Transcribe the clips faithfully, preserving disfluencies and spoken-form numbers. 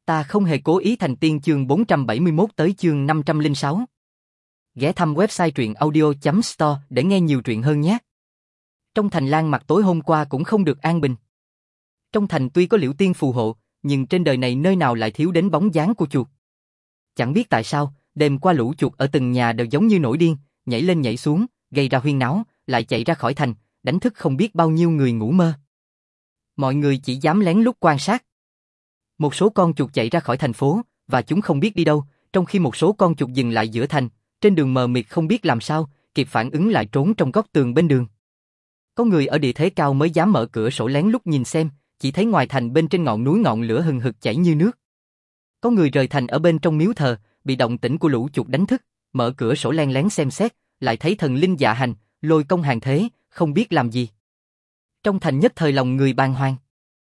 Ta không hề cố ý thành tiên chương bốn trăm bảy mươi mốt tới chương năm trăm lẻ sáu. Ghé thăm website truyện audio chấm store để nghe nhiều truyện hơn nhé. Trong thành Lan Mặc tối hôm qua cũng không được an bình. Trong thành tuy có Liễu Tiên phù hộ, nhưng trên đời này nơi nào lại thiếu đến bóng dáng của chuột. Chẳng biết tại sao, đêm qua lũ chuột ở từng nhà đều giống như nổi điên, nhảy lên nhảy xuống, gây ra huyên náo, lại chạy ra khỏi thành, đánh thức không biết bao nhiêu người ngủ mơ. Mọi người chỉ dám lén lút quan sát. Một số con chuột chạy ra khỏi thành phố, và chúng không biết đi đâu, trong khi một số con chuột dừng lại giữa thành, trên đường mờ mịt không biết làm sao, kịp phản ứng lại trốn trong góc tường bên đường. Có người ở địa thế cao mới dám mở cửa sổ lén lút nhìn xem, chỉ thấy ngoài thành bên trên ngọn núi ngọn lửa hừng hực chảy như nước. Có người rời thành ở bên trong miếu thờ, bị động tĩnh của lũ chuột đánh thức, mở cửa sổ len lén xem xét, lại thấy thần linh dạ hành, lôi công hàng thế, không biết làm gì. Trong thành nhất thời lòng người bàng hoàng.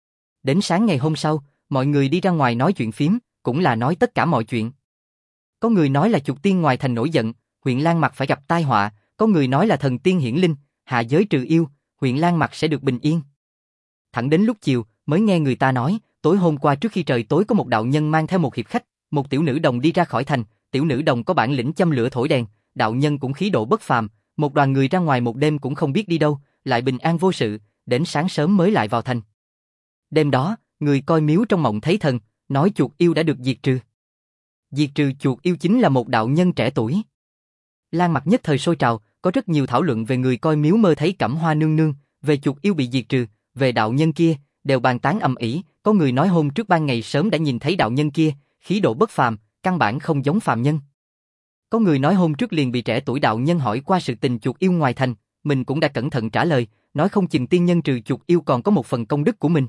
Đến sáng ngày hôm sau, mọi người đi ra ngoài nói chuyện phím, cũng là nói tất cả mọi chuyện. Có người nói là chuột tiên ngoài thành nổi giận, huyện Lan Mặc phải gặp tai họa, có người nói là thần tiên hiển linh, hạ giới trừ yêu, huyện Lan Mặc sẽ được bình yên. Thẳng đến lúc chiều, mới nghe người ta nói, tối hôm qua trước khi trời tối có một đạo nhân mang theo một hiệp khách, một tiểu nữ đồng đi ra khỏi thành, tiểu nữ đồng có bản lĩnh châm lửa thổi đèn, đạo nhân cũng khí độ bất phàm, một đoàn người ra ngoài một đêm cũng không biết đi đâu, lại bình an vô sự, đến sáng sớm mới lại vào thành. Đêm đó, người coi miếu trong mộng thấy thần, nói chuột yêu đã được diệt trừ. Diệt trừ chuột yêu chính là một đạo nhân trẻ tuổi. Lan Mặc nhất thời sôi trào, có rất nhiều thảo luận về người coi miếu mơ thấy Cẩm Hoa nương nương, về chuột yêu bị diệt trừ, về đạo nhân kia, đều bàn tán ầm ĩ. Có người nói hôm trước ban ngày sớm đã nhìn thấy đạo nhân kia, khí độ bất phàm, căn bản không giống phàm nhân. Có người nói hôm trước liền bị trẻ tuổi đạo nhân hỏi qua sự tình chuột yêu ngoài thành, mình cũng đã cẩn thận trả lời, nói không chừng tiên nhân trừ chuột yêu còn có một phần công đức của mình.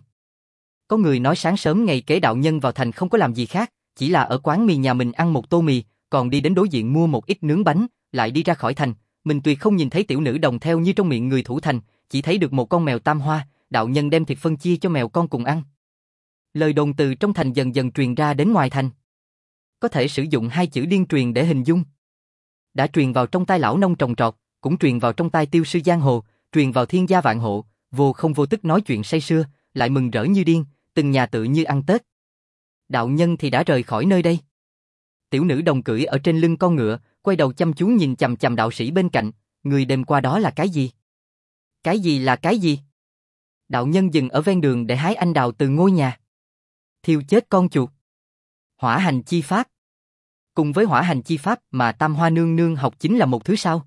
Có người nói sáng sớm ngày kế đạo nhân vào thành không có làm gì khác, chỉ là ở quán mì nhà mình ăn một tô mì, còn đi đến đối diện mua một ít nướng bánh, lại đi ra khỏi thành, mình tuyệt không nhìn thấy tiểu nữ đồng theo như trong miệng người thủ thành, chỉ thấy được một con mèo tam hoa, đạo nhân đem thịt phân chia cho mèo con cùng ăn. Lời đồn từ trong thành dần dần truyền ra đến ngoài thành. Có thể sử dụng hai chữ điên truyền để hình dung. Đã truyền vào trong tai lão nông trồng trọt, cũng truyền vào trong tai tiêu sư giang hồ, truyền vào thiên gia vạn hộ, vô không vô tức nói chuyện say sưa, lại mừng rỡ như điên, từng nhà tự như ăn Tết. Đạo nhân thì đã rời khỏi nơi đây. Tiểu nữ đồng cưỡi ở trên lưng con ngựa, quay đầu chăm chú nhìn chằm chằm đạo sĩ bên cạnh, người đêm qua đó là cái gì? Cái gì là cái gì? Đạo nhân dừng ở ven đường để hái anh đào từ ngôi nhà. Thiêu chết con chuột. Hỏa hành chi pháp. Cùng với hỏa hành chi pháp mà Tam Hoa nương nương học chính là một thứ sao?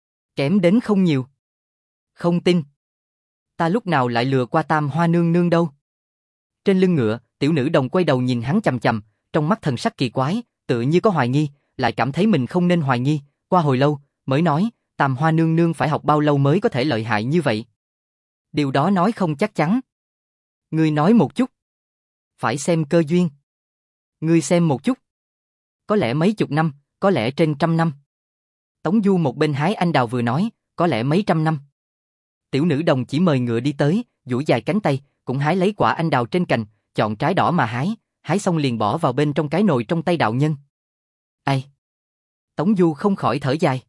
Kém đến không nhiều. Không tin. Ta lúc nào lại lừa qua Tam Hoa nương nương đâu? Trên lưng ngựa, tiểu nữ đồng quay đầu nhìn hắn chằm chằm, trong mắt thần sắc kỳ quái, tự như có hoài nghi, lại cảm thấy mình không nên hoài nghi, qua hồi lâu, mới nói, Tam Hoa nương nương phải học bao lâu mới có thể lợi hại như vậy? Điều đó nói không chắc chắn. Ngươi nói một chút. Phải xem cơ duyên. Ngươi xem một chút. Có lẽ mấy chục năm, có lẽ trên trăm năm. Tống Du một bên hái anh đào vừa nói, có lẽ mấy trăm năm. Tiểu nữ đồng chỉ mời ngựa đi tới, duỗi dài cánh tay, cũng hái lấy quả anh đào trên cành, chọn trái đỏ mà hái, hái xong liền bỏ vào bên trong cái nồi trong tay đạo nhân. Ai? Tống Du không khỏi thở dài.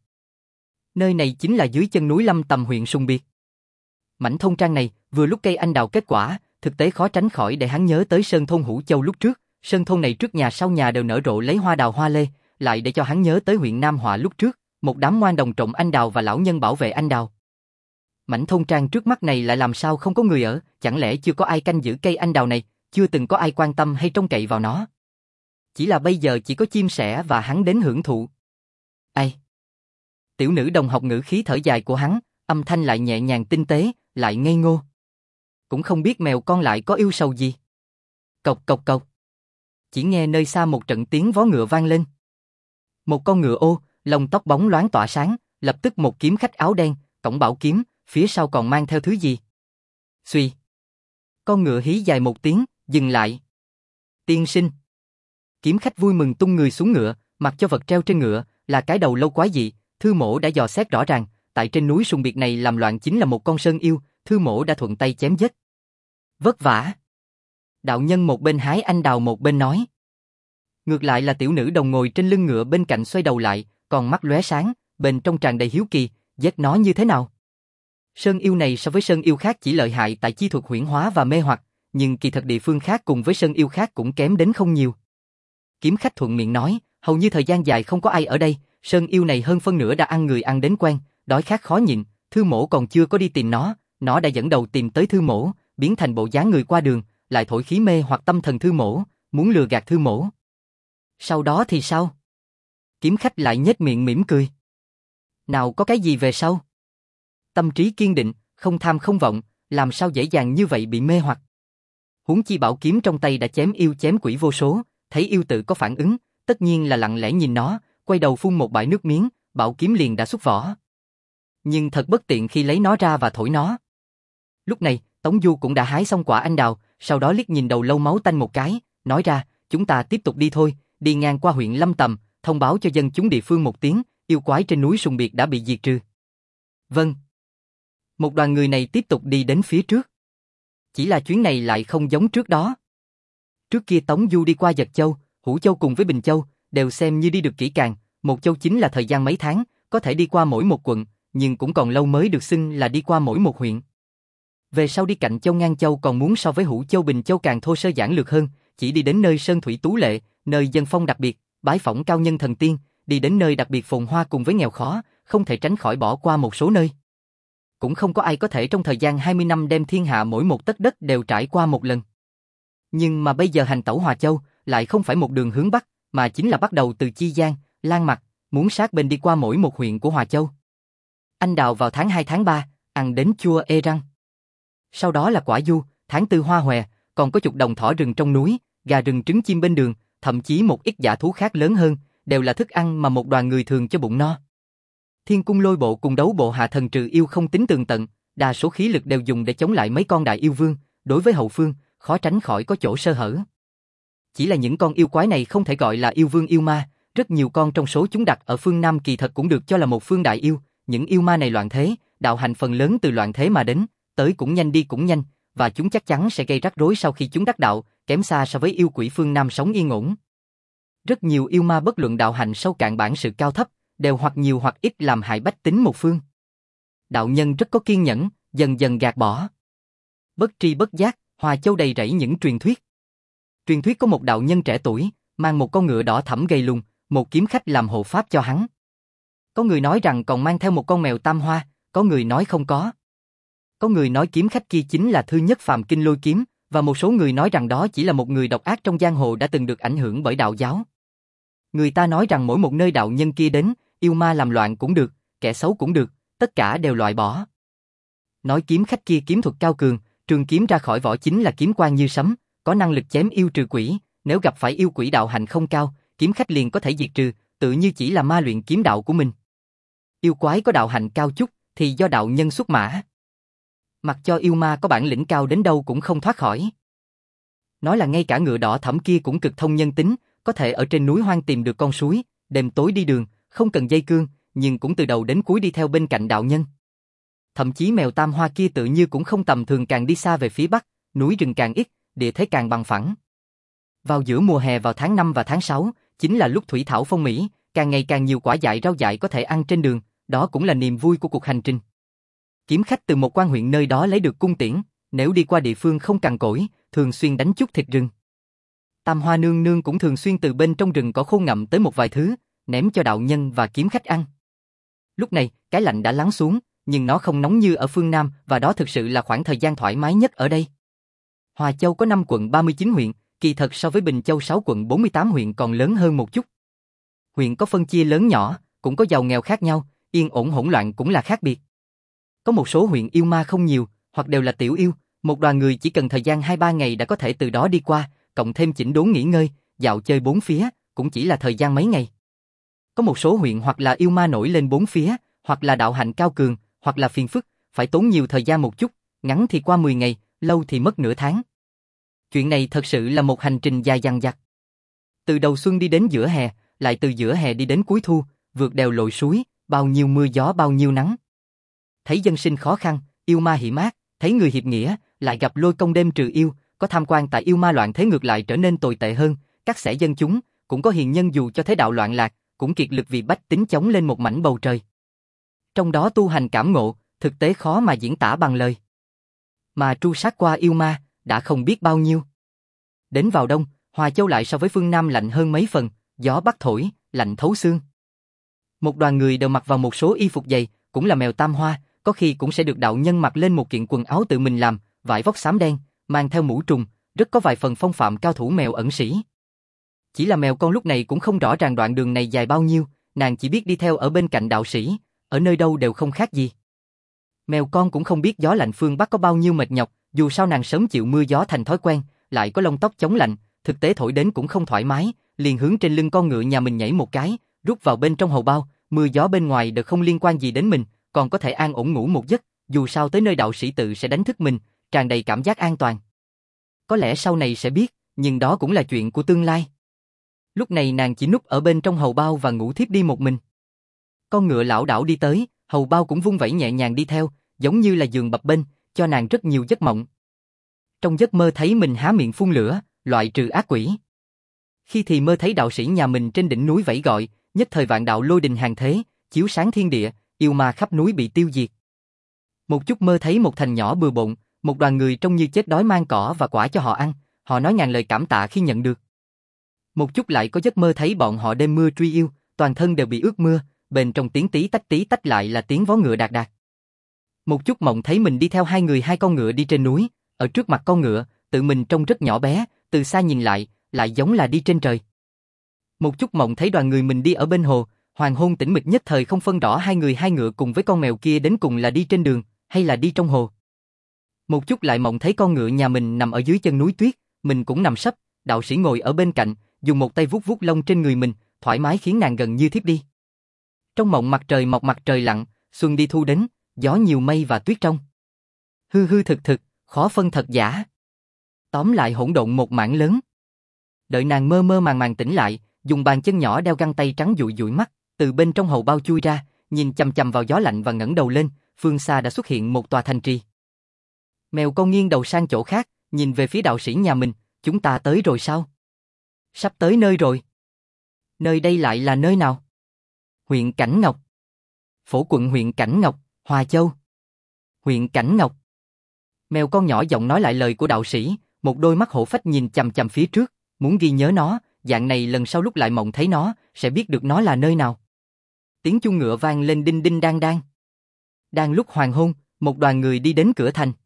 Nơi này chính là dưới chân núi Lâm Tầm huyện Sùng Biệt. Mảnh thôn trang này, vừa lúc cây anh đào kết quả, thực tế khó tránh khỏi để hắn nhớ tới sơn thôn Hữu Châu lúc trước, sơn thôn này trước nhà sau nhà đều nở rộ lấy hoa đào hoa lê, lại để cho hắn nhớ tới huyện Nam Họa lúc trước, một đám ngoan đồng trộm anh đào và lão nhân bảo vệ anh đào. Mảnh thôn trang trước mắt này lại làm sao không có người ở, chẳng lẽ chưa có ai canh giữ cây anh đào này, chưa từng có ai quan tâm hay trông cậy vào nó. Chỉ là bây giờ chỉ có chim sẻ và hắn đến hưởng thụ. Ai? Tiểu nữ đồng học ngữ khí thở dài của hắn, âm thanh lại nhẹ nhàng tinh tế, lại ngây ngô. Cũng không biết mèo con lại có yêu sầu gì. Cộc cộc cộc. Chỉ nghe nơi xa một trận tiếng vó ngựa vang lên. Một con ngựa ô, lông tóc bóng loáng tỏa sáng, lập tức một kiếm khách áo đen, cổng bảo kiếm, phía sau còn mang theo thứ gì. Xuy. Con ngựa hí dài một tiếng, dừng lại. Tiên sinh. Kiếm khách vui mừng tung người xuống ngựa, mặc cho vật treo trên ngựa, là cái đầu lâu quái dị, Thư Mỗ đã dò xét rõ ràng, tại trên núi Sùng Biệt này làm loạn chính là một con sơn yêu, Thư Mỗ đã thuận tay chém giết. Vất vả. Đạo nhân một bên hái anh đào một bên nói. Ngược lại là tiểu nữ đồng ngồi trên lưng ngựa bên cạnh xoay đầu lại, còn mắt lóe sáng, bên trong tràn đầy hiếu kỳ, giết nó như thế nào? Sơn yêu này so với sơn yêu khác chỉ lợi hại tại chi thuật huyễn hóa và mê hoặc, nhưng kỳ thật địa phương khác cùng với sơn yêu khác cũng kém đến không nhiều. Kiếm khách thuận miệng nói, hầu như thời gian dài không có ai ở đây, sơn yêu này hơn phân nửa đã ăn người ăn đến quen, đói khát khó nhịn, Thư Mỗ còn chưa có đi tìm nó, nó đã dẫn đầu tìm tới Thư Mỗ, biến thành bộ dáng người qua đường, lại thổi khí mê hoặc tâm thần Thư Mỗ, muốn lừa gạt Thư Mỗ. Sau đó thì sao? Kiếm khách lại nhếch miệng mỉm cười. Nào có cái gì về sau? Tâm trí kiên định, không tham không vọng, làm sao dễ dàng như vậy bị mê hoặc. Huống chi bảo kiếm trong tay đã chém yêu chém quỷ vô số, thấy yêu tự có phản ứng, tất nhiên là lặng lẽ nhìn nó, quay đầu phun một bãi nước miếng, bảo kiếm liền đã xuất vỏ. Nhưng thật bất tiện khi lấy nó ra và thổi nó. Lúc này, Tống Du cũng đã hái xong quả anh đào, sau đó liếc nhìn đầu lâu máu tanh một cái, nói ra, chúng ta tiếp tục đi thôi, đi ngang qua huyện Lâm Tầm, thông báo cho dân chúng địa phương một tiếng, yêu quái trên núi Sùng Biệt đã bị diệt trừ. Vâng. Một đoàn người này tiếp tục đi đến phía trước. Chỉ là chuyến này lại không giống trước đó. Trước kia Tống Du đi qua Dật Châu, Hữu Châu cùng với Bình Châu, đều xem như đi được kỹ càng, một châu chính là thời gian mấy tháng, có thể đi qua mỗi một quận, nhưng cũng còn lâu mới được xưng là đi qua mỗi một huyện. Về sau đi cạnh châu Ngang Châu còn muốn so với Hữu Châu Bình Châu càng thô sơ giản lược hơn, chỉ đi đến nơi sơn thủy tú lệ, nơi dân phong đặc biệt, bái phỏng cao nhân thần tiên, đi đến nơi đặc biệt phồn hoa cùng với nghèo khó, không thể tránh khỏi bỏ qua một số nơi. Cũng không có ai có thể trong thời gian hai mươi năm đem thiên hạ mỗi một tấc đất đều trải qua một lần. Nhưng mà bây giờ hành tẩu Hòa Châu lại không phải một đường hướng bắc, mà chính là bắt đầu từ Chi Giang, Lan Mặt, muốn sát bên đi qua mỗi một huyện của Hòa Châu. Anh đào vào tháng hai tháng ba, ăn đến chua ê răng. Sau đó là quả du, tháng tư hoa hòe, còn có chục đồng thỏ rừng trong núi, gà rừng trứng chim bên đường, thậm chí một ít dã thú khác lớn hơn, đều là thức ăn mà một đoàn người thường cho bụng no. Thiên cung lôi bộ cùng đấu bộ hạ thần trừ yêu không tính tường tận, đa số khí lực đều dùng để chống lại mấy con đại yêu vương, đối với hậu phương, khó tránh khỏi có chỗ sơ hở. Chỉ là những con yêu quái này không thể gọi là yêu vương yêu ma, rất nhiều con trong số chúng đặt ở phương Nam kỳ thật cũng được cho là một phương đại yêu, những yêu ma này loạn thế, đạo hành phần lớn từ loạn thế mà đến, tới cũng nhanh đi cũng nhanh, và chúng chắc chắn sẽ gây rắc rối sau khi chúng đắc đạo, kém xa so với yêu quỷ phương Nam sống yên ổn. Rất nhiều yêu ma bất luận đạo hành sâu cạn bản sự cao thấp, đều hoặc nhiều hoặc ít làm hại bách tính một phương. Đạo nhân rất có kiên nhẫn, dần dần gạt bỏ. Bất tri bất giác, Hòa Châu đầy rẫy những truyền thuyết. Truyền thuyết có một đạo nhân trẻ tuổi, mang một con ngựa đỏ thẫm gầy lùn, một kiếm khách làm hộ pháp cho hắn. Có người nói rằng còn mang theo một con mèo tam hoa, có người nói không có. Có người nói kiếm khách kia chính là Thư Nhất Phàm Kinh Lôi Kiếm, và một số người nói rằng đó chỉ là một người độc ác trong giang hồ đã từng được ảnh hưởng bởi đạo giáo. Người ta nói rằng mỗi một nơi đạo nhân kia đến, yêu ma làm loạn cũng được, kẻ xấu cũng được, tất cả đều loại bỏ. Nói kiếm khách kia kiếm thuật cao cường, trường kiếm ra khỏi vỏ chính là kiếm quang như sấm, có năng lực chém yêu trừ quỷ, nếu gặp phải yêu quỷ đạo hành không cao, kiếm khách liền có thể diệt trừ, tự như chỉ là ma luyện kiếm đạo của mình. Yêu quái có đạo hành cao chút, thì do đạo nhân xuất mã. Mặc cho yêu ma có bản lĩnh cao đến đâu cũng không thoát khỏi. Nói là ngay cả ngựa đỏ thẫm kia cũng cực thông nhân tính, có thể ở trên núi hoang tìm được con suối, đêm tối đi đường, không cần dây cương, nhưng cũng từ đầu đến cuối đi theo bên cạnh đạo nhân. Thậm chí mèo tam hoa kia tự như cũng không tầm thường, càng đi xa về phía bắc, núi rừng càng ít, địa thế càng bằng phẳng. Vào giữa mùa hè vào tháng năm và tháng sáu, chính là lúc thủy thảo phong mỹ, càng ngày càng nhiều quả dại rau dại có thể ăn trên đường, đó cũng là niềm vui của cuộc hành trình. Kiếm khách từ một quan huyện nơi đó lấy được cung tiễn, nếu đi qua địa phương không cằn cỗi, thường xuyên đánh chút thịt rừng. Tam hoa nương nương cũng thường xuyên từ bên trong rừng cỏ khô ngậm tới một vài thứ, ném cho đạo nhân và kiếm khách ăn. Lúc này, cái lạnh đã lắng xuống, nhưng nó không nóng như ở phương Nam, và đó thực sự là khoảng thời gian thoải mái nhất ở đây. Hòa Châu có năm quận ba mươi chín huyện, kỳ thật so với Bình Châu sáu quận bốn mươi tám huyện còn lớn hơn một chút. Huyện có phân chia lớn nhỏ, cũng có giàu nghèo khác nhau, yên ổn hỗn loạn cũng là khác biệt. Có một số huyện yêu ma không nhiều, hoặc đều là tiểu yêu, một đoàn người chỉ cần thời gian hai ba ngày đã có thể từ đó đi qua, cộng thêm chỉnh đốn nghỉ ngơi, dạo chơi bốn phía, cũng chỉ là thời gian mấy ngày. Có một số huyện hoặc là yêu ma nổi lên bốn phía, hoặc là đạo hạnh cao cường, hoặc là phiền phức, phải tốn nhiều thời gian một chút, ngắn thì qua mười ngày, lâu thì mất nửa tháng. Chuyện này thật sự là một hành trình dài dằng dặc. Từ đầu xuân đi đến giữa hè, lại từ giữa hè đi đến cuối thu, vượt đèo lội suối, bao nhiêu mưa gió bao nhiêu nắng. Thấy dân sinh khó khăn, yêu ma hỉ mát, thấy người hiệp nghĩa, lại gặp lôi công đêm trừ yêu, có tham quan tại yêu ma loạn thế ngược lại trở nên tồi tệ hơn, các xẻ dân chúng, cũng có hiền nhân dù cho thế đạo loạn lạc, cũng kiệt lực vì bách tính chống lên một mảnh bầu trời. Trong đó tu hành cảm ngộ, thực tế khó mà diễn tả bằng lời. Mà tru sát qua yêu ma, đã không biết bao nhiêu. Đến vào đông, Hòa Châu lại so với phương Nam lạnh hơn mấy phần, gió bắc thổi, lạnh thấu xương. Một đoàn người đều mặc vào một số y phục dày, cũng là mèo tam hoa, có khi cũng sẽ được đạo nhân mặc lên một kiện quần áo tự mình làm, vải vóc xám đen, mang theo mũ trùng, rất có vài phần phong phạm cao thủ mèo ẩn sĩ. Chỉ là mèo con lúc này cũng không rõ ràng đoạn đường này dài bao nhiêu, nàng chỉ biết đi theo ở bên cạnh đạo sĩ, ở nơi đâu đều không khác gì. Mèo con cũng không biết gió lạnh phương Bắc có bao nhiêu mệt nhọc, dù sao nàng sớm chịu mưa gió thành thói quen, lại có lông tóc chống lạnh, thực tế thổi đến cũng không thoải mái, liền hướng trên lưng con ngựa nhà mình nhảy một cái, rút vào bên trong hầu bao, mưa gió bên ngoài đều không liên quan gì đến mình, còn có thể an ổn ngủ một giấc, dù sao tới nơi đạo sĩ tự sẽ đánh thức mình, tràn đầy cảm giác an toàn. Có lẽ sau này sẽ biết, nhưng đó cũng là chuyện của tương lai. Lúc này nàng chỉ núp ở bên trong hầu bao và ngủ thiếp đi một mình. Con ngựa lão đảo đi tới, hầu bao cũng vung vẩy nhẹ nhàng đi theo, giống như là giường bập bênh, cho nàng rất nhiều giấc mộng. Trong giấc mơ thấy mình há miệng phun lửa, loại trừ ác quỷ. Khi thì mơ thấy đạo sĩ nhà mình trên đỉnh núi vẫy gọi, nhất thời vạn đạo lôi đình hàng thế, chiếu sáng thiên địa, yêu ma khắp núi bị tiêu diệt. Một chút mơ thấy một thành nhỏ bừa bộn, một đoàn người trông như chết đói mang cỏ và quả cho họ ăn, họ nói ngàn lời cảm tạ khi nhận được. Một chút lại có giấc mơ thấy bọn họ đêm mưa truy yêu, toàn thân đều bị ướt mưa, bên trong tiếng tí tách tí tách lại là tiếng vó ngựa đạc đạc. Một chút mộng thấy mình đi theo hai người hai con ngựa đi trên núi, ở trước mặt con ngựa, tự mình trông rất nhỏ bé, từ xa nhìn lại, lại giống là đi trên trời. Một chút mộng thấy đoàn người mình đi ở bên hồ, hoàng hôn tĩnh mịch nhất thời không phân rõ hai người hai ngựa cùng với con mèo kia đến cùng là đi trên đường, hay là đi trong hồ. Một chút lại mộng thấy con ngựa nhà mình nằm ở dưới chân núi tuyết, mình cũng nằm sấp, đạo sĩ ngồi ở bên cạnh, dùng một tay vuốt vuốt lông trên người mình, thoải mái khiến nàng gần như thiếp đi. Trong mộng mặt trời mọc mặt trời lặn, xuân đi thu đến, gió nhiều mây và tuyết trong. Hư hư thực thực, khó phân thật giả. Tóm lại hỗn độn một mảng lớn. Đợi nàng mơ mơ màng màng tỉnh lại, dùng bàn chân nhỏ đeo găng tay trắng dụi dụi mắt, từ bên trong hầu bao chui ra, nhìn chằm chằm vào gió lạnh và ngẩng đầu lên, phương xa đã xuất hiện một tòa thành trì. Mèo con nghiêng đầu sang chỗ khác, nhìn về phía đạo sĩ nhà mình, chúng ta tới rồi sao? Sắp tới nơi rồi. Nơi đây lại là nơi nào? Huyện Cảnh Ngọc. Phổ quận huyện Cảnh Ngọc, Hòa Châu. Huyện Cảnh Ngọc. Mèo con nhỏ giọng nói lại lời của đạo sĩ, một đôi mắt hổ phách nhìn chằm chằm phía trước, muốn ghi nhớ nó, dạng này lần sau lúc lại mộng thấy nó, sẽ biết được nó là nơi nào. Tiếng chuông ngựa vang lên đinh đinh đang đang. Đang lúc hoàng hôn, một đoàn người đi đến cửa thành.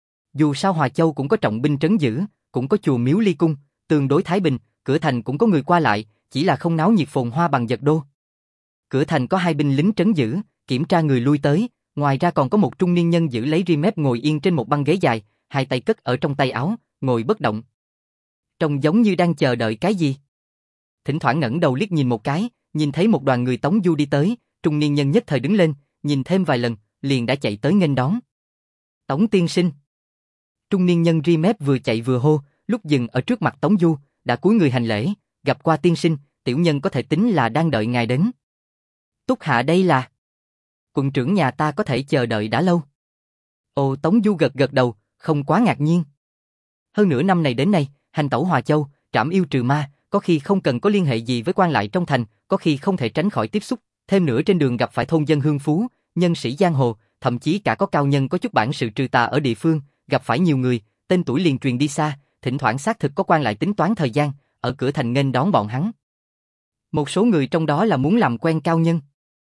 Dù sao Hòa Châu cũng có trọng binh trấn giữ, cũng có chùa miếu ly cung, tương đối thái bình, cửa thành cũng có người qua lại, chỉ là không náo nhiệt phồn hoa bằng Dật Đô. Cửa thành có hai binh lính trấn giữ, kiểm tra người lui tới, ngoài ra còn có một trung niên nhân giữ lấy ri mép ngồi yên trên một băng ghế dài, hai tay cất ở trong tay áo, ngồi bất động. Trông giống như đang chờ đợi cái gì. Thỉnh thoảng ngẩng đầu liếc nhìn một cái, nhìn thấy một đoàn người Tống Du đi tới, trung niên nhân nhất thời đứng lên, nhìn thêm vài lần, liền đã chạy tới nghênh đón. Tống tiên sinh. Trung niên nhân ri mép vừa chạy vừa hô, lúc dừng ở trước mặt Tống Du, đã cúi người hành lễ, gặp qua tiên sinh, tiểu nhân có thể tính là đang đợi ngài đến. Túc hạ đây là... Quận trưởng nhà ta có thể chờ đợi đã lâu. Ồ, Tống Du gật gật đầu, không quá ngạc nhiên. Hơn nửa năm này đến nay, hành tẩu Hòa Châu, trảm yêu trừ ma, có khi không cần có liên hệ gì với quan lại trong thành, có khi không thể tránh khỏi tiếp xúc, thêm nữa trên đường gặp phải thôn dân hương phú, nhân sĩ giang hồ, thậm chí cả có cao nhân có chút bản sự trừ tà ở địa phương, gặp phải nhiều người, tên tuổi liền truyền đi xa, thỉnh thoảng xác thực có quan lại tính toán thời gian, ở cửa thành nghênh đón bọn hắn. Một số người trong đó là muốn làm quen cao nhân.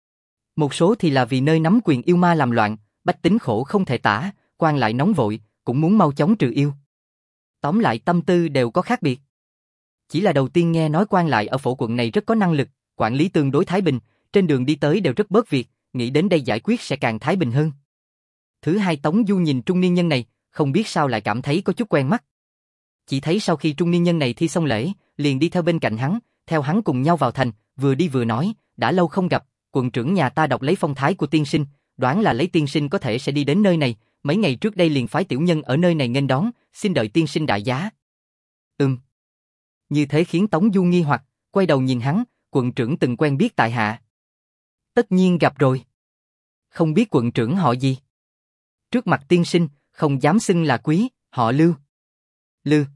Một số thì là vì nơi nắm quyền yêu ma làm loạn, bách tính khổ không thể tả, quan lại nóng vội, cũng muốn mau chóng trừ yêu. Tóm lại tâm tư đều có khác biệt. Chỉ là đầu tiên nghe nói quan lại ở phổ quận này rất có năng lực, quản lý tương đối thái bình, trên đường đi tới đều rất bớt việc, nghĩ đến đây giải quyết sẽ càng thái bình hơn. Thứ hai, Tống Du nhìn trung niên nhân này, không biết sao lại cảm thấy có chút quen mắt. Chỉ thấy sau khi trung niên nhân này thi xong lễ, liền đi theo bên cạnh hắn, theo hắn cùng nhau vào thành, vừa đi vừa nói, đã lâu không gặp, quận trưởng nhà ta đọc lấy phong thái của tiên sinh, đoán là lấy tiên sinh có thể sẽ đi đến nơi này, mấy ngày trước đây liền phái tiểu nhân ở nơi này nghênh đón, xin đợi tiên sinh đại giá. Ừm. Như thế khiến Tống Du nghi hoặc, quay đầu nhìn hắn, quận trưởng từng quen biết tại hạ. Tất nhiên gặp rồi. Không biết quận trưởng họ gì? Trước mặt tiên sinh, không dám xưng là quý, họ Lưu. Lưu.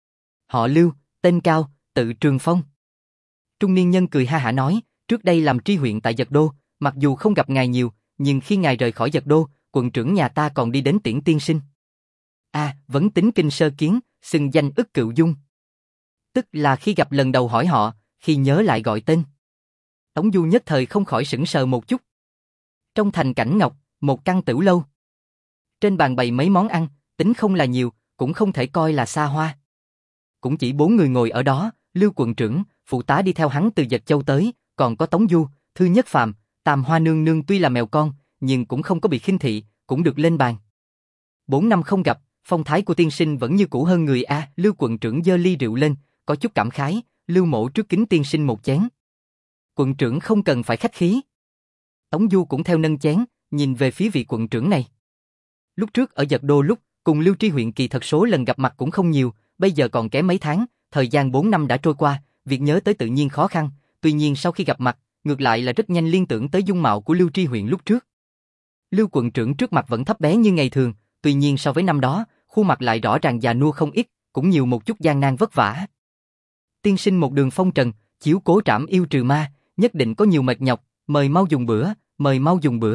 Họ Lưu, tên cao, tự Trường Phong. Trung niên nhân cười ha hả nói, trước đây làm tri huyện tại Dật Đô, mặc dù không gặp ngài nhiều, nhưng khi ngài rời khỏi Dật Đô, quận trưởng nhà ta còn đi đến tiễn tiên sinh. À, vẫn tính kinh sơ kiến, xưng danh ức cựu dung. Tức là khi gặp lần đầu hỏi họ, khi nhớ lại gọi tên. Tống Du nhất thời không khỏi sững sờ một chút. Trong thành Cảnh Ngọc, một căn tửu lâu. Trên bàn bày mấy món ăn, tính không là nhiều, cũng không thể coi là xa hoa. Cũng chỉ bốn người ngồi ở đó, Lưu quận trưởng, phụ tá đi theo hắn từ Dật Châu tới, còn có Tống Du, Thư Nhất Phàm, Tam Hoa nương nương tuy là mèo con, nhưng cũng không có bị khinh thị, cũng được lên bàn. Bốn năm không gặp, phong thái của tiên sinh vẫn như cũ hơn người a. Lưu quận trưởng giơ ly rượu lên, có chút cảm khái, Lưu mỗ trước kính tiên sinh một chén. Quận trưởng không cần phải khách khí. Tống Du cũng theo nâng chén, nhìn về phía vị quận trưởng này. Lúc trước ở Dật Đô lúc, cùng Lưu Tri huyện kỳ thật số lần gặp mặt cũng không nhiều, bây giờ còn kém mấy tháng, thời gian bốn năm đã trôi qua, việc nhớ tới tự nhiên khó khăn, tuy nhiên sau khi gặp mặt, ngược lại là rất nhanh liên tưởng tới dung mạo của Lưu Tri huyện lúc trước. Lưu quận trưởng trước mặt vẫn thấp bé như ngày thường, tuy nhiên so với năm đó, khuôn mặt lại rõ ràng già nua không ít, cũng nhiều một chút gian nan vất vả. Tiên sinh một đường phong trần, chiếu cố trảm yêu trừ ma, nhất định có nhiều mệt nhọc, mời mau dùng bữa, mời mau dùng bữa.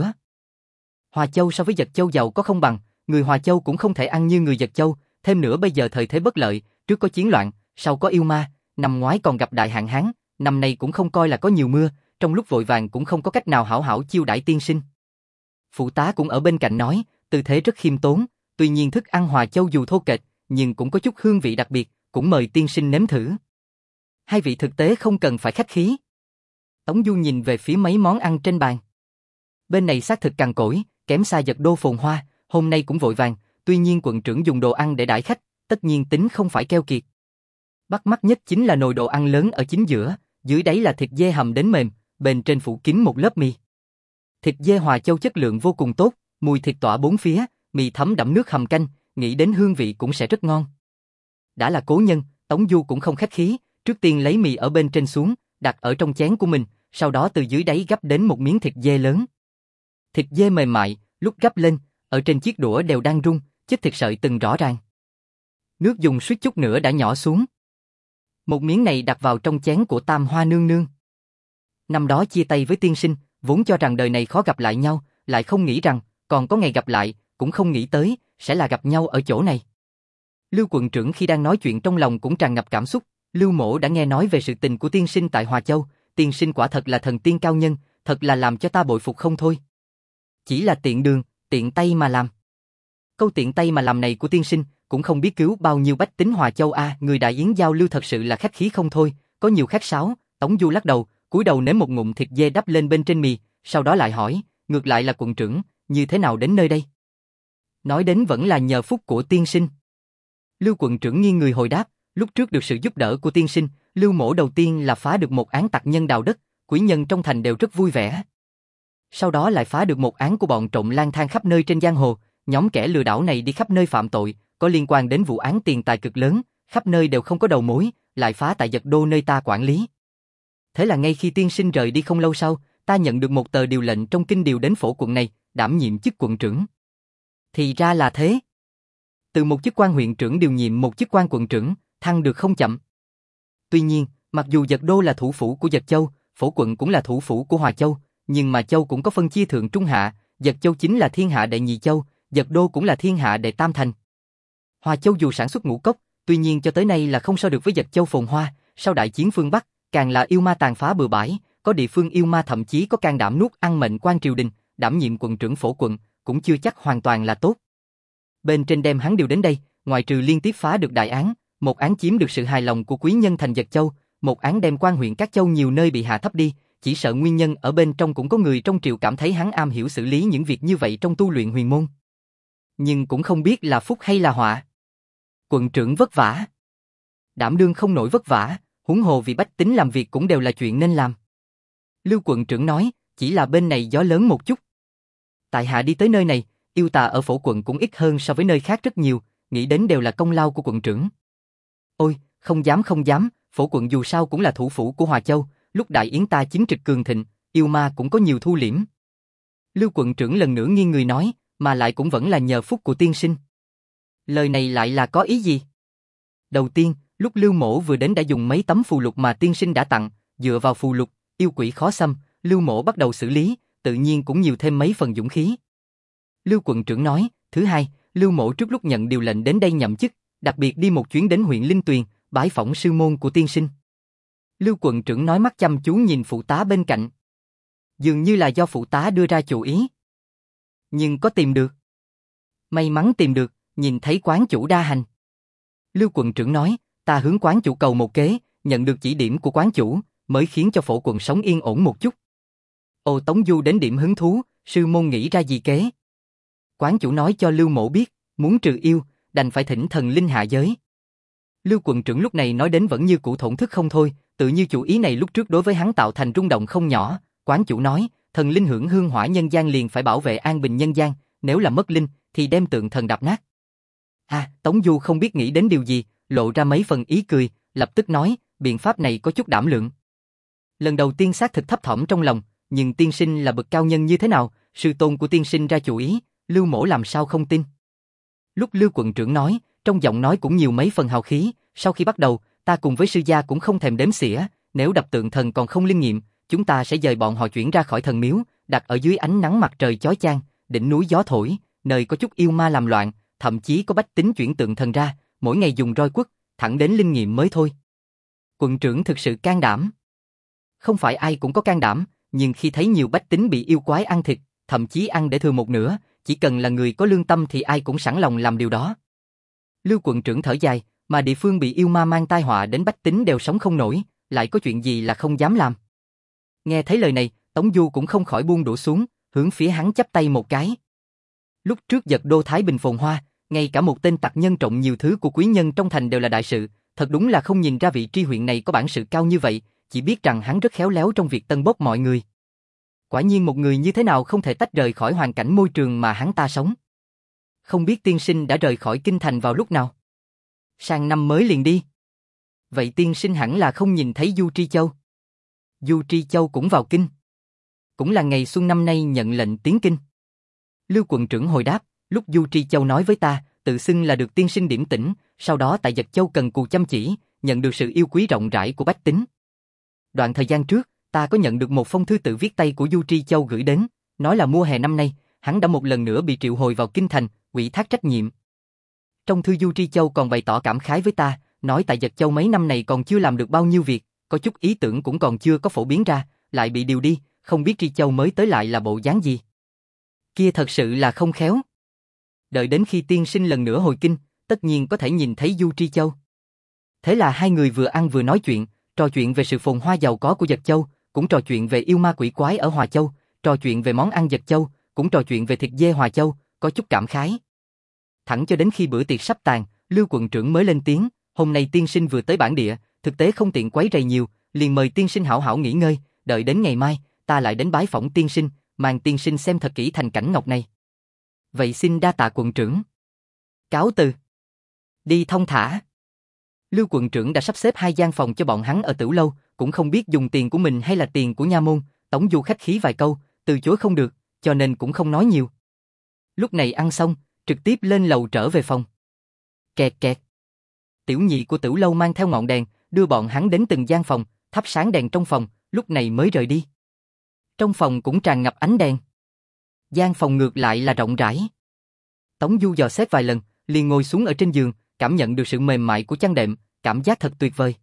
Hòa Châu so với Dật Châu giàu có không bằng, người Hòa Châu cũng không thể ăn như người Dật Châu, thêm nữa bây giờ thời thế bất lợi, trước có chiến loạn, sau có yêu ma, năm ngoái còn gặp đại hạn hán, năm nay cũng không coi là có nhiều mưa, trong lúc vội vàng cũng không có cách nào hảo hảo chiêu đãi tiên sinh. Phụ tá cũng ở bên cạnh nói, tư thế rất khiêm tốn, tuy nhiên thức ăn Hòa Châu dù thô kệch, nhưng cũng có chút hương vị đặc biệt, cũng mời tiên sinh nếm thử. Hai vị thực tế không cần phải khách khí. Tống Du nhìn về phía mấy món ăn trên bàn. Bên này xác thực cằn cỗi, kém xa Dật Đô phồn hoa, hôm nay cũng vội vàng, tuy nhiên quận trưởng dùng đồ ăn để đãi khách, tất nhiên tính không phải keo kiệt. Bắt mắt nhất chính là nồi đồ ăn lớn ở chính giữa, dưới đáy là thịt dê hầm đến mềm, bên trên phủ kín một lớp mì. Thịt dê Hòa Châu chất lượng vô cùng tốt, mùi thịt tỏa bốn phía, mì thấm đậm nước hầm canh, nghĩ đến hương vị cũng sẽ rất ngon. Đã là cố nhân, Tống Du cũng không khách khí, trước tiên lấy mì ở bên trên xuống, đặt ở trong chén của mình, sau đó từ dưới đáy gắp đến một miếng thịt dê lớn. Thịt dê mềm mại, lúc gắp lên, ở trên chiếc đũa đều đang rung, chất thịt sợi từng rõ ràng. Nước dùng suýt chút nữa đã nhỏ xuống. Một miếng này đặt vào trong chén của Tam Hoa nương nương. Năm đó chia tay với tiên sinh, vốn cho rằng đời này khó gặp lại nhau, lại không nghĩ rằng, còn có ngày gặp lại, cũng không nghĩ tới, sẽ là gặp nhau ở chỗ này. Lưu quận trưởng khi đang nói chuyện trong lòng cũng tràn ngập cảm xúc, Lưu mỗ đã nghe nói về sự tình của tiên sinh tại Hòa Châu, tiên sinh quả thật là thần tiên cao nhân, thật là làm cho ta bội phục không thôi. Chỉ là tiện đường, tiện tay mà làm. Câu tiện tay mà làm này của tiên sinh, cũng không biết cứu bao nhiêu bách tính Hòa Châu a. À, người đại yến giao lưu thật sự là khách khí không thôi, có nhiều khách sáo. Tống Du lắc đầu, cúi đầu nếm một ngụm thịt dê đắp lên bên trên mì, sau đó lại hỏi, ngược lại là quận trưởng, như thế nào đến nơi đây? Nói đến vẫn là nhờ phúc của tiên sinh. Lưu quận trưởng nghiêng người hồi đáp, lúc trước được sự giúp đỡ của tiên sinh, Lưu mỗ đầu tiên là phá được một án tặc nhân đào đất, quý nhân trong thành đều rất vui vẻ. Sau đó lại phá được một án của bọn trộm lang thang khắp nơi trên giang hồ, nhóm kẻ lừa đảo này đi khắp nơi phạm tội, có liên quan đến vụ án tiền tài cực lớn, khắp nơi đều không có đầu mối, lại phá tại Dật Đô nơi ta quản lý. Thế là ngay khi tiên sinh rời đi không lâu sau, ta nhận được một tờ điều lệnh trong kinh điều đến phổ quận này, đảm nhiệm chức quận trưởng. Thì ra là thế. Từ một chức quan huyện trưởng điều nhiệm một chức quan quận trưởng, thăng được không chậm. Tuy nhiên, mặc dù Dật Đô là thủ phủ của Dật Châu, phổ quận cũng là thủ phủ của Hòa Châu, nhưng mà Châu cũng có phân chia thượng trung hạ, Dật Châu chính là thiên hạ đệ nhị châu, Dật Đô cũng là thiên hạ đệ tam thành. Hòa Châu dù sản xuất ngũ cốc, tuy nhiên cho tới nay là không so được với Dật Châu phồn hoa, sau đại chiến phương Bắc, càng là yêu ma tàn phá bừa bãi, có địa phương yêu ma thậm chí có can đảm nuốt ăn mệnh quan triều đình, đảm nhiệm quận trưởng phổ quận, cũng chưa chắc hoàn toàn là tốt. Bên trên đem hắn điều đến đây, ngoài trừ liên tiếp phá được đại án, một án chiếm được sự hài lòng của quý nhân thành Dật Châu, một án đem quan huyện các châu nhiều nơi bị hạ thấp đi, chỉ sợ nguyên nhân ở bên trong cũng có người trong triều cảm thấy hắn am hiểu xử lý những việc như vậy trong tu luyện huyền môn. Nhưng cũng không biết là phúc hay là họa. Quận trưởng vất vả. Đảm đương không nổi vất vả, huống hồ vì bách tính làm việc cũng đều là chuyện nên làm. Lưu quận trưởng nói, chỉ là bên này gió lớn một chút. Tại hạ đi tới nơi này, yêu tà ở phổ quận cũng ít hơn so với nơi khác rất nhiều, nghĩ đến đều là công lao của quận trưởng. Ôi, không dám không dám, phổ quận dù sao cũng là thủ phủ của Hòa Châu, lúc đại yến ta chính trực cường thịnh, yêu ma cũng có nhiều thu liễm. Lưu quận trưởng lần nữa nghiêng người nói, mà lại cũng vẫn là nhờ phúc của tiên sinh. Lời này lại là có ý gì? Đầu tiên, lúc Lưu mỗ vừa đến đã dùng mấy tấm phù lục mà tiên sinh đã tặng, dựa vào phù lục, yêu quỷ khó xâm, Lưu mỗ bắt đầu xử lý, tự nhiên cũng nhiều thêm mấy phần dũng khí. Lưu quận trưởng nói, thứ hai, Lưu Mỗ trước lúc nhận điều lệnh đến đây nhậm chức, đặc biệt đi một chuyến đến huyện Linh Tuyền, bái phỏng sư môn của tiên sinh. Lưu quận trưởng nói, mắt chăm chú nhìn phụ tá bên cạnh. Dường như là do phụ tá đưa ra chủ ý. Nhưng có tìm được. May mắn tìm được, nhìn thấy quán chủ đa hành. Lưu quận trưởng nói, ta hướng quán chủ cầu một kế, nhận được chỉ điểm của quán chủ, mới khiến cho phổ quận sống yên ổn một chút. Ồ, Tống Du đến điểm hứng thú, sư môn nghĩ ra gì kế? Quán chủ nói cho Lưu Mỗ biết, muốn trừ yêu, đành phải thỉnh thần linh hạ giới. Lưu quận trưởng lúc này nói đến vẫn như cũ thổn thức không thôi, tự như chủ ý này lúc trước đối với hắn tạo thành rung động không nhỏ. Quán chủ nói, thần linh hưởng hương hỏa nhân gian liền phải bảo vệ an bình nhân gian, nếu là mất linh, thì đem tượng thần đập nát. À, Tống Du không biết nghĩ đến điều gì, lộ ra mấy phần ý cười, lập tức nói, biện pháp này có chút đảm lượng. Lần đầu tiên xác thực thấp thỏm trong lòng, nhưng tiên sinh là bậc cao nhân như thế nào, sư tôn của tiên sinh ra chủ ý, Lưu Mỗ làm sao không tin. Lúc Lưu quận trưởng nói, trong giọng nói cũng nhiều mấy phần hào khí, sau khi bắt đầu, ta cùng với sư gia cũng không thèm đếm xỉa, nếu đập tượng thần còn không linh nghiệm, chúng ta sẽ dời bọn họ chuyển ra khỏi thần miếu, đặt ở dưới ánh nắng mặt trời chói chang, đỉnh núi gió thổi, nơi có chút yêu ma làm loạn, thậm chí có bách tính chuyển tượng thần ra, mỗi ngày dùng roi quất, thẳng đến linh nghiệm mới thôi. Quận trưởng thực sự can đảm. Không phải ai cũng có can đảm, nhưng khi thấy nhiều bách tính bị yêu quái ăn thịt, thậm chí ăn để thừa một nửa, chỉ cần là người có lương tâm thì ai cũng sẵn lòng làm điều đó. Lưu quận trưởng thở dài, mà địa phương bị yêu ma mang tai họa đến bách tính đều sống không nổi, lại có chuyện gì là không dám làm. Nghe thấy lời này, Tống Du cũng không khỏi buông đũa xuống, hướng phía hắn chắp tay một cái. Lúc trước giật đô Thái Bình phồn hoa, ngay cả một tên tặc nhân trộm nhiều thứ của quý nhân trong thành đều là đại sự, thật đúng là không nhìn ra vị tri huyện này có bản sự cao như vậy, chỉ biết rằng hắn rất khéo léo trong việc tân bốc mọi người. Quả nhiên một người như thế nào không thể tách rời khỏi hoàn cảnh môi trường mà hắn ta sống. Không biết tiên sinh đã rời khỏi kinh thành vào lúc nào? Sang năm mới liền đi. Vậy tiên sinh hẳn là không nhìn thấy Du Tri Châu. Du Tri Châu cũng vào kinh. Cũng là ngày xuân năm nay nhận lệnh tiến kinh. Lưu quận trưởng hồi đáp, lúc Du Tri Châu nói với ta, tự xưng là được tiên sinh điểm tỉnh, sau đó tại Giật Châu cần cù chăm chỉ, nhận được sự yêu quý rộng rãi của bách tính. Đoạn thời gian trước, ta có nhận được một phong thư tự viết tay của Du Tri Châu gửi đến, nói là mùa hè năm nay, hắn đã một lần nữa bị triệu hồi vào kinh thành, ủy thác trách nhiệm. Trong thư Du Tri Châu còn bày tỏ cảm khái với ta, nói tại Giật Châu mấy năm này còn chưa làm được bao nhiêu việc, có chút ý tưởng cũng còn chưa có phổ biến ra, lại bị điều đi, không biết Tri Châu mới tới lại là bộ dáng gì. Kia thật sự là không khéo. Đợi đến khi tiên sinh lần nữa hồi kinh, tất nhiên có thể nhìn thấy Du Tri Châu. Thế là hai người vừa ăn vừa nói chuyện, trò chuyện về sự phồn hoa giàu có của Giật Châu, cũng trò chuyện về yêu ma quỷ quái ở Hòa Châu, trò chuyện về món ăn Giật Châu, cũng trò chuyện về thịt dê Hòa Châu, có chút cảm khái. Thẳng cho đến khi bữa tiệc sắp tàn, Lưu quận trưởng mới lên tiếng, hôm nay tiên sinh vừa tới bản địa, thực tế không tiện quấy rầy nhiều, liền mời tiên sinh hảo hảo nghỉ ngơi, đợi đến ngày mai, ta lại đến bái phỏng tiên sinh, màn tiên sinh xem thật kỹ thành cảnh ngọc này. Vậy xin đa tạ quận trưởng. Cáo từ. Đi thông thả. Lưu quận trưởng đã sắp xếp hai gian phòng cho bọn hắn ở Tửu Lâu, cũng không biết dùng tiền của mình hay là tiền của nha môn, Tống Du khách khí vài câu, từ chối không được, cho nên cũng không nói nhiều. Lúc này ăn xong, trực tiếp lên lầu trở về phòng. Kẹt kẹt. Tiểu nhị của Tửu Lâu mang theo ngọn đèn, đưa bọn hắn đến từng gian phòng, thắp sáng đèn trong phòng, lúc này mới rời đi. Trong phòng cũng tràn ngập ánh đèn. Gian phòng ngược lại là rộng rãi. Tống Du dò xét vài lần, liền ngồi xuống ở trên giường, cảm nhận được sự mềm mại của chăn đệm, cảm giác thật tuyệt vời.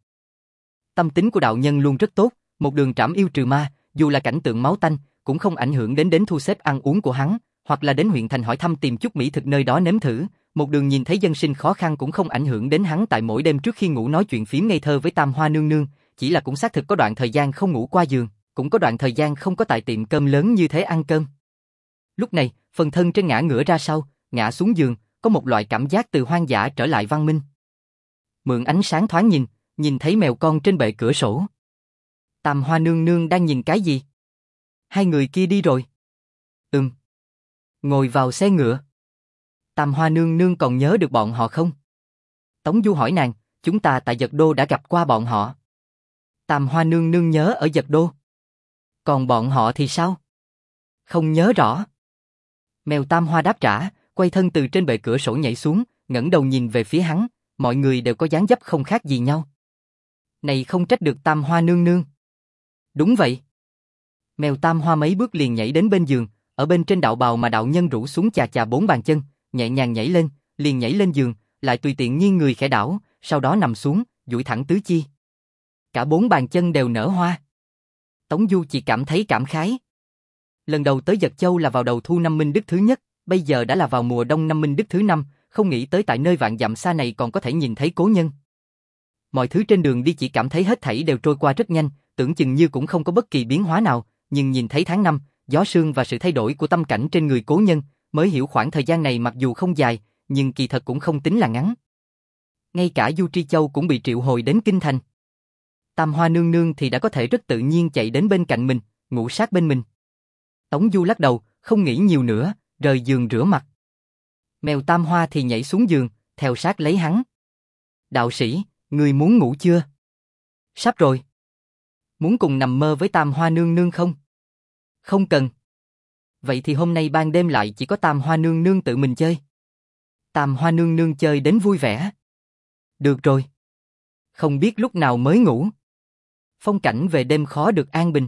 Tâm tính của đạo nhân luôn rất tốt, một đường trảm yêu trừ ma, dù là cảnh tượng máu tanh, cũng không ảnh hưởng đến đến thu xếp ăn uống của hắn, hoặc là đến huyện thành hỏi thăm tìm chút mỹ thực nơi đó nếm thử, một đường nhìn thấy dân sinh khó khăn cũng không ảnh hưởng đến hắn tại mỗi đêm trước khi ngủ nói chuyện phím ngây thơ với Tam Hoa nương nương, chỉ là cũng xác thực có đoạn thời gian không ngủ qua giường, cũng có đoạn thời gian không có tại tiệm cơm lớn như thế ăn cơm. Lúc này, phần thân trên ngã ngửa ra sau, ngã xuống giường, có một loại cảm giác từ hoang dã trở lại văn minh. Mượn ánh sáng thoáng nhìn, nhìn thấy mèo con trên bệ cửa sổ. Tam Hoa nương nương đang nhìn cái gì? Hai người kia đi rồi. Ừm. Ngồi vào xe ngựa. Tam Hoa nương nương còn nhớ được bọn họ không? Tống Du hỏi nàng, chúng ta tại Giật Đô đã gặp qua bọn họ. Tam Hoa nương nương nhớ ở Giật Đô. Còn bọn họ thì sao? Không nhớ rõ. Mèo Tam Hoa đáp trả, quay thân từ trên bệ cửa sổ nhảy xuống, ngẩng đầu nhìn về phía hắn, mọi người đều có dáng dấp không khác gì nhau. Này không trách được Tam Hoa nương nương. Đúng vậy. Mèo Tam Hoa mấy bước liền nhảy đến bên giường, ở bên trên đạo bào mà đạo nhân rủ xuống chà chà bốn bàn chân, nhẹ nhàng nhảy lên, liền nhảy lên giường, lại tùy tiện nghiêng người khẽ đảo, sau đó nằm xuống, duỗi thẳng tứ chi. Cả bốn bàn chân đều nở hoa. Tống Du chỉ cảm thấy cảm khái. Lần đầu tới Dật Châu là vào đầu thu năm Minh Đức thứ nhất, bây giờ đã là vào mùa đông năm Minh Đức thứ năm, không nghĩ tới tại nơi vạn dặm xa này còn có thể nhìn thấy cố nhân. Mọi thứ trên đường đi chỉ cảm thấy hết thảy đều trôi qua rất nhanh, tưởng chừng như cũng không có bất kỳ biến hóa nào, nhưng nhìn thấy tháng năm, gió sương và sự thay đổi của tâm cảnh trên người cố nhân, mới hiểu khoảng thời gian này mặc dù không dài, nhưng kỳ thật cũng không tính là ngắn. Ngay cả Du Tri Châu cũng bị triệu hồi đến kinh thành. Tam Hoa nương nương thì đã có thể rất tự nhiên chạy đến bên cạnh mình, ngủ sát bên mình. Tống Du lắc đầu, không nghĩ nhiều nữa, rời giường rửa mặt. Mèo Tam Hoa thì nhảy xuống giường, theo sát lấy hắn. Đạo sĩ, người muốn ngủ chưa? Sắp rồi. Muốn cùng nằm mơ với Tam Hoa nương nương không? Không cần. Vậy thì hôm nay ban đêm lại chỉ có Tam Hoa nương nương tự mình chơi. Tam Hoa nương nương chơi đến vui vẻ. Được rồi. Không biết lúc nào mới ngủ. Phong cảnh về đêm khó được an bình.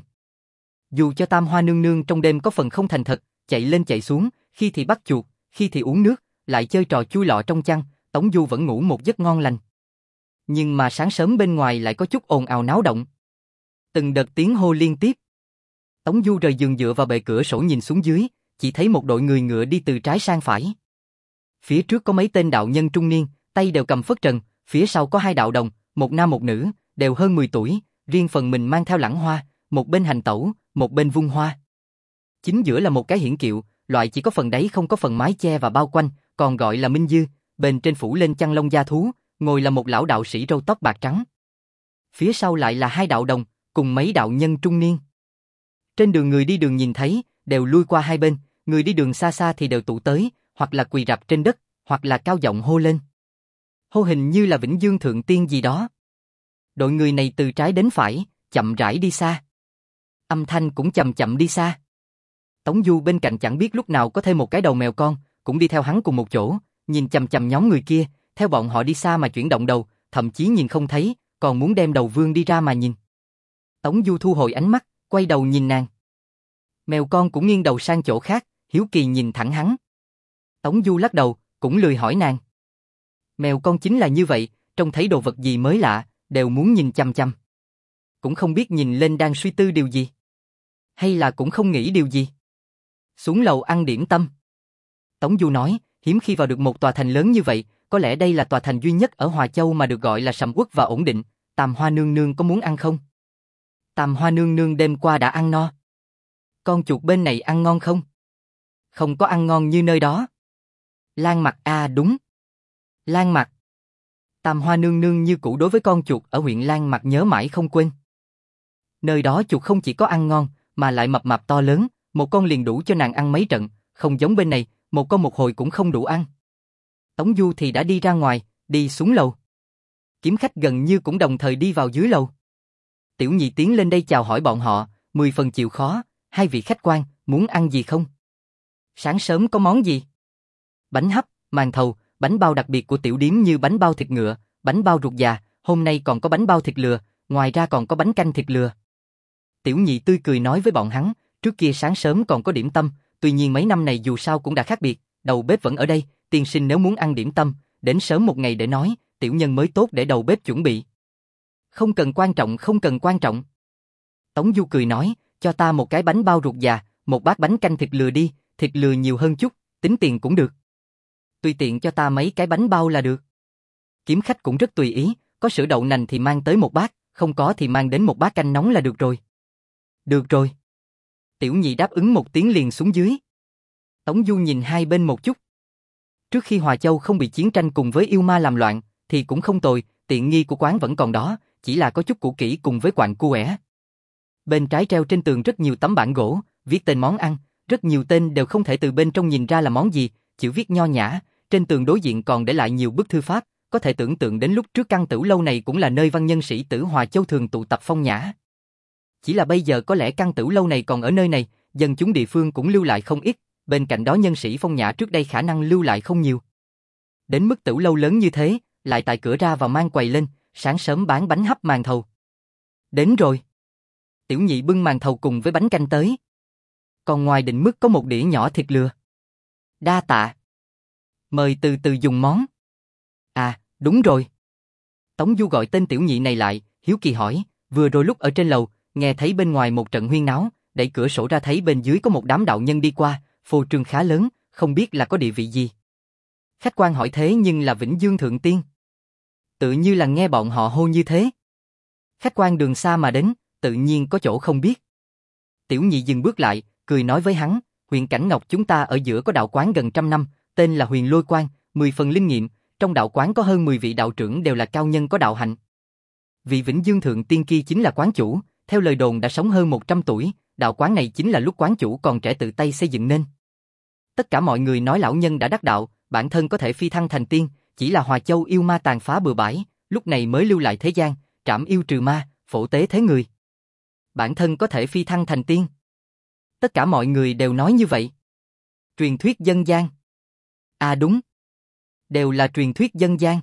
Dù cho Tam Hoa nương nương trong đêm có phần không thành thật, chạy lên chạy xuống, khi thì bắt chuột, khi thì uống nước, lại chơi trò chui lọ trong chăn, Tống Du vẫn ngủ một giấc ngon lành. Nhưng mà sáng sớm bên ngoài lại có chút ồn ào náo động. Từng đợt tiếng hô liên tiếp. Tống Du rời giường dựa vào bệ cửa sổ nhìn xuống dưới, chỉ thấy một đội người ngựa đi từ trái sang phải. Phía trước có mấy tên đạo nhân trung niên, tay đều cầm phất trần, phía sau có hai đạo đồng, một nam một nữ, đều hơn mười tuổi, riêng phần mình mang theo lẵng hoa, một bên hành tẩu, một bên vung hoa. Chính giữa là một cái hiển kiệu, loại chỉ có phần đáy không có phần mái che và bao quanh, còn gọi là Minh Dư, bên trên phủ lên chăn lông da thú, ngồi là một lão đạo sĩ râu tóc bạc trắng. Phía sau lại là hai đạo đồng, cùng mấy đạo nhân trung niên. Trên đường người đi đường nhìn thấy, đều lui qua hai bên, người đi đường xa xa thì đều tụ tới, hoặc là quỳ rạp trên đất, hoặc là cao giọng hô lên. Hô hình như là Vĩnh Dương Thượng Tiên gì đó. Đội người này từ trái đến phải, chậm rãi đi xa. Âm thanh cũng chậm chậm đi xa. Tống Du bên cạnh chẳng biết lúc nào có thêm một cái đầu mèo con, cũng đi theo hắn cùng một chỗ, nhìn chằm chằm nhóm người kia, theo bọn họ đi xa mà chuyển động đầu, thậm chí nhìn không thấy, còn muốn đem đầu vươn đi ra mà nhìn. Tống Du thu hồi ánh mắt, quay đầu nhìn nàng. Mèo con cũng nghiêng đầu sang chỗ khác, hiếu kỳ nhìn thẳng hắn. Tống Du lắc đầu, cũng lười hỏi nàng. Mèo con chính là như vậy, trông thấy đồ vật gì mới lạ, đều muốn nhìn chăm chăm. Cũng không biết nhìn lên đang suy tư điều gì. Hay là cũng không nghĩ điều gì. Xuống lầu ăn điểm tâm. Tống Du nói, hiếm khi vào được một tòa thành lớn như vậy, có lẽ đây là tòa thành duy nhất ở Hòa Châu mà được gọi là sầm uất và ổn định. Tam Hoa nương nương có muốn ăn không? Tam Hoa nương nương đêm qua đã ăn no. Con chuột bên này ăn ngon không? Không có ăn ngon như nơi đó. Lan Mặc à đúng. Lan Mặc. Tam Hoa nương nương như cũ đối với con chuột ở huyện Lan Mặc nhớ mãi không quên. Nơi đó chuột không chỉ có ăn ngon, mà lại mập mạp to lớn, một con liền đủ cho nàng ăn mấy trận, không giống bên này, một con một hồi cũng không đủ ăn. Tống Du thì đã đi ra ngoài, đi xuống lầu. Kiếm khách gần như cũng đồng thời đi vào dưới lầu. Tiểu Nhị tiến lên đây chào hỏi bọn họ, mười phần chịu khó, hai vị khách quan, muốn ăn gì không? Sáng sớm có món gì? Bánh hấp, màn thầu, bánh bao đặc biệt của tiểu điếm như bánh bao thịt ngựa, bánh bao ruột già, hôm nay còn có bánh bao thịt lừa, ngoài ra còn có bánh canh thịt lừa. Tiểu Nhị tươi cười nói với bọn hắn, trước kia sáng sớm còn có điểm tâm, tuy nhiên mấy năm này dù sao cũng đã khác biệt, đầu bếp vẫn ở đây, tiên sinh nếu muốn ăn điểm tâm, đến sớm một ngày để nói, tiểu nhân mới tốt để đầu bếp chuẩn bị. Không cần quan trọng, không cần quan trọng. Tống Du cười nói, cho ta một cái bánh bao ruột già, một bát bánh canh thịt lừa đi, thịt lừa nhiều hơn chút, tính tiền cũng được. Tùy tiện cho ta mấy cái bánh bao là được. Kiếm khách cũng rất tùy ý, có sữa đậu nành thì mang tới một bát, không có thì mang đến một bát canh nóng là được rồi. Được rồi. Tiểu Nhị đáp ứng một tiếng liền xuống dưới. Tống Du nhìn hai bên một chút. Trước khi Hòa Châu không bị chiến tranh cùng với yêu ma làm loạn, thì cũng không tồi, tiện nghi của quán vẫn còn đó, chỉ là có chút cũ kỹ cùng với quặng cu ẻ. Bên trái treo trên tường rất nhiều tấm bảng gỗ, viết tên món ăn, rất nhiều tên đều không thể từ bên trong nhìn ra là món gì, chữ viết nho nhã, trên tường đối diện còn để lại nhiều bức thư pháp, có thể tưởng tượng đến lúc trước căn tử lâu này cũng là nơi văn nhân sĩ tử Hòa Châu thường tụ tập phong nhã. Chỉ là bây giờ có lẽ căn tử lâu này còn ở nơi này, dân chúng địa phương cũng lưu lại không ít, bên cạnh đó nhân sĩ phong nhã trước đây khả năng lưu lại không nhiều. Đến mức tử lâu lớn như thế, lại tại cửa ra vào mang quầy lên, sáng sớm bán bánh hấp màn thầu. Đến rồi. Tiểu Nhị bưng màn thầu cùng với bánh canh tới. Còn ngoài định mức có một đĩa nhỏ thịt lừa. Đa tạ. Mời từ từ dùng món. À, đúng rồi. Tống Du gọi tên tiểu nhị này lại, hiếu kỳ hỏi, vừa rồi lúc ở trên lầu, nghe thấy bên ngoài một trận huyên náo, đẩy cửa sổ ra thấy bên dưới có một đám đạo nhân đi qua, phô trương khá lớn, không biết là có địa vị gì. Khách quan hỏi thế nhưng là Vĩnh Dương Thượng Tiên. Tự như là nghe bọn họ hô như thế. Khách quan đường xa mà đến, tự nhiên có chỗ không biết. Tiểu nhị dừng bước lại, cười nói với hắn, huyện Cảnh Ngọc chúng ta ở giữa có đạo quán gần trăm năm, tên là Huyền Lôi Quan, mười phần linh nghiệm, trong đạo quán có hơn mười vị đạo trưởng đều là cao nhân có đạo hạnh. Vị Vĩnh Dương Thượng Tiên kia chính là quán chủ, theo lời đồn đã sống hơn một trăm tuổi, đạo quán này chính là lúc quán chủ còn trẻ tự tay xây dựng nên. Tất cả mọi người nói lão nhân đã đắc đạo, bản thân có thể phi thăng thành tiên, chỉ là Hòa Châu yêu ma tàn phá bừa bãi, lúc này mới lưu lại thế gian, trảm yêu trừ ma, phổ tế thế người. Bản thân có thể phi thăng thành tiên. Tất cả mọi người đều nói như vậy. Truyền thuyết dân gian. À đúng. Đều là truyền thuyết dân gian.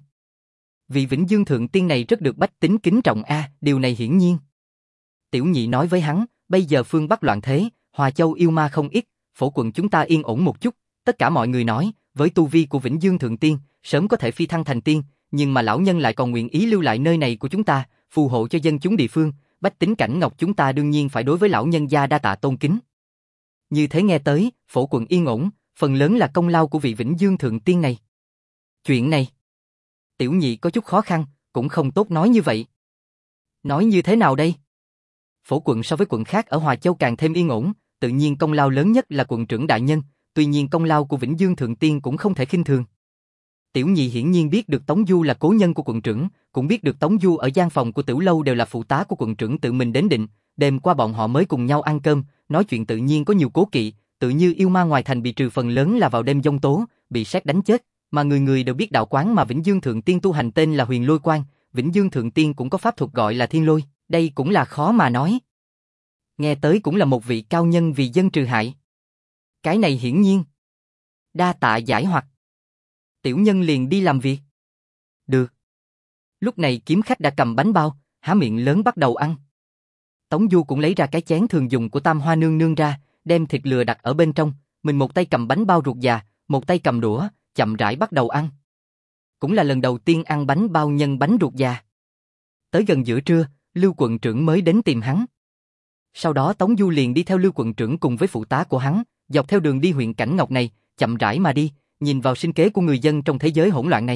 Vị Vĩnh Dương Thượng Tiên này rất được bách tính kính trọng a, à, điều này hiển nhiên. Tiểu nhị nói với hắn, bây giờ phương Bắc loạn thế, Hòa Châu yêu ma không ít, phổ quận chúng ta yên ổn một chút, tất cả mọi người nói, với tu vi của Vĩnh Dương Thượng Tiên, sớm có thể phi thăng thành tiên, nhưng mà lão nhân lại còn nguyện ý lưu lại nơi này của chúng ta, phù hộ cho dân chúng địa phương, bách tính Cảnh Ngọc chúng ta đương nhiên phải đối với lão nhân gia đa tạ tôn kính. Như thế nghe tới, phổ quận yên ổn, phần lớn là công lao của vị Vĩnh Dương Thượng Tiên này. Chuyện này, tiểu nhị có chút khó khăn, cũng không tốt nói như vậy. Nói như thế nào đây? Phổ quận so với quận khác ở Hòa Châu càng thêm yên ổn, tự nhiên công lao lớn nhất là quận trưởng đại nhân, tuy nhiên công lao của Vĩnh Dương Thượng Tiên cũng không thể khinh thường. Tiểu nhị hiển nhiên biết được Tống Du là cố nhân của quận trưởng, cũng biết được Tống Du ở gian phòng của Tiểu lâu đều là phụ tá của quận trưởng tự mình đến định, đêm qua bọn họ mới cùng nhau ăn cơm, nói chuyện tự nhiên có nhiều cố kỵ, tự như yêu ma ngoài thành bị trừ phần lớn là vào đêm giông tố, bị sét đánh chết, mà người người đều biết đạo quán mà Vĩnh Dương Thượng Tiên tu hành tên là Huyền Lôi Quan, Vĩnh Dương Thượng Tiên cũng có pháp thuật gọi là Thiên Lôi, đây cũng là khó mà nói. Nghe tới cũng là một vị cao nhân vì dân trừ hại. Cái này hiển nhiên. Đa tạ giải hoặc. Tiểu nhân liền đi làm việc. Được. Lúc này kiếm khách đã cầm bánh bao, há miệng lớn bắt đầu ăn. Tống Du cũng lấy ra cái chén thường dùng của Tam Hoa nương nương ra, đem thịt lừa đặt ở bên trong, mình một tay cầm bánh bao ruột già, một tay cầm đũa, chậm rãi bắt đầu ăn. Cũng là lần đầu tiên ăn bánh bao nhân bánh ruột già. Tới gần giữa trưa, Lưu quận trưởng mới đến tìm hắn. Sau đó Tống Du liền đi theo Lưu quận trưởng cùng với phụ tá của hắn, dọc theo đường đi huyện Cảnh Ngọc này, chậm rãi mà đi, nhìn vào sinh kế của người dân trong thế giới hỗn loạn này.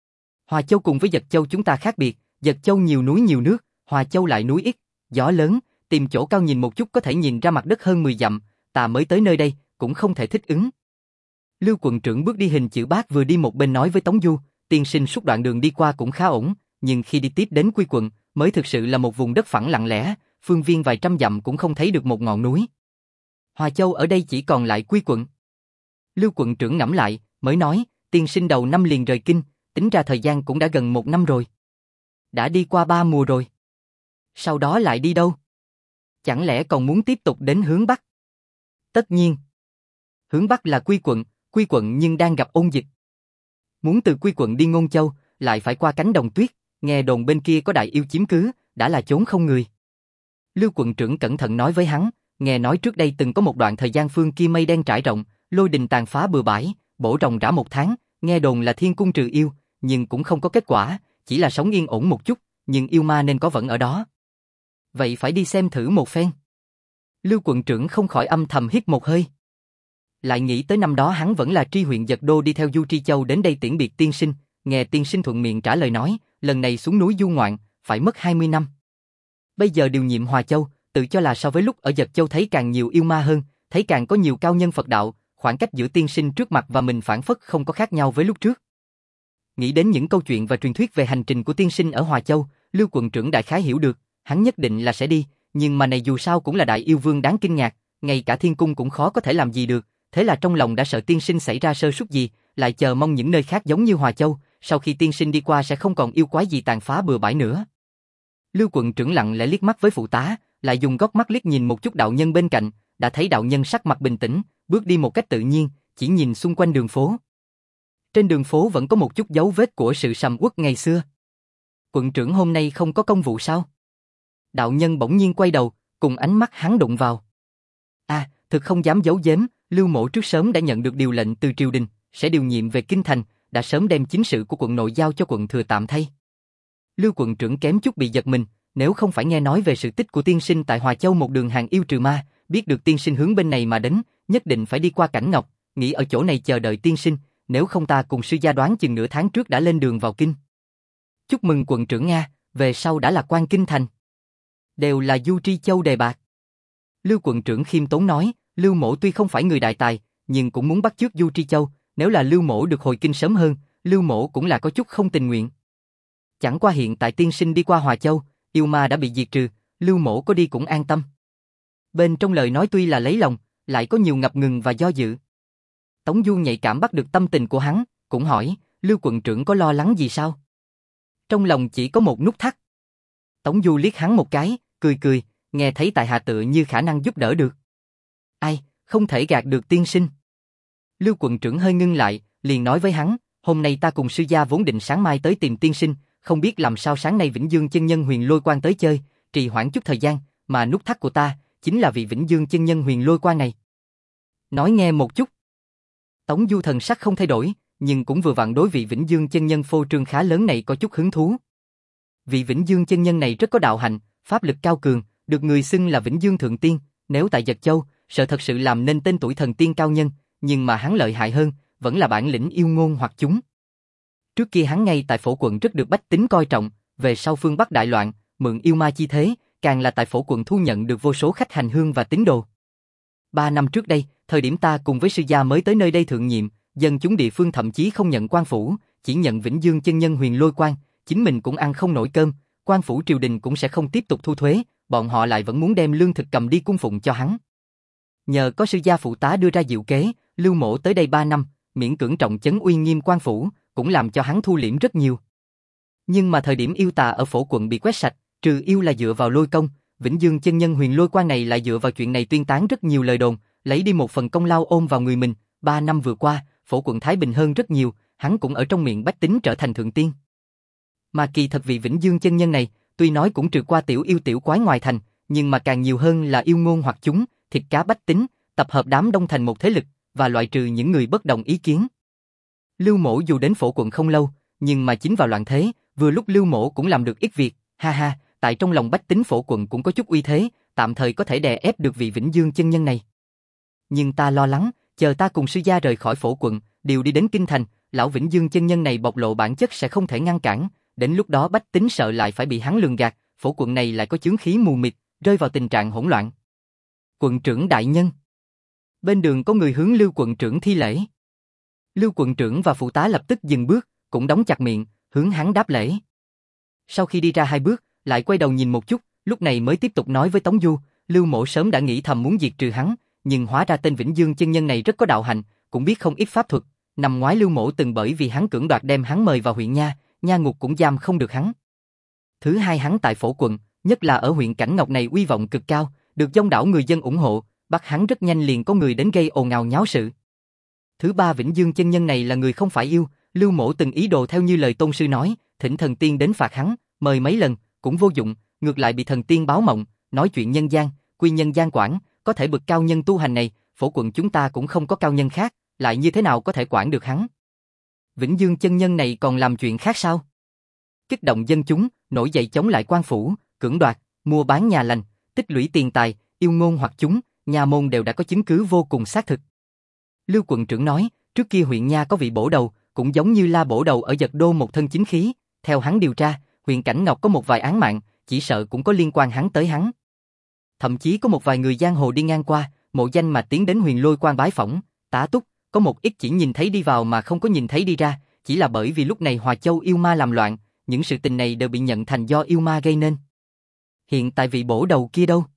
Hòa Châu cùng với Dật Châu chúng ta khác biệt, Dật Châu nhiều núi nhiều nước, Hòa Châu lại núi ít, gió lớn, tìm chỗ cao nhìn một chút có thể nhìn ra mặt đất hơn mười dặm, ta mới tới nơi đây, cũng không thể thích ứng. Lưu quận trưởng bước đi hình chữ bát vừa đi một bên nói với Tống Du, tiên sinh suốt đoạn đường đi qua cũng khá ổn, nhưng khi đi tiếp đến Quy quận, mới thực sự là một vùng đất phẳng lặng lẽ, phương viên vài trăm dặm cũng không thấy được một ngọn núi. Hòa Châu ở đây chỉ còn lại Quy quận. Lưu quận trưởng ngẫm lại, mới nói, tiên sinh đầu năm liền rời kinh, tính ra thời gian cũng đã gần một năm rồi. Đã đi qua ba mùa rồi. Sau đó lại đi đâu? Chẳng lẽ còn muốn tiếp tục đến hướng Bắc? Tất nhiên. Hướng Bắc là Quy quận, Quy quận nhưng đang gặp ôn dịch. Muốn từ Quy quận đi Ngôn Châu, lại phải qua cánh đồng tuyết, nghe đồn bên kia có đại yêu chiếm cứ, đã là chốn không người. Lưu quận trưởng cẩn thận nói với hắn, nghe nói trước đây từng có một đoạn thời gian phương kia mây đen trải rộng, lôi đình tàn phá bừa bãi, bổ ròng rã một tháng, nghe đồn là thiên cung trừ yêu, nhưng cũng không có kết quả, chỉ là sống yên ổn một chút, nhưng yêu ma nên có vẫn ở đó. Vậy phải đi xem thử một phen. Lưu quận trưởng không khỏi âm thầm hít một hơi. Lại nghĩ tới năm đó hắn vẫn là tri huyện Dật Đô đi theo Du Tri Châu đến đây tiễn biệt tiên sinh, nghe tiên sinh thuận miệng trả lời nói, lần này xuống núi du ngoạn, phải mất hai mươi năm. Bây giờ điều nhiệm Hòa Châu, tự cho là so với lúc ở Dật Châu thấy càng nhiều yêu ma hơn, thấy càng có nhiều cao nhân Phật đạo, khoảng cách giữa tiên sinh trước mặt và mình phản phất không có khác nhau với lúc trước. Nghĩ đến những câu chuyện và truyền thuyết về hành trình của tiên sinh ở Hòa Châu, Lưu quận trưởng đại khái hiểu được, hắn nhất định là sẽ đi, nhưng mà này dù sao cũng là đại yêu vương đáng kinh ngạc, ngay cả thiên cung cũng khó có thể làm gì được, thế là trong lòng đã sợ tiên sinh xảy ra sơ suất gì, lại chờ mong những nơi khác giống như Hòa Châu, sau khi tiên sinh đi qua sẽ không còn yêu quái gì tàn phá bừa bãi nữa. Lưu quận trưởng lặng lẽ liếc mắt với phụ tá, lại dùng góc mắt liếc nhìn một chút đạo nhân bên cạnh, đã thấy đạo nhân sắc mặt bình tĩnh, bước đi một cách tự nhiên, chỉ nhìn xung quanh đường phố. Trên đường phố vẫn có một chút dấu vết của sự sầm uất ngày xưa. Quận trưởng hôm nay không có công vụ sao? Đạo nhân bỗng nhiên quay đầu, cùng ánh mắt hắn đụng vào. À, thực không dám giấu giếm, Lưu mỗ trước sớm đã nhận được điều lệnh từ triều đình, sẽ điều nhiệm về kinh thành, đã sớm đem chính sự của quận nội giao cho quận thừa tạm thay. Lưu quận trưởng kém chút bị giật mình, nếu không phải nghe nói về sự tích của tiên sinh tại Hòa Châu một đường hàng yêu trừ ma, biết được tiên sinh hướng bên này mà đến, nhất định phải đi qua Cảnh Ngọc, nghĩ ở chỗ này chờ đợi tiên sinh, nếu không ta cùng sư gia đoán chừng nửa tháng trước đã lên đường vào kinh. Chúc mừng quận trưởng Nga, về sau đã là quan kinh thành. Đều là Du Tri Châu đề bạc. Lưu quận trưởng khiêm tốn nói, Lưu mỗ tuy không phải người đại tài, nhưng cũng muốn bắt chước Du Tri Châu, nếu là Lưu mỗ được hồi kinh sớm hơn, Lưu mỗ cũng là có chút không tình nguyện. Chẳng qua hiện tại tiên sinh đi qua Hòa Châu, yêu ma đã bị diệt trừ, Lưu mỗ có đi cũng an tâm. Bên trong lời nói tuy là lấy lòng, lại có nhiều ngập ngừng và do dự. Tống Du nhạy cảm bắt được tâm tình của hắn, cũng hỏi, Lưu quận trưởng có lo lắng gì sao? Trong lòng chỉ có một nút thắt. Tống Du liếc hắn một cái, cười cười, nghe thấy tại hạ tự như khả năng giúp đỡ được. Ai, không thể gạt được tiên sinh. Lưu quận trưởng hơi ngưng lại, liền nói với hắn, hôm nay ta cùng sư gia vốn định sáng mai tới tìm tiên sinh, không biết làm sao sáng nay Vĩnh Dương chân nhân Huyền Lôi Quan tới chơi, trì hoãn chút thời gian, mà nút thắt của ta chính là vị Vĩnh Dương chân nhân Huyền Lôi Quan này. Nói nghe một chút. Tống Du thần sắc không thay đổi, nhưng cũng vừa vặn đối vị Vĩnh Dương chân nhân phô trương khá lớn này có chút hứng thú. Vị Vĩnh Dương chân nhân này rất có đạo hạnh, pháp lực cao cường, được người xưng là Vĩnh Dương thượng tiên, nếu tại Dật Châu, sợ thật sự làm nên tên tuổi thần tiên cao nhân, nhưng mà hắn lợi hại hơn, vẫn là bản lĩnh yêu ngôn hoặc chúng. Trước kia hắn ngay tại phổ quận rất được bách tính coi trọng, về sau phương Bắc đại loạn, mượn yêu ma chi thế, càng là tại phổ quận thu nhận được vô số khách hành hương và tín đồ. Ba năm trước đây, thời điểm ta cùng với sư gia mới tới nơi đây thượng nhiệm, dân chúng địa phương thậm chí không nhận quan phủ, chỉ nhận Vĩnh Dương chân nhân Huyền Lôi Quan, chính mình cũng ăn không nổi cơm, quan phủ triều đình cũng sẽ không tiếp tục thu thuế, bọn họ lại vẫn muốn đem lương thực cầm đi cung phụng cho hắn. Nhờ có sư gia phụ tá đưa ra diệu kế, Lưu mỗ tới đây ba năm, miễn cưỡng trọng chấn uy nghiêm quan phủ, cũng làm cho hắn thu liễm rất nhiều. Nhưng mà thời điểm yêu tà ở phổ quận bị quét sạch, trừ yêu là dựa vào lôi công, Vĩnh Dương chân nhân Huyền Lôi Quan này lại dựa vào chuyện này tuyên tán rất nhiều lời đồn, lấy đi một phần công lao ôm vào người mình. Ba năm vừa qua, phổ quận thái bình hơn rất nhiều, hắn cũng ở trong miệng bách tính trở thành thượng tiên. Mà kỳ thật vị Vĩnh Dương chân nhân này, tuy nói cũng trừ qua tiểu yêu tiểu quái ngoài thành, nhưng mà càng nhiều hơn là yêu ngôn hoặc chúng, thịt cá bách tính, tập hợp đám đông thành một thế lực, và loại trừ những người bất đồng ý kiến. Lưu mỗ dù đến phổ quận không lâu, nhưng mà chính vào loạn thế, vừa lúc Lưu mỗ cũng làm được ít việc, ha ha, tại trong lòng bách tính phổ quận cũng có chút uy thế, tạm thời có thể đè ép được vị Vĩnh Dương chân nhân này. Nhưng ta lo lắng, chờ ta cùng sư gia rời khỏi phổ quận, đều đi đến kinh thành, lão Vĩnh Dương chân nhân này bộc lộ bản chất sẽ không thể ngăn cản, đến lúc đó bách tính sợ lại phải bị hắn lường gạt, phổ quận này lại có chướng khí mù mịt, rơi vào tình trạng hỗn loạn. Quận trưởng đại nhân. Bên đường có người hướng Lưu quận trưởng thi lễ. Lưu quận trưởng và phụ tá lập tức dừng bước, cũng đóng chặt miệng, hướng hắn đáp lễ. Sau khi đi ra hai bước, lại quay đầu nhìn một chút, lúc này mới tiếp tục nói với Tống Du, Lưu mỗ sớm đã nghĩ thầm muốn diệt trừ hắn, nhưng hóa ra tên Vĩnh Dương chân nhân này rất có đạo hạnh, cũng biết không ít pháp thuật. Năm ngoái Lưu mỗ từng bởi vì hắn cưỡng đoạt đem hắn mời vào huyện nha, nha ngục cũng giam không được hắn. Thứ hai, hắn tại phổ quận, nhất là ở huyện Cảnh Ngọc này uy vọng cực cao, được đông đảo người dân ủng hộ, bắt hắn rất nhanh liền có người đến gây ồn ào nháo sự. Thứ ba, Vĩnh Dương chân nhân này là người không phải yêu, Lưu mỗ từng ý đồ theo như lời tôn sư nói, thỉnh thần tiên đến phạt hắn, mời mấy lần, cũng vô dụng, ngược lại bị thần tiên báo mộng, nói chuyện nhân gian, quy nhân gian quản, có thể bực cao nhân tu hành này, phổ quận chúng ta cũng không có cao nhân khác, lại như thế nào có thể quản được hắn? Vĩnh Dương chân nhân này còn làm chuyện khác sao? Kích động dân chúng, nổi dậy chống lại quan phủ, cưỡng đoạt, mua bán nhà lành, tích lũy tiền tài, yêu ngôn hoặc chúng, nhà môn đều đã có chứng cứ vô cùng xác thực. Lưu quận trưởng nói, trước kia huyện nha có vị bổ đầu, cũng giống như La bổ đầu ở Dật Đô một thân chính khí, theo hắn điều tra, huyện Cảnh Ngọc có một vài án mạng, chỉ sợ cũng có liên quan hắn tới hắn. Thậm chí có một vài người giang hồ đi ngang qua, mộ danh mà tiến đến Huyền Lôi Quan bái phỏng, tá túc, có một ít chỉ nhìn thấy đi vào mà không có nhìn thấy đi ra, chỉ là bởi vì lúc này Hòa Châu yêu ma làm loạn, những sự tình này đều bị nhận thành do yêu ma gây nên. Hiện tại vị bổ đầu kia đâu?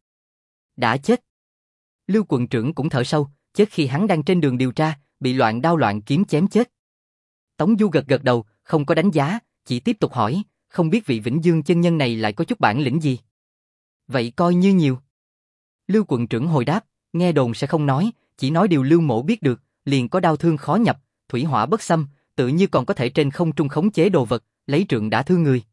Đã chết. Lưu quận trưởng cũng thở sâu, chết khi hắn đang trên đường điều tra, bị loạn đao loạn kiếm chém chết. Tống Du gật gật đầu, không có đánh giá, chỉ tiếp tục hỏi, không biết vị Vĩnh Dương chân nhân này lại có chút bản lĩnh gì? Vậy coi như nhiều. Lưu quận trưởng hồi đáp, nghe đồn sẽ không nói, chỉ nói điều Lưu mỗ biết được, liền có đao thương khó nhập, thủy hỏa bất xâm, tự như còn có thể trên không trung khống chế đồ vật, lấy trượng đả thương người.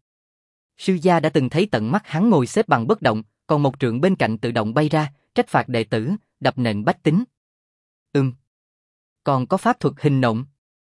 Sư gia đã từng thấy tận mắt hắn ngồi xếp bằng bất động, còn một trượng bên cạnh tự động bay ra, trách phạt đệ tử, đập nện bách tính. Ừm. Còn có pháp thuật hình nộm.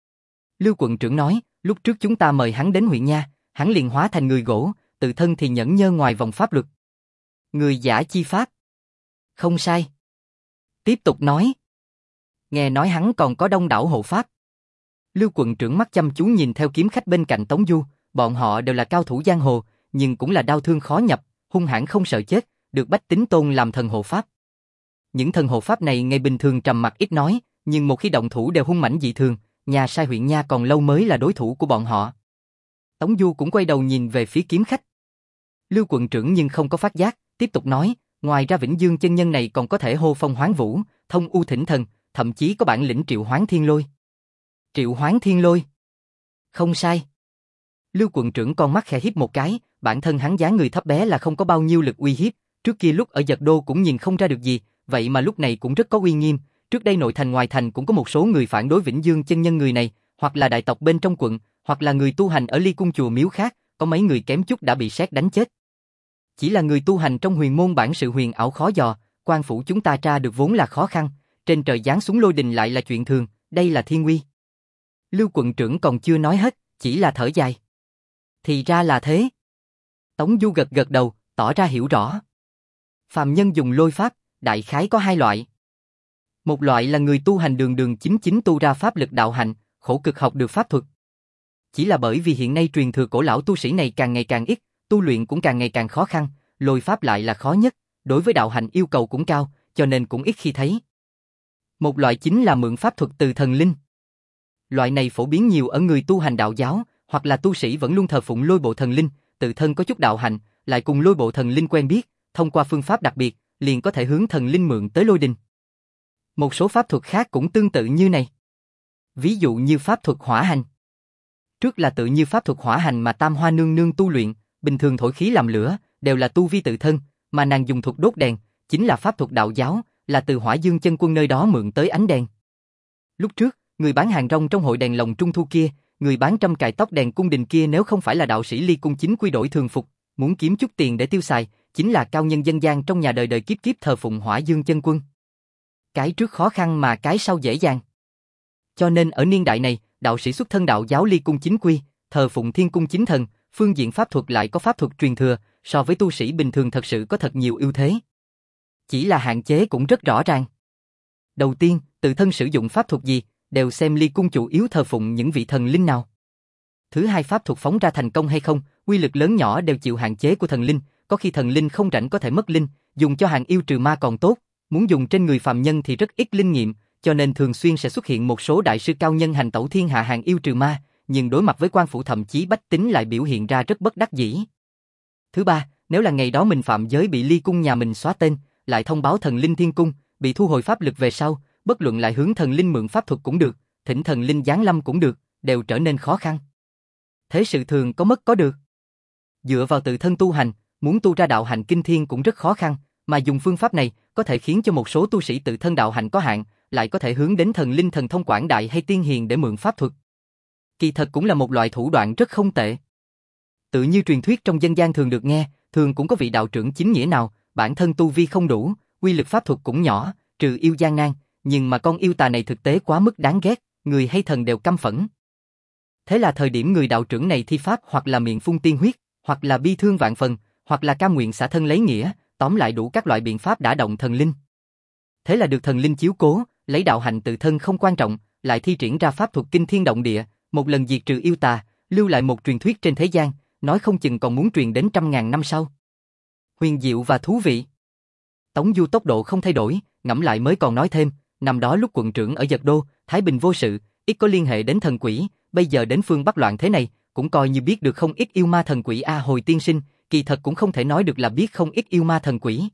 Lưu quận trưởng nói, lúc trước chúng ta mời hắn đến huyện nha, hắn liền hóa thành người gỗ, tự thân thì nhẫn nhơ ngoài vòng pháp luật. Người giả chi pháp. Không sai. Tiếp tục nói. Nghe nói hắn còn có đông đảo hộ pháp. Lưu quận trưởng mắt chăm chú nhìn theo kiếm khách bên cạnh Tống Du, bọn họ đều là cao thủ giang hồ, nhưng cũng là đau thương khó nhập, hung hãn không sợ chết, được Bách Tính tôn làm thần hộ pháp. Những thần hộ pháp này ngày bình thường trầm mặc ít nói, nhưng một khi động thủ đều hung mãnh dị thường, nhà sai huyện nha còn lâu mới là đối thủ của bọn họ. Tống Du cũng quay đầu nhìn về phía kiếm khách. Lưu quận trưởng nhưng không có phát giác, tiếp tục nói, ngoài ra Vĩnh Dương chân nhân này còn có thể hô phong hoán vũ, thông u thỉnh thần, thậm chí có bản lĩnh triệu hoán thiên lôi. Triệu hoán thiên lôi? Không sai. Lưu quận trưởng con mắt khẽ híp một cái, bản thân hắn dáng người thấp bé là không có bao nhiêu lực uy hiếp, trước kia lúc ở Giật Đô cũng nhìn không ra được gì, vậy mà lúc này cũng rất có uy nghiêm, trước đây nội thành ngoài thành cũng có một số người phản đối Vĩnh Dương chân nhân người này, hoặc là đại tộc bên trong quận, hoặc là người tu hành ở Ly Cung chùa miếu khác, có mấy người kém chút đã bị sét đánh chết. Chỉ là người tu hành trong huyền môn bản sự huyền ảo khó dò, quan phủ chúng ta tra được vốn là khó khăn, trên trời giáng xuống lôi đình lại là chuyện thường, đây là thiên uy. Lưu quận trưởng còn chưa nói hết, chỉ là thở dài. Thì ra là thế. Tống Du gật gật đầu, tỏ ra hiểu rõ. Phàm nhân dùng lôi pháp, đại khái có hai loại. Một loại là người tu hành đường đường chính chính tu ra pháp lực đạo hạnh, khổ cực học được pháp thuật. Chỉ là bởi vì hiện nay truyền thừa cổ lão tu sĩ này càng ngày càng ít, tu luyện cũng càng ngày càng khó khăn, lôi pháp lại là khó nhất, đối với đạo hạnh yêu cầu cũng cao, cho nên cũng ít khi thấy. Một loại chính là mượn pháp thuật từ thần linh. Loại này phổ biến nhiều ở người tu hành đạo giáo, hoặc là tu sĩ vẫn luôn thờ phụng lôi bộ thần linh, tự thân có chút đạo hạnh, lại cùng lôi bộ thần linh quen biết, thông qua phương pháp đặc biệt, liền có thể hướng thần linh mượn tới lôi đình. Một số pháp thuật khác cũng tương tự như này. Ví dụ như pháp thuật hỏa hành. Trước là tự như pháp thuật hỏa hành mà Tam Hoa nương nương tu luyện, bình thường thổi khí làm lửa, đều là tu vi tự thân, mà nàng dùng thuật đốt đèn, chính là pháp thuật đạo giáo, là từ Hỏa Dương chân quân nơi đó mượn tới ánh đèn. Lúc trước, người bán hàng rong trong hội đèn lồng trung thu kia, người bán trăm cài tóc đèn cung đình kia nếu không phải là đạo sĩ Ly Cung chính quy đổi thường phục, muốn kiếm chút tiền để tiêu xài, chính là cao nhân dân gian trong nhà đời đời kiếp kiếp thờ phụng Hỏa Dương chân quân. Cái trước khó khăn mà cái sau dễ dàng. Cho nên ở niên đại này, đạo sĩ xuất thân đạo giáo Ly Cung chính quy, thờ phụng Thiên Cung chính thần, phương diện pháp thuật lại có pháp thuật truyền thừa, so với tu sĩ bình thường thật sự có thật nhiều ưu thế. Chỉ là hạn chế cũng rất rõ ràng. Đầu tiên, tự thân sử dụng pháp thuật gì, đều xem Ly Cung chủ yếu thờ phụng những vị thần linh nào. Thứ hai, pháp thuật phóng ra thành công hay không, uy lực lớn nhỏ đều chịu hạn chế của thần linh, có khi thần linh không rảnh có thể mất linh, dùng cho hàng yêu trừ ma còn tốt, muốn dùng trên người phàm nhân thì rất ít linh nghiệm, cho nên thường xuyên sẽ xuất hiện một số đại sư cao nhân hành tẩu thiên hạ hàng yêu trừ ma, nhưng đối mặt với quan phủ thậm chí bách tính lại biểu hiện ra rất bất đắc dĩ. Thứ ba, nếu là ngày đó mình phạm giới bị Ly Cung nhà mình xóa tên, lại thông báo thần linh Thiên Cung, bị thu hồi pháp lực về sau, bất luận lại hướng thần linh mượn pháp thuật cũng được, thỉnh thần linh giáng lâm cũng được, đều trở nên khó khăn. Thế sự thường có mất có được. Dựa vào tự thân tu hành, muốn tu ra đạo hạnh kinh thiên cũng rất khó khăn, mà dùng phương pháp này có thể khiến cho một số tu sĩ tự thân đạo hạnh có hạn, lại có thể hướng đến thần linh thần thông quảng đại hay tiên hiền để mượn pháp thuật. Kỳ thật cũng là một loại thủ đoạn rất không tệ. Tự như truyền thuyết trong dân gian thường được nghe, thường cũng có vị đạo trưởng chính nghĩa nào, bản thân tu vi không đủ, uy lực pháp thuật cũng nhỏ, trừ yêu gian nan, nhưng mà con yêu tà này thực tế quá mức đáng ghét, người hay thần đều căm phẫn. Thế là thời điểm người đạo trưởng này thi pháp hoặc là miệng phun tiên huyết, hoặc là bi thương vạn phần, hoặc là cam nguyện xả thân lấy nghĩa, tóm lại đủ các loại biện pháp đả động thần linh. Thế là được thần linh chiếu cố, lấy đạo hạnh tự thân không quan trọng, lại thi triển ra pháp thuật kinh thiên động địa, một lần diệt trừ yêu tà, lưu lại một truyền thuyết trên thế gian, nói không chừng còn muốn truyền đến trăm ngàn năm sau. Huyền diệu và thú vị. Tống Du tốc độ không thay đổi, ngẫm lại mới còn nói thêm, năm đó lúc quận trưởng ở Giật Đô, Thái Bình vô sự, ít có liên hệ đến thần quỷ, bây giờ đến phương Bắc loạn thế này, cũng coi như biết được không ít yêu ma thần quỷ a. Hồi tiên sinh, kỳ thật cũng không thể nói được là biết không ít yêu ma thần quỷ.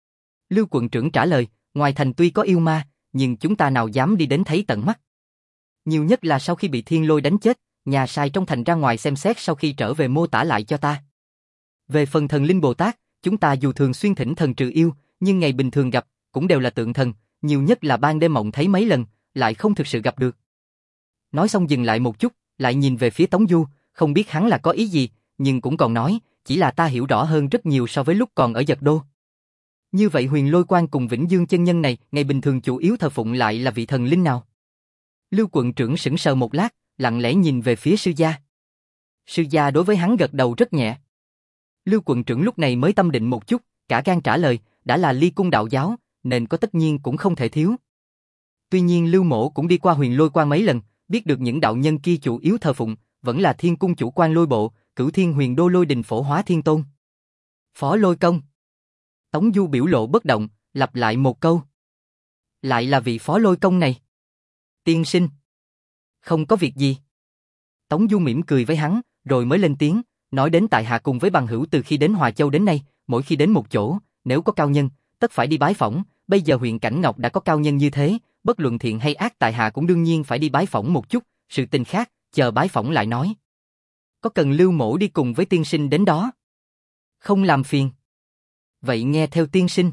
Lưu quận trưởng trả lời, ngoài thành tuy có yêu ma, nhưng chúng ta nào dám đi đến thấy tận mắt. Nhiều nhất là sau khi bị thiên lôi đánh chết, nhà sai trong thành ra ngoài xem xét sau khi trở về mô tả lại cho ta. Về phần thần linh Bồ Tát, chúng ta dù thường xuyên thỉnh thần trừ yêu, nhưng ngày bình thường gặp, cũng đều là tượng thần, nhiều nhất là ban đêm mộng thấy mấy lần, lại không thực sự gặp được. Nói xong dừng lại một chút, lại nhìn về phía Tống Du, không biết hắn là có ý gì, nhưng cũng còn nói, chỉ là ta hiểu rõ hơn rất nhiều so với lúc còn ở Giật Đô. Như vậy Huyền Lôi Quan cùng Vĩnh Dương chân nhân này, ngày bình thường chủ yếu thờ phụng lại là vị thần linh nào? Lưu quận trưởng sững sờ một lát, lặng lẽ nhìn về phía sư gia. Sư gia đối với hắn gật đầu rất nhẹ. Lưu quận trưởng lúc này mới tâm định một chút, cả gan trả lời, đã là ly cung đạo giáo, nên có tất nhiên cũng không thể thiếu. Tuy nhiên Lưu Mỗ cũng đi qua Huyền Lôi Quan mấy lần, biết được những đạo nhân kia chủ yếu thờ phụng, vẫn là Thiên Cung chủ quan Lôi Bộ, Cửu Thiên Huyền Đô Lôi Đình Phổ Hóa Thiên Tôn. Phó Lôi Công. Tống Du biểu lộ bất động, lặp lại một câu. Lại là vị Phó Lôi Công này. Tiên sinh. Không có việc gì. Tống Du mỉm cười với hắn, rồi mới lên tiếng, nói đến tại hạ cùng với bằng hữu từ khi đến Hòa Châu đến nay, mỗi khi đến một chỗ, nếu có cao nhân, tất phải đi bái phỏng, bây giờ huyện Cảnh Ngọc đã có cao nhân như thế, bất luận thiện hay ác tại hạ cũng đương nhiên phải đi bái phỏng một chút, sự tình khác, chờ bái phỏng lại nói. Có cần Lưu Mỗ đi cùng với tiên sinh đến đó? Không làm phiền. Vậy nghe theo tiên sinh.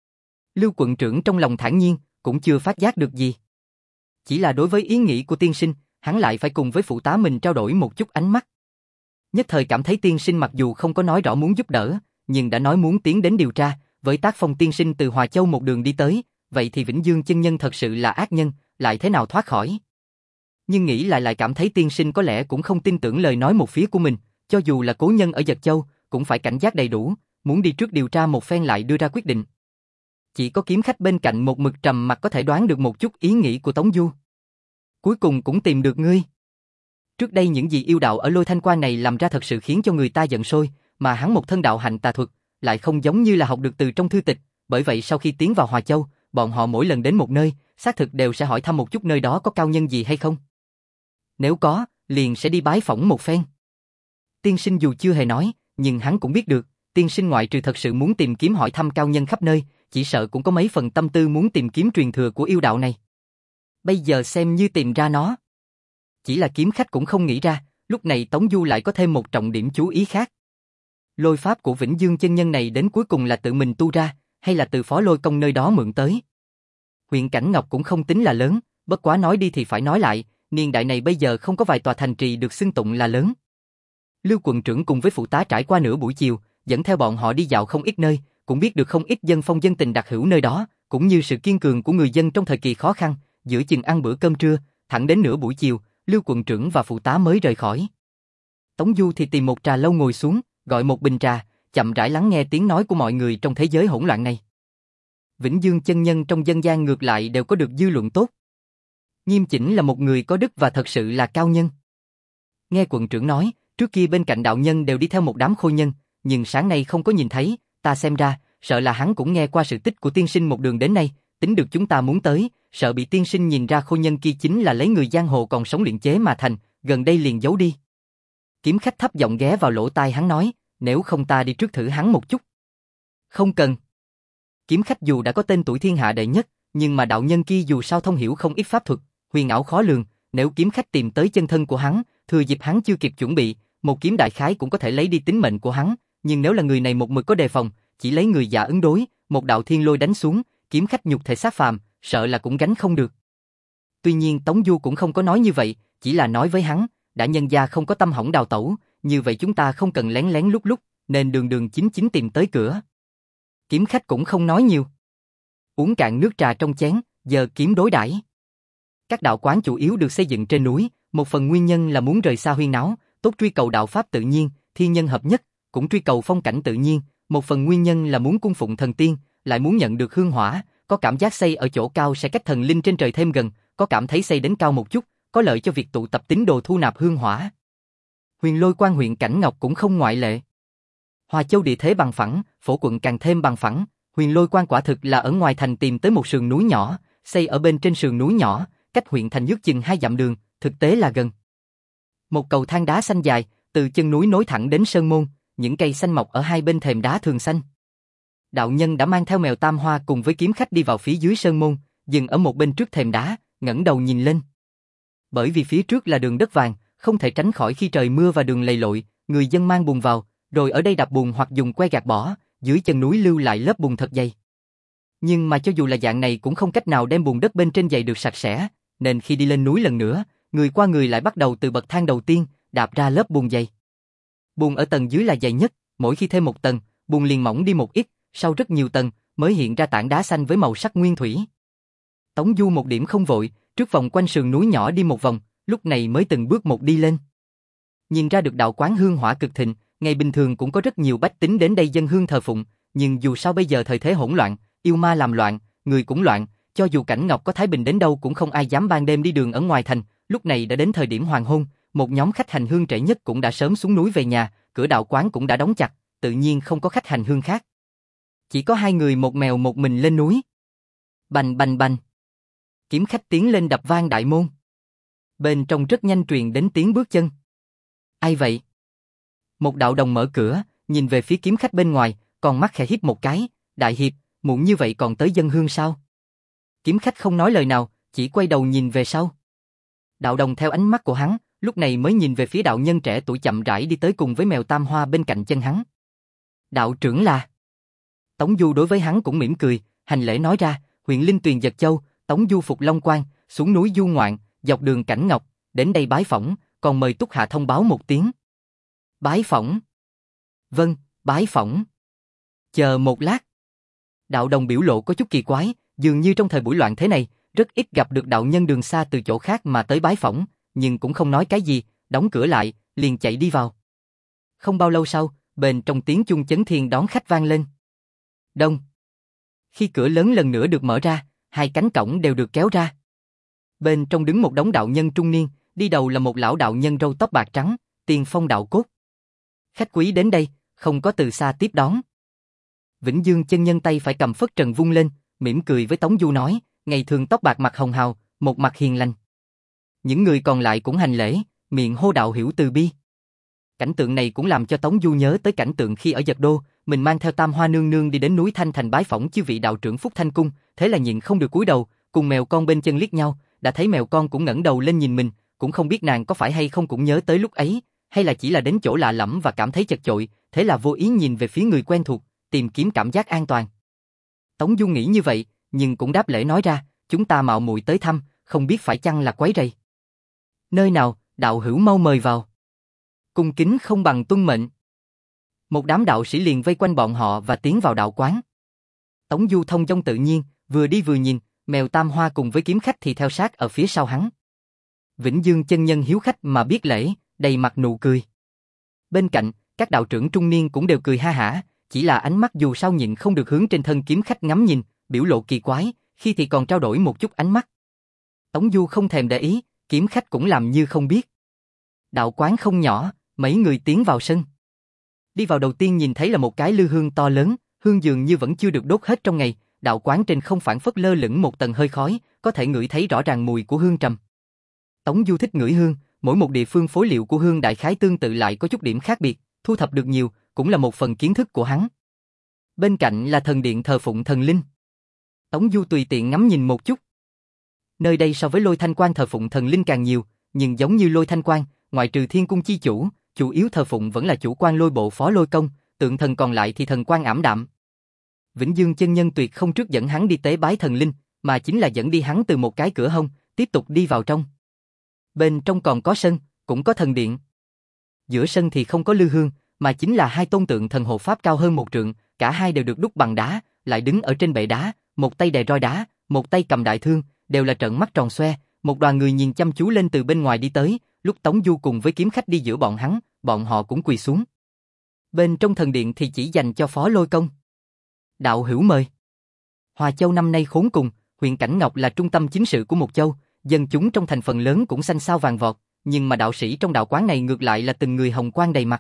Lưu quận trưởng trong lòng thản nhiên, cũng chưa phát giác được gì. Chỉ là đối với ý nghĩ của tiên sinh, hắn lại phải cùng với phụ tá mình trao đổi một chút ánh mắt. Nhất thời cảm thấy tiên sinh mặc dù không có nói rõ muốn giúp đỡ, nhưng đã nói muốn tiến đến điều tra, với tác phong tiên sinh từ Hòa Châu một đường đi tới, vậy thì Vĩnh Dương chân nhân thật sự là ác nhân, lại thế nào thoát khỏi. Nhưng nghĩ lại lại cảm thấy tiên sinh có lẽ cũng không tin tưởng lời nói một phía của mình, cho dù là cố nhân ở Dật Châu, cũng phải cảnh giác đầy đủ, muốn đi trước điều tra một phen lại đưa ra quyết định. Chỉ có kiếm khách bên cạnh một mực trầm mặt có thể đoán được một chút ý nghĩ của Tống Du. Cuối cùng cũng tìm được ngươi. Trước đây những gì yêu đạo ở Lôi Thanh Quan này làm ra thật sự khiến cho người ta giận sôi, mà hắn một thân đạo hạnh tà thuật, lại không giống như là học được từ trong thư tịch, bởi vậy sau khi tiến vào Hòa Châu, bọn họ mỗi lần đến một nơi, xác thực đều sẽ hỏi thăm một chút nơi đó có cao nhân gì hay không. Nếu có, liền sẽ đi bái phỏng một phen. Tiên sinh dù chưa hề nói, nhưng hắn cũng biết được, tiên sinh ngoại trừ thật sự muốn tìm kiếm hỏi thăm cao nhân khắp nơi, chỉ sợ cũng có mấy phần tâm tư muốn tìm kiếm truyền thừa của yêu đạo này. Bây giờ xem như tìm ra nó. Chỉ là kiếm khách cũng không nghĩ ra, lúc này Tống Du lại có thêm một trọng điểm chú ý khác. Lôi pháp của Vĩnh Dương chân nhân này đến cuối cùng là tự mình tu ra, hay là từ Phó Lôi Công nơi đó mượn tới. Huyện Cảnh Ngọc cũng không tính là lớn, bất quá nói đi thì phải nói lại, niên đại này bây giờ không có vài tòa thành trì được xưng tụng là lớn. Lưu quận trưởng cùng với phụ tá trải qua nửa buổi chiều, dẫn theo bọn họ đi dạo không ít nơi, cũng biết được không ít dân phong dân tình đặc hữu nơi đó, cũng như sự kiên cường của người dân trong thời kỳ khó khăn, giữa chừng ăn bữa cơm trưa, thẳng đến nửa buổi chiều, Lưu quận trưởng và phụ tá mới rời khỏi. Tống Du thì tìm một trà lâu ngồi xuống, gọi một bình trà, chậm rãi lắng nghe tiếng nói của mọi người trong thế giới hỗn loạn này. Vĩnh Dương chân nhân trong dân gian ngược lại đều có được dư luận tốt. Nghiêm Chỉnh là một người có đức và thật sự là cao nhân. Nghe quận trưởng nói, trước kia bên cạnh đạo nhân đều đi theo một đám khôi nhân, nhưng sáng nay không có nhìn thấy, ta xem ra, sợ là hắn cũng nghe qua sự tích của tiên sinh một đường đến nay, tính được chúng ta muốn tới, sợ bị tiên sinh nhìn ra khôi nhân kia chính là lấy người giang hồ còn sống luyện chế mà thành, gần đây liền giấu đi. Kiếm khách thấp giọng ghé vào lỗ tai hắn nói, nếu không ta đi trước thử hắn một chút. Không cần. Kiếm khách dù đã có tên tuổi thiên hạ đệ nhất, nhưng mà đạo nhân kia dù sao thông hiểu không ít pháp thuật, huyền ảo khó lường, nếu kiếm khách tìm tới chân thân của hắn, thừa dịp hắn chưa kịp chuẩn bị, một kiếm đại khái cũng có thể lấy đi tính mệnh của hắn, nhưng nếu là người này một mực có đề phòng, chỉ lấy người già ứng đối, một đạo thiên lôi đánh xuống, kiếm khách nhục thể sát phàm, sợ là cũng gánh không được. Tuy nhiên Tống Du cũng không có nói như vậy, chỉ là nói với hắn, đã nhân gia không có tâm hỏng đào tẩu, như vậy chúng ta không cần lén lén lúc lúc, nên đường đường chính chính tìm tới cửa. Kiếm khách cũng không nói nhiều. Uống cạn nước trà trong chén, giờ kiếm đối đãi. Các đạo quán chủ yếu được xây dựng trên núi, một phần nguyên nhân là muốn rời xa huyên náo, tốt truy cầu đạo pháp tự nhiên, thiên nhân hợp nhất, cũng truy cầu phong cảnh tự nhiên, một phần nguyên nhân là muốn cung phụng thần tiên, lại muốn nhận được hương hỏa, có cảm giác xây ở chỗ cao sẽ cách thần linh trên trời thêm gần, có cảm thấy xây đến cao một chút, có lợi cho việc tụ tập tín đồ thu nạp hương hỏa. Huyền Lôi Quan huyện Cảnh Ngọc cũng không ngoại lệ. Hòa Châu địa thế bằng phẳng, phổ quận càng thêm bằng phẳng, Huyền Lôi Quan quả thực là ở ngoài thành tìm tới một sườn núi nhỏ, xây ở bên trên sườn núi nhỏ, cách huyện thành ước chừng hai dặm đường, thực tế là gần. Một cầu thang đá xanh dài, từ chân núi nối thẳng đến sơn môn, những cây xanh mọc ở hai bên thềm đá thường xanh. Đạo nhân đã mang theo mèo tam hoa cùng với kiếm khách đi vào phía dưới sơn môn, dừng ở một bên trước thềm đá, ngẩng đầu nhìn lên. Bởi vì phía trước là đường đất vàng, không thể tránh khỏi khi trời mưa và đường lầy lội, người dân mang bùn vào, rồi ở đây đạp bùn hoặc dùng que gạt bỏ, dưới chân núi lưu lại lớp bùn thật dày. Nhưng mà cho dù là dạng này cũng không cách nào đem bùn đất bên trên dày được sạch sẽ, nên khi đi lên núi lần nữa, người qua người lại bắt đầu từ bậc thang đầu tiên, đạp ra lớp bùn dày. Bùn ở tầng dưới là dày nhất, mỗi khi thêm một tầng, bùn liền mỏng đi một ít, sau rất nhiều tầng mới hiện ra tảng đá xanh với màu sắc nguyên thủy. Tống Du một điểm không vội, trước vòng quanh sườn núi nhỏ đi một vòng, lúc này mới từng bước một đi lên. Nhìn ra được đạo quán hương hỏa cực thịnh, ngày bình thường cũng có rất nhiều bách tính đến đây dâng hương thờ phụng, nhưng dù sao bây giờ thời thế hỗn loạn, yêu ma làm loạn, người cũng loạn, cho dù Cảnh Ngọc có thái bình đến đâu cũng không ai dám ban đêm đi đường ở ngoài thành, lúc này đã đến thời điểm hoàng hôn, một nhóm khách hành hương trễ nhất cũng đã sớm xuống núi về nhà, cửa đạo quán cũng đã đóng chặt, tự nhiên không có khách hành hương khác. Chỉ có hai người một mèo một mình lên núi. Bành bành bành. Kiếm khách tiến lên đập vang đại môn. Bên trong rất nhanh truyền đến tiếng bước chân. Ai vậy? Một đạo đồng mở cửa, nhìn về phía kiếm khách bên ngoài, còn mắt khẽ híp một cái, đại hiệp, muộn như vậy còn tới dâng hương sao? Kiếm khách không nói lời nào, chỉ quay đầu nhìn về sau. Đạo đồng theo ánh mắt của hắn, lúc này mới nhìn về phía đạo nhân trẻ tuổi chậm rãi đi tới cùng với mèo tam hoa bên cạnh chân hắn. Đạo trưởng là... Tống Du đối với hắn cũng mỉm cười, hành lễ nói ra, huyện Linh Tuyền Giật Châu, Tống Du phục Long Quan, xuống núi du ngoạn, dọc đường Cảnh Ngọc, đến đây bái phỏng, còn mời Túc Hạ thông báo một tiếng. Bái phỏng? Vâng, bái phỏng. Chờ một lát. Đạo đồng biểu lộ có chút kỳ quái, dường như trong thời buổi loạn thế này, rất ít gặp được đạo nhân đường xa từ chỗ khác mà tới bái phỏng, nhưng cũng không nói cái gì, đóng cửa lại, liền chạy đi vào. Không bao lâu sau, bên trong tiếng chuông chấn thiên đón khách vang lên. Đông. Khi cửa lớn lần nữa được mở ra, hai cánh cổng đều được kéo ra. Bên trong đứng một đống đạo nhân trung niên, đi đầu là một lão đạo nhân râu tóc bạc trắng, tiền phong đạo cốt. Khách quý đến đây, không có từ xa tiếp đón. Vĩnh Dương chân nhân tay phải cầm phất trần vung lên, mỉm cười với Tống Du nói, ngày thường tóc bạc mặt hồng hào, một mặt hiền lành. Những người còn lại cũng hành lễ, miệng hô đạo hữu từ bi. Cảnh tượng này cũng làm cho Tống Du nhớ tới cảnh tượng khi ở Giật Đô, mình mang theo Tam Hoa nương nương đi đến núi Thanh Thành bái phỏng chư vị đạo trưởng Phúc Thanh cung, thế là nhịn không được cúi đầu, cùng mèo con bên chân liếc nhau, đã thấy mèo con cũng ngẩng đầu lên nhìn mình, cũng không biết nàng có phải hay không cũng nhớ tới lúc ấy, hay là chỉ là đến chỗ lạ lẫm và cảm thấy chật chội, thế là vô ý nhìn về phía người quen thuộc, tìm kiếm cảm giác an toàn. Tống Du nghĩ như vậy, nhưng cũng đáp lễ nói ra, chúng ta mạo muội tới thăm, không biết phải chăng là quấy rầy. Nơi nào, đạo hữu mau mời vào. Cung kính không bằng tuân mệnh. Một đám đạo sĩ liền vây quanh bọn họ và tiến vào đạo quán. Tống Du thông dong tự nhiên, vừa đi vừa nhìn, mèo Tam Hoa cùng với kiếm khách thì theo sát ở phía sau hắn. Vĩnh Dương chân nhân hiếu khách mà biết lễ, đầy mặt nụ cười. Bên cạnh, các đạo trưởng trung niên cũng đều cười ha hả, chỉ là ánh mắt dù sao nhịn không được hướng trên thân kiếm khách ngắm nhìn, biểu lộ kỳ quái, khi thì còn trao đổi một chút ánh mắt. Tống Du không thèm để ý, kiếm khách cũng làm như không biết. Đạo quán không nhỏ, mấy người tiến vào sân. Đi vào đầu tiên nhìn thấy là một cái lư hương to lớn, hương dường như vẫn chưa được đốt hết trong ngày, đạo quán trên không phản phất lơ lửng một tầng hơi khói, có thể ngửi thấy rõ ràng mùi của hương trầm. Tống Du thích ngửi hương, mỗi một địa phương phối liệu của hương đại khái tương tự lại có chút điểm khác biệt, thu thập được nhiều, cũng là một phần kiến thức của hắn. Bên cạnh là thần điện thờ phụng thần linh. Tống Du tùy tiện ngắm nhìn một chút. Nơi đây so với Lôi Thanh Quan thờ phụng thần linh càng nhiều, nhưng giống như Lôi Thanh Quan, ngoại trừ Thiên Cung chi chủ, chủ yếu thờ phụng vẫn là chủ quan Lôi Bộ Phó Lôi Công, tượng thần còn lại thì thần quan ảm đạm. Vĩnh Dương chân nhân tuyệt không trước dẫn hắn đi tế bái thần linh, mà chính là dẫn đi hắn từ một cái cửa hông, tiếp tục đi vào trong. Bên trong còn có sân, cũng có thần điện. Giữa sân thì không có lư hương, mà chính là hai tôn tượng thần hộ pháp cao hơn một trượng, cả hai đều được đúc bằng đá, lại đứng ở trên bệ đá, một tay đè roi đá, một tay cầm đại thương, đều là trợn mắt tròn xoe, một đoàn người nhìn chăm chú lên từ bên ngoài đi tới, lúc Tống Du cùng với kiếm khách đi giữa bọn hắn, bọn họ cũng quỳ xuống. Bên trong thần điện thì chỉ dành cho Phó Lôi Công. Đạo hữu mời. Hòa Châu năm nay khốn cùng, huyện Cảnh Ngọc là trung tâm chính sự của một châu, dân chúng trong thành phần lớn cũng xanh xao vàng vọt, nhưng mà đạo sĩ trong đạo quán này ngược lại là từng người hồng quang đầy mặt.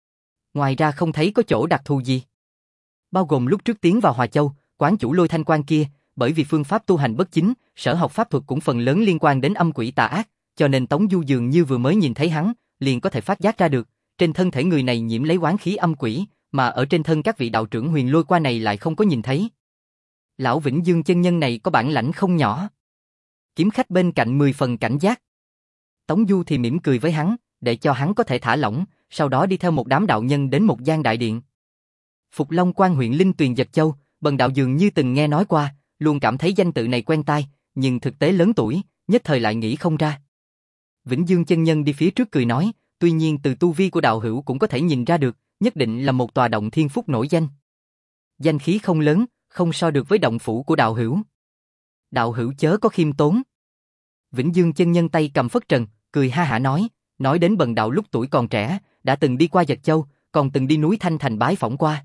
Ngoài ra không thấy có chỗ đặc thù gì. Bao gồm lúc trước tiến vào Hòa Châu, quán chủ Lôi Thanh Quan kia, bởi vì phương pháp tu hành bất chính, sở học pháp thuật cũng phần lớn liên quan đến âm quỷ tà ác, cho nên Tống Du dường như vừa mới nhìn thấy hắn, liền có thể phát giác ra được, trên thân thể người này nhiễm lấy oán khí âm quỷ, mà ở trên thân các vị đạo trưởng Huyền Lôi qua này lại không có nhìn thấy. Lão Vĩnh Dương chân nhân này có bản lãnh không nhỏ. Kiếm khách bên cạnh mười phần cảnh giác. Tống Du thì mỉm cười với hắn, để cho hắn có thể thả lỏng, sau đó đi theo một đám đạo nhân đến một gian đại điện. Phục Long Quan huyện Linh Tuyền Giật Châu, bần đạo dường như từng nghe nói qua, luôn cảm thấy danh tự này quen tai, nhưng thực tế lớn tuổi, nhất thời lại nghĩ không ra. Vĩnh Dương chân nhân đi phía trước cười nói, tuy nhiên từ tu vi của đạo hữu cũng có thể nhìn ra được, nhất định là một tòa động thiên phúc nổi danh. Danh khí không lớn, không so được với động phủ của đạo hữu. Đạo hữu chớ có khiêm tốn. Vĩnh Dương chân nhân tay cầm phất trần, cười ha hả nói, nói đến bần đạo lúc tuổi còn trẻ, đã từng đi qua Dật Châu, còn từng đi núi Thanh Thành bái phỏng qua.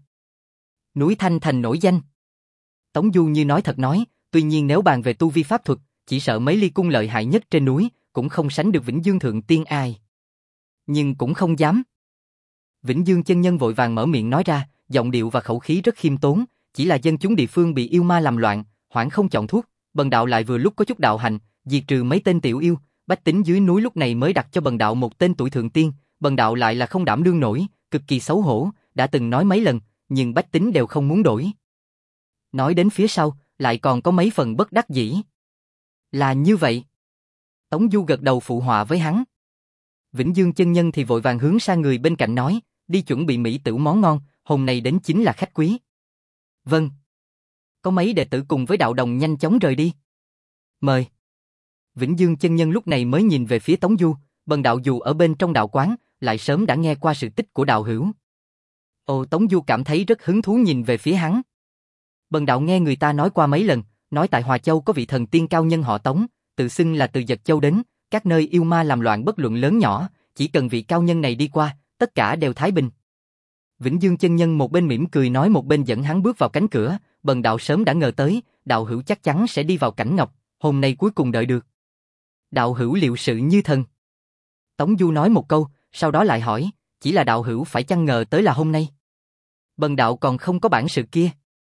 Núi Thanh Thành nổi danh. Tống Du như nói thật nói, tuy nhiên nếu bàn về tu vi pháp thuật, chỉ sợ mấy ly cung lợi hại nhất trên núi, cũng không sánh được Vĩnh Dương Thượng Tiên ai. Nhưng cũng không dám. Vĩnh Dương chân nhân vội vàng mở miệng nói ra, giọng điệu và khẩu khí rất khiêm tốn, chỉ là dân chúng địa phương bị yêu ma làm loạn, hoảng không chọn thuốc, bần đạo lại vừa lúc có chút đạo hành, diệt trừ mấy tên tiểu yêu, bách tính dưới núi lúc này mới đặt cho bần đạo một tên tuổi thượng tiên, bần đạo lại là không đảm đương nổi, cực kỳ xấu hổ, đã từng nói mấy lần, nhưng bách tính đều không muốn đổi. Nói đến phía sau, lại còn có mấy phần bất đắc dĩ. Là như vậy. Tống Du gật đầu phụ họa với hắn. Vĩnh Dương chân nhân thì vội vàng hướng sang người bên cạnh nói, đi chuẩn bị mỹ tửu món ngon, hôm nay đến chính là khách quý. Vâng. Có mấy đệ tử cùng với đạo đồng nhanh chóng rời đi. Mời. Vĩnh Dương chân nhân lúc này mới nhìn về phía Tống Du, bần đạo dù ở bên trong đạo quán, lại sớm đã nghe qua sự tích của đạo hữu. Ồ, Tống Du cảm thấy rất hứng thú nhìn về phía hắn. Bần đạo nghe người ta nói qua mấy lần, nói tại Hòa Châu có vị thần tiên cao nhân họ Tống, tự xưng là từ Dật Châu đến, các nơi yêu ma làm loạn bất luận lớn nhỏ, chỉ cần vị cao nhân này đi qua, tất cả đều thái bình. Vĩnh Dương chân nhân một bên mỉm cười nói một bên dẫn hắn bước vào cánh cửa, bần đạo sớm đã ngờ tới, đạo hữu chắc chắn sẽ đi vào cảnh ngọc, hôm nay cuối cùng đợi được. Đạo hữu liệu sự như thần. Tống Du nói một câu, sau đó lại hỏi, chỉ là đạo hữu phải chăng ngờ tới là hôm nay? Bần đạo còn không có bản sự kia.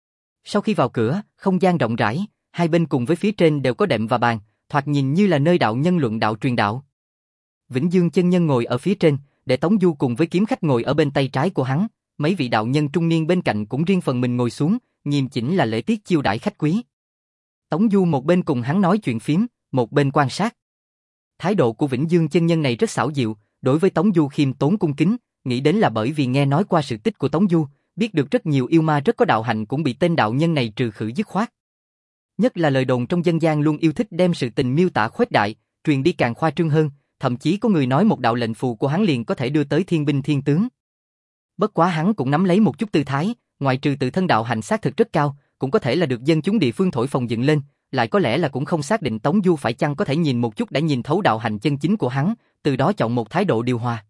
Sau khi vào cửa, không gian rộng rãi, hai bên cùng với phía trên đều có đệm và bàn, thoạt nhìn như là nơi đạo nhân luận đạo truyền đạo. Vĩnh Dương chân nhân ngồi ở phía trên, để Tống Du cùng với kiếm khách ngồi ở bên tay trái của hắn, mấy vị đạo nhân trung niên bên cạnh cũng riêng phần mình ngồi xuống, nghiêm chỉnh là lễ tiết chiêu đãi khách quý. Tống Du một bên cùng hắn nói chuyện phím, một bên quan sát. Thái độ của Vĩnh Dương chân nhân này rất xảo diệu, đối với Tống Du khiêm tốn cung kính, nghĩ đến là bởi vì nghe nói qua sự tích của Tống Du, biết được rất nhiều yêu ma rất có đạo hạnh cũng bị tên đạo nhân này trừ khử dứt khoát. Nhất là lời đồn trong dân gian luôn yêu thích đem sự tình miêu tả khuếch đại, truyền đi càng khoa trương hơn, thậm chí có người nói một đạo lệnh phù của hắn liền có thể đưa tới thiên binh thiên tướng. Bất quá hắn cũng nắm lấy một chút tư thái, ngoại trừ tự thân đạo hạnh xác thực rất cao, cũng có thể là được dân chúng địa phương thổi phồng dựng lên, lại có lẽ là cũng không xác định Tống Du phải chăng có thể nhìn một chút đã nhìn thấu đạo hạnh chân chính của hắn, từ đó chọn một thái độ điều hòa.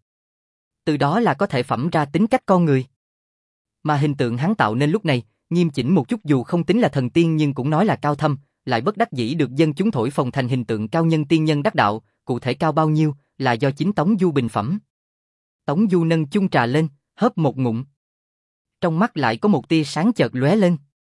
Từ đó là có thể phẩm ra tính cách con người. Mà hình tượng hắn tạo nên lúc này, nghiêm chỉnh một chút dù không tính là thần tiên nhưng cũng nói là cao thâm, lại bất đắc dĩ được dân chúng thổi phồng thành hình tượng cao nhân tiên nhân đắc đạo, cụ thể cao bao nhiêu là do chính Tống Du bình phẩm. Tống Du nâng chung trà lên, hớp một ngụm. Trong mắt lại có một tia sáng chợt lóe lên.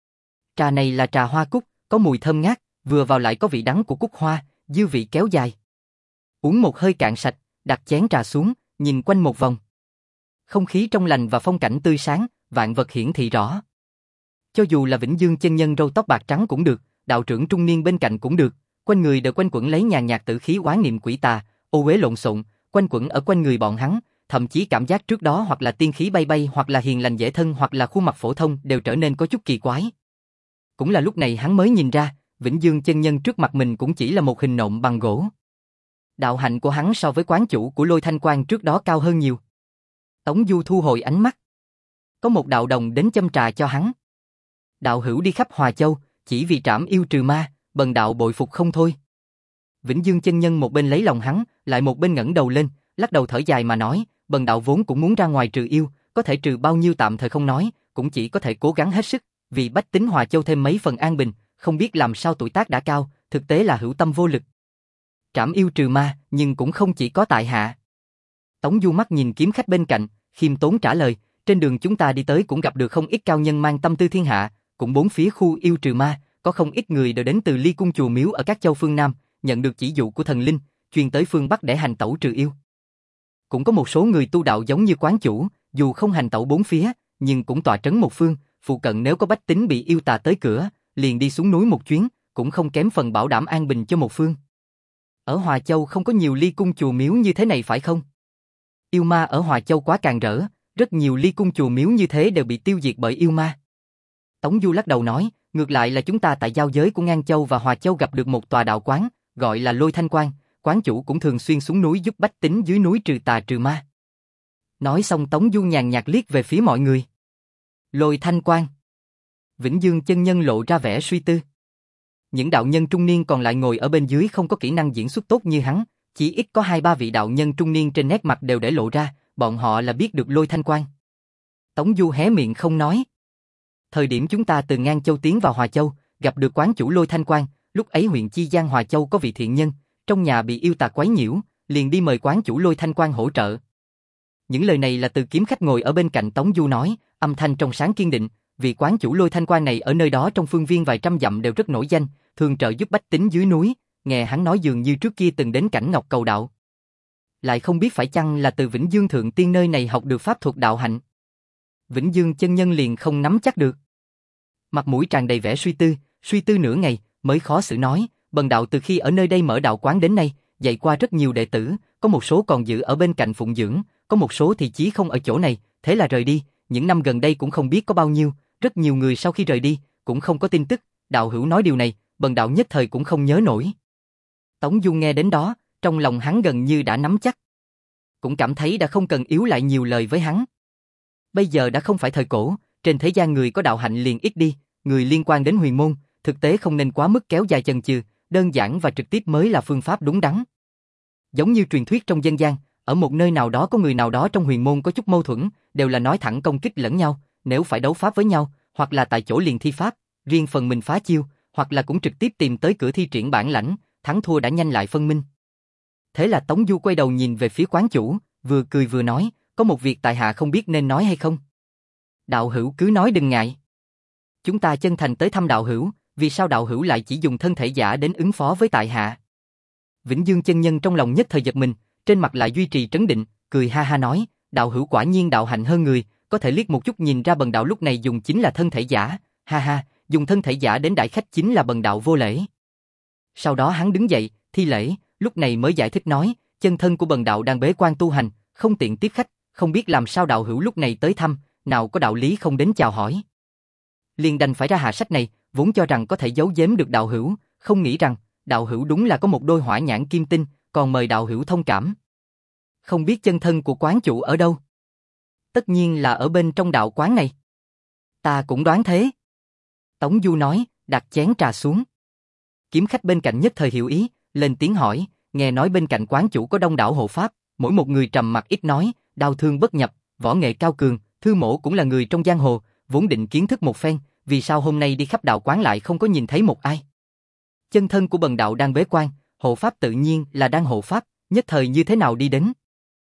Trà này là trà hoa cúc, có mùi thơm ngát, vừa vào lại có vị đắng của cúc hoa, dư vị kéo dài. Uống một hơi cạn sạch, đặt chén trà xuống, nhìn quanh một vòng. Không khí trong lành và phong cảnh tươi sáng, vạn vật hiển thị rõ. Cho dù là Vĩnh Dương chân nhân râu tóc bạc trắng cũng được, đạo trưởng trung niên bên cạnh cũng được, quanh người đều quanh quẩn lấy nhàn nhạt tử khí oán niệm quỷ tà, ô uế lộn xộn, quanh quẩn ở quanh người bọn hắn, thậm chí cảm giác trước đó hoặc là tiên khí bay bay hoặc là hiền lành dễ thân hoặc là khuôn mặt phổ thông đều trở nên có chút kỳ quái. Cũng là lúc này hắn mới nhìn ra, Vĩnh Dương chân nhân trước mặt mình cũng chỉ là một hình nộm bằng gỗ. Đạo hạnh của hắn so với quán chủ của Lôi Thanh Quan trước đó cao hơn nhiều. Tống Du thu hồi ánh mắt. Có một đạo đồng đến châm trà cho hắn. Đạo hữu đi khắp Hòa Châu, chỉ vì trảm yêu trừ ma, bần đạo bội phục không thôi. Vĩnh Dương chân nhân một bên lấy lòng hắn, lại một bên ngẩng đầu lên, lắc đầu thở dài mà nói, bần đạo vốn cũng muốn ra ngoài trừ yêu, có thể trừ bao nhiêu tạm thời không nói, cũng chỉ có thể cố gắng hết sức, vì bách tính Hòa Châu thêm mấy phần an bình, không biết làm sao tuổi tác đã cao, thực tế là hữu tâm vô lực. Trảm yêu trừ ma, nhưng cũng không chỉ có tại hạ. Tống Du mắt nhìn kiếm khách bên cạnh, khiêm tốn trả lời, trên đường chúng ta đi tới cũng gặp được không ít cao nhân mang tâm tư thiên hạ, cũng bốn phía khu yêu trừ ma, có không ít người đều đến từ Ly Cung chùa miếu ở các châu phương Nam, nhận được chỉ dụ của thần linh, truyền tới phương Bắc để hành tẩu trừ yêu. Cũng có một số người tu đạo giống như quán chủ, dù không hành tẩu bốn phía, nhưng cũng tọa trấn một phương, phụ cận nếu có bách tính bị yêu tà tới cửa, liền đi xuống núi một chuyến, cũng không kém phần bảo đảm an bình cho một phương. Ở Hòa Châu không có nhiều Ly Cung chùa miếu như thế này phải không? Yêu ma ở Hòa Châu quá càng rỡ, rất nhiều Ly Cung chùa miếu như thế đều bị tiêu diệt bởi yêu ma. Tống Du lắc đầu nói, ngược lại là chúng ta tại giao giới của Ngang Châu và Hòa Châu gặp được một tòa đạo quán, gọi là Lôi Thanh Quan, quán chủ cũng thường xuyên xuống núi giúp bách tính dưới núi trừ tà trừ ma. Nói xong Tống Du nhàn nhạt liếc về phía mọi người. Lôi Thanh Quan. Vĩnh Dương chân nhân lộ ra vẻ suy tư. Những đạo nhân trung niên còn lại ngồi ở bên dưới không có kỹ năng diễn xuất tốt như hắn, Chỉ ít có hai ba vị đạo nhân trung niên trên nét mặt đều để lộ ra, bọn họ là biết được Lôi Thanh Quan. Tống Du hé miệng không nói. Thời điểm chúng ta từ Ngang Châu tiến vào Hòa Châu, gặp được quán chủ Lôi Thanh Quan, lúc ấy huyện Chi Giang Hòa Châu có vị thiện nhân, trong nhà bị yêu tà quấy nhiễu, liền đi mời quán chủ Lôi Thanh Quan hỗ trợ. Những lời này là từ kiếm khách ngồi ở bên cạnh Tống Du nói, âm thanh trong sáng kiên định, vị quán chủ Lôi Thanh Quan này ở nơi đó trong phương viên vài trăm dặm đều rất nổi danh, thường trợ giúp bách tính dưới núi, nghe hắn nói dường như trước kia từng đến Cảnh Ngọc cầu đạo. Lại không biết phải chăng là từ Vĩnh Dương Thượng Tiên nơi này học được pháp thuật đạo hạnh. Vĩnh Dương chân nhân liền không nắm chắc được. Mặt mũi tràn đầy vẻ suy tư, suy tư nửa ngày, mới khó xử nói, bần đạo từ khi ở nơi đây mở đạo quán đến nay, dạy qua rất nhiều đệ tử, có một số còn giữ ở bên cạnh phụng dưỡng, có một số thì chí không ở chỗ này, thế là rời đi, những năm gần đây cũng không biết có bao nhiêu, rất nhiều người sau khi rời đi, cũng không có tin tức, đạo hữu nói điều này, bần đạo nhất thời cũng không nhớ nổi. Tống Du nghe đến đó, trong lòng hắn gần như đã nắm chắc. Cũng cảm thấy đã không cần yếu lại nhiều lời với hắn. Bây giờ đã không phải thời cổ, trên thế gian người có đạo hạnh liền ít đi, người liên quan đến huyền môn, thực tế không nên quá mức kéo dài chần chừ, đơn giản và trực tiếp mới là phương pháp đúng đắn. Giống như truyền thuyết trong dân gian, ở một nơi nào đó có người nào đó trong huyền môn có chút mâu thuẫn, đều là nói thẳng công kích lẫn nhau, nếu phải đấu pháp với nhau, hoặc là tại chỗ liền thi pháp, riêng phần mình phá chiêu, hoặc là cũng trực tiếp tìm tới cửa thi triển bản lãnh, thắng thua đã nhanh lại phân minh. Thế là Tống Du quay đầu nhìn về phía quán chủ, vừa cười vừa nói, có một việc tại hạ không biết nên nói hay không. Đạo hữu cứ nói đừng ngại. Chúng ta chân thành tới thăm đạo hữu, vì sao đạo hữu lại chỉ dùng thân thể giả đến ứng phó với tại hạ? Vĩnh Dương chân nhân trong lòng nhất thời giật mình, trên mặt lại duy trì trấn định, cười ha ha nói, đạo hữu quả nhiên đạo hạnh hơn người, có thể liếc một chút nhìn ra bần đạo lúc này dùng chính là thân thể giả, ha ha, dùng thân thể giả đến đại khách chính là bần đạo vô lễ. Sau đó hắn đứng dậy, thi lễ, lúc này mới giải thích nói, chân thân của bần đạo đang bế quan tu hành, không tiện tiếp khách, không biết làm sao đạo hữu lúc này tới thăm, nào có đạo lý không đến chào hỏi. Liền đành phải ra hạ sách này, vốn cho rằng có thể giấu giếm được đạo hữu, không nghĩ rằng, đạo hữu đúng là có một đôi hỏa nhãn kim tinh, còn mời đạo hữu thông cảm. Không biết chân thân của quán chủ ở đâu? Tất nhiên là ở bên trong đạo quán này. Ta cũng đoán thế. Tống Du nói, đặt chén trà xuống. Kiếm khách bên cạnh nhất thời hiểu ý, lên tiếng hỏi, nghe nói bên cạnh quán chủ có đông đảo hộ pháp, mỗi một người trầm mặc ít nói, đao thương bất nhập, võ nghệ cao cường, Thư Mỗ cũng là người trong giang hồ, vốn định kiến thức một phen, vì sao hôm nay đi khắp đạo quán lại không có nhìn thấy một ai? Chân thân của bần đạo đang bế quan, hộ pháp tự nhiên là đang hộ pháp, nhất thời như thế nào đi đến?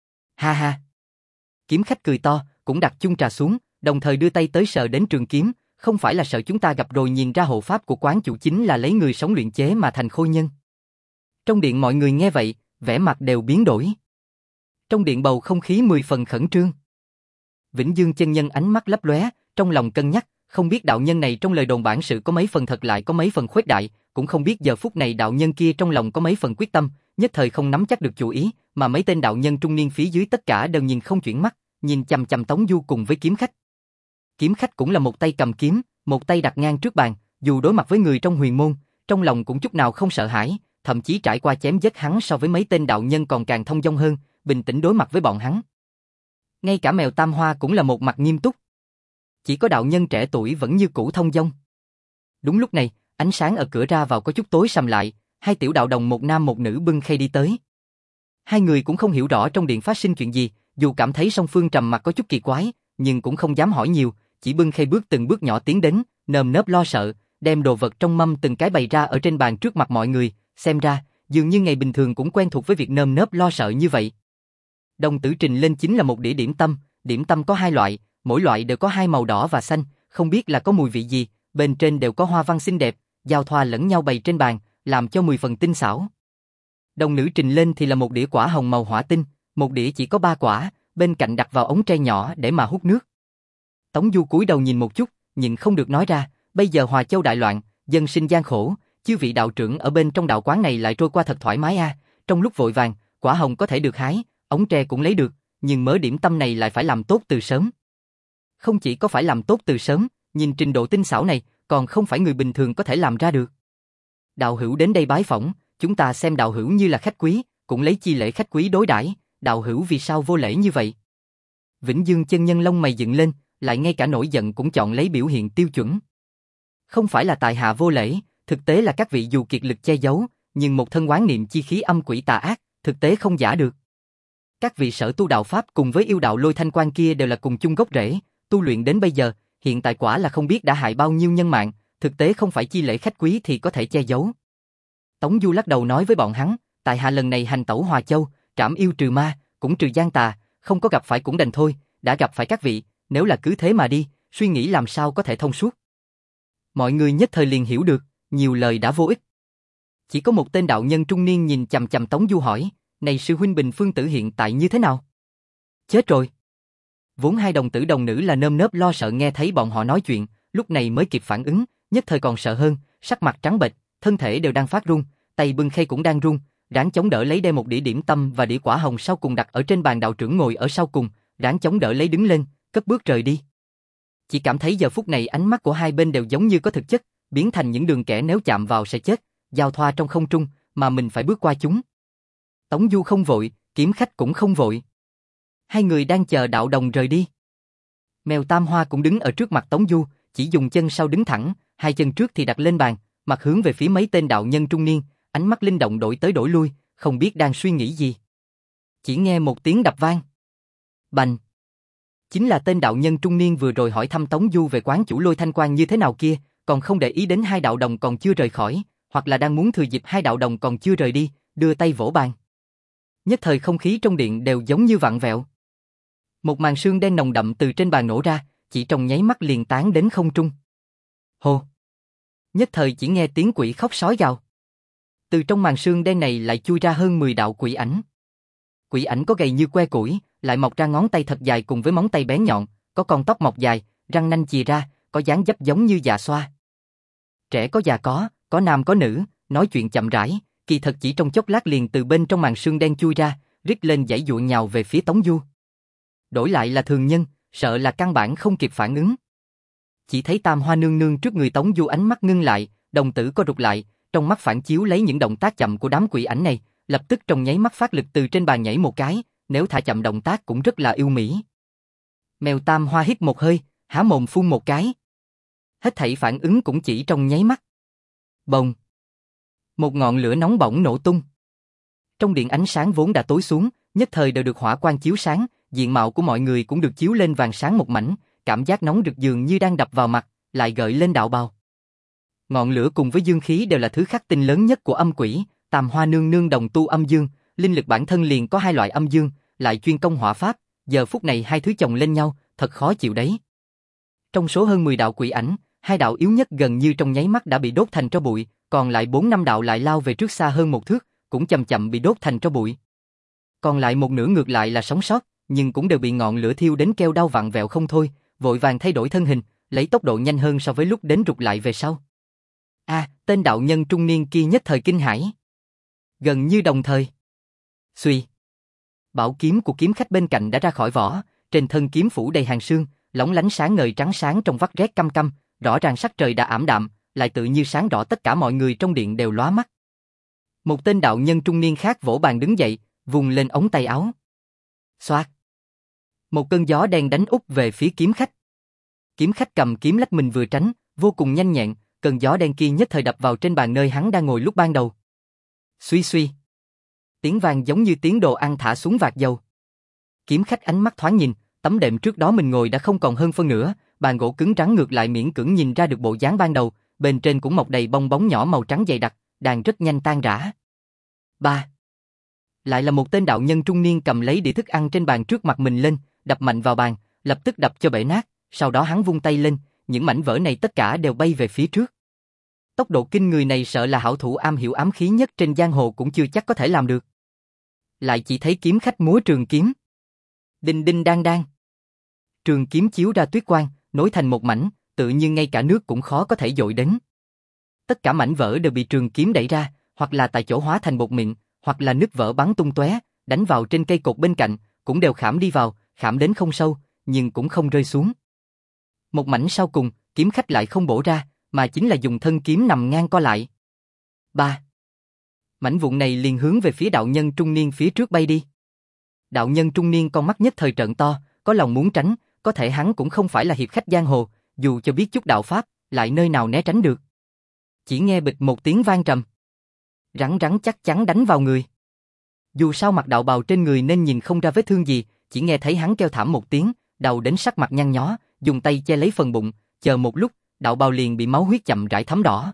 Ha ha. Kiếm khách cười to, cũng đặt chung trà xuống, đồng thời đưa tay tới sờ đến trường kiếm, không phải là sợ chúng ta gặp rồi nhìn ra hộ pháp của quán chủ chính là lấy người sống luyện chế mà thành khôi nhân. Trong điện mọi người nghe vậy, vẻ mặt đều biến đổi. Trong điện bầu không khí mười phần khẩn trương. Vĩnh Dương chân nhân ánh mắt lấp lóe, trong lòng cân nhắc, không biết đạo nhân này trong lời đồn bản sự có mấy phần thật lại có mấy phần khuếch đại, cũng không biết giờ phút này đạo nhân kia trong lòng có mấy phần quyết tâm, nhất thời không nắm chắc được chủ ý, mà mấy tên đạo nhân trung niên phía dưới tất cả đều nhìn không chuyển mắt, nhìn chằm chằm Tống Du cùng với kiếm khách. Kiếm khách cũng là một tay cầm kiếm, một tay đặt ngang trước bàn, dù đối mặt với người trong huyền môn, trong lòng cũng chút nào không sợ hãi, thậm chí trải qua chém giết hắn so với mấy tên đạo nhân còn càng thông dong hơn, bình tĩnh đối mặt với bọn hắn. Ngay cả mèo Tam Hoa cũng là một mặt nghiêm túc. Chỉ có đạo nhân trẻ tuổi vẫn như cũ thông dong. Đúng lúc này, ánh sáng ở cửa ra vào có chút tối sầm lại, hai tiểu đạo đồng một nam một nữ bưng khay đi tới. Hai người cũng không hiểu rõ trong điện phát sinh chuyện gì, dù cảm thấy song phương trầm mặc có chút kỳ quái, nhưng cũng không dám hỏi nhiều, chỉ bưng khay bước từng bước nhỏ tiến đến, nơm nớp lo sợ, đem đồ vật trong mâm từng cái bày ra ở trên bàn trước mặt mọi người, xem ra, dường như ngày bình thường cũng quen thuộc với việc nơm nớp lo sợ như vậy. Đồng tử trình lên chính là một đĩa điểm tâm, điểm tâm có hai loại, mỗi loại đều có hai màu đỏ và xanh, không biết là có mùi vị gì, bên trên đều có hoa văn xinh đẹp, giao thoa lẫn nhau bày trên bàn, làm cho mười phần tinh xảo. Đồng nữ trình lên thì là một đĩa quả hồng màu hỏa tinh, một đĩa chỉ có ba quả, bên cạnh đặt vào ống tre nhỏ để mà hút nước. Tống Du cúi đầu nhìn một chút, nhưng không được nói ra, bây giờ Hòa Châu đại loạn, dân sinh gian khổ, chư vị đạo trưởng ở bên trong đạo quán này lại trôi qua thật thoải mái a, trong lúc vội vàng, quả hồng có thể được hái, ống tre cũng lấy được, nhưng mớ điểm tâm này lại phải làm tốt từ sớm. Không chỉ có phải làm tốt từ sớm, nhìn trình độ tinh xảo này, còn không phải người bình thường có thể làm ra được. Đạo hữu đến đây bái phỏng, chúng ta xem đạo hữu như là khách quý, cũng lấy chi lễ khách quý đối đãi, đạo hữu vì sao vô lễ như vậy? Vĩnh Dương chân nhân lông mày dựng lên, lại ngay cả nổi giận cũng chọn lấy biểu hiện tiêu chuẩn. Không phải là tại hạ vô lễ, thực tế là các vị dù kiệt lực che giấu, nhưng một thân oán niệm chi khí âm quỷ tà ác, thực tế không giả được. Các vị sở tu đạo Pháp cùng với yêu đạo Lôi Thanh Quan kia đều là cùng chung gốc rễ, tu luyện đến bây giờ, hiện tại quả là không biết đã hại bao nhiêu nhân mạng, thực tế không phải chi lễ khách quý thì có thể che giấu. Tống Du lắc đầu nói với bọn hắn, tại hạ lần này hành tẩu Hòa Châu, trảm yêu trừ ma, cũng trừ gian tà, không có gặp phải cũng đành thôi, đã gặp phải các vị, nếu là cứ thế mà đi, suy nghĩ làm sao có thể thông suốt. Mọi người nhất thời liền hiểu được, nhiều lời đã vô ích. Chỉ có một tên đạo nhân trung niên nhìn chằm chằm Tống Du hỏi, này sư huynh Bình Phương Tử hiện tại như thế nào? Chết rồi. Vốn hai đồng tử đồng nữ là nơm nớp lo sợ nghe thấy bọn họ nói chuyện, lúc này mới kịp phản ứng, nhất thời còn sợ hơn, sắc mặt trắng bệch, thân thể đều đang phát run, tay bưng khay cũng đang run, ráng chống đỡ lấy đem một đĩa điểm tâm và đĩa quả hồng sau cùng đặt ở trên bàn, đạo trưởng ngồi ở sau cùng, ráng chống đỡ lấy đứng lên, cất bước rời đi. Chỉ cảm thấy giờ phút này ánh mắt của hai bên đều giống như có thực chất, biến thành những đường kẻ nếu chạm vào sẽ chết, giao thoa trong không trung, mà mình phải bước qua chúng. Tống Du không vội, Kiếm Khách cũng không vội. Hai người đang chờ đạo đồng rời đi. Mèo Tam Hoa cũng đứng ở trước mặt Tống Du, chỉ dùng chân sau đứng thẳng, hai chân trước thì đặt lên bàn, mặt hướng về phía mấy tên đạo nhân trung niên, ánh mắt linh động đổi tới đổi lui, không biết đang suy nghĩ gì. Chỉ nghe một tiếng đập vang. Bành! Chính là tên đạo nhân trung niên vừa rồi hỏi thăm Tống Du về quán chủ Lôi Thanh Quan như thế nào kia, còn không để ý đến hai đạo đồng còn chưa rời khỏi, hoặc là đang muốn thừa dịp hai đạo đồng còn chưa rời đi, đưa tay vỗ bàn. Nhất thời không khí trong điện đều giống như vặn vẹo. Một màn sương đen nồng đậm từ trên bàn nổ ra, chỉ trong nháy mắt liền tán đến không trung. Hô! Nhất thời chỉ nghe tiếng quỷ khóc sói gào. Từ trong màn sương đen này lại chui ra hơn mười đạo quỷ ảnh. Quỷ ảnh có gầy như que củi, lại mọc ra ngón tay thật dài cùng với móng tay bén nhọn, có con tóc mọc dài, răng nanh chìa ra, có dáng dấp giống như già xoa. Trẻ có già có, có nam có nữ, nói chuyện chậm rãi, kỳ thật chỉ trong chốc lát liền từ bên trong màn sương đen chui ra, rít lên giãy giụa nhào về phía Tống Du. Đổi lại là thường nhân, sợ là căn bản không kịp phản ứng. Chỉ thấy Tam Hoa nương nương trước người Tống Du ánh mắt ngưng lại, đồng tử co rụt lại, trong mắt phản chiếu lấy những động tác chậm của đám quỷ ảnh này, lập tức trong nháy mắt phát lực từ trên bàn nhảy một cái, nếu thả chậm động tác cũng rất là yêu mỹ. Mèo Tam Hoa hít một hơi, há mồm phun một cái. Hết thảy phản ứng cũng chỉ trong nháy mắt. Bồng! Một ngọn lửa nóng bỏng nổ tung. Trong điện ánh sáng vốn đã tối xuống, nhất thời đều được hỏa quang chiếu sáng, diện mạo của mọi người cũng được chiếu lên vàng sáng một mảnh, cảm giác nóng rực dường như đang đập vào mặt, lại gợi lên đạo bào. Ngọn lửa cùng với dương khí đều là thứ khắc tinh lớn nhất của âm quỷ, Tam Hoa nương nương đồng tu âm dương, linh lực bản thân liền có hai loại âm dương, lại chuyên công hỏa pháp, giờ phút này hai thứ chồng lên nhau, thật khó chịu đấy. Trong số hơn mười đạo quỷ ảnh, hai đạo yếu nhất gần như trong nháy mắt đã bị đốt thành tro bụi, còn lại bốn năm đạo lại lao về trước xa hơn một thước, cũng chậm chậm bị đốt thành tro bụi. Còn lại một nửa ngược lại là sống sót, nhưng cũng đều bị ngọn lửa thiêu đến kêu đau vặn vẹo không thôi, vội vàng thay đổi thân hình, lấy tốc độ nhanh hơn so với lúc đến rụt lại về sau. A, à, tên đạo nhân trung niên kia nhất thời kinh hãi. Gần như đồng thời. Xuy. Bảo kiếm của kiếm khách bên cạnh đã ra khỏi vỏ, trên thân kiếm phủ đầy hàng sương, lóng lánh sáng ngời trắng sáng trong vắt rét căm căm, rõ ràng sắc trời đã ảm đạm, lại tự như sáng rõ tất cả mọi người trong điện đều lóa mắt. Một tên đạo nhân trung niên khác vỗ bàn đứng dậy, vùng lên ống tay áo. Xoạt. Một cơn gió đen đánh úp về phía kiếm khách. Kiếm khách cầm kiếm lách mình vừa tránh, vô cùng nhanh nhẹn, cơn gió đen kia nhất thời đập vào trên bàn nơi hắn đang ngồi lúc ban đầu. Suy suy. Tiếng vang giống như tiếng đồ ăn thả xuống vạc dầu. Kiếm khách ánh mắt thoáng nhìn, tấm đệm trước đó mình ngồi đã không còn hơn phân nửa, bàn gỗ cứng rắn ngược lại miễn cưỡng nhìn ra được bộ dáng ban đầu, bên trên cũng mọc đầy bong bóng nhỏ màu trắng dày đặc, đang rất nhanh tan rã. Ba. Lại là một tên đạo nhân trung niên cầm lấy đĩa thức ăn trên bàn trước mặt mình lên, đập mạnh vào bàn, lập tức đập cho bể nát, sau đó hắn vung tay lên, những mảnh vỡ này tất cả đều bay về phía trước. Tốc độ kinh người này sợ là hảo thủ am hiểu ám khí nhất trên giang hồ cũng chưa chắc có thể làm được. Lại chỉ thấy kiếm khách múa trường kiếm. Đinh đinh đang đang. Trường kiếm chiếu ra tuyết quang, nối thành một mảnh, tự nhiên ngay cả nước cũng khó có thể dội đến. Tất cả mảnh vỡ đều bị trường kiếm đẩy ra, hoặc là tại chỗ hóa thành bột mịn, hoặc là nứt vỡ bắn tung tóe, đánh vào trên cây cột bên cạnh, cũng đều khảm đi vào, khảm đến không sâu, nhưng cũng không rơi xuống. Một mảnh sau cùng, kiếm khách lại không bổ ra, mà chính là dùng thân kiếm nằm ngang co lại. Ba. Mảnh vụn này liền hướng về phía đạo nhân trung niên phía trước bay đi. Đạo nhân trung niên con mắt nhất thời trợn to, có lòng muốn tránh, có thể hắn cũng không phải là hiệp khách giang hồ, dù cho biết chút đạo pháp, lại nơi nào né tránh được. Chỉ nghe bịch một tiếng vang trầm. Rắn rắn chắc chắn đánh vào người. Dù sao mặc đạo bào trên người nên nhìn không ra vết thương gì, chỉ nghe thấy hắn kêu thảm một tiếng, đau đến sắc mặt nhăn nhó, dùng tay che lấy phần bụng, chờ một lúc, đạo bào liền bị máu huyết chậm rãi thấm đỏ.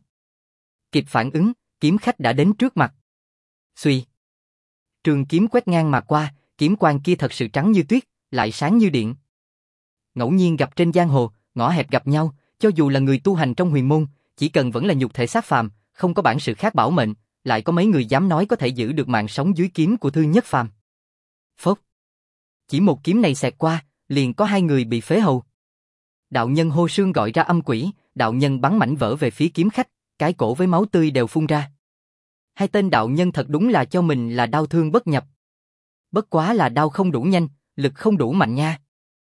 Kịp phản ứng, kiếm khách đã đến trước mặt. Xuy. Trường kiếm quét ngang mà qua, kiếm quang kia thật sự trắng như tuyết, lại sáng như điện. Ngẫu nhiên gặp trên giang hồ, ngõ hẹp gặp nhau, cho dù là người tu hành trong huyền môn, chỉ cần vẫn là nhục thể xác phàm, không có bản sự khác bảo mệnh, lại có mấy người dám nói có thể giữ được mạng sống dưới kiếm của Thư Nhất Phàm. Phốc. Chỉ một kiếm này xẹt qua, liền có hai người bị phế hầu. Đạo nhân hô sương gọi ra âm quỷ, đạo nhân bắn mảnh vỡ về phía kiếm khách, cái cổ với máu tươi đều phun ra. Hai tên đạo nhân thật đúng là cho mình là đau thương bất nhập. Bất quá là đau không đủ nhanh, lực không đủ mạnh nha.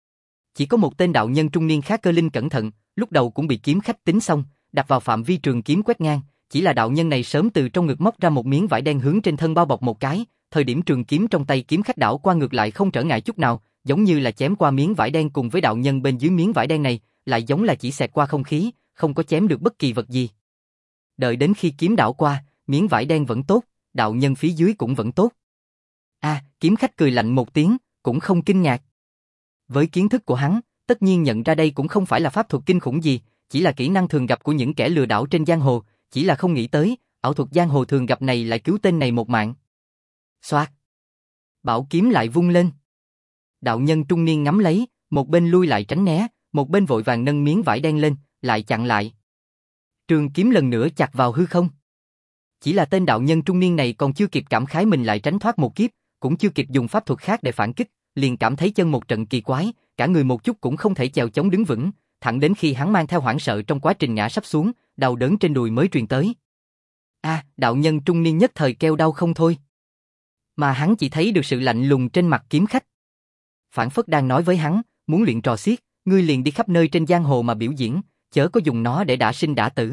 Chỉ có một tên đạo nhân trung niên khá cơ linh cẩn thận, lúc đầu cũng bị kiếm khách tính xong, đặt vào phạm vi trường kiếm quét ngang, chỉ là đạo nhân này sớm từ trong ngực móc ra một miếng vải đen hướng trên thân bao bọc một cái, thời điểm trường kiếm trong tay kiếm khách đảo qua ngược lại không trở ngại chút nào, giống như là chém qua miếng vải đen cùng với đạo nhân bên dưới miếng vải đen này, lại giống là chỉ xẹt qua không khí, không có chém được bất kỳ vật gì. Đợi đến khi kiếm đảo qua, miếng vải đen vẫn tốt, đạo nhân phía dưới cũng vẫn tốt. A, à, kiếm khách cười lạnh một tiếng, cũng không kinh ngạc. Với kiến thức của hắn, tất nhiên nhận ra đây cũng không phải là pháp thuật kinh khủng gì, chỉ là kỹ năng thường gặp của những kẻ lừa đảo trên giang hồ, chỉ là không nghĩ tới, ảo thuật giang hồ thường gặp này lại cứu tên này một mạng. Xoạt. Bảo kiếm lại vung lên. Đạo nhân trung niên ngắm lấy, một bên lui lại tránh né, một bên vội vàng nâng miếng vải đen lên, lại chặn lại. Trường kiếm lần nữa chặt vào hư không. Chỉ là tên đạo nhân trung niên này còn chưa kịp cảm khái mình lại tránh thoát một kiếp, cũng chưa kịp dùng pháp thuật khác để phản kích, liền cảm thấy chân một trận kỳ quái, cả người một chút cũng không thể chèo chống đứng vững, thẳng đến khi hắn mang theo hoảng sợ trong quá trình ngã sắp xuống, đau đớn trên đùi mới truyền tới. A, à, đạo nhân trung niên nhất thời kêu đau không thôi. Mà hắn chỉ thấy được sự lạnh lùng trên mặt kiếm khách. Phản phất đang nói với hắn, muốn luyện trò xiết, ngươi liền đi khắp nơi trên giang hồ mà biểu diễn, chớ có dùng nó để đả sinh đả tử.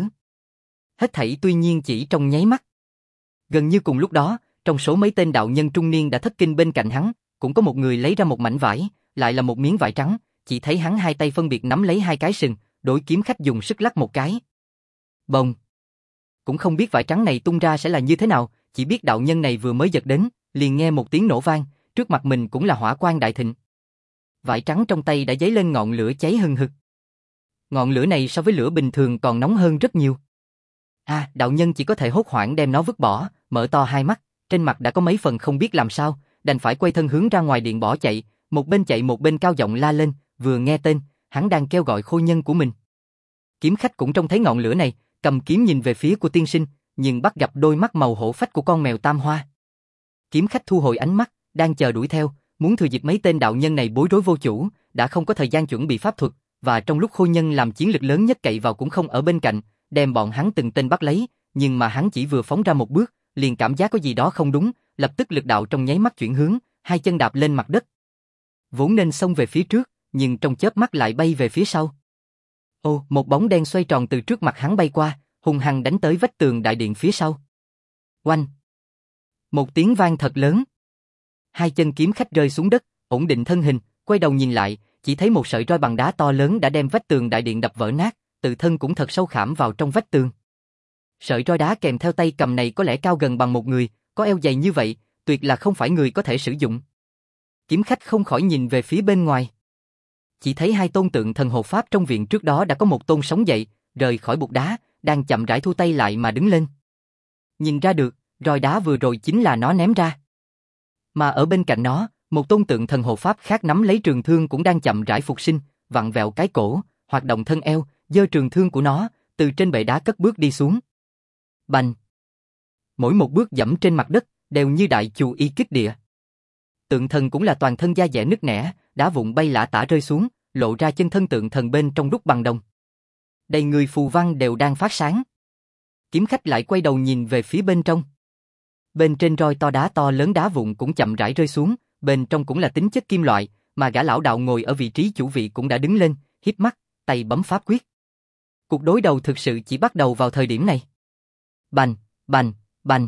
Hết thảy tuy nhiên chỉ trong nháy mắt. Gần như cùng lúc đó, trong số mấy tên đạo nhân trung niên đã thất kinh bên cạnh hắn, cũng có một người lấy ra một mảnh vải, lại là một miếng vải trắng, chỉ thấy hắn hai tay phân biệt nắm lấy hai cái sừng, đối kiếm khách dùng sức lắc một cái. Bồng. Cũng không biết vải trắng này tung ra sẽ là như thế nào, chỉ biết đạo nhân này vừa mới giật đến, liền nghe một tiếng nổ vang, trước mặt mình cũng là hỏa quang đại thịnh. Vải trắng trong tay đã dấy lên ngọn lửa cháy hừng hực. Ngọn lửa này so với lửa bình thường còn nóng hơn rất nhiều. A, à, đạo nhân chỉ có thể hốt hoảng đem nó vứt bỏ, mở to hai mắt, trên mặt đã có mấy phần không biết làm sao, đành phải quay thân hướng ra ngoài điện bỏ chạy, một bên chạy một bên cao giọng la lên, vừa nghe tên, hắn đang kêu gọi khôi nhân của mình. Kiếm khách cũng trông thấy ngọn lửa này, cầm kiếm nhìn về phía của tiên sinh, nhưng bắt gặp đôi mắt màu hổ phách của con mèo tam hoa. Kiếm khách thu hồi ánh mắt, đang chờ đuổi theo, muốn thừa dịp mấy tên đạo nhân này bối rối vô chủ, đã không có thời gian chuẩn bị pháp thuật, và trong lúc khôi nhân làm chiến lực lớn nhất cậy vào cũng không ở bên cạnh, đem bọn hắn từng tên bắt lấy, nhưng mà hắn chỉ vừa phóng ra một bước, liền cảm giác có gì đó không đúng, lập tức lực đạo trong nháy mắt chuyển hướng, hai chân đạp lên mặt đất. Vốn nên xông về phía trước, nhưng trong chớp mắt lại bay về phía sau. Ô, một bóng đen xoay tròn từ trước mặt hắn bay qua, hung hăng đánh tới vách tường đại điện phía sau. Oanh! Một tiếng vang thật lớn. Hai chân kiếm khách rơi xuống đất, ổn định thân hình, quay đầu nhìn lại, chỉ thấy một sợi roi bằng đá to lớn đã đem vách tường đại điện đập vỡ nát, tự thân cũng thật sâu khảm vào trong vách tường. Sợi roi đá kèm theo tay cầm này có lẽ cao gần bằng một người, có eo dày như vậy, tuyệt là không phải người có thể sử dụng. Kiếm khách không khỏi nhìn về phía bên ngoài. Chỉ thấy hai tôn tượng thần hộ pháp trong viện trước đó đã có một tôn sống dậy, rời khỏi bục đá, đang chậm rãi thu tay lại mà đứng lên. Nhìn ra được, roi đá vừa rồi chính là nó ném ra. Mà ở bên cạnh nó, một tôn tượng thần hộ pháp khác nắm lấy trường thương cũng đang chậm rãi phục sinh, vặn vẹo cái cổ, hoạt động thân eo, giơ trường thương của nó, từ trên bệ đá cất bước đi xuống. Bành! Mỗi một bước dẫm trên mặt đất, đều như đại chù y kích địa. Tượng thần cũng là toàn thân da dẻ nứt nẻ, đá vụn bay lả tả rơi xuống, lộ ra chân thân tượng thần bên trong đúc bằng đồng. Đầy người phù văn đều đang phát sáng. Kiếm khách lại quay đầu nhìn về phía bên trong. Bên trên roi to đá to lớn đá vụn cũng chậm rãi rơi xuống, bên trong cũng là tính chất kim loại, mà gã lão đạo ngồi ở vị trí chủ vị cũng đã đứng lên, híp mắt, tay bấm pháp quyết. Cuộc đối đầu thực sự chỉ bắt đầu vào thời điểm này. Bành, bành, bành.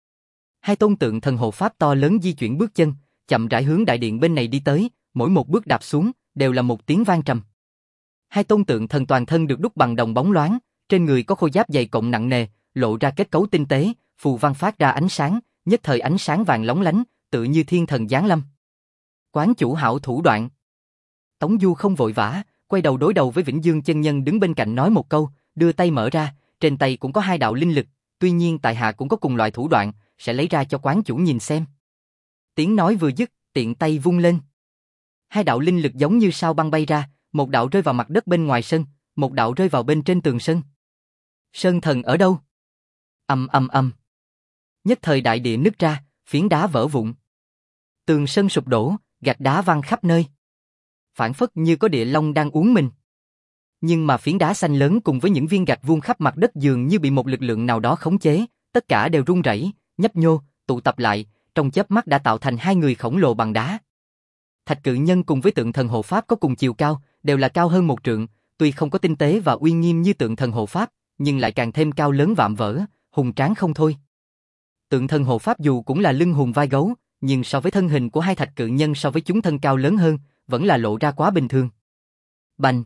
Hai tôn tượng thần hộ pháp to lớn di chuyển bước chân, chậm rãi hướng đại điện bên này đi tới, mỗi một bước đạp xuống đều là một tiếng vang trầm. Hai tôn tượng thần toàn thân được đúc bằng đồng bóng loáng, trên người có khôi giáp dày cộm nặng nề, lộ ra kết cấu tinh tế, phù văn phát ra ánh sáng, nhất thời ánh sáng vàng lóng lánh, tựa như thiên thần giáng lâm. Quán chủ hảo thủ đoạn. Tống Du không vội vã, quay đầu đối đầu với Vĩnh Dương chân nhân đứng bên cạnh nói một câu, đưa tay mở ra, trên tay cũng có hai đạo linh lực, tuy nhiên tại hạ cũng có cùng loại thủ đoạn, sẽ lấy ra cho quán chủ nhìn xem. Tiếng nói vừa dứt, tiện tay vung lên. Hai đạo linh lực giống như sao băng bay ra, một đạo rơi vào mặt đất bên ngoài sân, một đạo rơi vào bên trên tường sân. Sơn thần ở đâu? Ầm ầm ầm. Nhất thời đại địa nứt ra, phiến đá vỡ vụn. Tường sân sụp đổ, gạch đá văng khắp nơi. Phản phất như có địa long đang uốn mình. Nhưng mà phiến đá xanh lớn cùng với những viên gạch vuông khắp mặt đất dường như bị một lực lượng nào đó khống chế, tất cả đều rung rẩy, nhấp nhô, tụ tập lại, trong chớp mắt đã tạo thành hai người khổng lồ bằng đá. Thạch Cự Nhân cùng với Tượng Thần Hộ Pháp có cùng chiều cao, đều là cao hơn một trượng, tuy không có tinh tế và uy nghiêm như Tượng Thần Hộ Pháp, nhưng lại càng thêm cao lớn vạm vỡ, hùng tráng không thôi. Tượng Thần Hộ Pháp dù cũng là lưng hùng vai gấu, nhưng so với thân hình của hai Thạch Cự Nhân so với chúng thân cao lớn hơn, vẫn là lộ ra quá bình thường. Bành!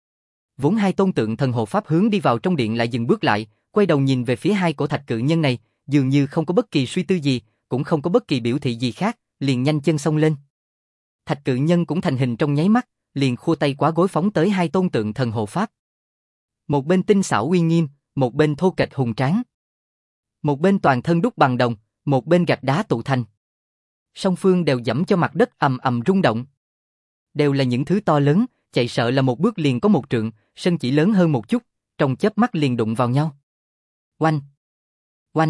Vốn hai tôn Tượng Thần Hộ Pháp hướng đi vào trong điện lại dừng bước lại, quay đầu nhìn về phía hai cổ Thạch Cự Nhân này, dường như không có bất kỳ suy tư gì, cũng không có bất kỳ biểu thị gì khác, liền nhanh chân xông lên. Thạch Cự Nhân cũng thành hình trong nháy mắt, liền khua tay quá gối phóng tới hai tôn Tượng Thần Hộ Pháp. Một bên tinh xảo uy nghiêm, một bên thô kệch hùng tráng. Một bên toàn thân đúc bằng đồng, một bên gạch đá tụ thành. Song phương đều giẫm cho mặt đất ầm ầm rung động. Đều là những thứ to lớn, chạy sợ là một bước liền có một trượng, sân chỉ lớn hơn một chút, trong chớp mắt liền đụng vào nhau. Oanh! Oanh!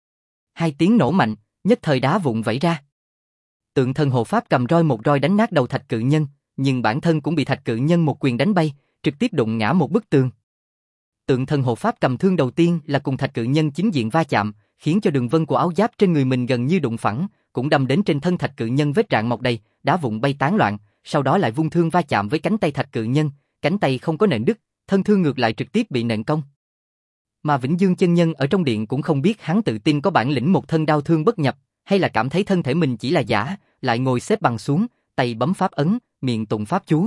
Hai tiếng nổ mạnh, nhất thời đá vụn vẩy ra. Tượng Thần Hộ Pháp cầm roi một roi đánh nát đầu Thạch Cự Nhân, nhưng bản thân cũng bị Thạch Cự Nhân một quyền đánh bay, trực tiếp đụng ngã một bức tường. Tượng Thần Hộ Pháp cầm thương đầu tiên là cùng Thạch Cự Nhân chính diện va chạm, khiến cho đường vân của áo giáp trên người mình gần như đụng phẳng, cũng đâm đến trên thân Thạch Cự Nhân vết rạn mọc đầy, đá vụn bay tán loạn, sau đó lại vung thương va chạm với cánh tay Thạch Cự Nhân, cánh tay không có nện đứt, thân thương ngược lại trực tiếp bị nện cong. Mà Vĩnh Dương chân nhân ở trong điện cũng không biết hắn tự tin có bản lĩnh một thân đao thương bất nhập, hay là cảm thấy thân thể mình chỉ là giả, lại ngồi xếp bằng xuống, tay bấm pháp ấn, miệng tụng pháp chú.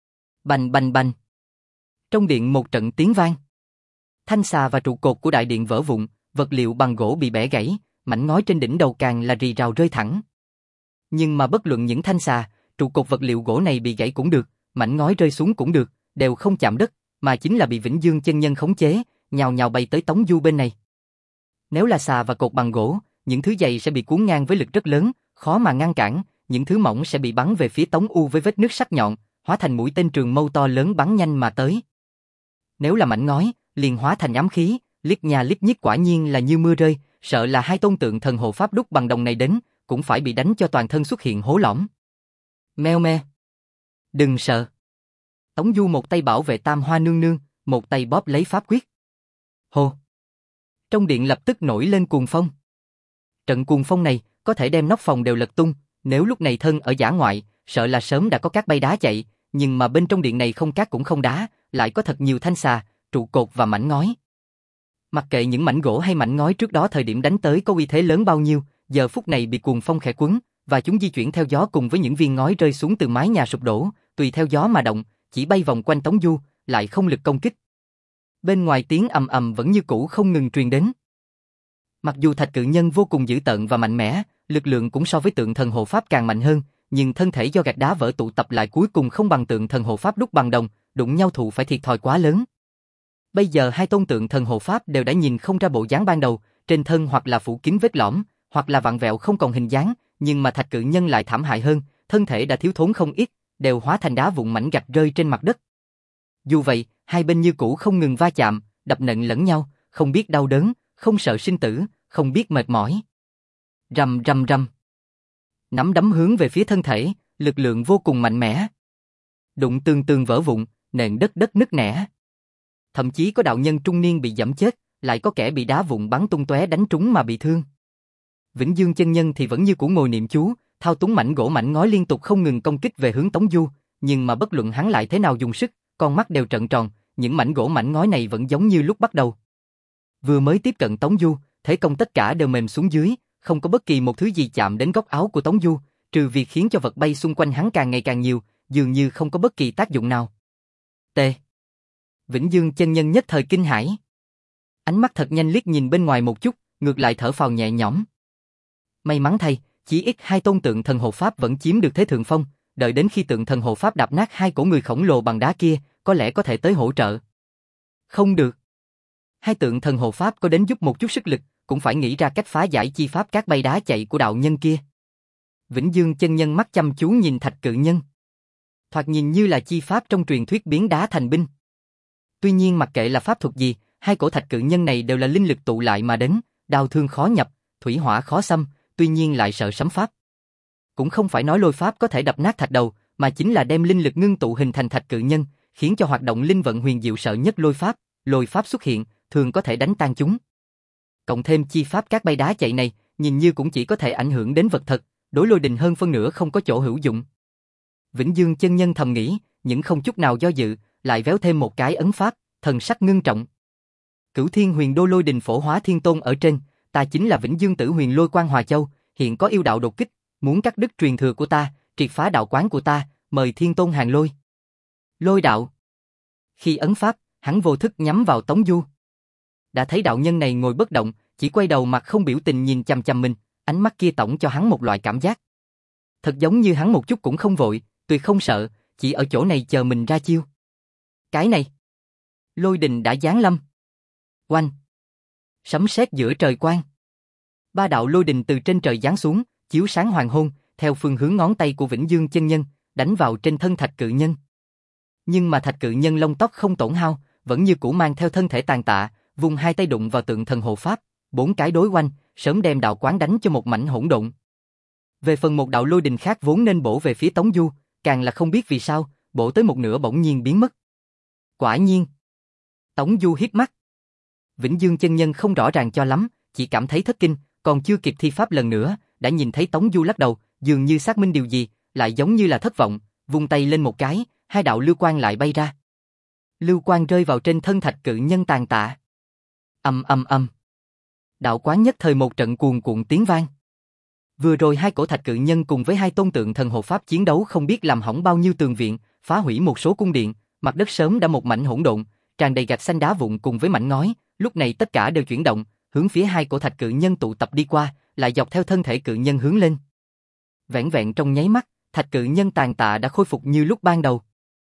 Bành bành bành. Trong điện một trận tiếng vang. Thanh xà và trụ cột của đại điện vỡ vụn, vật liệu bằng gỗ bị bẻ gãy, mảnh ngói trên đỉnh đầu càng là rì rào rơi thẳng. Nhưng mà bất luận những thanh xà, trụ cột vật liệu gỗ này bị gãy cũng được, mảnh ngói rơi xuống cũng được, đều không chạm đất, mà chính là bị Vĩnh Dương chân nhân khống chế, nhào nhào bay tới Tống Du bên này. Nếu là xà và cột bằng gỗ, những thứ dày sẽ bị cuốn ngang với lực rất lớn, khó mà ngăn cản, những thứ mỏng sẽ bị bắn về phía Tống U với vết nứt sắc nhọn, hóa thành mũi tên trường mâu to lớn bắn nhanh mà tới. Nếu là mảnh ngói, liền hóa thành ám khí, liếc nhà liếc nhích quả nhiên là như mưa rơi, sợ là hai tôn Tượng Thần Hộ Pháp đúc bằng đồng này đến, cũng phải bị đánh cho toàn thân xuất hiện hố lõm. Meo me. Đừng sợ. Tống Du một tay bảo vệ Tam Hoa nương nương, một tay bóp lấy pháp quyết. Hô. Trong điện lập tức nổi lên cuồng phong. Trận cuồng phong này có thể đem nóc phòng đều lật tung, nếu lúc này thân ở dã ngoại, sợ là sớm đã có cát bay đá chạy, nhưng mà bên trong điện này không cát cũng không đá, lại có thật nhiều thanh xà, trụ cột và mảnh ngói. Mặc kệ những mảnh gỗ hay mảnh ngói trước đó thời điểm đánh tới có uy thế lớn bao nhiêu, giờ phút này bị cuồng phong khẽ quấn, và chúng di chuyển theo gió cùng với những viên ngói rơi xuống từ mái nhà sụp đổ, tùy theo gió mà động, chỉ bay vòng quanh Tống Du, lại không lực công kích. Bên ngoài tiếng ầm ầm vẫn như cũ không ngừng truyền đến. Mặc dù Thạch Cự Nhân vô cùng dữ tợn và mạnh mẽ, lực lượng cũng so với Tượng Thần Hộ Pháp càng mạnh hơn, nhưng thân thể do gạch đá vỡ tụ tập lại cuối cùng không bằng Tượng Thần Hộ Pháp đúc bằng đồng, đụng nhau thụ phải thiệt thòi quá lớn. Bây giờ hai tôn Tượng Thần Hộ Pháp đều đã nhìn không ra bộ dáng ban đầu, trên thân hoặc là phủ kín vết lõm, hoặc là vặn vẹo không còn hình dáng, nhưng mà Thạch Cự Nhân lại thảm hại hơn, thân thể đã thiếu thốn không ít, đều hóa thành đá vụn mảnh gạch rơi trên mặt đất. Dù vậy, hai bên như cũ không ngừng va chạm, đập nện lẫn nhau, không biết đau đớn, không sợ sinh tử, không biết mệt mỏi. Rầm rầm rầm. Nắm đấm hướng về phía thân thể, lực lượng vô cùng mạnh mẽ. Đụng tường tường vỡ vụn, nền đất đất nứt nẻ. Thậm chí có đạo nhân trung niên bị giẫm chết, lại có kẻ bị đá vụn bắn tung tóe đánh trúng mà bị thương. Vĩnh Dương chân nhân thì vẫn như cũ ngồi niệm chú, thao túng mảnh gỗ mảnh ngói liên tục không ngừng công kích về hướng Tống Du, nhưng mà bất luận hắn lại thế nào dùng sức, con mắt đều trợn tròn, những mảnh gỗ mảnh ngói này vẫn giống như lúc bắt đầu. Vừa mới tiếp cận Tống Du, thế công tất cả đều mềm xuống dưới, không có bất kỳ một thứ gì chạm đến góc áo của Tống Du, trừ việc khiến cho vật bay xung quanh hắn càng ngày càng nhiều, dường như không có bất kỳ tác dụng nào. T. Vĩnh Dương chân nhân nhất thời kinh hãi. Ánh mắt thật nhanh liếc nhìn bên ngoài một chút, ngược lại thở phào nhẹ nhõm. May mắn thay, Chí ít hai tôn tượng thần hộ pháp vẫn chiếm được thế thượng phong, đợi đến khi tượng thần hộ pháp đạp nát hai cổ người khổng lồ bằng đá kia, có lẽ có thể tới hỗ trợ. Không được. Hai tượng thần hộ pháp có đến giúp một chút sức lực, cũng phải nghĩ ra cách phá giải chi pháp cát bay đá chạy của đạo nhân kia. Vĩnh Dương chân nhân mắt chăm chú nhìn thạch cự nhân. Thoạt nhìn như là chi pháp trong truyền thuyết biến đá thành binh. Tuy nhiên mặc kệ là pháp thuật gì, hai cổ thạch cự nhân này đều là linh lực tụ lại mà đến, đao thương khó nhập, thủy hỏa khó xâm, tuy nhiên lại sợ sấm pháp. Cũng không phải nói lôi pháp có thể đập nát thạch đầu, mà chính là đem linh lực ngưng tụ hình thành thạch cự nhân, khiến cho hoạt động linh vận huyền diệu sợ nhất lôi pháp, lôi pháp xuất hiện, thường có thể đánh tan chúng. Cộng thêm chi pháp cát bay đá chạy này, nhìn như cũng chỉ có thể ảnh hưởng đến vật thật, đối lôi đình hơn phân nửa không có chỗ hữu dụng. Vĩnh Dương chân nhân thầm nghĩ, những không chút nào do dự, lại véo thêm một cái ấn pháp, thần sắc ngưng trọng. Cửu Thiên Huyền Đô Lôi Đình Phổ Hóa Thiên Tôn ở trên, ta chính là Vĩnh Dương Tử Huyền Lôi Quang Hòa Châu, hiện có yêu đạo đột kích, muốn cắt đứt truyền thừa của ta, triệt phá đạo quán của ta, mời Thiên Tôn hàng lôi. Lôi đạo. Khi ấn pháp, hắn vô thức nhắm vào Tống Du. Đã thấy đạo nhân này ngồi bất động, chỉ quay đầu mặt không biểu tình nhìn chằm chằm mình, ánh mắt kia tổng cho hắn một loại cảm giác. Thật giống như hắn một chút cũng không vội, tuyệt không sợ, chỉ ở chỗ này chờ mình ra chiêu. Cái này. Lôi đình đã giáng lâm. Oanh. Sấm sét giữa trời quang. Ba đạo lôi đình từ trên trời giáng xuống, chiếu sáng hoàng hôn, theo phương hướng ngón tay của Vĩnh Dương chân nhân, đánh vào trên thân thạch cự nhân. Nhưng mà thạch cự nhân lông tóc không tổn hao, vẫn như cũ mang theo thân thể tàn tạ, vùng hai tay đụng vào tượng thần hộ pháp, bốn cái đối oanh, sớm đem đạo quán đánh cho một mảnh hỗn độn. Về phần một đạo lôi đình khác vốn nên bổ về phía Tống Du, càng là không biết vì sao, bổ tới một nửa bỗng nhiên biến mất. Quả nhiên. Tống Du hiếp mắt. Vĩnh Dương chân nhân không rõ ràng cho lắm, chỉ cảm thấy thất kinh, còn chưa kịp thi pháp lần nữa, đã nhìn thấy Tống Du lắc đầu, dường như xác minh điều gì, lại giống như là thất vọng, vung tay lên một cái, hai đạo lưu quang lại bay ra. Lưu quang rơi vào trên thân thạch cự nhân tàn tạ. Ầm ầm ầm. Đạo quán nhất thời một trận cuồn cuộn tiếng vang. Vừa rồi hai cổ thạch cự nhân cùng với hai tôn tượng thần hộ pháp chiến đấu không biết làm hỏng bao nhiêu tường viện, phá hủy một số cung điện, mặt đất sớm đã một mảnh hỗn độn, tràn đầy gạch xanh đá vụn cùng với mảnh ngói, lúc này tất cả đều chuyển động, hướng phía hai cổ thạch cự nhân tụ tập đi qua, lại dọc theo thân thể cự nhân hướng lên. Vẻn vẹn trong nháy mắt, thạch cự nhân tàn tạ đã khôi phục như lúc ban đầu.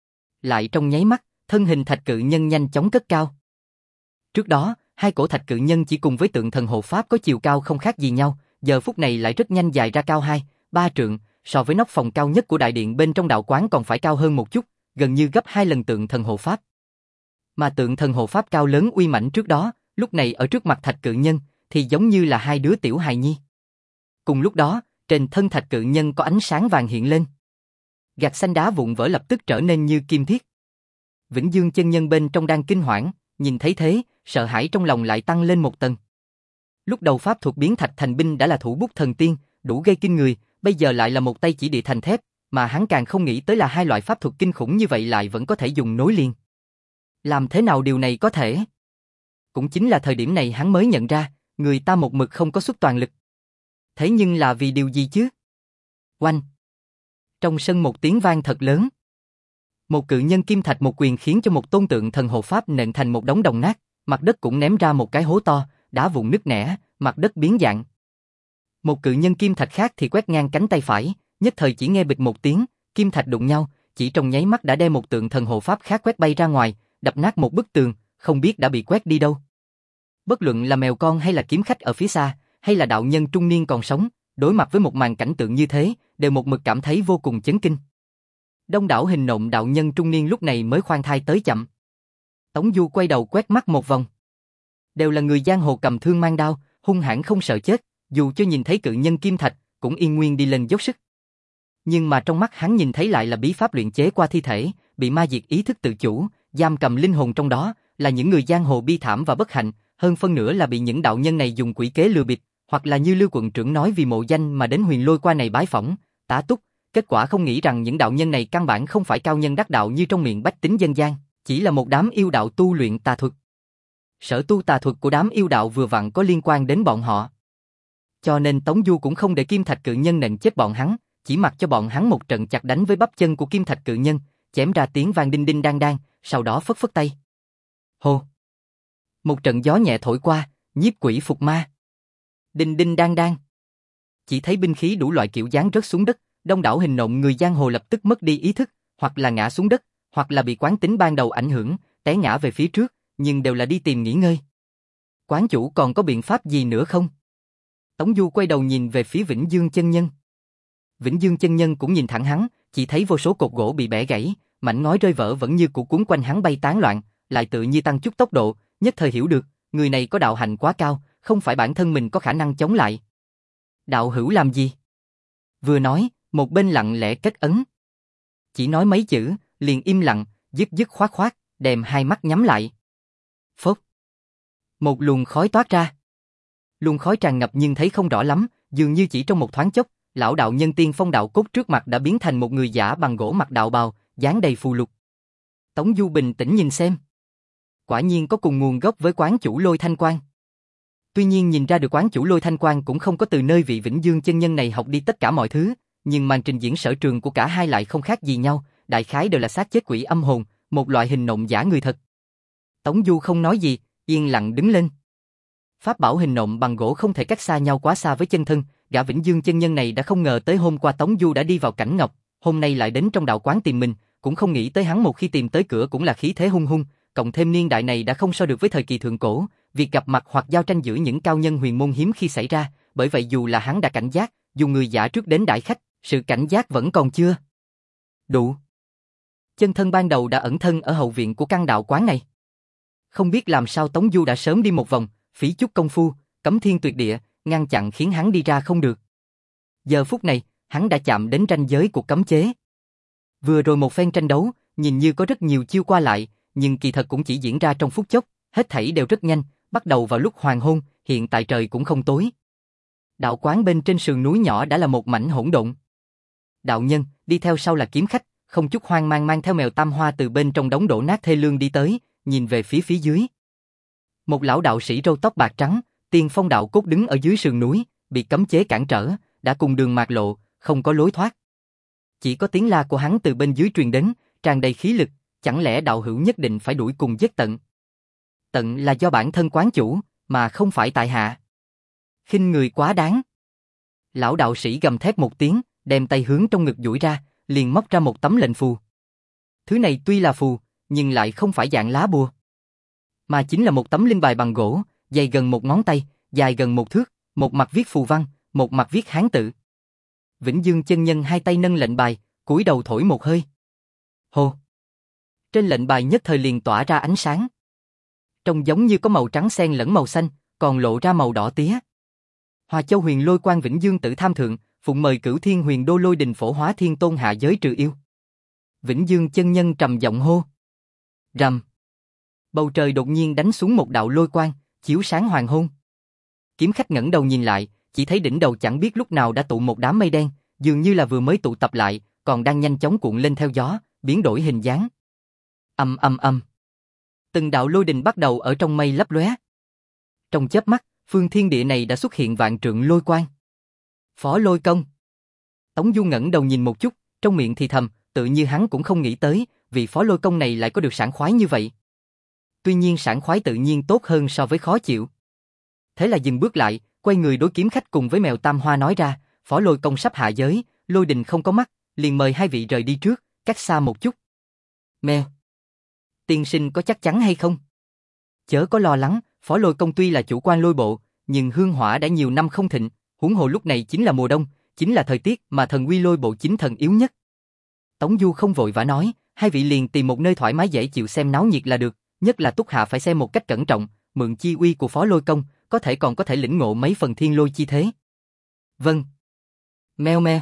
Lại trong nháy mắt, thân hình thạch cự nhân nhanh chóng cất cao. Trước đó, hai cổ thạch cự nhân chỉ cùng với tượng thần hộ pháp có chiều cao không khác gì nhau, giờ phút này lại rất nhanh dài ra cao hai, ba trượng, so với nóc phòng cao nhất của đại điện bên trong đạo quán còn phải cao hơn một chút, gần như gấp hai lần tượng thần hộ pháp. Mà tượng thần hộ pháp cao lớn uy mãnh trước đó, lúc này ở trước mặt thạch cự nhân, thì giống như là hai đứa tiểu hài nhi. Cùng lúc đó, trên thân thạch cự nhân có ánh sáng vàng hiện lên. Gạch xanh đá vụn vỡ lập tức trở nên như kim thiết. Vĩnh Dương chân nhân bên trong đang kinh hoảng, nhìn thấy thế, sợ hãi trong lòng lại tăng lên một tầng. Lúc đầu pháp thuật biến thạch thành binh đã là thủ bút thần tiên, đủ gây kinh người, bây giờ lại là một tay chỉ địa thành thép, mà hắn càng không nghĩ tới là hai loại pháp thuật kinh khủng như vậy lại vẫn có thể dùng nối liền. Làm thế nào điều này có thể? Cũng chính là thời điểm này hắn mới nhận ra, người ta một mực không có xuất toàn lực. Thế nhưng là vì điều gì chứ? Oanh! Trong sân một tiếng vang thật lớn. Một cự nhân kim thạch một quyền khiến cho một tôn tượng thần hộ pháp nện thành một đống đồng nát, mặt đất cũng ném ra một cái hố to, đá vụn nứt nẻ, mặt đất biến dạng. Một cự nhân kim thạch khác thì quét ngang cánh tay phải, nhất thời chỉ nghe bịch một tiếng, kim thạch đụng nhau, chỉ trong nháy mắt đã đem một tượng thần hộ pháp khác quét bay ra ngoài, đập nát một bức tường, không biết đã bị quét đi đâu. Bất luận là mèo con hay là kiếm khách ở phía xa, hay là đạo nhân trung niên còn sống, đối mặt với một màn cảnh tượng như thế, đều một mực cảm thấy vô cùng chấn kinh. Đông đảo hình nộm đạo nhân trung niên lúc này mới khoan thai tới chậm. Tống Du quay đầu quét mắt một vòng. Đều là người giang hồ cầm thương mang đao, hung hãn không sợ chết, dù cho nhìn thấy cự nhân kim thạch, cũng yên nguyên đi lên dốc sức. Nhưng mà trong mắt hắn nhìn thấy lại là bí pháp luyện chế qua thi thể, bị ma diệt ý thức tự chủ, giam cầm linh hồn trong đó, là những người giang hồ bi thảm và bất hạnh, hơn phân nửa là bị những đạo nhân này dùng quỷ kế lừa bịp, hoặc là như Lưu quận trưởng nói vì mộ danh mà đến Huyền Lôi qua này bái phỏng, tá túc, kết quả không nghĩ rằng những đạo nhân này căn bản không phải cao nhân đắc đạo như trong miệng bách tính dân gian, chỉ là một đám yêu đạo tu luyện tà thuật. Sở tu tà thuật của đám yêu đạo vừa vặn có liên quan đến bọn họ. Cho nên Tống Du cũng không để kim thạch cự nhân nện chết bọn hắn, chỉ mặc cho bọn hắn một trận chặt đánh với bắp chân của kim thạch cự nhân, chém ra tiếng vang đinh đinh đang đang, sau đó phất phất tay. Hô! Một trận gió nhẹ thổi qua, nhiếp quỷ phục ma. Đinh đinh đang đang. Chỉ thấy binh khí đủ loại kiểu dáng rớt xuống đất, đông đảo hình nộm người giang hồ lập tức mất đi ý thức, hoặc là ngã xuống đất, hoặc là bị quán tính ban đầu ảnh hưởng, té ngã về phía trước, nhưng đều là đi tìm nghỉ ngơi. Quán chủ còn có biện pháp gì nữa không? Tống Du quay đầu nhìn về phía Vĩnh Dương chân nhân. Vĩnh Dương chân nhân cũng nhìn thẳng hắn, chỉ thấy vô số cột gỗ bị bẻ gãy, mảnh ngói rơi vỡ vẫn như cũ cuốn quanh hắn bay tán loạn, lại tự như tăng chút tốc độ, nhất thời hiểu được, người này có đạo hạnh quá cao, không phải bản thân mình có khả năng chống lại. Đạo hữu làm gì? Vừa nói, một bên lặng lẽ kết ấn. Chỉ nói mấy chữ, liền im lặng, dứt dứt khoát khoát, đem hai mắt nhắm lại. Phốc. Một luồng khói toát ra. Luồng khói tràn ngập nhưng thấy không rõ lắm, dường như chỉ trong một thoáng chốc, lão đạo nhân tiên phong đạo cốt trước mặt đã biến thành một người giả bằng gỗ mặc đạo bào, dáng đầy phù lục. Tống Du bình tĩnh nhìn xem. Quả nhiên có cùng nguồn gốc với quán chủ Lôi Thanh Quan. Tuy nhiên nhìn ra được quán chủ Lôi Thanh Quan cũng không có từ nơi vị Vĩnh Dương chân nhân này học đi tất cả mọi thứ, nhưng màn trình diễn sở trường của cả hai lại không khác gì nhau, đại khái đều là xác chết quỷ âm hồn, một loại hình nộm giả người thật. Tống Du không nói gì, yên lặng đứng lên. Pháp bảo hình nộm bằng gỗ không thể cách xa nhau quá xa với chân thân, gã Vĩnh Dương chân nhân này đã không ngờ tới hôm qua Tống Du đã đi vào cảnh ngọc, hôm nay lại đến trong đạo quán tìm mình, cũng không nghĩ tới hắn một khi tìm tới cửa cũng là khí thế hung hung, cộng thêm niên đại này đã không so được với thời kỳ thượng cổ, việc gặp mặt hoặc giao tranh giữa những cao nhân huyền môn hiếm khi xảy ra, bởi vậy dù là hắn đã cảnh giác, dù người giả trước đến đãi khách, sự cảnh giác vẫn còn chưa đủ. Chân thân ban đầu đã ẩn thân ở hậu viện của căn đạo quán này. Không biết làm sao Tống Du đã sớm đi một vòng, phí chút công phu, cấm thiên tuyệt địa, ngăn chặn khiến hắn đi ra không được. Giờ phút này, hắn đã chạm đến ranh giới của cấm chế. Vừa rồi một phen tranh đấu, nhìn như có rất nhiều chiêu qua lại, nhưng kỳ thật cũng chỉ diễn ra trong phút chốc, hết thảy đều rất nhanh, bắt đầu vào lúc hoàng hôn, hiện tại trời cũng không tối. Đạo quán bên trên sườn núi nhỏ đã là một mảnh hỗn độn. Đạo nhân, đi theo sau là kiếm khách, không chút hoang mang mang theo mèo tam hoa từ bên trong đống đổ nát thê lương đi tới, nhìn về phía phía dưới. Một lão đạo sĩ râu tóc bạc trắng, tiên phong đạo cốt đứng ở dưới sườn núi, bị cấm chế cản trở, đã cùng đường mạc lộ, không có lối thoát. Chỉ có tiếng la của hắn từ bên dưới truyền đến, tràn đầy khí lực, chẳng lẽ đạo hữu nhất định phải đuổi cùng giết tận? Tận là do bản thân quán chủ, mà không phải tại hạ. Khinh người quá đáng. Lão đạo sĩ gầm thét một tiếng, đem tay hướng trong ngực duỗi ra, liền móc ra một tấm lệnh phù. Thứ này tuy là phù, nhưng lại không phải dạng lá bùa, mà chính là một tấm linh bài bằng gỗ, dày gần một ngón tay, dài gần một thước, một mặt viết phù văn, một mặt viết hán tự. Vĩnh Dương chân nhân hai tay nâng lệnh bài, cúi đầu thổi một hơi. Hồ! Trên lệnh bài nhất thời liền tỏa ra ánh sáng. Trông giống như có màu trắng xen lẫn màu xanh, còn lộ ra màu đỏ tía. Hòa Châu Huyền Lôi Quan Vĩnh Dương Tử Tham Thượng, phụng mời Cửu Thiên Huyền Đô Lôi Đình Phổ Hóa Thiên Tôn hạ giới trừ yêu. Vĩnh Dương chân nhân trầm giọng hô. Rầm. Bầu trời đột nhiên đánh xuống một đạo lôi quang, chiếu sáng hoàng hôn. Kiếm khách ngẩng đầu nhìn lại, chỉ thấy đỉnh đầu chẳng biết lúc nào đã tụ một đám mây đen, dường như là vừa mới tụ tập lại, còn đang nhanh chóng cuộn lên theo gió, biến đổi hình dáng. Ầm ầm ầm. Từng đạo lôi đình bắt đầu ở trong mây lấp lóe. Trong chớp mắt, phương thiên địa này đã xuất hiện vạn trượng lôi quang. Phó Lôi Công. Tống Du ngẩng đầu nhìn một chút, trong miệng thì thầm, tự như hắn cũng không nghĩ tới, vị Phó Lôi Công này lại có được sảng khoái như vậy. Tuy nhiên sảng khoái tự nhiên tốt hơn so với khó chịu. Thế là dừng bước lại, quay người đối kiếm khách cùng với mèo tam hoa nói ra, Phó Lôi Công sắp hạ giới, lôi đình không có mắt, liền mời hai vị rời đi trước, cách xa một chút. Mèo. Tiên sinh có chắc chắn hay không? Chớ có lo lắng, Phó Lôi Công tuy là chủ quan lôi bộ, nhưng hương hỏa đã nhiều năm không thịnh, huống hồ lúc này chính là mùa đông, chính là thời tiết mà thần uy lôi bộ chính thần yếu nhất. Tống Du không vội vã nói, hai vị liền tìm một nơi thoải mái dễ chịu xem náo nhiệt là được, nhất là Túc Hạ phải xem một cách cẩn trọng, mượn chi uy của Phó Lôi Công, có thể còn có thể lĩnh ngộ mấy phần thiên lôi chi thế. Vâng. Meo meo.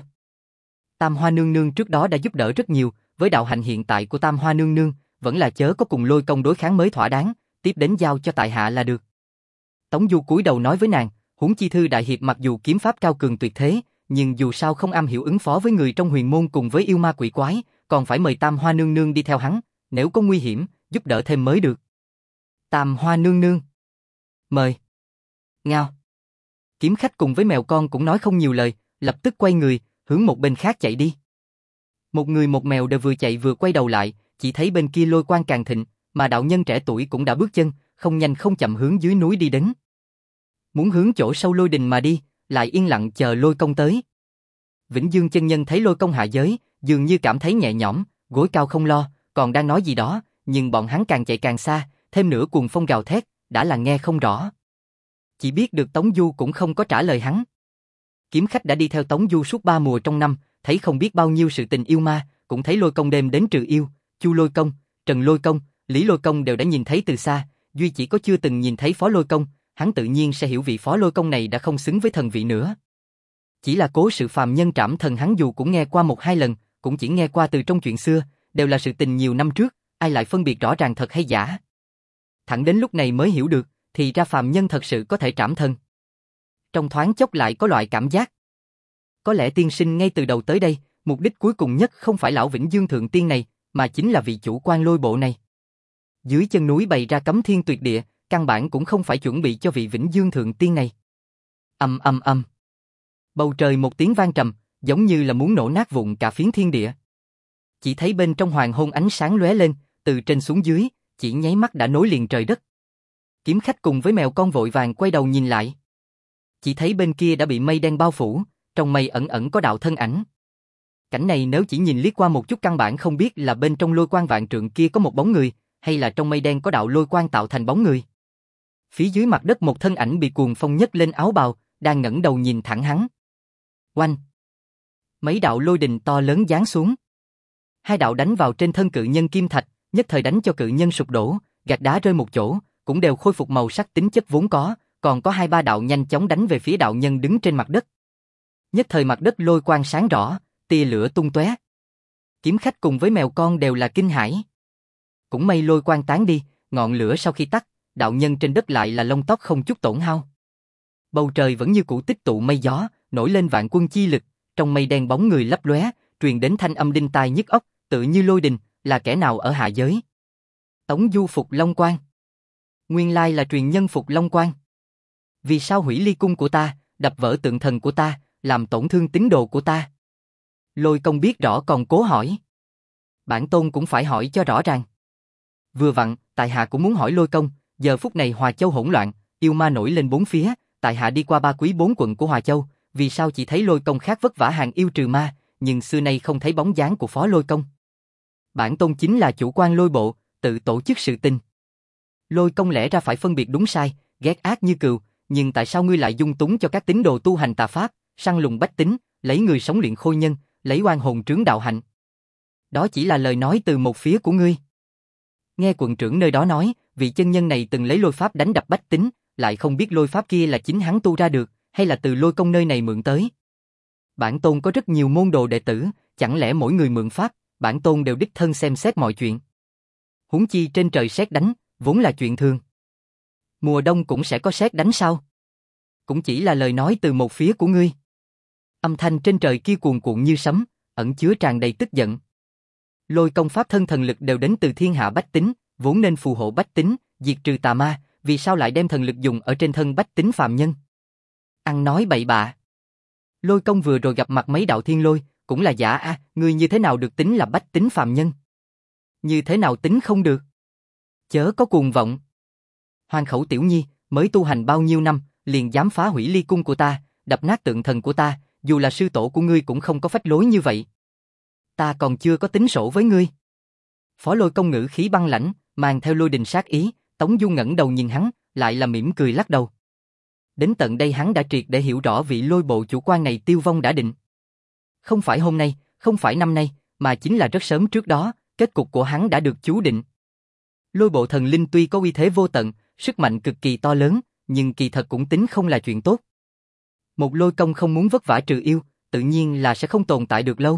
Tam Hoa Nương Nương trước đó đã giúp đỡ rất nhiều, với đạo hạnh hiện tại của Tam Hoa Nương Nương, vẫn là chớ có cùng Lôi Công đối kháng mới thỏa đáng, tiếp đến giao cho tại hạ là được. Tống Du cúi đầu nói với nàng, huống chi thư đại hiệp mặc dù kiếm pháp cao cường tuyệt thế, nhưng dù sao không am hiểu ứng phó với người trong huyền môn cùng với yêu ma quỷ quái, còn phải mời Tam Hoa Nương Nương đi theo hắn, nếu có nguy hiểm, giúp đỡ thêm mới được. Tam Hoa Nương Nương. Mời. Ngao. Kiếm khách cùng với mèo con cũng nói không nhiều lời, lập tức quay người, hướng một bên khác chạy đi. Một người một mèo đều vừa chạy vừa quay đầu lại, chỉ thấy bên kia lôi quang càng thịnh, mà đạo nhân trẻ tuổi cũng đã bước chân, không nhanh không chậm hướng dưới núi đi đến. Muốn hướng chỗ sâu lôi đình mà đi, lại yên lặng chờ Lôi Công tới. Vĩnh Dương chân nhân thấy Lôi Công hạ giới, dường như cảm thấy nhẹ nhõm, gối cao không lo, còn đang nói gì đó, nhưng bọn hắn càng chạy càng xa, thêm nữa cuồng phong gào thét, đã là nghe không rõ. Chỉ biết được Tống Du cũng không có trả lời hắn. Kiếm khách đã đi theo Tống Du suốt ba mùa trong năm, thấy không biết bao nhiêu sự tình yêu ma, cũng thấy Lôi Công đêm đến trừ yêu, Chu Lôi Công, Trần Lôi Công, Lý Lôi Công đều đã nhìn thấy từ xa, duy chỉ có chưa từng nhìn thấy Phó Lôi Công, hắn tự nhiên sẽ hiểu vị Phó Lôi Công này đã không xứng với thần vị nữa. Chỉ là cố sự phàm nhân trảm thần hắn dù cũng nghe qua một hai lần, cũng chỉ nghe qua từ trong chuyện xưa, đều là sự tình nhiều năm trước, ai lại phân biệt rõ ràng thật hay giả. Thẳng đến lúc này mới hiểu được, thì ra phàm nhân thật sự có thể trảm thần. Trong thoáng chốc lại có loại cảm giác. Có lẽ tiên sinh ngay từ đầu tới đây, mục đích cuối cùng nhất không phải lão Vĩnh Dương Thượng Tiên này, mà chính là vị chủ quan Lôi Bộ này. Dưới chân núi bày ra cấm thiên tuyệt địa, căn bản cũng không phải chuẩn bị cho vị Vĩnh Dương Thượng Tiên này. Ầm ầm ầm. Bầu trời một tiếng vang trầm, giống như là muốn nổ nát vụn cả phiến thiên địa. Chỉ thấy bên trong hoàng hôn ánh sáng lóe lên, từ trên xuống dưới, chỉ nháy mắt đã nối liền trời đất. Kiếm khách cùng với mèo con vội vàng quay đầu nhìn lại. Chỉ thấy bên kia đã bị mây đen bao phủ, trong mây ẩn ẩn có đạo thân ảnh. Cảnh này nếu chỉ nhìn liếc qua một chút căn bản không biết là bên trong lôi quang vạn trượng kia có một bóng người, hay là trong mây đen có đạo lôi quang tạo thành bóng người. Phía dưới mặt đất một thân ảnh bị cuồng phong nhấc lên áo bào, đang ngẩng đầu nhìn thẳng hắn. Oanh! Mấy đạo lôi đình to lớn giáng xuống. Hai đạo đánh vào trên thân cự nhân kim thạch, nhất thời đánh cho cự nhân sụp đổ, gạch đá rơi một chỗ, cũng đều khôi phục màu sắc tính chất vốn có, còn có hai ba đạo nhanh chóng đánh về phía đạo nhân đứng trên mặt đất. Nhất thời mặt đất lôi quang sáng rõ, tia lửa tung tóe. Kiếm khách cùng với mèo con đều là kinh hãi. Cũng may lôi quang tán đi, ngọn lửa sau khi tắt, đạo nhân trên đất lại là lông tóc không chút tổn hao. Bầu trời vẫn như cũ tích tụ mây gió, nổi lên vạn quân chi lực, trong mây đen bóng người lấp lóe, truyền đến thanh âm đinh tai nhức óc, tự như lôi đình, là kẻ nào ở hạ giới. Tống Du phục Long Quan. Nguyên lai là truyền nhân phục Long Quan. Vì sao hủy ly cung của ta, đập vỡ tượng thần của ta, làm tổn thương tín đồ của ta? Lôi Công biết rõ còn cố hỏi. Bản tôn cũng phải hỏi cho rõ ràng. Vừa vặn, tại hạ cũng muốn hỏi Lôi Công, giờ phút này Hòa Châu hỗn loạn, yêu ma nổi lên bốn phía, tại hạ đi qua ba quý bốn quận của Hòa Châu, vì sao chỉ thấy Lôi Công khác vất vả hàng yêu trừ ma, nhưng xưa nay không thấy bóng dáng của Phó Lôi Công. Bản tôn chính là chủ quan Lôi Bộ, tự tổ chức sự tình. Lôi Công lẽ ra phải phân biệt đúng sai, ghét ác như cừu, nhưng tại sao ngươi lại dung túng cho các tín đồ tu hành tà pháp, săn lùng bách tính, lấy người sống luyện khôi nhân, lấy oan hồn trướng đạo hạnh? Đó chỉ là lời nói từ một phía của ngươi. Nghe quận trưởng nơi đó nói, vị chân nhân này từng lấy lôi pháp đánh đập bách tính, lại không biết lôi pháp kia là chính hắn tu ra được, hay là từ Lôi Công nơi này mượn tới. Bản tôn có rất nhiều môn đồ đệ tử, chẳng lẽ mỗi người mượn pháp, bản tôn đều đích thân xem xét mọi chuyện. Huống chi trên trời sét đánh, vốn là chuyện thường. Mùa đông cũng sẽ có sét đánh sao? Cũng chỉ là lời nói từ một phía của ngươi. Âm thanh trên trời kia cuồn cuộn như sấm, ẩn chứa tràn đầy tức giận. Lôi Công pháp thân thần lực đều đến từ thiên hạ bách tính, vốn nên phù hộ bách tính, diệt trừ tà ma, vì sao lại đem thần lực dùng ở trên thân bách tính phàm nhân? Ăn nói bậy bạ. Lôi Công vừa rồi gặp mặt mấy đạo thiên lôi, cũng là giả a, à, ngươi như thế nào được tính là bách tính phàm nhân? Như thế nào tính không được? Chớ có cuồng vọng. Hoàng khẩu tiểu nhi, mới tu hành bao nhiêu năm, liền dám phá hủy ly cung của ta, đập nát tượng thần của ta, dù là sư tổ của ngươi cũng không có phách lối như vậy. Ta còn chưa có tính sổ với ngươi. Phó Lôi Công ngữ khí băng lãnh, mang theo lôi đình sát ý, Tống Du ngẩng đầu nhìn hắn, lại là mỉm cười lắc đầu. Đến tận đây hắn đã triệt để hiểu rõ vị Lôi Bộ chủ quan này tiêu vong đã định. Không phải hôm nay, không phải năm nay, mà chính là rất sớm trước đó, kết cục của hắn đã được chú định. Lôi Bộ thần linh tuy có uy thế vô tận, sức mạnh cực kỳ to lớn, nhưng kỳ thật cũng tính không là chuyện tốt. Một Lôi Công không muốn vất vả trừ yêu, tự nhiên là sẽ không tồn tại được lâu.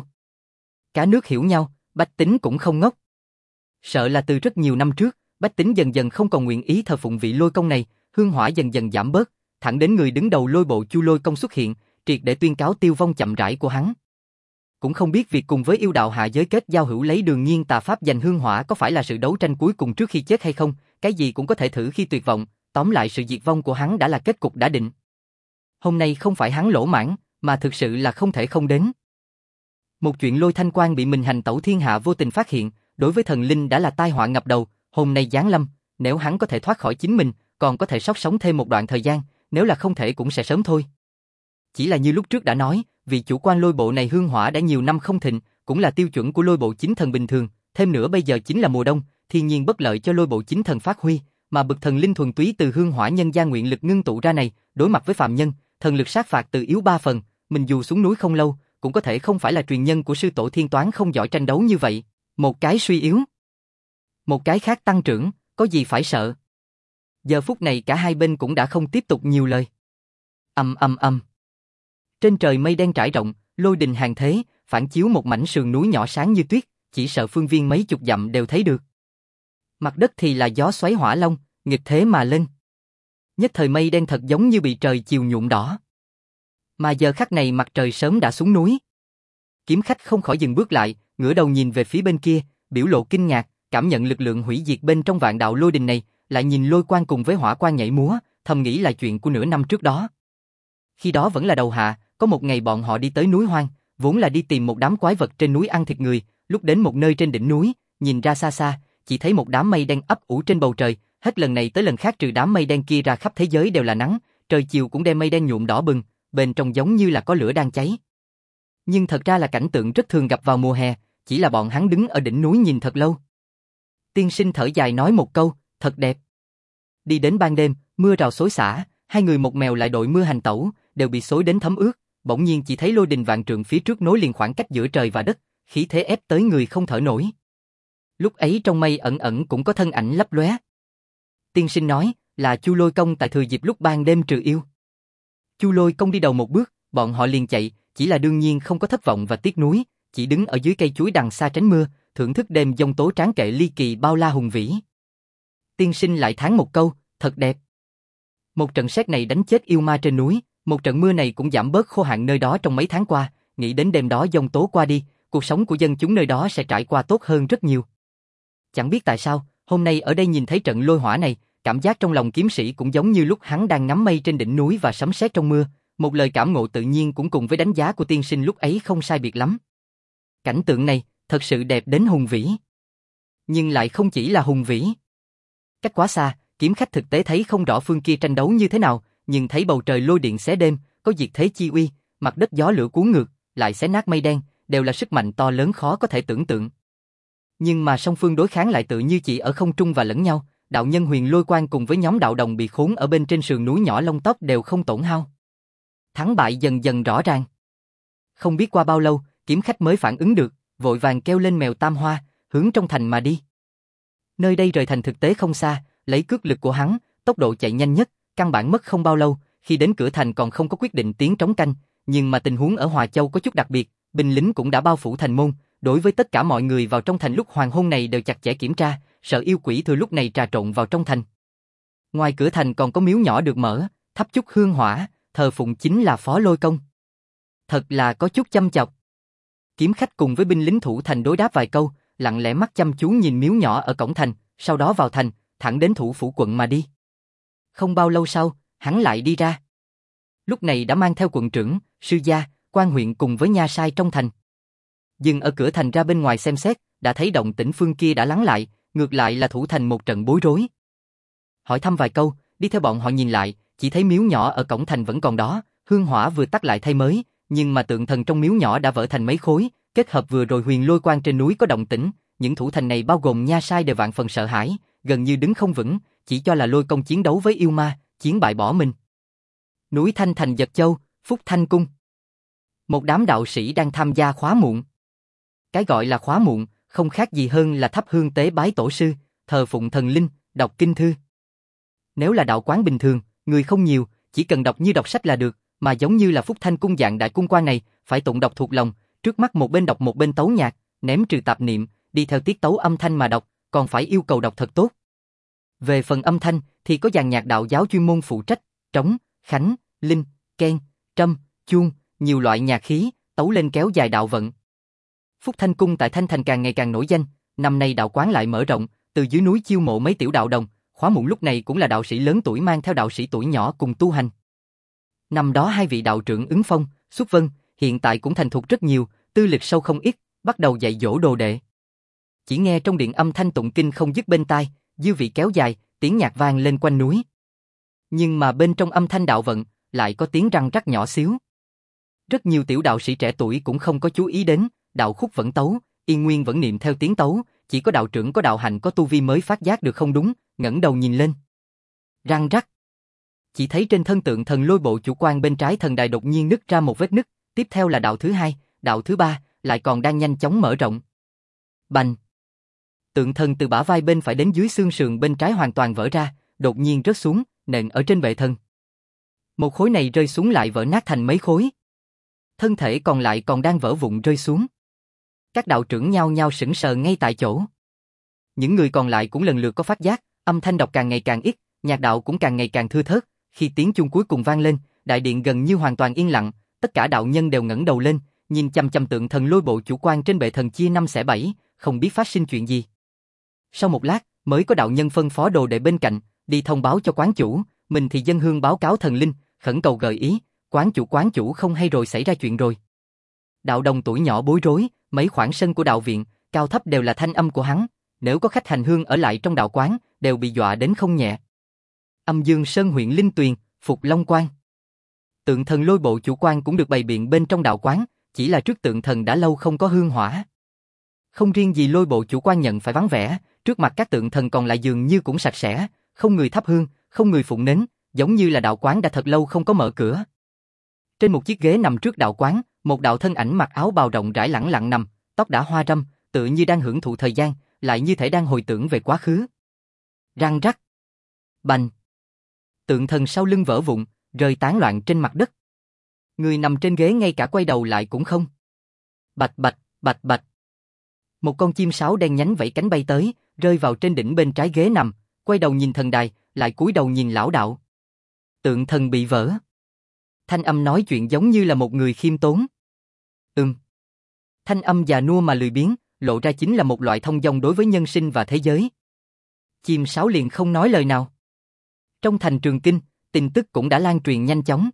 Cả nước hiểu nhau, bách tính cũng không ngốc. Sợ là từ rất nhiều năm trước, bách tính dần dần không còn nguyện ý thờ phụng vị Lôi Công này, hương hỏa dần dần giảm bớt, thẳng đến người đứng đầu Lôi Bộ Chu Lôi Công xuất hiện, triệt để tuyên cáo tiêu vong chậm rãi của hắn. Cũng không biết việc cùng với yêu đạo hạ giới kết giao hữu lấy đường nhiên tà pháp giành hương hỏa có phải là sự đấu tranh cuối cùng trước khi chết hay không, cái gì cũng có thể thử khi tuyệt vọng, tóm lại sự diệt vong của hắn đã là kết cục đã định. Hôm nay không phải hắn lỗ mãng, mà thực sự là không thể không đến. Một chuyện Lôi Thanh Quang bị mình hành tẩu thiên hạ vô tình phát hiện, đối với thần linh đã là tai họa ngập đầu, hôm nay giáng lâm, nếu hắn có thể thoát khỏi chính mình, còn có thể sót sống thêm một đoạn thời gian, nếu là không thể cũng sẽ sớm thôi. Chỉ là như lúc trước đã nói, vị chủ quan lôi bộ này hương hỏa đã nhiều năm không thịnh, cũng là tiêu chuẩn của lôi bộ chính thần bình thường, thêm nữa bây giờ chính là mùa đông, thiên nhiên bất lợi cho lôi bộ chính thần phát huy, mà bực thần linh thuần túy từ hương hỏa nhân gian nguyện lực ngưng tụ ra này, đối mặt với phàm nhân, thần lực sát phạt từ yếu ba phần, mình dù xuống núi không lâu, cũng có thể không phải là truyền nhân của sư tổ thiên toán không giỏi tranh đấu như vậy, một cái suy yếu, một cái khác tăng trưởng, có gì phải sợ. Giờ phút này cả hai bên cũng đã không tiếp tục nhiều lời. Ầm ầm ầm. Trên trời mây đen trải rộng, lôi đình hàng thế, phản chiếu một mảnh sườn núi nhỏ sáng như tuyết, chỉ sợ phương viên mấy chục dặm đều thấy được. Mặt đất thì là gió xoáy hỏa long, nghịch thế mà lên. Nhất thời mây đen thật giống như bị trời chiều nhuộm đỏ. Mà giờ khắc này mặt trời sớm đã xuống núi. Kiếm khách không khỏi dừng bước lại, ngửa đầu nhìn về phía bên kia, biểu lộ kinh ngạc, cảm nhận lực lượng hủy diệt bên trong vạn đạo lôi đình này, lại nhìn lôi quang cùng với hỏa quang nhảy múa, thầm nghĩ là chuyện của nửa năm trước đó. Khi đó vẫn là đầu hạ, có một ngày bọn họ đi tới núi hoang, vốn là đi tìm một đám quái vật trên núi ăn thịt người, lúc đến một nơi trên đỉnh núi, nhìn ra xa xa, chỉ thấy một đám mây đen ấp ủ trên bầu trời, hết lần này tới lần khác trừ đám mây đen kia ra khắp thế giới đều là nắng, trời chiều cũng đem mây đen nhuộm đỏ bừng, bên trong giống như là có lửa đang cháy. Nhưng thật ra là cảnh tượng rất thường gặp vào mùa hè, chỉ là bọn hắn đứng ở đỉnh núi nhìn thật lâu. Tiên sinh thở dài nói một câu, thật đẹp. Đi đến ban đêm, mưa rào xối xả, hai người một mèo lại đội mưa hành tẩu, đều bị xối đến thấm ướt, bỗng nhiên chỉ thấy lôi đình vạn trượng phía trước nối liền khoảng cách giữa trời và đất, khí thế ép tới người không thở nổi. Lúc ấy trong mây ẩn ẩn cũng có thân ảnh lấp lóe. Tiên sinh nói, là Chu Lôi Công tại thừa dịp lúc ban đêm trừ yêu. Chu Lôi Công đi đầu một bước, bọn họ liền chạy, chỉ là đương nhiên không có thất vọng và tiếc nuối, chỉ đứng ở dưới cây chuối đằng xa tránh mưa, thưởng thức đêm giông tố tráng kệ ly kỳ bao la hùng vĩ. Tiên sinh lại thán một câu, thật đẹp. Một trận sét này đánh chết yêu ma trên núi, một trận mưa này cũng giảm bớt khô hạn nơi đó trong mấy tháng qua, nghĩ đến đêm đó giông tố qua đi, cuộc sống của dân chúng nơi đó sẽ trải qua tốt hơn rất nhiều. Chẳng biết tại sao, hôm nay ở đây nhìn thấy trận lôi hỏa này, cảm giác trong lòng kiếm sĩ cũng giống như lúc hắn đang ngắm mây trên đỉnh núi và sấm sét trong mưa, một lời cảm ngộ tự nhiên cũng cùng với đánh giá của tiên sinh lúc ấy không sai biệt lắm. Cảnh tượng này, thật sự đẹp đến hùng vĩ. Nhưng lại không chỉ là hùng vĩ. Cách quá xa, kiếm khách thực tế thấy không rõ phương kia tranh đấu như thế nào, nhưng thấy bầu trời lôi điện xé đêm, có diệt thế chi uy, mặt đất gió lửa cuốn ngược, lại xé nát mây đen, đều là sức mạnh to lớn khó có thể tưởng tượng. Nhưng mà song phương đối kháng lại tự như chỉ ở không trung và lẫn nhau, đạo nhân Huyền Lôi Quang cùng với nhóm đạo đồng bị khốn ở bên trên sườn núi nhỏ lông tóc đều không tổn hao. Thắng bại dần dần rõ ràng. Không biết qua bao lâu, kiếm khách mới phản ứng được, vội vàng kêu lên mèo tam hoa, hướng trong thành mà đi. Nơi đây rời thành thực tế không xa, lấy cước lực của hắn, tốc độ chạy nhanh nhất, căn bản mất không bao lâu, khi đến cửa thành còn không có quyết định tiến trống canh, nhưng mà tình huống ở Hòa Châu có chút đặc biệt, binh lính cũng đã bao phủ thành môn, đối với tất cả mọi người vào trong thành lúc hoàng hôn này đều chặt chẽ kiểm tra, sợ yêu quỷ thừa lúc này trà trộn vào trong thành. Ngoài cửa thành còn có miếu nhỏ được mở, thắp chút hương hỏa, thờ phụng chính là Phó Lôi Công. Thật là có chút chăm chọc. Kiếm khách cùng với binh lính thủ thành đối đáp vài câu, lặng lẽ mắt chăm chú nhìn miếu nhỏ ở cổng thành, sau đó vào thành, thẳng đến thủ phủ quận mà đi. Không bao lâu sau, hắn lại đi ra. Lúc này đã mang theo quận trưởng, sư gia, quan huyện cùng với nha sai trong thành. Dừng ở cửa thành ra bên ngoài xem xét, đã thấy động tĩnh phương kia đã lắng lại, ngược lại là thủ thành một trận bối rối. Hỏi thăm vài câu, đi theo bọn họ nhìn lại, chỉ thấy miếu nhỏ ở cổng thành vẫn còn đó, hương hỏa vừa tắt lại thay mới, nhưng mà tượng thần trong miếu nhỏ đã vỡ thành mấy khối, kết hợp vừa rồi Huyền Lôi Quang trên núi có động tĩnh, những thủ thành này bao gồm nha sai đều vạn phần sợ hãi, gần như đứng không vững, chỉ cho là Lôi Công chiến đấu với yêu ma, chiến bại bỏ mình. Núi Thanh Thành Giật Châu, Phúc Thanh Cung. Một đám đạo sĩ đang tham gia khóa muộn. Cái gọi là khóa muộn, không khác gì hơn là thắp hương tế bái tổ sư, thờ phụng thần linh, đọc kinh thư. Nếu là đạo quán bình thường, người không nhiều, chỉ cần đọc như đọc sách là được, mà giống như là Phúc Thanh Cung dạng đại cung quan này, phải tụng đọc thuộc lòng, trước mắt một bên đọc một bên tấu nhạc, ném trừ tạp niệm, đi theo tiết tấu âm thanh mà đọc, còn phải yêu cầu đọc thật tốt. Về phần âm thanh thì có dàn nhạc đạo giáo chuyên môn phụ trách, trống, khánh, linh, keng, trâm, chuông, nhiều loại nhạc khí, tấu lên kéo dài đạo vận. Phúc Thanh Cung tại Thanh Thành càng ngày càng nổi danh, năm nay đạo quán lại mở rộng, từ dưới núi chiêu mộ mấy tiểu đạo đồng, khóa muộn lúc này cũng là đạo sĩ lớn tuổi mang theo đạo sĩ tuổi nhỏ cùng tu hành. Năm đó hai vị đạo trưởng Ứng Phong, Xuất Vân, hiện tại cũng thành thục rất nhiều, tư lịch sâu không ít, bắt đầu dạy dỗ đồ đệ. Chỉ nghe trong điện âm thanh tụng kinh không dứt bên tai, dư vị kéo dài, tiếng nhạc vang lên quanh núi. Nhưng mà bên trong âm thanh đạo vận, lại có tiếng răng rắc nhỏ xíu. Rất nhiều tiểu đạo sĩ trẻ tuổi cũng không có chú ý đến, đạo khúc vẫn tấu, Yên Nguyên vẫn niệm theo tiếng tấu, chỉ có đạo trưởng có đạo hạnh có tu vi mới phát giác được không đúng, ngẩng đầu nhìn lên. Răng rắc. Chỉ thấy trên thân tượng thần lôi bộ chủ quan bên trái thần đài đột nhiên nứt ra một vết nứt, tiếp theo là đạo thứ hai, đạo thứ ba, lại còn đang nhanh chóng mở rộng. Bành! Tượng thần từ bả vai bên phải đến dưới xương sườn bên trái hoàn toàn vỡ ra, đột nhiên rớt xuống, nện ở trên bệ thần. Một khối này rơi xuống lại vỡ nát thành mấy khối. Thân thể còn lại còn đang vỡ vụn rơi xuống. Các đạo trưởng nhao nhao sững sờ ngay tại chỗ. Những người còn lại cũng lần lượt có phát giác, âm thanh đọc càng ngày càng ít, nhạc đạo cũng càng ngày càng thưa thớt. Khi tiếng chuông cuối cùng vang lên, đại điện gần như hoàn toàn yên lặng, tất cả đạo nhân đều ngẩng đầu lên, nhìn chằm chằm tượng thần lôi bộ chủ quan trên bệ thần chia năm xẻ bảy, không biết phát sinh chuyện gì. Sau một lát, mới có đạo nhân phân phó đồ đệ bên cạnh, đi thông báo cho quán chủ, mình thì dâng hương báo cáo thần linh, khẩn cầu gợi ý, quán chủ quán chủ không hay rồi xảy ra chuyện rồi. Đạo đồng tuổi nhỏ bối rối, mấy khoảng sân của đạo viện, cao thấp đều là thanh âm của hắn, nếu có khách hành hương ở lại trong đạo quán, đều bị dọa đến không nhẹ. Âm Dương Sơn huyện Linh Tuyền, Phục Long Quan. Tượng thần lôi bộ chủ quan cũng được bày biện bên trong đạo quán, chỉ là trước tượng thần đã lâu không có hương hỏa. Không riêng gì lôi bộ chủ quan nhận phải vắng vẻ, trước mặt các tượng thần còn lại dường như cũng sạch sẽ, không người thắp hương, không người phụng nến, giống như là đạo quán đã thật lâu không có mở cửa. Trên một chiếc ghế nằm trước đạo quán, một đạo thân ảnh mặc áo bào rộng rãi lẳng lặng nằm, tóc đã hoa râm, tự như đang hưởng thụ thời gian, lại như thể đang hồi tưởng về quá khứ. Răng rắc. Bành. Tượng thần sau lưng vỡ vụn, rơi tán loạn trên mặt đất. Người nằm trên ghế ngay cả quay đầu lại cũng không. Bạch bạch, bạch bạch. Một con chim sáo đen nhánh vẫy cánh bay tới, rơi vào trên đỉnh bên trái ghế nằm, quay đầu nhìn thần đài, lại cúi đầu nhìn lão đạo. Tượng thần bị vỡ. Thanh âm nói chuyện giống như là một người khiêm tốn. Ừm. Thanh âm già nua mà lười biếng, lộ ra chính là một loại thông dong đối với nhân sinh và thế giới. Chim sáo liền không nói lời nào. Trong thành Trường Kinh, tin tức cũng đã lan truyền nhanh chóng.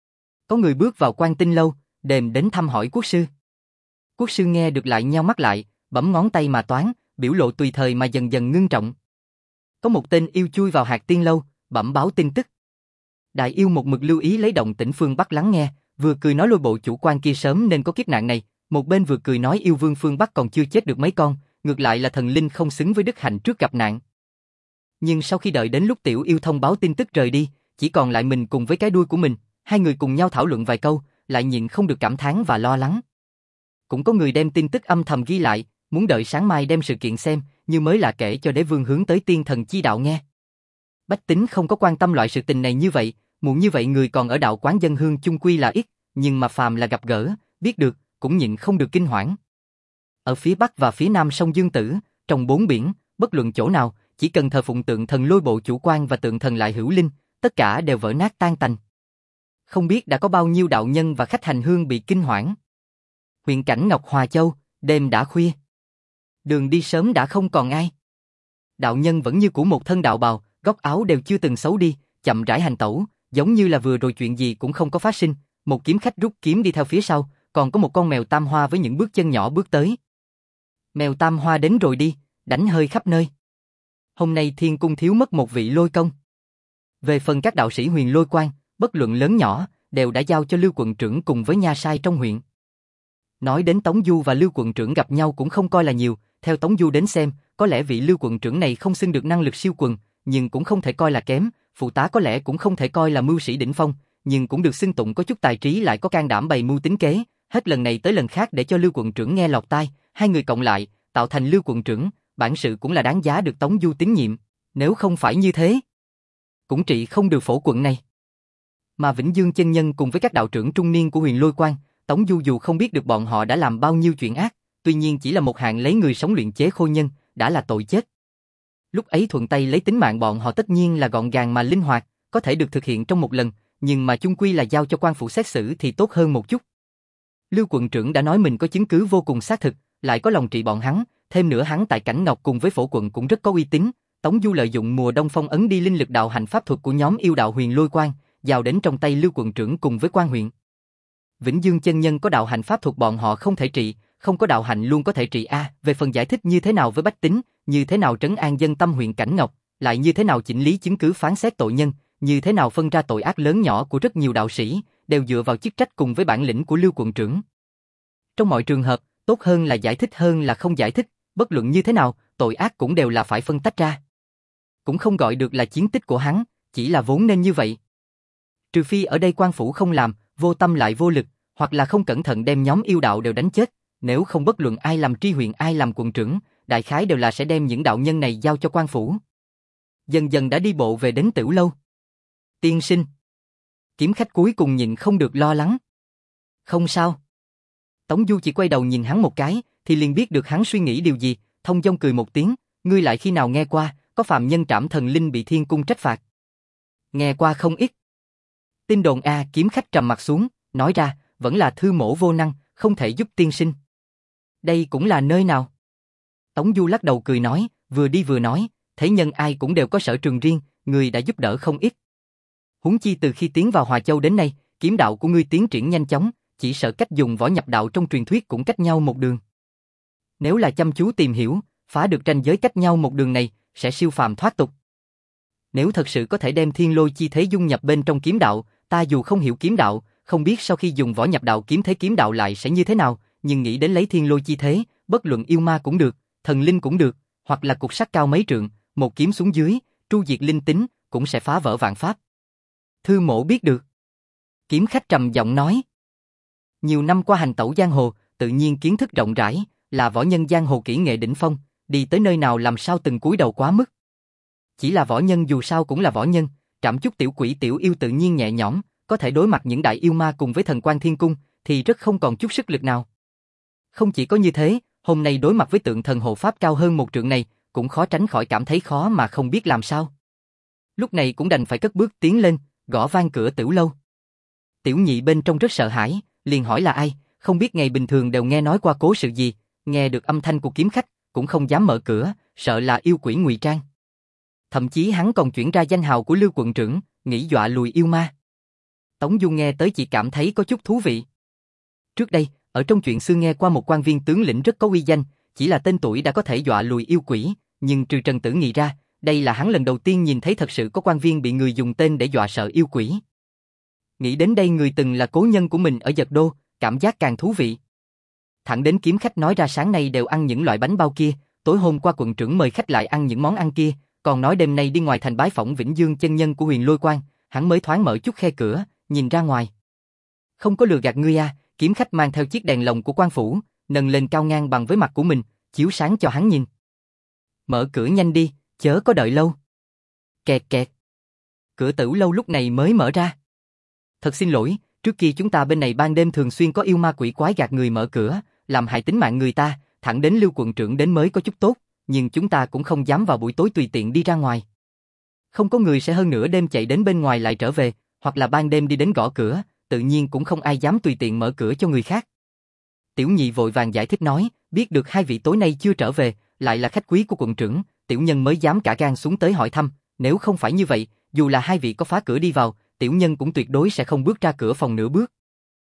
Có người bước vào Quan Tinh lâu, đềm đến thăm hỏi quốc sư. Quốc sư nghe được lại nheo mắt lại, bấm ngón tay mà toán, biểu lộ tùy thời mà dần dần ngưng trọng. Có một tên yêu chui vào Hạc Tiên lâu, bẩm báo tin tức. Đại yêu một mực lưu ý lấy động tĩnh phương Bắc lắng nghe, vừa cười nói lôi bộ chủ quan kia sớm nên có kiếp nạn này, một bên vừa cười nói yêu vương phương Bắc còn chưa chết được mấy con, ngược lại là thần linh không xứng với đức hạnh trước gặp nạn. Nhưng sau khi đợi đến lúc tiểu yêu thông báo tin tức rời đi, chỉ còn lại mình cùng với cái đuôi của mình, hai người cùng nhau thảo luận vài câu, lại nhịn không được cảm thán và lo lắng. Cũng có người đem tin tức âm thầm ghi lại, muốn đợi sáng mai đem sự kiện xem, như mới là kể cho đế vương hướng tới tiên thần chi đạo nghe. Bách tính không có quan tâm loại sự tình này như vậy, muộn như vậy người còn ở đạo quán dân hương chung quy là ít, nhưng mà phàm là gặp gỡ, biết được, cũng nhịn không được kinh hoảng. Ở phía bắc và phía nam sông Dương Tử, trong bốn biển, bất luận chỗ nào, chỉ cần thờ phụng tượng thần lôi bộ chủ quan và tượng thần lại hữu linh, tất cả đều vỡ nát tan tành. Không biết đã có bao nhiêu đạo nhân và khách hành hương bị kinh hoảng. Huyện cảnh Ngọc Hòa Châu, đêm đã khuya. Đường đi sớm đã không còn ai. Đạo nhân vẫn như cũ một thân đạo bào, góc áo đều chưa từng xấu đi, chậm rãi hành tẩu, giống như là vừa rồi chuyện gì cũng không có phát sinh. Một kiếm khách rút kiếm đi theo phía sau, còn có một con mèo tam hoa với những bước chân nhỏ bước tới. Mèo tam hoa đến rồi đi, đánh hơi khắp nơi. Hôm nay thiên cung thiếu mất một vị lôi công. Về phần các đạo sĩ huyền lôi quan, bất luận lớn nhỏ, đều đã giao cho Lưu quận trưởng cùng với nha sai trong huyện. Nói đến Tống Du và Lưu quận trưởng gặp nhau cũng không coi là nhiều, theo Tống Du đến xem, có lẽ vị Lưu quận trưởng này không xưng được năng lực siêu quần, nhưng cũng không thể coi là kém, phụ tá có lẽ cũng không thể coi là mưu sĩ đỉnh phong, nhưng cũng được xưng tụng có chút tài trí lại có can đảm bày mưu tính kế, hết lần này tới lần khác để cho Lưu quận trưởng nghe lọt tai, hai người cộng lại, tạo thành Lưu quận trưởng, bản sự cũng là đáng giá được Tống Du tín nhiệm, nếu không phải như thế, cũng trị không được phổ quận này. Mà Vĩnh Dương chân nhân cùng với các đạo trưởng trung niên của huyền lôi quan, Tống Du dù không biết được bọn họ đã làm bao nhiêu chuyện ác, tuy nhiên chỉ là một hạng lấy người sống luyện chế khôi nhân, đã là tội chết. Lúc ấy thuận tay lấy tính mạng bọn họ tất nhiên là gọn gàng mà linh hoạt, có thể được thực hiện trong một lần, nhưng mà chung quy là giao cho quan phủ xét xử thì tốt hơn một chút. Lưu quận trưởng đã nói mình có chứng cứ vô cùng xác thực, lại có lòng trị bọn hắn, thêm nữa hắn tại Cảnh Ngọc cùng với phổ quận cũng rất có uy tín. Tống Du lợi dụng mùa đông phong ấn đi linh lực đạo hành pháp thuật của nhóm yêu đạo huyền lôi quan, giao đến trong tay Lưu quận trưởng cùng với quan huyện. Vĩnh Dương chân nhân có đạo hành pháp thuật bọn họ không thể trị, không có đạo hành luôn có thể trị a. À, về phần giải thích như thế nào với bách tính, như thế nào trấn an dân tâm huyện Cảnh Ngọc, lại như thế nào chỉnh lý chứng cứ phán xét tội nhân, như thế nào phân ra tội ác lớn nhỏ của rất nhiều đạo sĩ, đều dựa vào chức trách cùng với bản lĩnh của Lưu quận trưởng. Trong mọi trường hợp, tốt hơn là giải thích hơn là không giải thích, bất luận như thế nào, tội ác cũng đều là phải phân tách ra. Cũng không gọi được là chiến tích của hắn, chỉ là vốn nên như vậy. Trừ phi ở đây quan phủ không làm, vô tâm lại vô lực, hoặc là không cẩn thận đem nhóm yêu đạo đều đánh chết, nếu không bất luận ai làm tri huyện ai làm quận trưởng, đại khái đều là sẽ đem những đạo nhân này giao cho quan phủ. Dần dần đã đi bộ về đến Tiểu lâu. Tiên sinh. Kiếm khách cuối cùng nhìn không được lo lắng. Không sao. Tống Du chỉ quay đầu nhìn hắn một cái, thì liền biết được hắn suy nghĩ điều gì, thông dong cười một tiếng, ngươi lại khi nào nghe qua, có phạm nhân trảm thần linh bị thiên cung trách phạt. Nghe qua không ít. Tin đồn a, kiếm khách trầm mặt xuống, nói ra, vẫn là thư mổ vô năng, không thể giúp tiên sinh. Đây cũng là nơi nào? Tống Du lắc đầu cười nói, vừa đi vừa nói, thế nhân ai cũng đều có sở trường riêng, người đã giúp đỡ không ít. Huống chi từ khi tiến vào Hòa Châu đến nay, kiếm đạo của ngươi tiến triển nhanh chóng, chỉ sợ cách dùng võ nhập đạo trong truyền thuyết cũng cách nhau một đường. Nếu là chăm chú tìm hiểu, phá được ranh giới cách nhau một đường này, sẽ siêu phàm thoát tục. Nếu thật sự có thể đem thiên lôi chi thế dung nhập bên trong kiếm đạo, ta dù không hiểu kiếm đạo, không biết sau khi dùng võ nhập đạo kiếm thế kiếm đạo lại sẽ như thế nào, nhưng nghĩ đến lấy thiên lôi chi thế, bất luận yêu ma cũng được, thần linh cũng được, hoặc là cục sắt cao mấy trượng, một kiếm xuống dưới, tru diệt linh tính, cũng sẽ phá vỡ vạn pháp. Thư mổ biết được. Kiếm khách trầm giọng nói. Nhiều năm qua hành tẩu giang hồ, tự nhiên kiến thức rộng rãi, là võ nhân giang hồ kỹ nghệ đỉnh phong, đi tới nơi nào làm sao từng cúi đầu quá mức. Chỉ là võ nhân dù sao cũng là võ nhân, trảm chút tiểu quỷ tiểu yêu tự nhiên nhẹ nhõm, có thể đối mặt những đại yêu ma cùng với thần quan thiên cung, thì rất không còn chút sức lực nào. Không chỉ có như thế, hôm nay đối mặt với tượng thần hộ pháp cao hơn một trượng này, cũng khó tránh khỏi cảm thấy khó mà không biết làm sao. Lúc này cũng đành phải cất bước tiến lên, gõ vang cửa Tiểu lâu. Tiểu nhị bên trong rất sợ hãi, liền hỏi là ai, không biết ngày bình thường đều nghe nói qua cố sự gì, nghe được âm thanh của kiếm khách, cũng không dám mở cửa, sợ là yêu quỷ ngụy trang. Thậm chí hắn còn chuyển ra danh hào của Lưu quận trưởng, nghĩ dọa lùi yêu ma. Tống Du nghe tới chỉ cảm thấy có chút thú vị. Trước đây, ở trong chuyện xưa nghe qua một quan viên tướng lĩnh rất có uy danh, chỉ là tên tuổi đã có thể dọa lùi yêu quỷ, nhưng trừ Trần Tử Nghị ra, đây là hắn lần đầu tiên nhìn thấy thật sự có quan viên bị người dùng tên để dọa sợ yêu quỷ. Nghĩ đến đây người từng là cố nhân của mình ở Dật Đô, cảm giác càng thú vị. Thẳng đến kiếm khách nói ra sáng nay đều ăn những loại bánh bao kia, tối hôm qua quận trưởng mời khách lại ăn những món ăn kia, còn nói đêm nay đi ngoài thành bái phỏng Vĩnh Dương chân nhân của Huyền Lôi Quan, hắn mới thoáng mở chút khe cửa, nhìn ra ngoài. Không có lừa gạt ngươi à, kiếm khách mang theo chiếc đèn lồng của quan phủ, nâng lên cao ngang bằng với mặt của mình, chiếu sáng cho hắn nhìn. Mở cửa nhanh đi, chớ có đợi lâu. Kẹt kẹt. Cửa Tiểu lâu lúc này mới mở ra. Thật xin lỗi, trước kia chúng ta bên này ban đêm thường xuyên có yêu ma quỷ quái gạt người mở cửa, làm hại tính mạng người ta, thẳng đến Lưu quận trưởng đến mới có chút tốt, nhưng chúng ta cũng không dám vào buổi tối tùy tiện đi ra ngoài. Không có người sẽ hơn nửa đêm chạy đến bên ngoài lại trở về, hoặc là ban đêm đi đến gõ cửa, tự nhiên cũng không ai dám tùy tiện mở cửa cho người khác. Tiểu nhị vội vàng giải thích nói, biết được hai vị tối nay chưa trở về, lại là khách quý của quận trưởng, tiểu nhân mới dám cả gan xuống tới hỏi thăm, nếu không phải như vậy, dù là hai vị có phá cửa đi vào, tiểu nhân cũng tuyệt đối sẽ không bước ra cửa phòng nửa bước.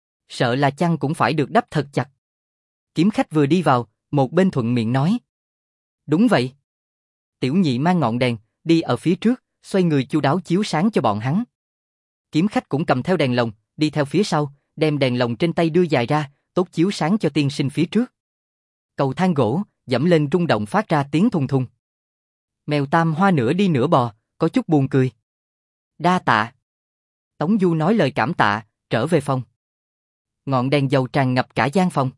Sợ là chăn cũng phải được đắp thật chặt. Kiếm khách vừa đi vào, một bên thuận miệng nói. Đúng vậy. Tiểu nhị mang ngọn đèn, đi ở phía trước, xoay người chu đáo chiếu sáng cho bọn hắn. Kiếm khách cũng cầm theo đèn lồng, đi theo phía sau, đem đèn lồng trên tay đưa dài ra, tốt chiếu sáng cho tiên sinh phía trước. Cầu thang gỗ, dẫm lên rung động phát ra tiếng thùng thùng. Mèo Tam Hoa nửa đi nửa bò, có chút buồn cười. Đa tạ. Tống Du nói lời cảm tạ, trở về phòng. Ngọn đèn dầu tràn ngập cả gian phòng.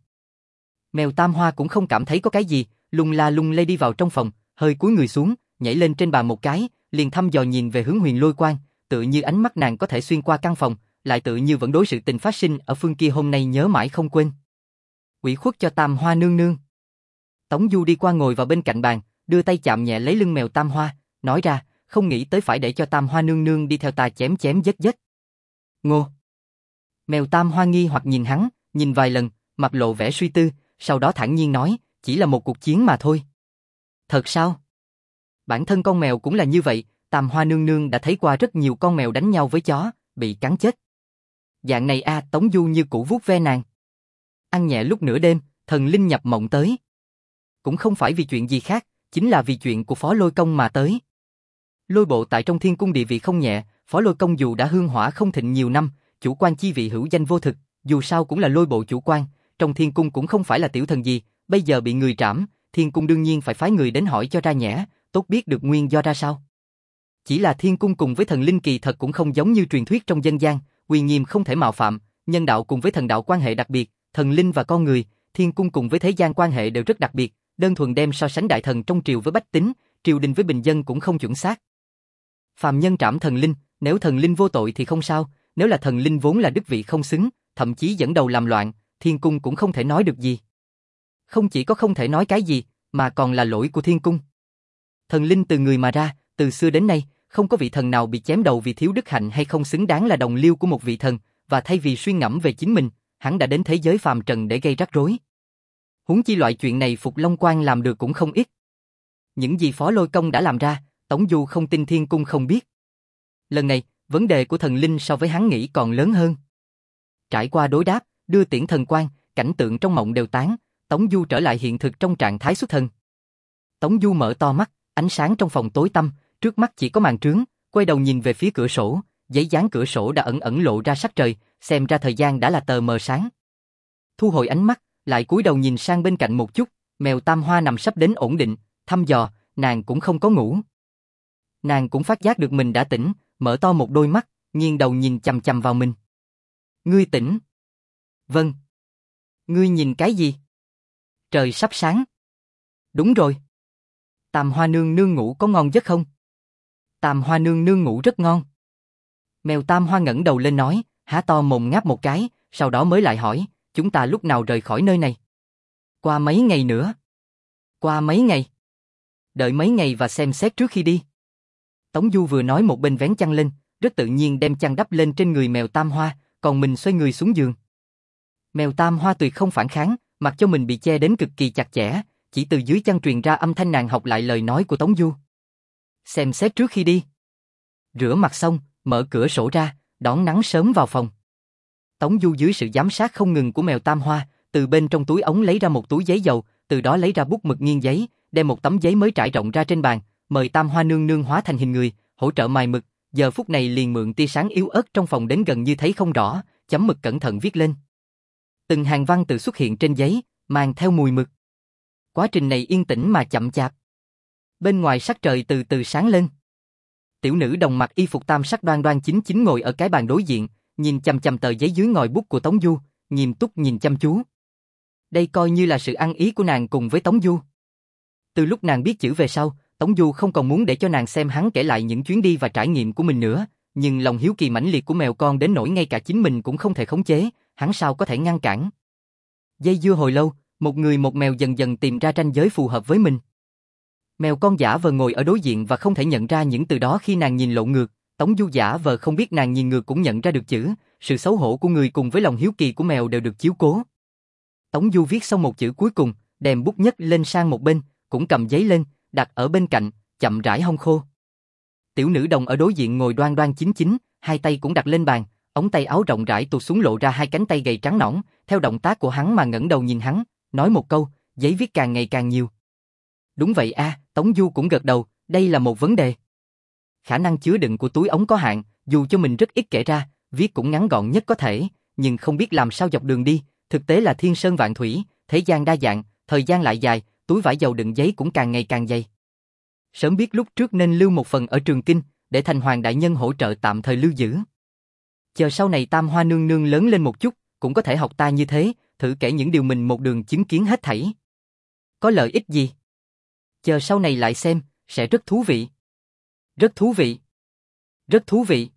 Mèo Tam Hoa cũng không cảm thấy có cái gì, lung la lung lay đi vào trong phòng, hơi cúi người xuống, nhảy lên trên bàn một cái, liền thăm dò nhìn về hướng Huyền Lôi Quan, tự như ánh mắt nàng có thể xuyên qua căn phòng, lại tự như vẫn đối sự tình phát sinh ở phương kia hôm nay nhớ mãi không quên. Ủy khuất cho Tam Hoa nương nương. Tống Du đi qua ngồi vào bên cạnh bàn, đưa tay chạm nhẹ lấy lưng mèo Tam Hoa, nói ra, không nghĩ tới phải để cho Tam Hoa nương nương đi theo ta chém chém giết giết. Ngô. Mèo Tam Hoa nghi hoặc nhìn hắn, nhìn vài lần, mặt lộ vẻ suy tư, sau đó thản nhiên nói, chỉ là một cuộc chiến mà thôi. Thật sao? Bản thân con mèo cũng là như vậy, Tam Hoa nương nương đã thấy qua rất nhiều con mèo đánh nhau với chó, bị cắn chết. Dạng này a, à, Tống Du như cũ vuốt ve nàng. Ăn nhẹ lúc nửa đêm, thần linh nhập mộng tới. Cũng không phải vì chuyện gì khác, chính là vì chuyện của Phó Lôi Công mà tới. Lôi bộ tại trong thiên cung địa vị không nhẹ, Phó Lôi Công dù đã hương hỏa không thịnh nhiều năm, chủ quan chi vị hữu danh vô thực, dù sao cũng là lôi bộ chủ quan, trong thiên cung cũng không phải là tiểu thần gì, bây giờ bị người trảm, thiên cung đương nhiên phải phái người đến hỏi cho ra nhẽ, tốt biết được nguyên do ra sao. Chỉ là thiên cung cùng với thần linh kỳ thật cũng không giống như truyền thuyết trong dân gian, uy nghiêm không thể mạo phạm, nhân đạo cùng với thần đạo quan hệ đặc biệt, thần linh và con người, thiên cung cùng với thế gian quan hệ đều rất đặc biệt, đơn thuần đem so sánh đại thần trong triều với bách tính, triều đình với bình dân cũng không chuẩn xác. Phàm nhân trảm thần linh, nếu thần linh vô tội thì không sao, nếu là thần linh vốn là đức vị không xứng, thậm chí dẫn đầu làm loạn, thiên cung cũng không thể nói được gì. Không chỉ có không thể nói cái gì, mà còn là lỗi của thiên cung. Thần linh từ người mà ra, từ xưa đến nay, không có vị thần nào bị chém đầu vì thiếu đức hạnh hay không xứng đáng là đồng liêu của một vị thần, và thay vì suy ngẫm về chính mình, hắn đã đến thế giới phàm trần để gây rắc rối. Huống chi loại chuyện này Phục Long Quan làm được cũng không ít. Những gì Phó Lôi Công đã làm ra, Tống Du không tin thiên cung không biết. Lần này, vấn đề của thần linh so với hắn nghĩ còn lớn hơn. Trải qua đối đáp, đưa tiễn thần quan, cảnh tượng trong mộng đều tán, Tống Du trở lại hiện thực trong trạng thái xuất thần. Tống Du mở to mắt, ánh sáng trong phòng tối tăm, trước mắt chỉ có màn trướng, quay đầu nhìn về phía cửa sổ, giấy dán cửa sổ đã ẩn ẩn lộ ra sắc trời, xem ra thời gian đã là tờ mờ sáng. Thu hồi ánh mắt, lại cúi đầu nhìn sang bên cạnh một chút, mèo Tam Hoa nằm sắp đến ổn định, thăm dò, nàng cũng không có ngủ. Nàng cũng phát giác được mình đã tỉnh, mở to một đôi mắt, nghiêng đầu nhìn chằm chằm vào mình. Ngươi tỉnh? Vâng. Ngươi nhìn cái gì? Trời sắp sáng. Đúng rồi. Tam Hoa nương nương ngủ có ngon giấc không? Tam Hoa nương nương ngủ rất ngon. Mèo Tam Hoa ngẩng đầu lên nói, há to mồm ngáp một cái, sau đó mới lại hỏi, chúng ta lúc nào rời khỏi nơi này? Qua mấy ngày nữa. Qua mấy ngày? Đợi mấy ngày và xem xét trước khi đi. Tống Du vừa nói một bên vén chăn lên, rất tự nhiên đem chăn đắp lên trên người mèo Tam Hoa, còn mình xoay người xuống giường. Mèo Tam Hoa tuyệt không phản kháng, mặc cho mình bị che đến cực kỳ chặt chẽ, chỉ từ dưới chăn truyền ra âm thanh nàng học lại lời nói của Tống Du. Xem xét trước khi đi. Rửa mặt xong, mở cửa sổ ra, đón nắng sớm vào phòng. Tống Du dưới sự giám sát không ngừng của mèo Tam Hoa, từ bên trong túi ống lấy ra một túi giấy dầu, từ đó lấy ra bút mực nghiêng giấy, đem một tấm giấy mới trải rộng ra trên bàn, mời Tam Hoa nương nương hóa thành hình người, hỗ trợ mài mực, giờ phút này liền mượn tia sáng yếu ớt trong phòng đến gần như thấy không rõ, chấm mực cẩn thận viết lên. Từng hàng văn tự xuất hiện trên giấy, mang theo mùi mực. Quá trình này yên tĩnh mà chậm chạp. Bên ngoài sắc trời từ từ sáng lên. Tiểu nữ đồng mặc y phục tam sắc đoan đoan chính chính ngồi ở cái bàn đối diện, nhìn chằm chằm tờ giấy dưới ngòi bút của Tống Du, nghiêm túc nhìn chăm chú. Đây coi như là sự ăn ý của nàng cùng với Tống Du. Từ lúc nàng biết chữ về sau, Tống Du không còn muốn để cho nàng xem hắn kể lại những chuyến đi và trải nghiệm của mình nữa, nhưng lòng hiếu kỳ mãnh liệt của mèo con đến nỗi ngay cả chính mình cũng không thể khống chế, hắn sao có thể ngăn cản. Dây dưa hồi lâu, một người một mèo dần dần tìm ra ranh giới phù hợp với mình. Mèo con giả vờ ngồi ở đối diện và không thể nhận ra những từ đó khi nàng nhìn lộn ngược, Tống Du giả vờ không biết nàng nhìn ngược cũng nhận ra được chữ, sự xấu hổ của người cùng với lòng hiếu kỳ của mèo đều được chiếu cố. Tống Du viết xong một chữ cuối cùng, đem bút nhấc lên sang một bên, cũng cầm giấy lên, đặt ở bên cạnh, chậm rãi hong khô. Tiểu nữ đồng ở đối diện ngồi đoan đoan chính chính, hai tay cũng đặt lên bàn, ống tay áo rộng rãi tuột xuống lộ ra hai cánh tay gầy trắng nõn, theo động tác của hắn mà ngẩng đầu nhìn hắn, nói một câu, giấy viết càng ngày càng nhiều. Đúng vậy a, à, Tống Du cũng gật đầu, đây là một vấn đề. Khả năng chứa đựng của túi ống có hạn, dù cho mình rất ít kể ra, viết cũng ngắn gọn nhất có thể, nhưng không biết làm sao dọc đường đi, thực tế là thiên sơn vạn thủy, thế gian đa dạng, thời gian lại dài, túi vải dầu đựng giấy cũng càng ngày càng dày. Sớm biết lúc trước nên lưu một phần ở Trường Kinh, để Thành Hoàng đại nhân hỗ trợ tạm thời lưu giữ. Chờ sau này Tam Hoa nương nương lớn lên một chút, cũng có thể học ta như thế, thử kể những điều mình một đường chứng kiến hết thảy. Có lợi ích gì? Chờ sau này lại xem, sẽ rất thú vị. Rất thú vị. Rất thú vị.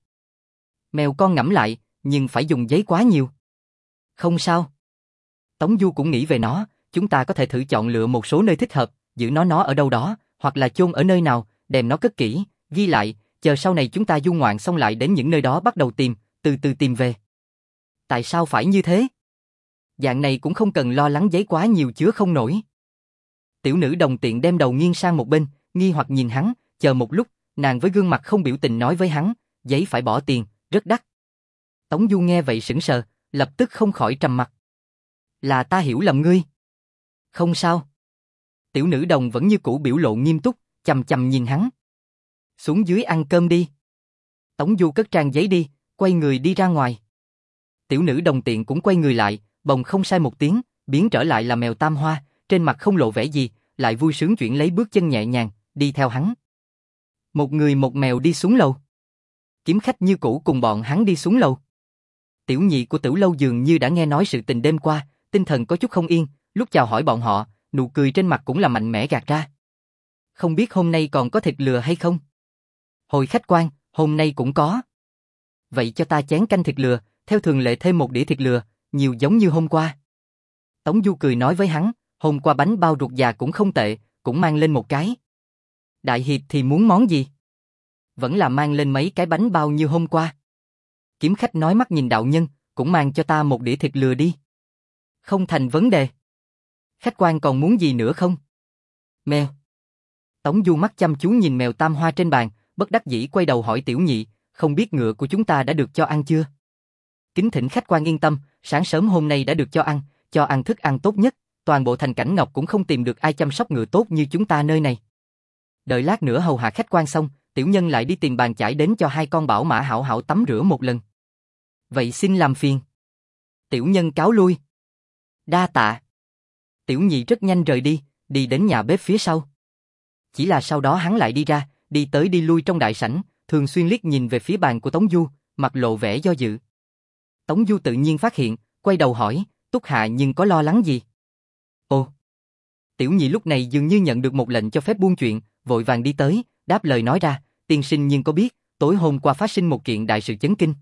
Mèo con ngẫm lại, nhưng phải dùng giấy quá nhiều. Không sao. Tống Du cũng nghĩ về nó, chúng ta có thể thử chọn lựa một số nơi thích hợp, giữ nó nó ở đâu đó, hoặc là chôn ở nơi nào, đem nó cất kỹ, ghi lại, chờ sau này chúng ta du ngoạn xong lại đến những nơi đó bắt đầu tìm, từ từ tìm về. Tại sao phải như thế? Dạng này cũng không cần lo lắng giấy quá nhiều chứa không nổi. Tiểu nữ đồng tiện đem đầu nghiêng sang một bên, nghi hoặc nhìn hắn, chờ một lúc, nàng với gương mặt không biểu tình nói với hắn, giấy phải bỏ tiền, rất đắt. Tống Du nghe vậy sững sờ, lập tức không khỏi trầm mặt. Là ta hiểu lầm ngươi. Không sao. Tiểu nữ đồng vẫn như cũ biểu lộ nghiêm túc, chằm chằm nhìn hắn. Xuống dưới ăn cơm đi. Tống Du cất trang giấy đi, quay người đi ra ngoài. Tiểu nữ đồng tiện cũng quay người lại, bồng không sai một tiếng, biến trở lại là mèo tam hoa, trên mặt không lộ vẻ gì, lại vui sướng chuyển lấy bước chân nhẹ nhàng, đi theo hắn. Một người một mèo đi xuống lầu. Kiếm khách như cũ cùng bọn hắn đi xuống lầu. Tiểu nhị của Tử lâu dường như đã nghe nói sự tình đêm qua, tinh thần có chút không yên, lúc chào hỏi bọn họ, nụ cười trên mặt cũng là mạnh mẽ gạt ra. Không biết hôm nay còn có thịt lừa hay không? Hồi khách quan, hôm nay cũng có. Vậy cho ta chén canh thịt lừa, theo thường lệ thêm một đĩa thịt lừa, nhiều giống như hôm qua. Tống Du cười nói với hắn, hôm qua bánh bao ruột già cũng không tệ, cũng mang lên một cái. Đại hiệp thì muốn món gì? Vẫn là mang lên mấy cái bánh bao như hôm qua. Kiếm khách nói mắt nhìn đạo nhân, cũng mang cho ta một đĩa thịt lừa đi. Không thành vấn đề. Khách quan còn muốn gì nữa không? Mèo. Tống Du mắt chăm chú nhìn mèo tam hoa trên bàn, bất đắc dĩ quay đầu hỏi tiểu nhị, không biết ngựa của chúng ta đã được cho ăn chưa? Kính thỉnh khách quan yên tâm, sáng sớm hôm nay đã được cho ăn, cho ăn thức ăn tốt nhất, toàn bộ thành Cảnh Ngọc cũng không tìm được ai chăm sóc ngựa tốt như chúng ta nơi này. Đợi lát nữa hầu hạ khách quan xong, tiểu nhân lại đi tìm bàn chải đến cho hai con bảo mã hảo hảo tắm rửa một lần. Vậy xin làm phiền. Tiểu nhân cáo lui. Đa tạ. Tiểu nhị rất nhanh rời đi, đi đến nhà bếp phía sau. Chỉ là sau đó hắn lại đi ra, đi tới đi lui trong đại sảnh, thường xuyên liếc nhìn về phía bàn của Tống Du, mặt lộ vẻ do dự. Tống Du tự nhiên phát hiện, quay đầu hỏi, Túc Hạ nhưng có lo lắng gì? Ồ! Tiểu nhị lúc này dường như nhận được một lệnh cho phép buông chuyện, vội vàng đi tới, đáp lời nói ra, tiên sinh nhưng có biết, tối hôm qua phát sinh một kiện đại sự chấn kinh.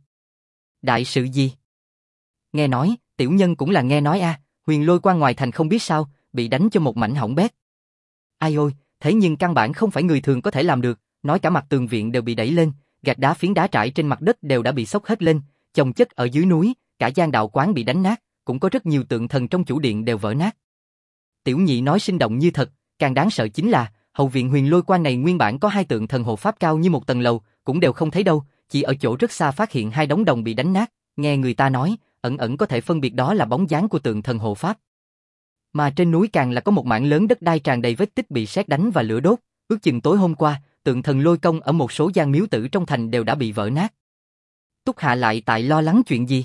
Đại sự gì? Nghe nói, tiểu nhân cũng là nghe nói a, à, Huyền Lôi Quan ngoài thành không biết sao, bị đánh cho một mảnh hỏng bét. Ai ôi, thế nhưng căn bản không phải người thường có thể làm được, nói cả mặt tường viện đều bị đẩy lên, gạch đá phiến đá trải trên mặt đất đều đã bị xốc hết lên, chồng chất ở dưới núi, cả gian đạo quán bị đánh nát, cũng có rất nhiều tượng thần trong chủ điện đều vỡ nát. Tiểu nhị nói sinh động như thật, càng đáng sợ chính là, hậu viện Huyền Lôi Quan này nguyên bản có hai tượng thần hộ pháp cao như một tầng lầu, cũng đều không thấy đâu, chỉ ở chỗ rất xa phát hiện hai đống đồng bị đánh nát, nghe người ta nói, ẩn ẩn có thể phân biệt đó là bóng dáng của tượng thần hộ pháp. Mà trên núi càng là có một mảng lớn đất đai tràn đầy vết tích bị sét đánh và lửa đốt, ước chừng tối hôm qua, tượng thần Lôi Công ở một số gian miếu tử trong thành đều đã bị vỡ nát. Túc Hạ lại tại lo lắng chuyện gì?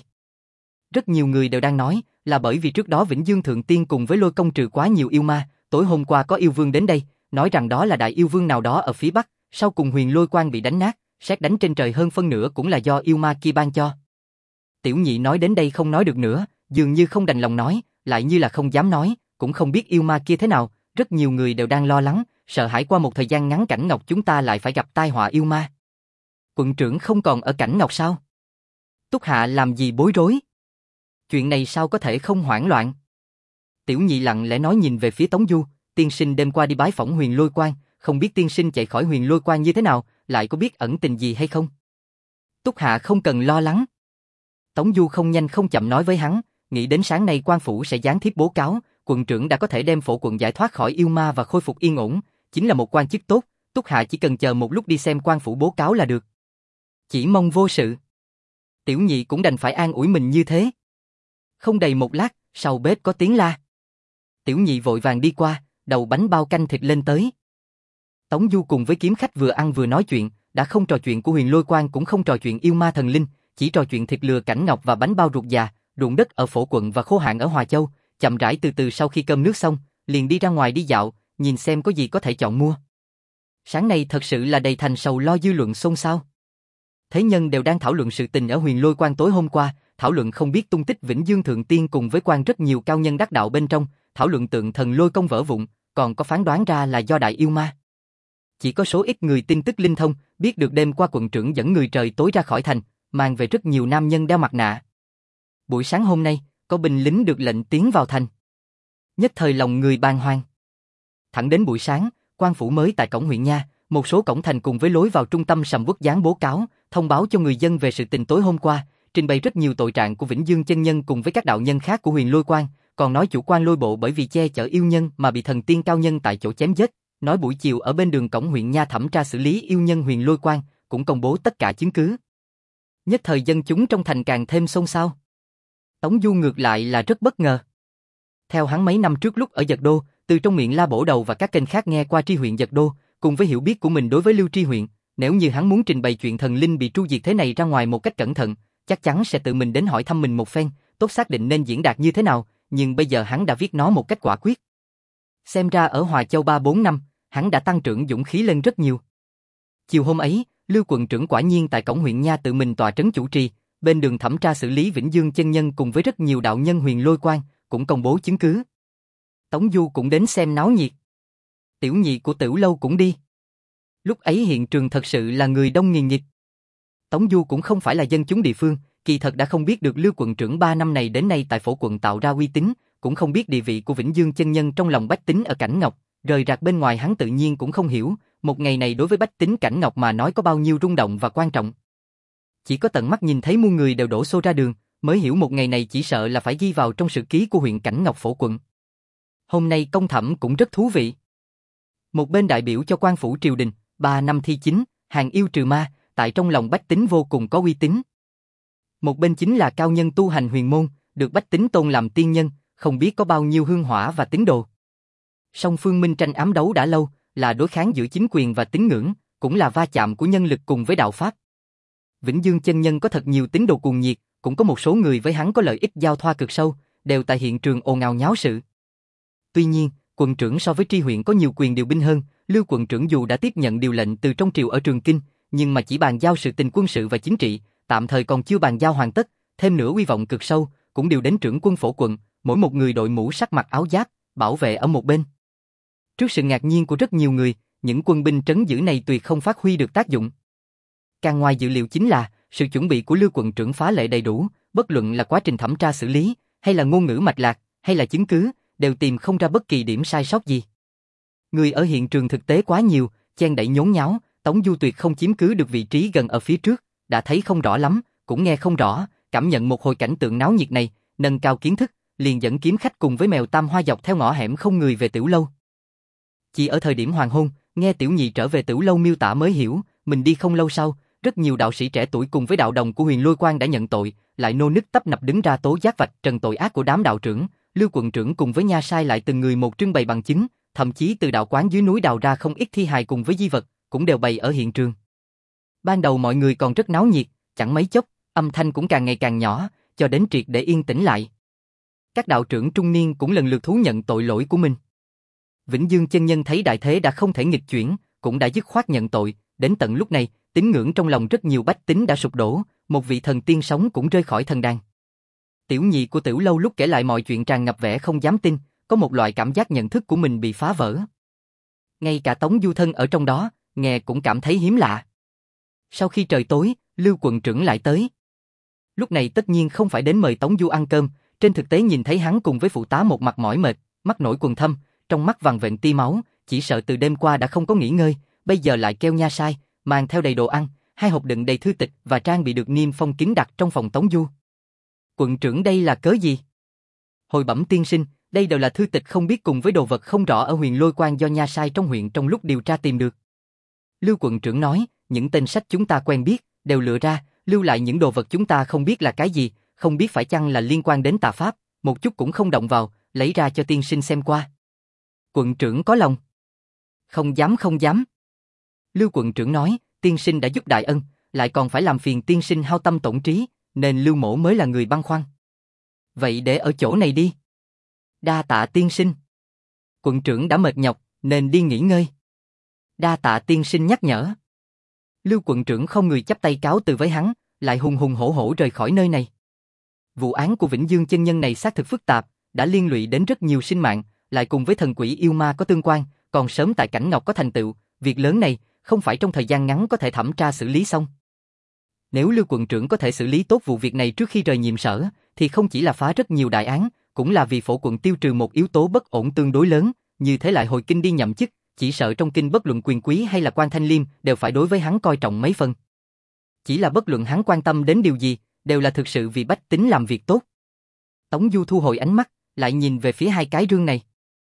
Rất nhiều người đều đang nói, là bởi vì trước đó Vĩnh Dương Thượng Tiên cùng với Lôi Công trừ quá nhiều yêu ma, tối hôm qua có yêu vương đến đây, nói rằng đó là đại yêu vương nào đó ở phía bắc, sau cùng Huyền Lôi Quan bị đánh nát, sét đánh trên trời hơn phân nửa cũng là do yêu ma kia ban cho. Tiểu nhị nói đến đây không nói được nữa, dường như không đành lòng nói, lại như là không dám nói, cũng không biết yêu ma kia thế nào, rất nhiều người đều đang lo lắng, sợ hãi qua một thời gian ngắn Cảnh Ngọc chúng ta lại phải gặp tai họa yêu ma. Quận trưởng không còn ở Cảnh Ngọc sao? Túc Hạ làm gì bối rối? Chuyện này sao có thể không hoảng loạn? Tiểu nhị lặng lẽ nói nhìn về phía Tống Du, tiên sinh đêm qua đi bái phỏng Huyền Lôi Quan, không biết tiên sinh chạy khỏi Huyền Lôi Quan như thế nào, lại có biết ẩn tình gì hay không? Túc Hạ không cần lo lắng. Tống Du không nhanh không chậm nói với hắn, nghĩ đến sáng nay quan phủ sẽ giáng thiếp bố cáo, quận trưởng đã có thể đem phổ quận giải thoát khỏi yêu ma và khôi phục yên ổn, chính là một quan chức tốt, Túc Hạ chỉ cần chờ một lúc đi xem quan phủ bố cáo là được. Chỉ mong vô sự. Tiểu nhị cũng đành phải an ủi mình như thế. Không đầy một lát, sau bếp có tiếng la. Tiểu nhị vội vàng đi qua, đầu bánh bao canh thịt lên tới. Tống Du cùng với kiếm khách vừa ăn vừa nói chuyện, đã không trò chuyện của Huyền Lôi Quan cũng không trò chuyện yêu ma thần linh, chỉ trò chuyện thịt lừa Cảnh Ngọc và bánh bao ruột già, ruộng đất ở phổ quận và khô hạn ở Hòa Châu, chậm rãi từ từ sau khi cơm nước xong, liền đi ra ngoài đi dạo, nhìn xem có gì có thể chọn mua. Sáng nay thật sự là đầy thành sầu lo dư luận xôn xao. Thế nhân đều đang thảo luận sự tình ở Huyền Lôi Quan tối hôm qua, thảo luận không biết tung tích Vĩnh Dương Thượng Tiên cùng với quan rất nhiều cao nhân đắc đạo bên trong, thảo luận tượng thần Lôi Công vỡ vụn, còn có phán đoán ra là do đại yêu ma. Chỉ có số ít người tin tức linh thông, biết được đêm qua quận trưởng dẫn người trời tối ra khỏi thành, mang về rất nhiều nam nhân đeo mặt nạ. Buổi sáng hôm nay, có binh lính được lệnh tiến vào thành. Nhất thời lòng người bàng hoàng. Thẳng đến buổi sáng, quan phủ mới tại cổng huyện nha, một số cổng thành cùng với lối vào trung tâm sầm uất dán bố cáo, thông báo cho người dân về sự tình tối hôm qua, trình bày rất nhiều tội trạng của Vĩnh Dương chân nhân cùng với các đạo nhân khác của Huyền Lôi Quan, còn nói chủ quan Lôi Bộ bởi vì che chở yêu nhân mà bị thần tiên cao nhân tại chỗ chém giết, nói buổi chiều ở bên đường cổng huyện nha thẩm tra xử lý yêu nhân Huyền Lôi Quan, cũng công bố tất cả chứng cứ. Nhất thời dân chúng trong thành càng thêm xôn xao. Tống Du ngược lại là rất bất ngờ. Theo hắn mấy năm trước lúc ở Dật Đô, từ trong miệng La Bổ Đầu và các kênh khác nghe qua tri huyện Dật Đô, cùng với hiểu biết của mình đối với Lưu Tri huyện, nếu như hắn muốn trình bày chuyện thần linh bị tru diệt thế này ra ngoài một cách cẩn thận, chắc chắn sẽ tự mình đến hỏi thăm mình một phen, tốt xác định nên diễn đạt như thế nào, nhưng bây giờ hắn đã viết nó một cách quả quyết. Xem ra ở Hòa Châu ba bốn năm, hắn đã tăng trưởng dũng khí lên rất nhiều. Chiều hôm ấy, Lưu quận trưởng quả nhiên tại cổng huyện nha tự mình tọa trấn chủ trì, bên đường thẩm tra xử lý Vĩnh Dương chân nhân cùng với rất nhiều đạo nhân Huyền Lôi Quan, cũng công bố chứng cứ. Tống Du cũng đến xem náo nhiệt. Tiểu nhị của Tửu Lâu cũng đi. Lúc ấy hiện trường thật sự là người đông nghìn nghịt. Tống Du cũng không phải là dân chúng địa phương, kỳ thật đã không biết được Lưu quận trưởng ba năm này đến nay tại phổ quận tạo ra uy tín, cũng không biết địa vị của Vĩnh Dương chân nhân trong lòng bách tính ở Cảnh Ngọc, rời rạc bên ngoài hắn tự nhiên cũng không hiểu, một ngày này đối với bách tính Cảnh Ngọc mà nói có bao nhiêu rung động và quan trọng. Chỉ có tận mắt nhìn thấy muôn người đều đổ xô ra đường, mới hiểu một ngày này chỉ sợ là phải ghi vào trong sử ký của huyện Cảnh Ngọc phổ quận. Hôm nay công thẩm cũng rất thú vị. Một bên đại biểu cho quan phủ triều đình, ba năm thi chính, hàng yêu trừ ma, tại trong lòng bách tính vô cùng có uy tín. Một bên chính là cao nhân tu hành huyền môn, được bách tính tôn làm tiên nhân, không biết có bao nhiêu hương hỏa và tín đồ. Song phương minh tranh ám đấu đã lâu, là đối kháng giữa chính quyền và tín ngưỡng, cũng là va chạm của nhân lực cùng với đạo pháp. Vĩnh Dương chân nhân có thật nhiều tín đồ cuồng nhiệt, cũng có một số người với hắn có lợi ích giao thoa cực sâu, đều tại hiện trường ồn ào nháo sự. Tuy nhiên, quận trưởng so với tri huyện có nhiều quyền điều binh hơn, Lưu quận trưởng dù đã tiếp nhận điều lệnh từ trong triều ở Trường Kinh, nhưng mà chỉ bàn giao sự tình quân sự và chính trị, tạm thời còn chưa bàn giao hoàn tất, thêm nữa uy vọng cực sâu, cũng điều đến trưởng quân phổ quận, mỗi một người đội mũ sắc mặc áo giáp, bảo vệ ở một bên. Trước sự ngạc nhiên của rất nhiều người, những quân binh trấn giữ này tuyệt không phát huy được tác dụng. Càng ngoài dự liệu chính là, sự chuẩn bị của Lưu quận trưởng phá lệ đầy đủ, bất luận là quá trình thẩm tra xử lý, hay là ngôn ngữ mạch lạc, hay là chứng cứ, đều tìm không ra bất kỳ điểm sai sót gì. Người ở hiện trường thực tế quá nhiều, chen đẩy nhốn nháo, Tống Du tuyệt không chiếm cứ được vị trí gần ở phía trước, đã thấy không rõ lắm, cũng nghe không rõ, cảm nhận một hồi cảnh tượng náo nhiệt này, nâng cao kiến thức, liền dẫn kiếm khách cùng với mèo tam hoa dọc theo ngõ hẻm không người về Tửu Lâu. Chỉ ở thời điểm hoàng hôn, nghe tiểu nhị trở về Tửu Lâu miêu tả mới hiểu, mình đi không lâu sau, rất nhiều đạo sĩ trẻ tuổi cùng với đạo đồng của Huyền Lôi Quan đã nhận tội, lại nô nức tấp nập đứng ra tố giác vạch trần tội ác của đám đạo trưởng, Lưu quận trưởng cùng với nha sai lại từng người một trưng bày bằng chứng, thậm chí từ đạo quán dưới núi đào ra không ít thi hài cùng với di vật, cũng đều bày ở hiện trường. Ban đầu mọi người còn rất náo nhiệt, chẳng mấy chốc, âm thanh cũng càng ngày càng nhỏ, cho đến triệt để yên tĩnh lại. Các đạo trưởng trung niên cũng lần lượt thú nhận tội lỗi của mình. Vĩnh Dương chân nhân thấy đại thế đã không thể nghịch chuyển, cũng đã dứt khoát nhận tội, đến tận lúc này, tín ngưỡng trong lòng rất nhiều bách tính đã sụp đổ, một vị thần tiên sống cũng rơi khỏi thần đàn. Tiểu nhị của Tửu Lâu lúc kể lại mọi chuyện tràn ngập vẻ không dám tin, có một loại cảm giác nhận thức của mình bị phá vỡ. Ngay cả Tống Du thân ở trong đó, nghe cũng cảm thấy hiếm lạ. Sau khi trời tối, Lưu quận trưởng lại tới. Lúc này tất nhiên không phải đến mời Tống Du ăn cơm, trên thực tế nhìn thấy hắn cùng với phụ tá một mặt mỏi mệt, mắt nổi quầng thâm, trong mắt vằn vện tia máu, chỉ sợ từ đêm qua đã không có nghỉ ngơi, bây giờ lại kêu nha sai, mang theo đầy đồ ăn, hai hộp đựng đầy thư tịch và trang bị được niêm phong kín đặt trong phòng Tống Du. Quận trưởng đây là cớ gì? Hồi bẩm tiên sinh, đây đều là thư tịch không biết cùng với đồ vật không rõ ở Huyền Lôi Quan do nha sai trong huyện trong lúc điều tra tìm được. Lưu quận trưởng nói, những tên sách chúng ta quen biết, đều lựa ra, lưu lại những đồ vật chúng ta không biết là cái gì, không biết phải chăng là liên quan đến tà pháp, một chút cũng không động vào, lấy ra cho tiên sinh xem qua. Quận trưởng có lòng. Không dám không dám. Lưu quận trưởng nói, tiên sinh đã giúp đại ân, lại còn phải làm phiền tiên sinh hao tâm tổn trí, nên Lưu mỗ mới là người băn khoăn. Vậy để ở chỗ này đi. Đa tạ tiên sinh. Quận trưởng đã mệt nhọc, nên đi nghỉ ngơi. Đa tạ tiên sinh nhắc nhở. Lưu quận trưởng không người chắp tay cáo từ với hắn, lại hùng hùng hổ hổ rời khỏi nơi này. Vụ án của Vĩnh Dương chân nhân này xác thực phức tạp, đã liên lụy đến rất nhiều sinh mạng, lại cùng với thần quỷ yêu ma có tương quan, còn sớm tại Cảnh Ngọc có thành tựu, việc lớn này không phải trong thời gian ngắn có thể thẩm tra xử lý xong. Nếu Lưu quận trưởng có thể xử lý tốt vụ việc này trước khi rời nhiệm sở, thì không chỉ là phá rất nhiều đại án, cũng là vì phổ quận tiêu trừ một yếu tố bất ổn tương đối lớn, như thế lại hồi kinh đi nhậm chức, chỉ sợ trong kinh bất luận quyền quý hay là quan thanh liêm đều phải đối với hắn coi trọng mấy phần. Chỉ là bất luận hắn quan tâm đến điều gì, đều là thực sự vì bách tính làm việc tốt. Tống Du thu hồi ánh mắt, lại nhìn về phía hai cái rương này.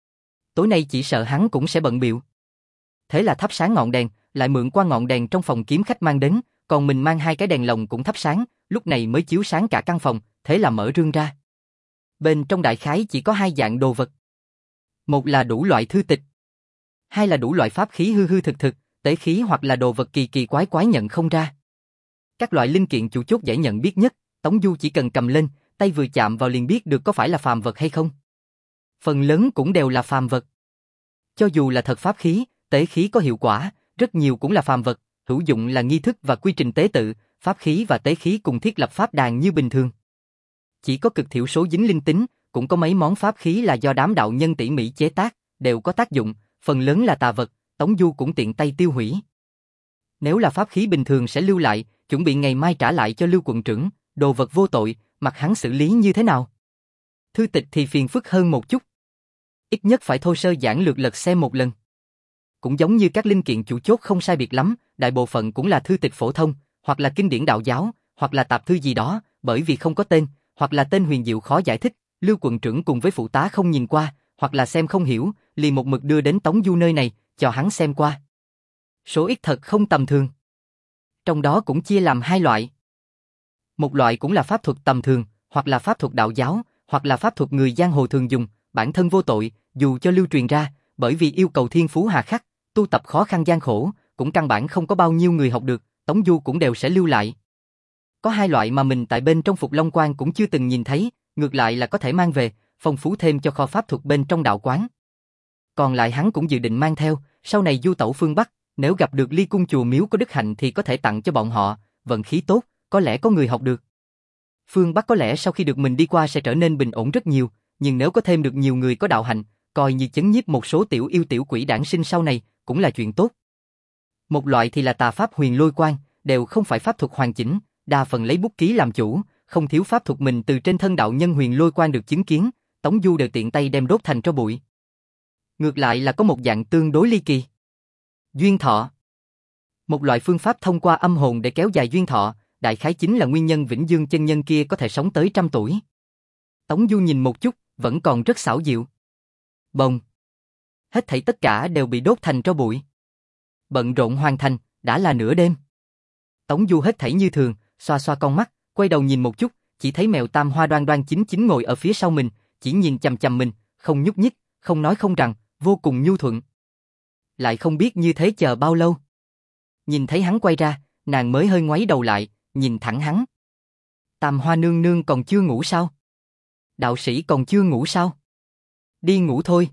Tối nay chỉ sợ hắn cũng sẽ bận bịu. Thế là thắp sáng ngọn đèn, lại mượn qua ngọn đèn trong phòng kiếm khách mang đến, còn mình mang hai cái đèn lồng cũng thắp sáng, lúc này mới chiếu sáng cả căn phòng, thế là mở rương ra. Bên trong đại khái chỉ có hai dạng đồ vật. Một là đủ loại thư tịch, hai là đủ loại pháp khí hư hư thực thực, tế khí hoặc là đồ vật kỳ kỳ quái quái nhận không ra. Các loại linh kiện chủ chốt dễ nhận biết nhất, Tống Du chỉ cần cầm lên, tay vừa chạm vào liền biết được có phải là phàm vật hay không. Phần lớn cũng đều là phàm vật. Cho dù là thật pháp khí, tế khí có hiệu quả, rất nhiều cũng là phàm vật, hữu dụng là nghi thức và quy trình tế tự, pháp khí và tế khí cùng thiết lập pháp đàn như bình thường. Chỉ có cực thiểu số dính linh tính, cũng có mấy món pháp khí là do đám đạo nhân tỉ mỉ chế tác, đều có tác dụng, phần lớn là tà vật, Tống Du cũng tiện tay tiêu hủy. Nếu là pháp khí bình thường sẽ lưu lại, chuẩn bị ngày mai trả lại cho Lưu quận trưởng, đồ vật vô tội, mặc hắn xử lý như thế nào. Thư tịch thì phiền phức hơn một chút. Ít nhất phải thô sơ giản lược lật xem một lần. Cũng giống như các linh kiện chủ chốt không sai biệt lắm, đại bộ phận cũng là thư tịch phổ thông, hoặc là kinh điển đạo giáo, hoặc là tạp thư gì đó, bởi vì không có tên, hoặc là tên huyền diệu khó giải thích, Lưu quận trưởng cùng với phụ tá không nhìn qua, hoặc là xem không hiểu, liền một mực đưa đến Tống Du nơi này, cho hắn xem qua. Số ít thật không tầm thường. Trong đó cũng chia làm hai loại. Một loại cũng là pháp thuật tầm thường, hoặc là pháp thuật đạo giáo, hoặc là pháp thuật người giang hồ thường dùng, bản thân vô tội, dù cho lưu truyền ra, bởi vì yêu cầu thiên phú hà khắc, tu tập khó khăn gian khổ, cũng căn bản không có bao nhiêu người học được, Tống Du cũng đều sẽ lưu lại. Có hai loại mà mình tại bên trong Phục Long Quan cũng chưa từng nhìn thấy, ngược lại là có thể mang về, phong phú thêm cho kho pháp thuật bên trong đạo quán. Còn lại hắn cũng dự định mang theo, sau này du tẩu phương Bắc, nếu gặp được ly cung chùa miếu có đức hạnh thì có thể tặng cho bọn họ, vận khí tốt, có lẽ có người học được. Phương Bắc có lẽ sau khi được mình đi qua sẽ trở nên bình ổn rất nhiều, nhưng nếu có thêm được nhiều người có đạo hạnh, coi như chấn nhiếp một số tiểu yêu tiểu quỷ đản sinh sau này, cũng là chuyện tốt. Một loại thì là tà pháp huyền lôi quan, đều không phải pháp thuật hoàn chỉnh, đa phần lấy bút ký làm chủ, không thiếu pháp thuật mình từ trên thân đạo nhân huyền lôi quan được chứng kiến, Tống Du đều tiện tay đem đốt thành tro bụi. Ngược lại là có một dạng tương đối ly kỳ. Duyên thọ. Một loại phương pháp thông qua âm hồn để kéo dài duyên thọ, đại khái chính là nguyên nhân Vĩnh Dương chân nhân kia có thể sống tới trăm tuổi. Tống Du nhìn một chút, vẫn còn rất xảo diệu. Bồng. Hết thảy tất cả đều bị đốt thành tro bụi. Bận rộn hoàn thành, đã là nửa đêm. Tống Du hết thảy như thường, xoa xoa con mắt, quay đầu nhìn một chút, chỉ thấy mèo Tam Hoa đoan đoan chính chính ngồi ở phía sau mình, chỉ nhìn chằm chằm mình, không nhúc nhích, không nói không rằng, vô cùng nhu thuận. Lại không biết như thế chờ bao lâu. Nhìn thấy hắn quay ra, nàng mới hơi ngoáy đầu lại, nhìn thẳng hắn. Tam Hoa nương nương còn chưa ngủ sao? Đạo sĩ còn chưa ngủ sao? Đi ngủ thôi.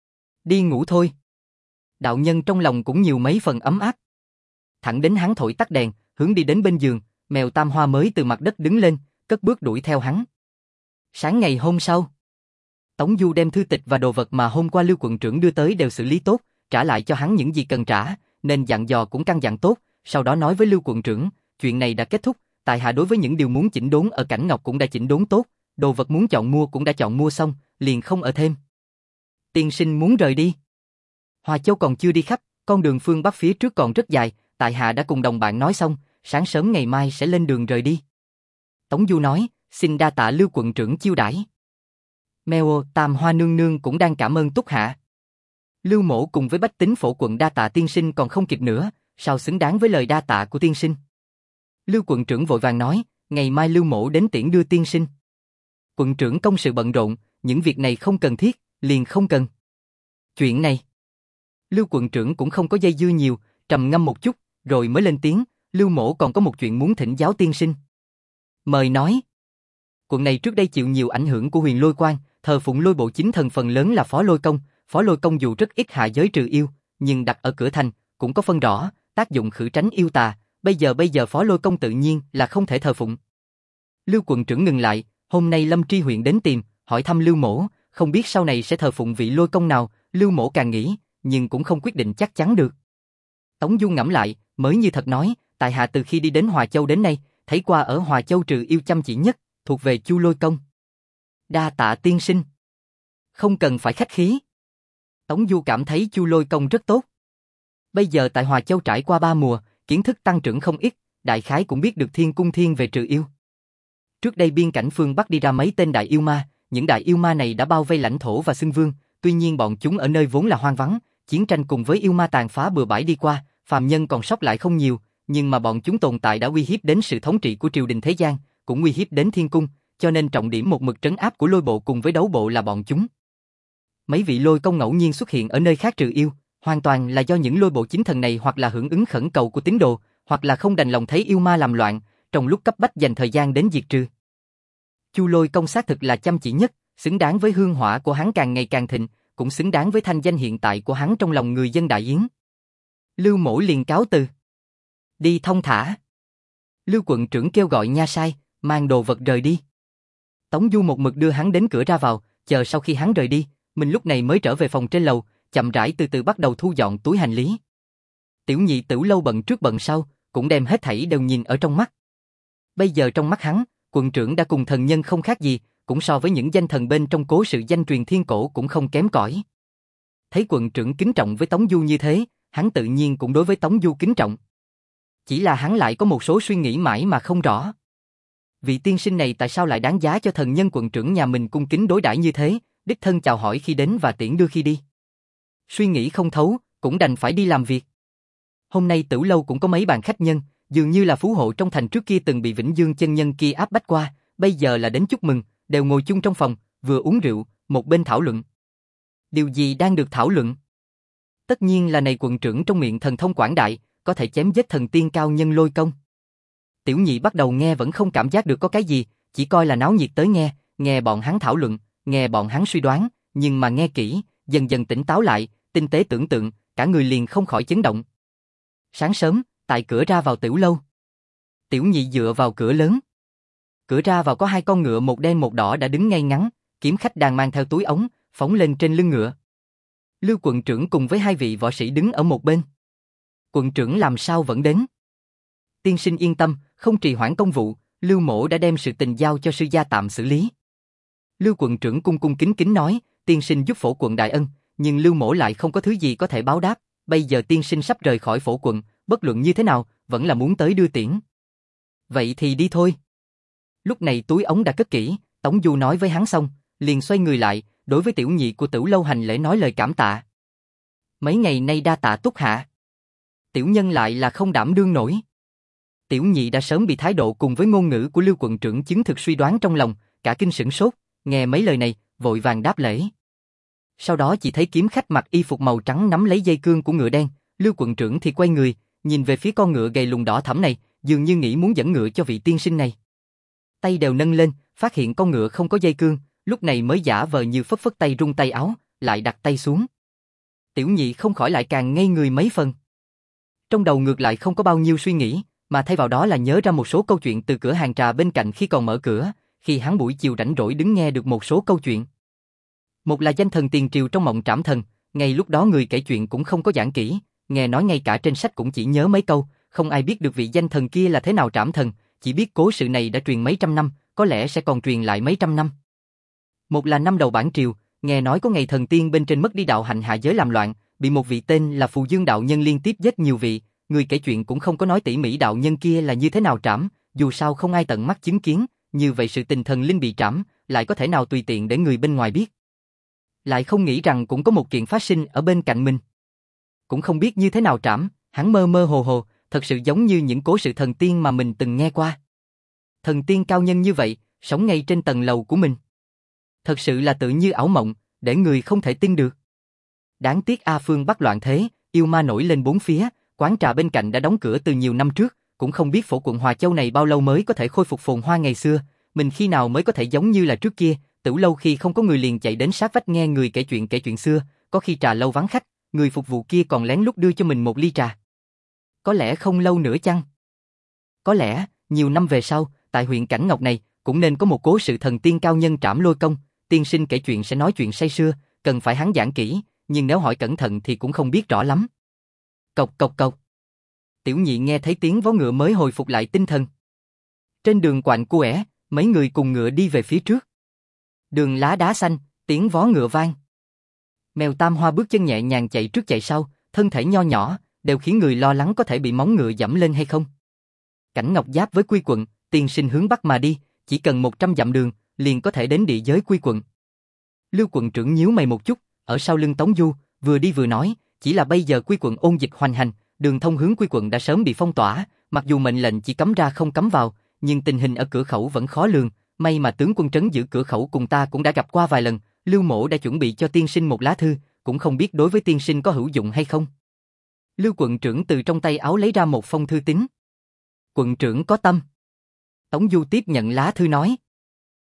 Đi ngủ thôi. Đạo nhân trong lòng cũng nhiều mấy phần ấm áp. Thẳng đến hắn thổi tắt đèn, hướng đi đến bên giường, mèo Tam Hoa mới từ mặt đất đứng lên, cất bước đuổi theo hắn. Sáng ngày hôm sau, Tống Du đem thư tịch và đồ vật mà hôm qua Lưu quận trưởng đưa tới đều xử lý tốt, trả lại cho hắn những gì cần trả, nên dặn dò cũng căn dặn tốt, sau đó nói với Lưu quận trưởng, chuyện này đã kết thúc, tại hạ đối với những điều muốn chỉnh đốn ở Cảnh Ngọc cũng đã chỉnh đốn tốt, đồ vật muốn chọn mua cũng đã chọn mua xong, liền không ở thêm. Tiên sinh muốn rời đi. Hòa Châu còn chưa đi khắp, con đường phương Bắc phía trước còn rất dài, tại hạ đã cùng đồng bạn nói xong, sáng sớm ngày mai sẽ lên đường rời đi. Tống Du nói, xin đa tạ Lưu quận trưởng chiêu đãi. Mèo Tam Hoa nương nương cũng đang cảm ơn Túc hạ. Lưu mổ cùng với bách tính phổ quận đa tạ tiên sinh còn không kịp nữa, sao xứng đáng với lời đa tạ của tiên sinh. Lưu quận trưởng vội vàng nói, ngày mai Lưu mổ đến tiễn đưa tiên sinh. Quận trưởng công sự bận rộn, những việc này không cần thiết, liền không cần. Chuyện này. Lưu quận trưởng cũng không có dây dưa nhiều, trầm ngâm một chút, rồi mới lên tiếng, Lưu mổ còn có một chuyện muốn thỉnh giáo tiên sinh. Mời nói. Quận này trước đây chịu nhiều ảnh hưởng của huyền lôi quan, thờ phụng lôi bộ chính thần phần lớn là phó lôi công, phó lôi công dù rất ít hạ giới trừ yêu, nhưng đặt ở cửa thành, cũng có phân rõ, tác dụng khử tránh yêu tà, bây giờ bây giờ phó lôi công tự nhiên là không thể thờ phụng. Lưu quận trưởng ngừng lại, hôm nay Lâm Tri huyện đến tìm, hỏi thăm Lưu mổ, không biết sau này sẽ thờ phụng vị lôi công nào, Lưu mổ càng nghĩ, nhưng cũng không quyết định chắc chắn được. Tống Du ngẫm lại, mới như thật nói, tại hạ từ khi đi đến Hòa Châu đến nay, thấy qua ở Hòa Châu trừ yêu chăm chỉ nhất, thuộc về Chu Lôi Công. Đa tạ tiên sinh. Không cần phải khách khí. Tống Du cảm thấy Chu Lôi Công rất tốt. Bây giờ tại Hòa Châu trải qua ba mùa, kiến thức tăng trưởng không ít, đại khái cũng biết được thiên cung thiên về trừ yêu. Trước đây biên cảnh phương Bắc đi ra mấy tên đại yêu ma, những đại yêu ma này đã bao vây lãnh thổ và xưng vương, tuy nhiên bọn chúng ở nơi vốn là hoang vắng, chiến tranh cùng với yêu ma tàn phá bừa bãi đi qua, phàm nhân còn sót lại không nhiều, nhưng mà bọn chúng tồn tại đã uy hiếp đến sự thống trị của triều đình thế gian, cũng uy hiếp đến thiên cung, cho nên trọng điểm một mực trấn áp của lôi bộ cùng với đấu bộ là bọn chúng. Mấy vị lôi công ngẫu nhiên xuất hiện ở nơi khác trừ yêu, hoàn toàn là do những lôi bộ chính thần này hoặc là hưởng ứng khẩn cầu của tín đồ, hoặc là không đành lòng thấy yêu ma làm loạn, trong lúc cấp bách dành thời gian đến diệt trừ. Chu Lôi Công xác thực là chăm chỉ nhất, xứng đáng với hương hỏa của hắn càng ngày càng thịnh, cũng xứng đáng với thanh danh hiện tại của hắn trong lòng người dân Đại Yến. Lưu Mỗ liền cáo từ. Đi thông thả. Lưu quận trưởng kêu gọi nha sai, mang đồ vật rời đi. Tống Du một mực đưa hắn đến cửa ra vào, chờ sau khi hắn rời đi, mình lúc này mới trở về phòng trên lầu, chậm rãi từ từ bắt đầu thu dọn túi hành lý. Tiểu Nhị Tửu Lâu bận trước bận sau, cũng đem hết thảy đều nhìn ở trong mắt. Bây giờ trong mắt hắn, quận trưởng đã cùng thần nhân không khác gì, cũng so với những danh thần bên trong cố sự danh truyền thiên cổ cũng không kém cỏi. Thấy quận trưởng kính trọng với Tống Du như thế, hắn tự nhiên cũng đối với Tống Du kính trọng. Chỉ là hắn lại có một số suy nghĩ mãi mà không rõ. Vị tiên sinh này tại sao lại đáng giá cho thần nhân quận trưởng nhà mình cung kính đối đãi như thế, đích thân chào hỏi khi đến và tiễn đưa khi đi. Suy nghĩ không thấu, cũng đành phải đi làm việc. Hôm nay Tửu Lâu cũng có mấy bàn khách nhân, dường như là phú hộ trong thành trước kia từng bị Vĩnh Dương chân nhân kia áp bách qua, bây giờ là đến chúc mừng, đều ngồi chung trong phòng, vừa uống rượu, một bên thảo luận. Điều gì đang được thảo luận? Tất nhiên là này quận trưởng trong miệng thần thông quảng đại, có thể chém giết thần tiên cao nhân Lôi Công. Tiểu Nhị bắt đầu nghe vẫn không cảm giác được có cái gì, chỉ coi là náo nhiệt tới nghe, nghe bọn hắn thảo luận, nghe bọn hắn suy đoán, nhưng mà nghe kỹ, dần dần tỉnh táo lại, tinh tế tưởng tượng, cả người liền không khỏi chấn động. Sáng sớm, tại cửa ra vào Tiểu Lâu. Tiểu Nhị dựa vào cửa lớn. Cửa ra vào có hai con ngựa một đen một đỏ đã đứng ngay ngắn, kiếm khách đang mang theo túi ống, phóng lên trên lưng ngựa. Lưu quận trưởng cùng với hai vị võ sĩ đứng ở một bên. Quận trưởng làm sao vẫn đến? Tiên sinh yên tâm, không trì hoãn công vụ, Lưu Mỗ đã đem sự tình giao cho sư gia tạm xử lý. Lưu quận trưởng cung cung kính kính nói, tiên sinh giúp phổ quận đại ân, nhưng Lưu Mỗ lại không có thứ gì có thể báo đáp, bây giờ tiên sinh sắp rời khỏi phổ quận, bất luận như thế nào, vẫn là muốn tới đưa tiễn. Vậy thì đi thôi. Lúc này túi ống đã cất kỹ, Tống Du nói với hắn xong, liền xoay người lại, đối với Tiểu Nhị của Tửu Lâu hành lễ nói lời cảm tạ. Mấy ngày nay đa tạ túc hạ. Tiểu nhân lại là không đảm đương nổi. Tiểu Nhị đã sớm bị thái độ cùng với ngôn ngữ của Lưu quận trưởng chứng thực suy đoán trong lòng, cả kinh sửng sốt, nghe mấy lời này, vội vàng đáp lễ. Sau đó chỉ thấy kiếm khách mặc y phục màu trắng nắm lấy dây cương của ngựa đen, Lưu quận trưởng thì quay người, nhìn về phía con ngựa gầy lùn đỏ thẫm này, dường như nghĩ muốn dẫn ngựa cho vị tiên sinh này. Tay đều nâng lên, phát hiện con ngựa không có dây cương, lúc này mới giả vờ như phất phất tay rung tay áo, lại đặt tay xuống. Tiểu Nhị không khỏi lại càng ngây người mấy phần. Trong đầu ngược lại không có bao nhiêu suy nghĩ, mà thay vào đó là nhớ ra một số câu chuyện từ cửa hàng trà bên cạnh khi còn mở cửa, khi hắn buổi chiều rảnh rỗi đứng nghe được một số câu chuyện. Một là danh thần tiền triều trong mộng trảm thần, ngay lúc đó người kể chuyện cũng không có giảng kỹ, nghe nói ngay cả trên sách cũng chỉ nhớ mấy câu, không ai biết được vị danh thần kia là thế nào trảm thần, chỉ biết cố sự này đã truyền mấy trăm năm, có lẽ sẽ còn truyền lại mấy trăm năm. Một là năm đầu bản triều, nghe nói có ngày thần tiên bên trên mất đi đạo hạnh hạ giới làm loạn, bị một vị tên là Phù Dương đạo nhân liên tiếp giết nhiều vị, người kể chuyện cũng không có nói tỉ mỉ đạo nhân kia là như thế nào trảm, dù sao không ai tận mắt chứng kiến, như vậy sự tình thần linh bị trảm, lại có thể nào tùy tiện để người bên ngoài biết. Lại không nghĩ rằng cũng có một kiện phát sinh ở bên cạnh mình. Cũng không biết như thế nào trảm, hắn mơ mơ hồ hồ, thật sự giống như những cố sự thần tiên mà mình từng nghe qua. Thần tiên cao nhân như vậy, sống ngay trên tầng lầu của mình. Thật sự là tự như ảo mộng, để người không thể tin được. Đáng tiếc A Phương Bắc loạn thế, yêu ma nổi lên bốn phía, quán trà bên cạnh đã đóng cửa từ nhiều năm trước, cũng không biết phổ quận Hòa Châu này bao lâu mới có thể khôi phục phồn hoa ngày xưa, mình khi nào mới có thể giống như là trước kia, Tửu Lâu khi không có người liền chạy đến sát vách nghe người kể chuyện kể chuyện xưa, có khi trà lâu vắng khách, người phục vụ kia còn lén lút đưa cho mình một ly trà. Có lẽ không lâu nữa chăng? Có lẽ, nhiều năm về sau, tại huyện Cảnh Ngọc này, cũng nên có một cố sự thần tiên cao nhân trảm Lôi Công, tiên sinh kể chuyện sẽ nói chuyện say sưa, cần phải hắn giảng kỹ, nhưng nếu hỏi cẩn thận thì cũng không biết rõ lắm. Cộc cộc cộc. Tiểu Nhị nghe thấy tiếng vó ngựa mới hồi phục lại tinh thần. Trên đường quạnh quẻ, mấy người cùng ngựa đi về phía trước. Đường lá đá xanh, tiếng vó ngựa vang. Mèo Tam Hoa bước chân nhẹ nhàng chạy trước chạy sau, thân thể nho nhỏ, đều khiến người lo lắng có thể bị móng ngựa giẫm lên hay không. Cảnh Ngọc giáp với Quy quận, tiên sinh hướng bắc mà đi, chỉ cần một trăm dặm đường, liền có thể đến địa giới Quy quận. Lưu quận trưởng nhíu mày một chút, ở sau lưng Tống Du, vừa đi vừa nói, chỉ là bây giờ Quy quận ôn dịch hoành hành, đường thông hướng Quy quận đã sớm bị phong tỏa, mặc dù mệnh lệnh chỉ cấm ra không cấm vào, nhưng tình hình ở cửa khẩu vẫn khó lường, may mà tướng quân trấn giữ cửa khẩu cùng ta cũng đã gặp qua vài lần, Lưu Mỗ đã chuẩn bị cho tiên sinh một lá thư, cũng không biết đối với tiên sinh có hữu dụng hay không. Lưu quận trưởng từ trong tay áo lấy ra một phong thư tín. Quận trưởng có tâm. Tống Du tiếp nhận lá thư nói.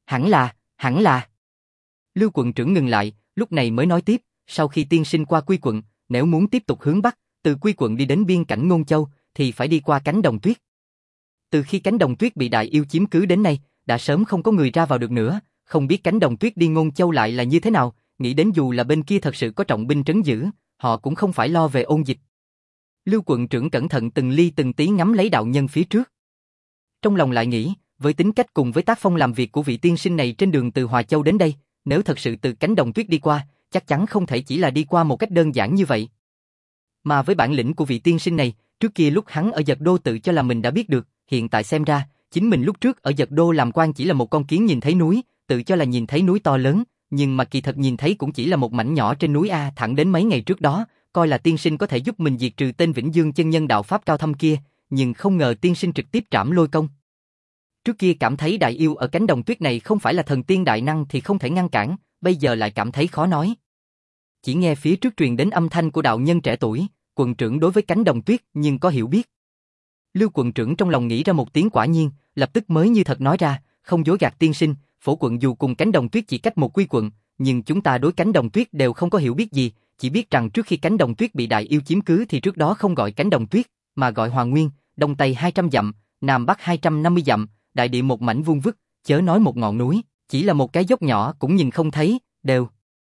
Hẳn là, hẳn là. Lưu quận trưởng ngừng lại, lúc này mới nói tiếp, sau khi tiên sinh qua Quy quận, nếu muốn tiếp tục hướng Bắc, từ Quy quận đi đến biên cảnh Ngôn Châu, thì phải đi qua cánh đồng tuyết. Từ khi cánh đồng tuyết bị đại yêu chiếm cứ đến nay, đã sớm không có người ra vào được nữa, không biết cánh đồng tuyết đi Ngôn Châu lại là như thế nào, nghĩ đến dù là bên kia thật sự có trọng binh trấn giữ, họ cũng không phải lo về ôn dịch. Lưu quận trưởng cẩn thận từng ly từng tí ngắm lấy đạo nhân phía trước. Trong lòng lại nghĩ, với tính cách cùng với tác phong làm việc của vị tiên sinh này trên đường từ Hòa Châu đến đây, nếu thật sự từ cánh đồng tuyết đi qua, chắc chắn không thể chỉ là đi qua một cách đơn giản như vậy. Mà với bản lĩnh của vị tiên sinh này, trước kia lúc hắn ở Dật Đô tự cho là mình đã biết được, hiện tại xem ra, chính mình lúc trước ở Dật Đô làm quan chỉ là một con kiến nhìn thấy núi, tự cho là nhìn thấy núi to lớn, nhưng mà kỳ thật nhìn thấy cũng chỉ là một mảnh nhỏ trên núi A. Thẳng đến mấy ngày trước đó, coi là tiên sinh có thể giúp mình diệt trừ tên Vĩnh Dương chân nhân đạo pháp cao thâm kia, nhưng không ngờ tiên sinh trực tiếp trảm lôi công. Trước kia cảm thấy đại yêu ở cánh đồng tuyết này không phải là thần tiên đại năng thì không thể ngăn cản, bây giờ lại cảm thấy khó nói. Chỉ nghe phía trước truyền đến âm thanh của đạo nhân trẻ tuổi, quận trưởng đối với cánh đồng tuyết nhưng có hiểu biết. Lưu quận trưởng trong lòng nghĩ ra một tiếng quả nhiên, lập tức mới như thật nói ra, không dối gạt tiên sinh, phổ quận dù cùng cánh đồng tuyết chỉ cách một quy quận, nhưng chúng ta đối cánh đồng tuyết đều không có hiểu biết gì, chỉ biết rằng trước khi cánh đồng tuyết bị đại yêu chiếm cứ thì trước đó không gọi cánh đồng tuyết, mà gọi Hoàng Nguyên, đông tây hai trăm dặm, nam bắc hai trăm năm mươi dặm, đại địa một mảnh vuông vức, chớ nói một ngọn núi, chỉ là một cái dốc nhỏ cũng nhìn không thấy, đều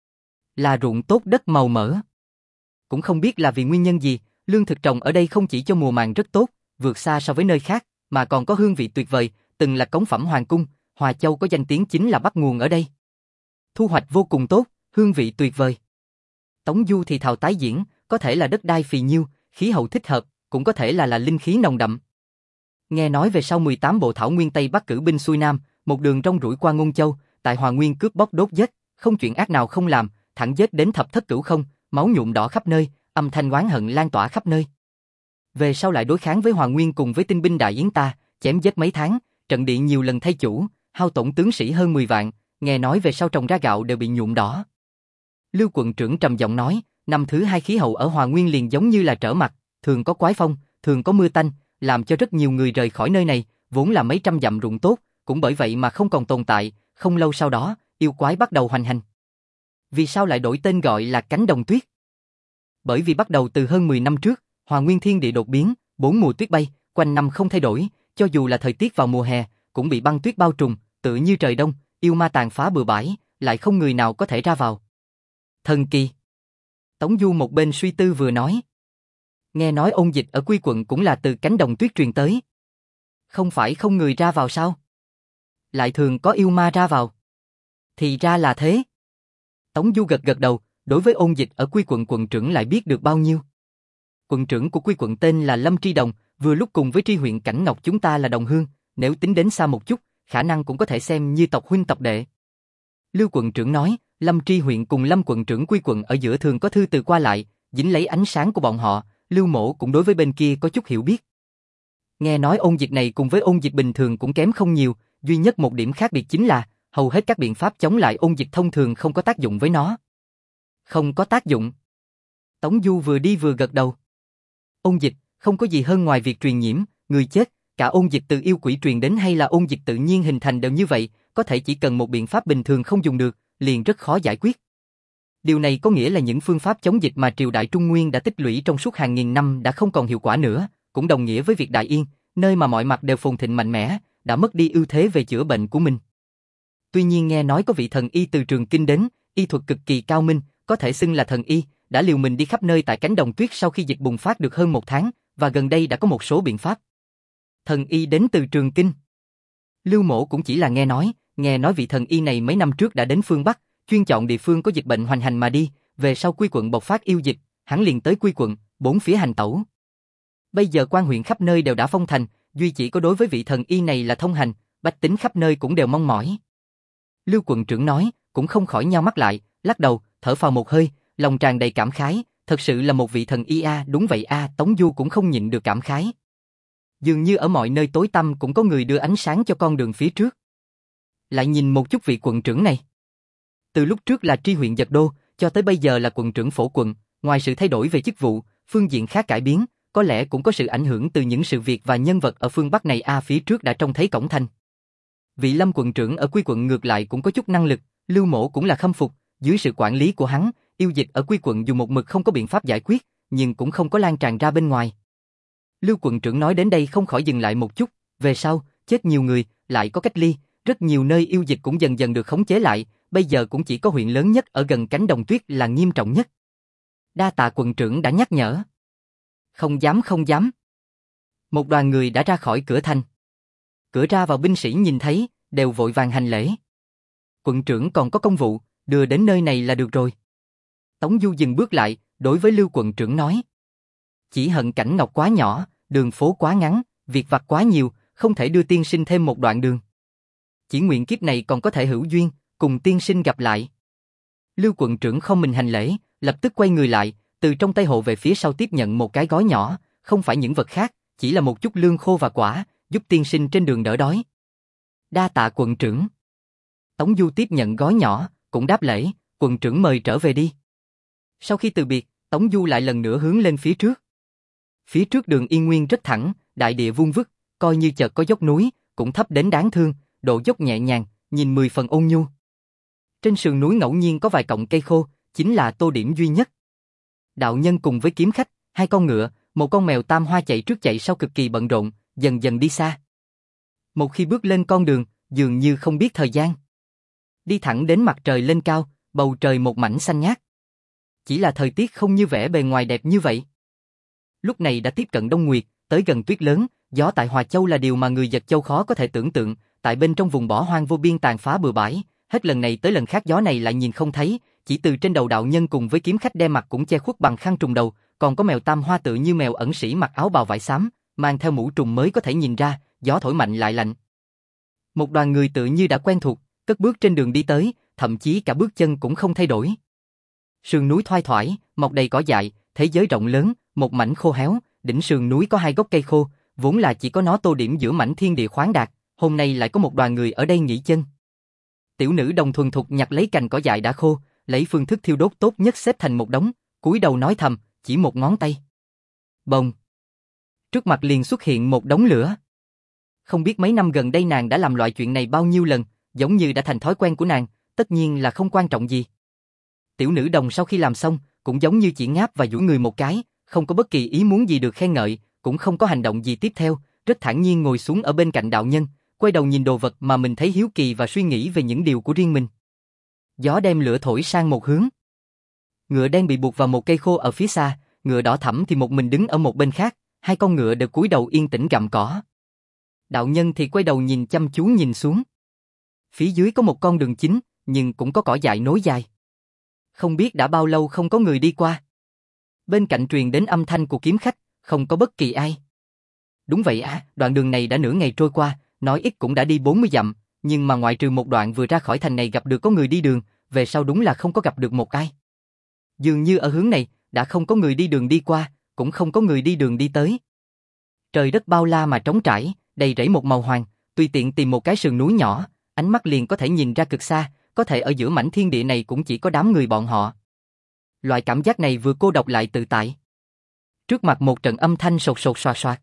là ruộng tốt đất màu mỡ. Cũng không biết là vì nguyên nhân gì, lương thực trồng ở đây không chỉ cho mùa màng rất tốt, vượt xa so với nơi khác, mà còn có hương vị tuyệt vời, từng là cống phẩm hoàng cung, Hòa Châu có danh tiếng chính là bắt nguồn ở đây. Thu hoạch vô cùng tốt, hương vị tuyệt vời. Tống Du thì thào tái diễn, có thể là đất đai phì nhiêu, khí hậu thích hợp, cũng có thể là là linh khí nồng đậm. Nghe nói về sau mười tám bộ thảo nguyên Tây Bắc cử binh xuôi Nam, một đường rong ruổi qua Ngôn Châu, tại Hòa Nguyên cướp bóc đốt giết, không chuyện ác nào không làm, thẳng giết đến thập thất cửu không, máu nhuộm đỏ khắp nơi, âm thanh oán hận lan tỏa khắp nơi. Về sau lại đối kháng với Hòa Nguyên cùng với tinh binh Đại Yến ta, chém giết mấy tháng, trận địa nhiều lần thay chủ, hao tổn tướng sĩ hơn mười vạn, nghe nói về sau trồng ra gạo đều bị nhuộm đỏ. Lưu quận trưởng trầm giọng nói, năm thứ hai khí hậu ở Hòa Nguyên liền giống như là trở mặt, thường có quái phong, thường có mưa tanh, làm cho rất nhiều người rời khỏi nơi này, vốn là mấy trăm dặm ruộng tốt, cũng bởi vậy mà không còn tồn tại, không lâu sau đó, yêu quái bắt đầu hoành hành. Vì sao lại đổi tên gọi là cánh đồng tuyết? Bởi vì bắt đầu từ hơn mười năm trước, Hòa Nguyên thiên địa đột biến, bốn mùa tuyết bay, quanh năm không thay đổi, cho dù là thời tiết vào mùa hè, cũng bị băng tuyết bao trùm, tự như trời đông, yêu ma tàn phá bừa bãi, lại không người nào có thể ra vào. Thần kỳ. Tống Du một bên suy tư vừa nói. Nghe nói ôn dịch ở Quy quận cũng là từ cánh đồng tuyết truyền tới. Không phải không người ra vào sao? Lại thường có yêu ma ra vào. Thì ra là thế. Tống Du gật gật đầu, đối với ôn dịch ở Quy quận quận trưởng lại biết được bao nhiêu. Quận trưởng của Quy quận tên là Lâm Tri Đồng, vừa lúc cùng với tri huyện Cảnh Ngọc chúng ta là đồng hương, nếu tính đến xa một chút, khả năng cũng có thể xem như tộc huynh tộc đệ. Lưu quận trưởng nói, Lâm Tri huyện cùng Lâm quận trưởng Quy quận ở giữa thường có thư từ qua lại, dính lấy ánh sáng của bọn họ, Lưu mổ cũng đối với bên kia có chút hiểu biết. Nghe nói ôn dịch này cùng với ôn dịch bình thường cũng kém không nhiều, duy nhất một điểm khác biệt chính là, hầu hết các biện pháp chống lại ôn dịch thông thường không có tác dụng với nó. Không có tác dụng. Tống Du vừa đi vừa gật đầu. Ôn dịch, không có gì hơn ngoài việc truyền nhiễm, người chết, cả ôn dịch từ yêu quỷ truyền đến hay là ôn dịch tự nhiên hình thành đều như vậy, có thể chỉ cần một biện pháp bình thường không dùng được, liền rất khó giải quyết. Điều này có nghĩa là những phương pháp chống dịch mà triều đại Trung Nguyên đã tích lũy trong suốt hàng nghìn năm đã không còn hiệu quả nữa, cũng đồng nghĩa với việc Đại Yên, nơi mà mọi mặt đều phồn thịnh mạnh mẽ, đã mất đi ưu thế về chữa bệnh của mình. Tuy nhiên nghe nói có vị thần y từ Trường Kinh đến, y thuật cực kỳ cao minh, có thể xưng là thần y, đã liều mình đi khắp nơi tại cánh đồng tuyết sau khi dịch bùng phát được hơn một tháng, và gần đây đã có một số biện pháp. Thần y đến từ Trường Kinh. Lưu mổ cũng chỉ là nghe nói, nghe nói vị thần y này mấy năm trước đã đến phương Bắc, chuyên chọn địa phương có dịch bệnh hoành hành mà đi, về sau Quy quận bộc phát yêu dịch, hắn liền tới Quy quận, bốn phía hành tẩu. Bây giờ quan huyện khắp nơi đều đã phong thành, duy chỉ có đối với vị thần y này là thông hành, bách tính khắp nơi cũng đều mong mỏi. Lưu quận trưởng nói, cũng không khỏi nhao mắt lại, lắc đầu, thở phào một hơi, lòng tràn đầy cảm khái, thật sự là một vị thần y a, đúng vậy a, Tống Du cũng không nhịn được cảm khái. Dường như ở mọi nơi tối tăm cũng có người đưa ánh sáng cho con đường phía trước. Lại nhìn một chút vị quận trưởng này. Từ lúc trước là tri huyện Dật Đô, cho tới bây giờ là quận trưởng phổ quận, ngoài sự thay đổi về chức vụ, phương diện khác cải biến, có lẽ cũng có sự ảnh hưởng từ những sự việc và nhân vật ở phương Bắc này a, phía trước đã trông thấy cổng thành. Vị Lâm quận trưởng ở Quy quận ngược lại cũng có chút năng lực, Lưu Mỗ cũng là khâm phục, dưới sự quản lý của hắn, yêu dịch ở Quy quận dù một mực không có biện pháp giải quyết, nhưng cũng không có lan tràn ra bên ngoài. Lưu quận trưởng nói đến đây không khỏi dừng lại một chút, về sau, chết nhiều người, lại có cách ly, rất nhiều nơi yêu dịch cũng dần dần được khống chế lại, bây giờ cũng chỉ có huyện lớn nhất ở gần cánh đồng tuyết là nghiêm trọng nhất. Đa tạ quận trưởng đã nhắc nhở. Không dám không dám. Một đoàn người đã ra khỏi cửa thành. Cửa ra vào binh sĩ nhìn thấy, đều vội vàng hành lễ. Quận trưởng còn có công vụ, đưa đến nơi này là được rồi. Tống Du dừng bước lại, đối với Lưu quận trưởng nói. Chỉ hận cảnh ngọc quá nhỏ, đường phố quá ngắn, việc vặt quá nhiều, không thể đưa tiên sinh thêm một đoạn đường. Chỉ nguyện kiếp này còn có thể hữu duyên, cùng tiên sinh gặp lại. Lưu quận trưởng không mình hành lễ, lập tức quay người lại, từ trong tay hộ về phía sau tiếp nhận một cái gói nhỏ, không phải những vật khác, chỉ là một chút lương khô và quả, giúp tiên sinh trên đường đỡ đói. Đa tạ quận trưởng. Tống Du tiếp nhận gói nhỏ, cũng đáp lễ, quận trưởng mời trở về đi. Sau khi từ biệt, Tống Du lại lần nữa hướng lên phía trước. Phía trước đường yên nguyên rất thẳng, đại địa vuông vức, coi như chợt có dốc núi, cũng thấp đến đáng thương, độ dốc nhẹ nhàng, nhìn mười phần ôn nhu. Trên sườn núi ngẫu nhiên có vài cọng cây khô, chính là tô điểm duy nhất. Đạo nhân cùng với kiếm khách, hai con ngựa, một con mèo tam hoa chạy trước chạy sau cực kỳ bận rộn, dần dần đi xa. Một khi bước lên con đường, dường như không biết thời gian. Đi thẳng đến mặt trời lên cao, bầu trời một mảnh xanh ngát. Chỉ là thời tiết không như vẻ bề ngoài đẹp như vậy. Lúc này đã tiếp cận Đông Nguyệt, tới gần tuyết lớn, gió tại Hòa Châu là điều mà người Giật Châu khó có thể tưởng tượng, tại bên trong vùng bỏ hoang vô biên tàn phá bừa bãi, hết lần này tới lần khác gió này lại nhìn không thấy, chỉ từ trên đầu đạo nhân cùng với kiếm khách đem mặt cũng che khuất bằng khăn trùng đầu, còn có mèo tam hoa tự như mèo ẩn sĩ mặc áo bào vải xám, mang theo mũ trùng mới có thể nhìn ra, gió thổi mạnh lại lạnh. Một đoàn người tự như đã quen thuộc, cất bước trên đường đi tới, thậm chí cả bước chân cũng không thay đổi. Sườn núi thoai thoải, mọc đầy cỏ dại, thế giới rộng lớn, một mảnh khô héo, đỉnh sườn núi có hai gốc cây khô, vốn là chỉ có nó tô điểm giữa mảnh thiên địa khoáng đạt, hôm nay lại có một đoàn người ở đây nghỉ chân. Tiểu nữ đồng thuần thục nhặt lấy cành cỏ dại đã khô, lấy phương thức thiêu đốt tốt nhất xếp thành một đống, cúi đầu nói thầm, chỉ một ngón tay. Bồng. Trước mặt liền xuất hiện một đống lửa. Không biết mấy năm gần đây nàng đã làm loại chuyện này bao nhiêu lần, giống như đã thành thói quen của nàng, tất nhiên là không quan trọng gì. Tiểu nữ đồng sau khi làm xong, cũng giống như chỉ ngáp và duỗi người một cái, không có bất kỳ ý muốn gì được khen ngợi, cũng không có hành động gì tiếp theo, rất thản nhiên ngồi xuống ở bên cạnh đạo nhân, quay đầu nhìn đồ vật mà mình thấy hiếu kỳ và suy nghĩ về những điều của riêng mình. Gió đem lửa thổi sang một hướng. Ngựa đen bị buộc vào một cây khô ở phía xa, ngựa đỏ thẫm thì một mình đứng ở một bên khác, hai con ngựa đều cúi đầu yên tĩnh gặm cỏ. Đạo nhân thì quay đầu nhìn chăm chú nhìn xuống. Phía dưới có một con đường chính, nhưng cũng có cỏ dại nối dài. Không biết đã bao lâu không có người đi qua. Bên cạnh truyền đến âm thanh của kiếm khách, không có bất kỳ ai. Đúng vậy à, đoạn đường này đã nửa ngày trôi qua, nói ít cũng đã đi bốn mươi dặm, nhưng mà ngoại trừ một đoạn vừa ra khỏi thành này gặp được có người đi đường, về sau đúng là không có gặp được một ai. Dường như ở hướng này, đã không có người đi đường đi qua, cũng không có người đi đường đi tới. Trời đất bao la mà trống trải, đầy rẫy một màu hoàng, tùy tiện tìm một cái sườn núi nhỏ, ánh mắt liền có thể nhìn ra cực xa, có thể ở giữa mảnh thiên địa này cũng chỉ có đám người bọn họ. Loại cảm giác này vừa cô độc lại tự tại. Trước mặt một trận âm thanh sột sột xoạt xoạt.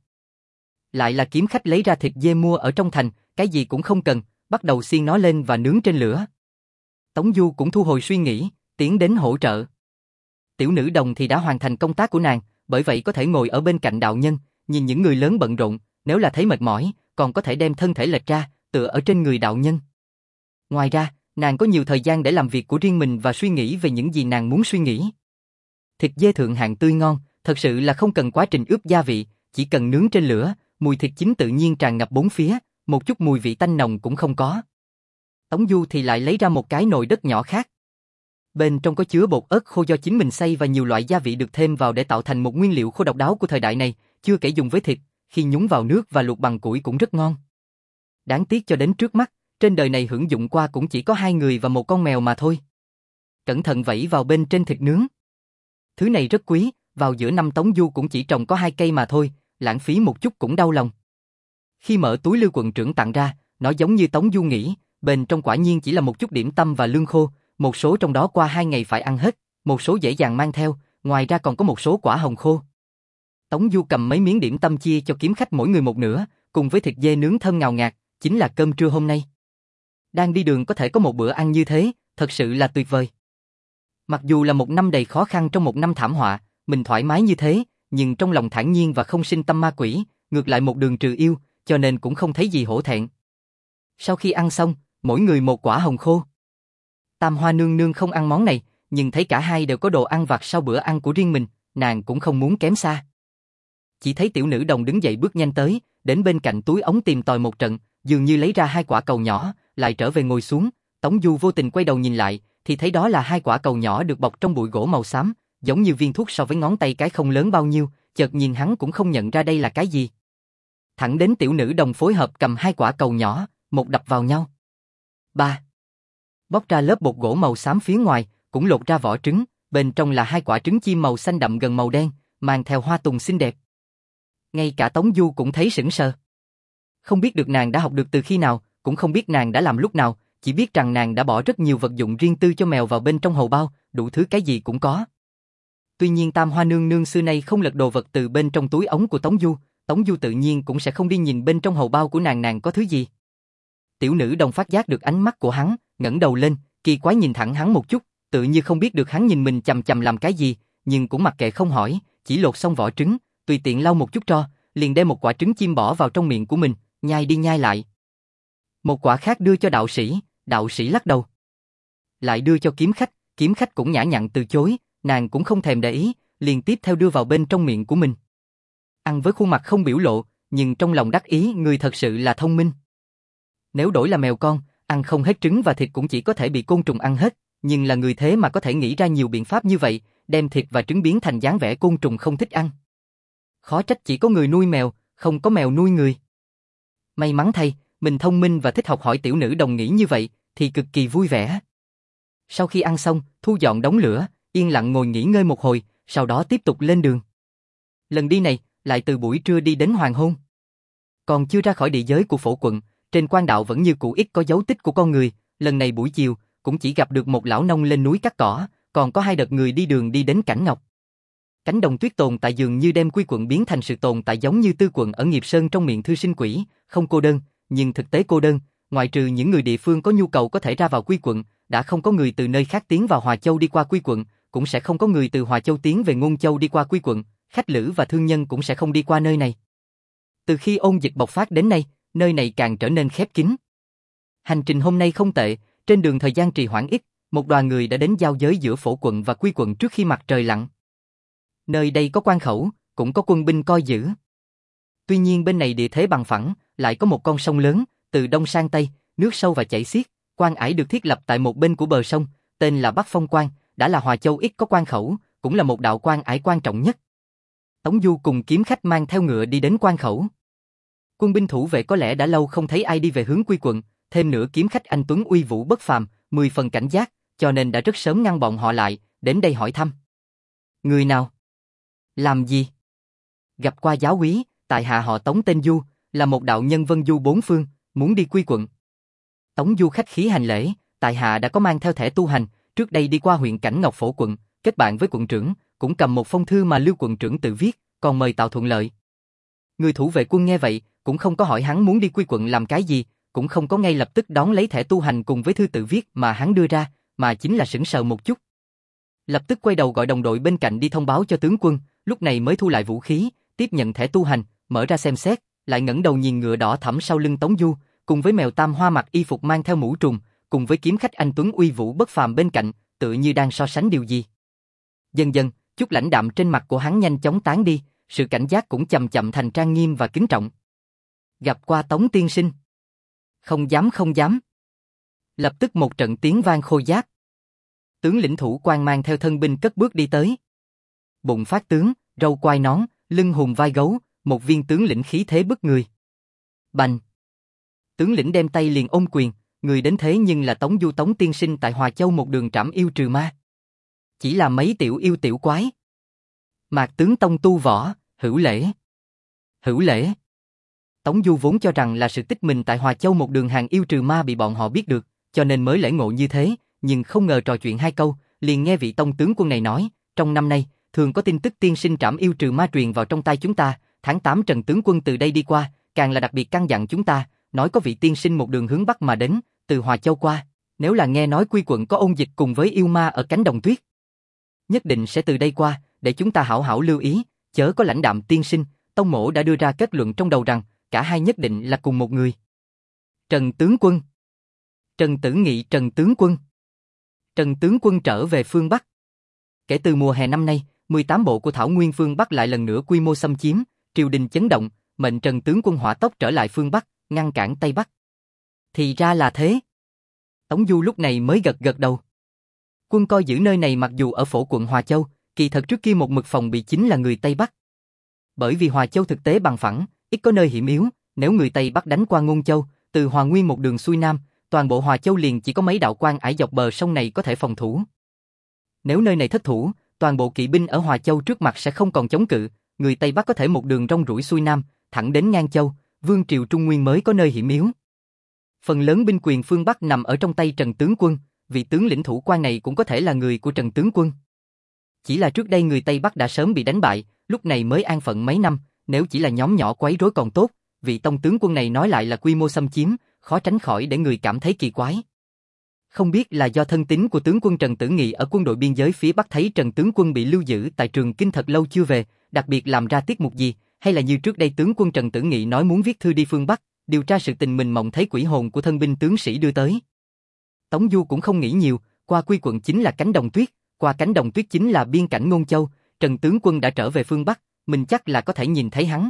Lại là kiếm khách lấy ra thịt dê mua ở trong thành, cái gì cũng không cần, bắt đầu xiên nó lên và nướng trên lửa. Tống Du cũng thu hồi suy nghĩ, tiến đến hỗ trợ. Tiểu nữ đồng thì đã hoàn thành công tác của nàng, bởi vậy có thể ngồi ở bên cạnh đạo nhân, nhìn những người lớn bận rộn, nếu là thấy mệt mỏi, còn có thể đem thân thể lệch ra, tựa ở trên người đạo nhân. Ngoài ra, nàng có nhiều thời gian để làm việc của riêng mình và suy nghĩ về những gì nàng muốn suy nghĩ. Thịt dê thượng hạng tươi ngon, thật sự là không cần quá trình ướp gia vị, chỉ cần nướng trên lửa, mùi thịt chín tự nhiên tràn ngập bốn phía, một chút mùi vị tanh nồng cũng không có. Tống Du thì lại lấy ra một cái nồi đất nhỏ khác. Bên trong có chứa bột ớt khô do chính mình xay và nhiều loại gia vị được thêm vào để tạo thành một nguyên liệu khô độc đáo của thời đại này, chưa kể dùng với thịt, khi nhúng vào nước và luộc bằng củi cũng rất ngon. Đáng tiếc cho đến trước mắt, trên đời này hưởng dụng qua cũng chỉ có hai người và một con mèo mà thôi. Cẩn thận vẫy vào bên trên thịt nướng. Thứ này rất quý, vào giữa năm Tống Du cũng chỉ trồng có hai cây mà thôi, lãng phí một chút cũng đau lòng. Khi mở túi Lưu quận trưởng tặng ra, nó giống như Tống Du nghĩ, bên trong quả nhiên chỉ là một chút điểm tâm và lương khô, một số trong đó qua hai ngày phải ăn hết, một số dễ dàng mang theo, ngoài ra còn có một số quả hồng khô. Tống Du cầm mấy miếng điểm tâm chia cho kiếm khách mỗi người một nửa, cùng với thịt dê nướng thơm ngào ngạt, chính là cơm trưa hôm nay. Đang đi đường có thể có một bữa ăn như thế, thật sự là tuyệt vời. Mặc dù là một năm đầy khó khăn trong một năm thảm họa, mình thoải mái như thế, nhưng trong lòng thản nhiên và không sinh tâm ma quỷ, ngược lại một đường trừ yêu, cho nên cũng không thấy gì hổ thẹn. Sau khi ăn xong, mỗi người một quả hồng khô. Tam Hoa nương nương không ăn món này, nhưng thấy cả hai đều có đồ ăn vặt sau bữa ăn của riêng mình, nàng cũng không muốn kém xa. Chỉ thấy tiểu nữ đồng đứng dậy bước nhanh tới, đến bên cạnh túi ống tìm tòi một trận, dường như lấy ra hai quả cầu nhỏ, lại trở về ngồi xuống. Tống Du vô tình quay đầu nhìn lại, thì thấy đó là hai quả cầu nhỏ được bọc trong bụi gỗ màu xám, giống như viên thuốc so với ngón tay cái không lớn bao nhiêu, chợt nhìn hắn cũng không nhận ra đây là cái gì. Thẳng đến tiểu nữ đồng phối hợp cầm hai quả cầu nhỏ, một đập vào nhau. Ba. Bóc ra lớp bột gỗ màu xám phía ngoài, cũng lột ra vỏ trứng, bên trong là hai quả trứng chim màu xanh đậm gần màu đen, mang theo hoa tùng xinh đẹp. Ngay cả Tống Du cũng thấy sững sờ. Không biết được nàng đã học được từ khi nào, cũng không biết nàng đã làm lúc nào, chỉ biết rằng nàng đã bỏ rất nhiều vật dụng riêng tư cho mèo vào bên trong hầu bao, đủ thứ cái gì cũng có. Tuy nhiên Tam Hoa nương nương xưa nay không lật đồ vật từ bên trong túi ống của Tống Du, Tống Du tự nhiên cũng sẽ không đi nhìn bên trong hầu bao của nàng nàng có thứ gì. Tiểu nữ đồng phát giác được ánh mắt của hắn, ngẩng đầu lên, kỳ quái nhìn thẳng hắn một chút, tự như không biết được hắn nhìn mình chằm chằm làm cái gì, nhưng cũng mặc kệ không hỏi, chỉ lột xong vỏ trứng, tùy tiện lau một chút tro, liền đem một quả trứng chim bỏ vào trong miệng của mình, nhai đi nhai lại. Một quả khác đưa cho đạo sĩ, đạo sĩ lắc đầu. Lại đưa cho kiếm khách, kiếm khách cũng nhã nhặn từ chối, nàng cũng không thèm để ý, liền tiếp theo đưa vào bên trong miệng của mình. Ăn với khuôn mặt không biểu lộ, nhưng trong lòng đắc ý người thật sự là thông minh. Nếu đổi là mèo con, ăn không hết trứng và thịt cũng chỉ có thể bị côn trùng ăn hết, nhưng là người thế mà có thể nghĩ ra nhiều biện pháp như vậy, đem thịt và trứng biến thành dáng vẻ côn trùng không thích ăn. Khó trách chỉ có người nuôi mèo, không có mèo nuôi người. May mắn thay, mình thông minh và thích học hỏi tiểu nữ đồng nghĩ như vậy, thì cực kỳ vui vẻ. Sau khi ăn xong, thu dọn đống lửa, yên lặng ngồi nghỉ ngơi một hồi, sau đó tiếp tục lên đường. Lần đi này, lại từ buổi trưa đi đến hoàng hôn. Còn chưa ra khỏi địa giới của phổ quận, trên quan đạo vẫn như cũ ít có dấu tích của con người, lần này buổi chiều, cũng chỉ gặp được một lão nông lên núi cắt cỏ, còn có hai đợt người đi đường đi đến Cảnh Ngọc. Cánh đồng tuyết tồn tại dường như đem Quy quận biến thành sự tồn tại giống như Tư quận ở Nghiệp Sơn trong miệng thư sinh quỷ, không cô đơn, nhưng thực tế cô đơn, ngoại trừ những người địa phương có nhu cầu có thể ra vào Quy quận, đã không có người từ nơi khác tiến vào Hòa Châu đi qua Quy quận, cũng sẽ không có người từ Hòa Châu tiến về Ngôn Châu đi qua Quy quận, khách lữ và thương nhân cũng sẽ không đi qua nơi này. Từ khi ôn dịch bộc phát đến nay, nơi này càng trở nên khép kín. Hành trình hôm nay không tệ, trên đường thời gian trì hoãn ít, một đoàn người đã đến giao giới giữa phổ quận và Quy quận trước khi mặt trời lặn. Nơi đây có quan khẩu, cũng có quân binh coi giữ. Tuy nhiên bên này địa thế bằng phẳng, lại có một con sông lớn, từ đông sang tây, nước sâu và chảy xiết, quan ải được thiết lập tại một bên của bờ sông, tên là Bắc Phong Quan, đã là Hòa Châu ít có quan khẩu, cũng là một đạo quan ải quan trọng nhất. Tống Du cùng kiếm khách mang theo ngựa đi đến quan khẩu. Quân binh thủ vệ có lẽ đã lâu không thấy ai đi về hướng Quy quận, thêm nữa kiếm khách anh tuấn uy vũ bất phàm, mười phần cảnh giác, cho nên đã rất sớm ngăn bọn họ lại, đến đây hỏi thăm. Người nào? Làm gì? Gặp qua giáo úy, tại hạ họ Tống tên Du, là một đạo nhân vân du bốn phương, muốn đi Quy quận. Tống Du khách khí hành lễ, tại hạ đã có mang theo thẻ tu hành, trước đây đi qua huyện Cảnh Ngọc phổ quận, kết bạn với quận trưởng, cũng cầm một phong thư mà Lưu quận trưởng tự viết, còn mời tạo thuận lợi. Người thủ vệ quân nghe vậy, cũng không có hỏi hắn muốn đi Quy quận làm cái gì, cũng không có ngay lập tức đón lấy thẻ tu hành cùng với thư tự viết mà hắn đưa ra, mà chính là sững sờ một chút. Lập tức quay đầu gọi đồng đội bên cạnh đi thông báo cho tướng quân, lúc này mới thu lại vũ khí, tiếp nhận thẻ tu hành, mở ra xem xét, lại ngẩng đầu nhìn ngựa đỏ thẫm sau lưng Tống Du, cùng với mèo Tam Hoa mặc y phục mang theo mũ trùng, cùng với kiếm khách anh tuấn uy vũ bất phàm bên cạnh, tự như đang so sánh điều gì. Dần dần, chút lãnh đạm trên mặt của hắn nhanh chóng tán đi, sự cảnh giác cũng chậm chậm thành trang nghiêm và kính trọng. Gặp qua Tống tiên sinh. Không dám không dám. Lập tức một trận tiếng vang khôi giáp. Tướng lĩnh thủ quan mang theo thân binh cất bước đi tới. Bụng phát tướng, râu quai nón, lưng hùm vai gấu, một viên tướng lĩnh khí thế bức người. Bành. Tướng lĩnh đem tay liền ôm quyền, người đến thế nhưng là Tống Du Tống tiên sinh tại Hòa Châu một đường trảm yêu trừ ma. Chỉ là mấy tiểu yêu tiểu quái. Mạc tướng tông tu võ, hữu lễ. Hữu lễ. Tống Du vốn cho rằng là sự tích mình tại Hòa Châu một đường hàng yêu trừ ma bị bọn họ biết được, cho nên mới lễ ngộ như thế, nhưng không ngờ trò chuyện hai câu, liền nghe vị tông tướng quân này nói, trong năm nay, thường có tin tức tiên sinh trảm yêu trừ ma truyền vào trong tay chúng ta, tháng tám Trần tướng quân từ đây đi qua, càng là đặc biệt căn dặn chúng ta, nói có vị tiên sinh một đường hướng bắc mà đến, từ Hòa Châu qua, nếu là nghe nói Quy quận có ôn dịch cùng với yêu ma ở cánh đồng tuyết, nhất định sẽ từ đây qua, để chúng ta hảo hảo lưu ý, chớ có lãnh đạm tiên sinh, Tông mỗ đã đưa ra kết luận trong đầu rằng, cả hai nhất định là cùng một người. Trần tướng quân. Trần Tử Nghị Trần tướng quân. Trần tướng quân trở về phương Bắc. Kể từ mùa hè năm nay, mười tám bộ của Thảo Nguyên phương Bắc lại lần nữa quy mô xâm chiếm, triều đình chấn động, mệnh Trần tướng quân hỏa tốc trở lại phương Bắc, ngăn cản Tây Bắc. Thì ra là thế. Tống Du lúc này mới gật gật đầu. Quân coi giữ nơi này mặc dù ở phổ quận Hòa Châu, kỳ thật trước kia một mực phòng bị chính là người Tây Bắc. Bởi vì Hòa Châu thực tế bằng phẳng, ít có nơi hiểm yếu, nếu người Tây Bắc đánh qua Ngôn Châu, từ Hòa Nguyên một đường xuôi nam, toàn bộ Hòa Châu liền chỉ có mấy đạo quan ải dọc bờ sông này có thể phòng thủ. Nếu nơi này thất thủ, toàn bộ kỵ binh ở Hòa Châu trước mặt sẽ không còn chống cự, người Tây Bắc có thể một đường rong ruổi xuôi nam, thẳng đến Ngang Châu, vương triều Trung Nguyên mới có nơi hiểm yếu. Phần lớn binh quyền phương Bắc nằm ở trong tay Trần tướng quân, vị tướng lĩnh thủ quan này cũng có thể là người của Trần tướng quân. Chỉ là trước đây người Tây Bắc đã sớm bị đánh bại, lúc này mới an phận mấy năm, nếu chỉ là nhóm nhỏ quấy rối còn tốt, vị tông tướng quân này nói lại là quy mô xâm chiếm, khó tránh khỏi để người cảm thấy kỳ quái. Không biết là do thân tín của tướng quân Trần Tử Nghị ở quân đội biên giới phía Bắc thấy Trần tướng quân bị lưu giữ tại Trường Kinh thật lâu chưa về, đặc biệt làm ra tiết mục gì, hay là như trước đây tướng quân Trần Tử Nghị nói muốn viết thư đi phương Bắc, điều tra sự tình mình mộng thấy quỷ hồn của thân binh tướng sĩ đưa tới. Tống Du cũng không nghĩ nhiều, qua Quy quận chính là cánh đồng tuyết, qua cánh đồng tuyết chính là biên cảnh Ngôn Châu, Trần tướng quân đã trở về phương Bắc, mình chắc là có thể nhìn thấy hắn.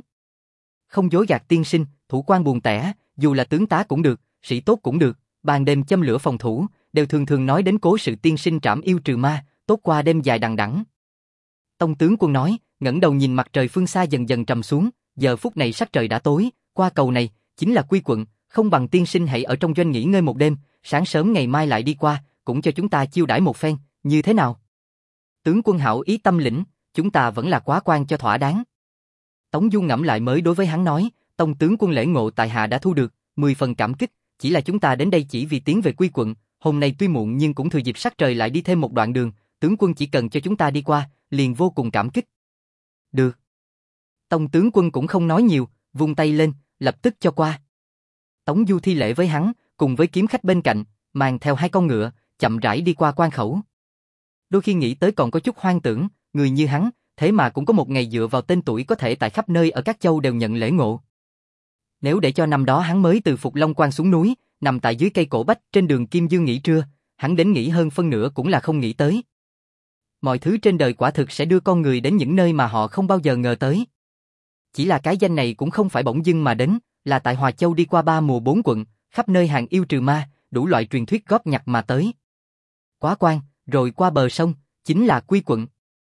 Không dối gạt tiên sinh, thủ quan buồn tẻ, dù là tướng tá cũng được, sĩ tốt cũng được, ban đêm châm lửa phòng thủ, đều thường thường nói đến cố sự tiên sinh trảm yêu trừ ma, tốt qua đêm dài đằng đẵng. Tông tướng quân nói, ngẩng đầu nhìn mặt trời phương xa dần dần trầm xuống, giờ phút này sắc trời đã tối, qua cầu này chính là Quy quận, không bằng tiên sinh hãy ở trong doanh nghỉ ngơi một đêm, sáng sớm ngày mai lại đi qua, cũng cho chúng ta chiêu đãi một phen, như thế nào? Tướng quân hảo ý tâm lĩnh, chúng ta vẫn là quá quan cho thỏa đáng. Tống Du ngẫm lại mới đối với hắn nói, tông tướng quân lễ ngộ tại hạ đã thu được, mười phần cảm kích, chỉ là chúng ta đến đây chỉ vì tiến về Quy quận, hôm nay tuy muộn nhưng cũng thừa dịp sắc trời lại đi thêm một đoạn đường, tướng quân chỉ cần cho chúng ta đi qua, liền vô cùng cảm kích. Được. Tông tướng quân cũng không nói nhiều, vung tay lên, lập tức cho qua. Tống Du thi lễ với hắn, cùng với kiếm khách bên cạnh, mang theo hai con ngựa, chậm rãi đi qua quan khẩu. Đôi khi nghĩ tới còn có chút hoang tưởng, người như hắn, thế mà cũng có một ngày dựa vào tên tuổi có thể tại khắp nơi ở các châu đều nhận lễ ngộ. Nếu để cho năm đó hắn mới từ Phục Long Quan xuống núi, nằm tại dưới cây cổ bách trên đường Kim Dương nghỉ trưa, hắn đến nghỉ hơn phân nửa cũng là không nghĩ tới. Mọi thứ trên đời quả thực sẽ đưa con người đến những nơi mà họ không bao giờ ngờ tới. Chỉ là cái danh này cũng không phải bỗng dưng mà đến, là tại Hòa Châu đi qua ba mùa bốn quận, khắp nơi hàng yêu trừ ma, đủ loại truyền thuyết góp nhặt mà tới. Quá quan, rồi qua bờ sông, chính là Quy quận.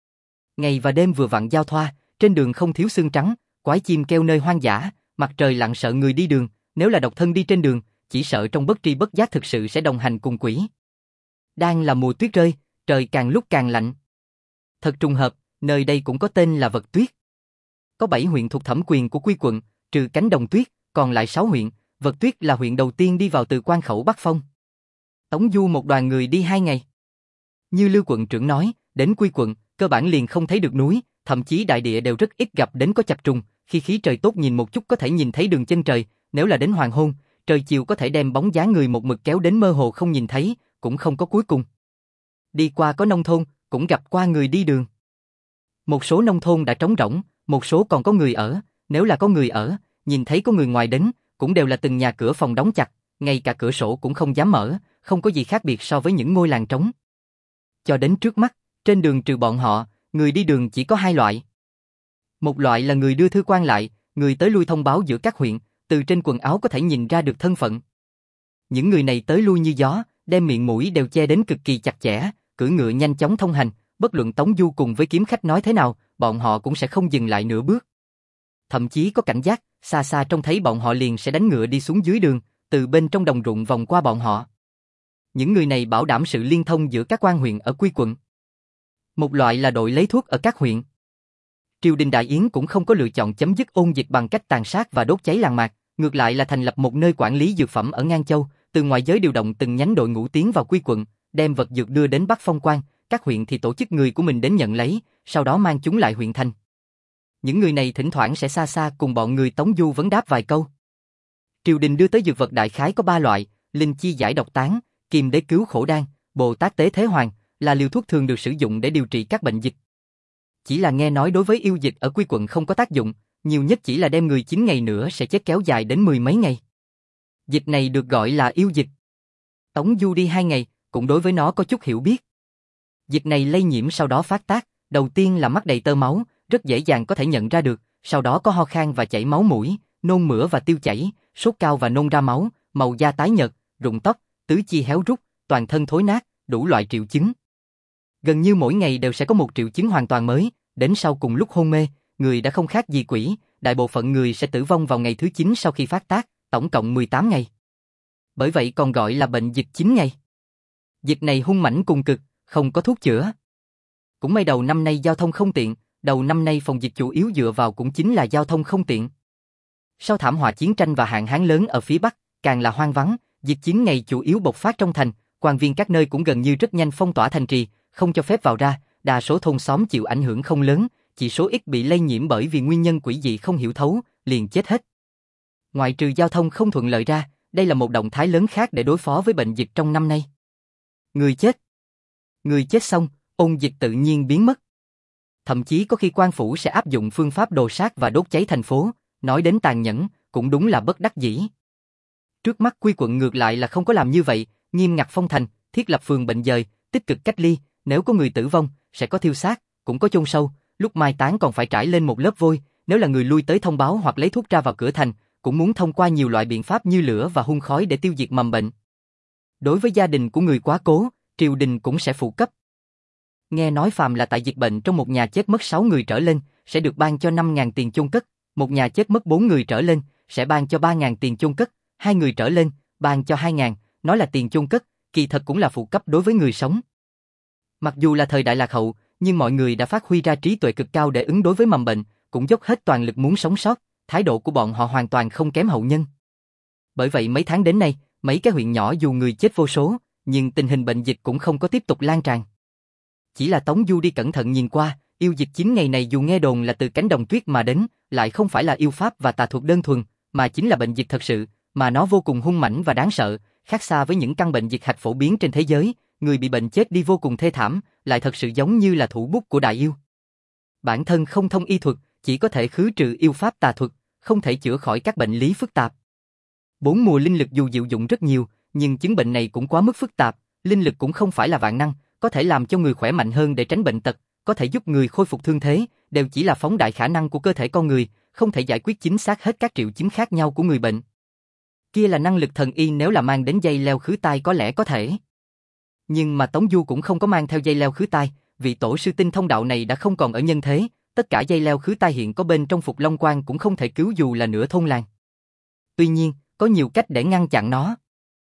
Ngày và đêm vừa vặn giao thoa, trên đường không thiếu xương trắng, quái chim kêu nơi hoang dã, mặt trời lặn sợ người đi đường, nếu là độc thân đi trên đường, chỉ sợ trong bất tri bất giác thực sự sẽ đồng hành cùng quỷ. Đang là mùa tuyết rơi, trời càng lúc càng lạnh. Thật trùng hợp, nơi đây cũng có tên là Vật Tuyết. Có bảy huyện thuộc thẩm quyền của Quy quận, trừ cánh đồng tuyết, còn lại sáu huyện, Vật Tuyết là huyện đầu tiên đi vào từ quan khẩu Bắc Phong. Tống Du một đoàn người đi hai ngày. Như Lưu quận trưởng nói, đến Quy quận, cơ bản liền không thấy được núi, thậm chí đại địa đều rất ít gặp đến có chập trùng, khi khí trời tốt nhìn một chút có thể nhìn thấy đường chân trời, nếu là đến hoàng hôn, trời chiều có thể đem bóng dáng người một mực kéo đến mơ hồ không nhìn thấy, cũng không có cuối cùng. Đi qua có nông thôn, cũng gặp qua người đi đường. Một số nông thôn đã trống rỗng, một số còn có người ở, nếu là có người ở, nhìn thấy có người ngoài đến, cũng đều là từng nhà cửa phòng đóng chặt, ngay cả cửa sổ cũng không dám mở, không có gì khác biệt so với những ngôi làng trống. Cho đến trước mắt, trên đường trừ bọn họ, người đi đường chỉ có hai loại. Một loại là người đưa thư quan lại, người tới lui thông báo giữa các huyện, từ trên quần áo có thể nhìn ra được thân phận. Những người này tới lui như gió, đem miệng mũi đều che đến cực kỳ chặt chẽ, cưỡi ngựa nhanh chóng thông hành, bất luận Tống Du cùng với kiếm khách nói thế nào, bọn họ cũng sẽ không dừng lại nửa bước. Thậm chí có cảnh giác, xa xa trông thấy bọn họ liền sẽ đánh ngựa đi xuống dưới đường, từ bên trong đồng ruộng vòng qua bọn họ. Những người này bảo đảm sự liên thông giữa các quan huyện ở Quy quận. Một loại là đội lấy thuốc ở các huyện. Triều đình Đại Yến cũng không có lựa chọn chấm dứt ôn dịch bằng cách tàn sát và đốt cháy làng mạc, ngược lại là thành lập một nơi quản lý dược phẩm ở Ngang Châu, từ ngoại giới điều động từng nhánh đội ngũ tiến vào Quy quận, đem vật dược đưa đến Bắc Phong quan, các huyện thì tổ chức người của mình đến nhận lấy, sau đó mang chúng lại huyện thành. Những người này thỉnh thoảng sẽ xa xa cùng bọn người Tống Du vấn đáp vài câu. Triều đình đưa tới dược vật đại khái có ba loại, linh chi giải độc tán, kim đế cứu khổ đan, Bồ Tát tế thế hoàng, là liều thuốc thường được sử dụng để điều trị các bệnh dịch. Chỉ là nghe nói đối với yêu dịch ở Quy quận không có tác dụng, nhiều nhất chỉ là đem người chín ngày nữa sẽ chết kéo dài đến mười mấy ngày. Dịch này được gọi là yêu dịch. Tống Du đi hai ngày, cũng đối với nó có chút hiểu biết. Dịch này lây nhiễm sau đó phát tác, đầu tiên là mắt đầy tơ máu, rất dễ dàng có thể nhận ra được, sau đó có ho khan và chảy máu mũi, nôn mửa và tiêu chảy, sốt cao và nôn ra máu, màu da tái nhợt, rụng tóc, tứ chi héo rút, toàn thân thối nát, đủ loại triệu chứng. Gần như mỗi ngày đều sẽ có một triệu chứng hoàn toàn mới, đến sau cùng lúc hôn mê, người đã không khác gì quỷ, đại bộ phận người sẽ tử vong vào ngày thứ chín sau khi phát tác, tổng cộng mười tám ngày. Bởi vậy còn gọi là bệnh dịch chín ngày. Dịch này hung mãnh cùng cực, không có thuốc chữa. Cũng may đầu năm nay giao thông không tiện, đầu năm nay phòng dịch chủ yếu dựa vào cũng chính là giao thông không tiện. Sau thảm họa chiến tranh và hạn hán lớn ở phía Bắc, càng là hoang vắng, dịch chín ngày chủ yếu bộc phát trong thành, quan viên các nơi cũng gần như rất nhanh phong tỏa thành trì, không cho phép vào ra, đa số thôn xóm chịu ảnh hưởng không lớn, chỉ số ít bị lây nhiễm bởi vì nguyên nhân quỷ dị không hiểu thấu, liền chết hết. Ngoại trừ giao thông không thuận lợi ra, đây là một động thái lớn khác để đối phó với bệnh dịch trong năm nay. Người chết. Người chết xong, ôn dịch tự nhiên biến mất. Thậm chí có khi quan phủ sẽ áp dụng phương pháp đồ sát và đốt cháy thành phố, nói đến tàn nhẫn, cũng đúng là bất đắc dĩ. Trước mắt Quy quận ngược lại là không có làm như vậy, nghiêm ngặt phong thành, thiết lập phường bệnh dời, tích cực cách ly, nếu có người tử vong, sẽ có thiêu xác, cũng có chôn sâu, lúc mai táng còn phải trải lên một lớp vôi, nếu là người lui tới thông báo hoặc lấy thuốc ra vào cửa thành, cũng muốn thông qua nhiều loại biện pháp như lửa và hun khói để tiêu diệt mầm bệnh. Đối với gia đình của người quá cố, triều đình cũng sẽ phụ cấp. Nghe nói phàm là tại dịch bệnh trong một nhà chết mất sáu người trở lên, sẽ được ban cho năm nghìn tiền chôn cất, một nhà chết mất bốn người trở lên, sẽ ban cho ba nghìn tiền chôn cất, hai người trở lên, ban cho hai nghìn, nói là tiền chôn cất, kỳ thật cũng là phụ cấp đối với người sống. Mặc dù là thời đại lạc hậu, nhưng mọi người đã phát huy ra trí tuệ cực cao để ứng đối với mầm bệnh, cũng dốc hết toàn lực muốn sống sót, thái độ của bọn họ hoàn toàn không kém hậu nhân. Bởi vậy mấy tháng đến nay, mấy cái huyện nhỏ dù người chết vô số, nhưng tình hình bệnh dịch cũng không có tiếp tục lan tràn. Chỉ là Tống Du đi cẩn thận nhìn qua, yêu dịch chín ngày này dù nghe đồn là từ cánh đồng tuyết mà đến, lại không phải là yêu pháp và tà thuật đơn thuần, mà chính là bệnh dịch thật sự, mà nó vô cùng hung mãnh và đáng sợ, khác xa với những căn bệnh dịch hạch phổ biến trên thế giới, người bị bệnh chết đi vô cùng thê thảm, lại thật sự giống như là thủ bút của đại yêu. Bản thân không thông y thuật, chỉ có thể khứ trừ yêu pháp tà thuật, không thể chữa khỏi các bệnh lý phức tạp. Bốn mùa linh lực dù diệu dụng rất nhiều, nhưng chứng bệnh này cũng quá mức phức tạp, linh lực cũng không phải là vạn năng, có thể làm cho người khỏe mạnh hơn để tránh bệnh tật, có thể giúp người khôi phục thương thế, đều chỉ là phóng đại khả năng của cơ thể con người, không thể giải quyết chính xác hết các triệu chứng khác nhau của người bệnh. Kia là năng lực thần y, nếu là mang đến dây leo khứ tai có lẽ có thể. Nhưng mà Tống Du cũng không có mang theo dây leo khứ tai, vị tổ sư tinh thông đạo này đã không còn ở nhân thế, tất cả dây leo khứ tai hiện có bên trong Phục Long Quan cũng không thể cứu dù là nửa thôn làng. Tuy nhiên, có nhiều cách để ngăn chặn nó.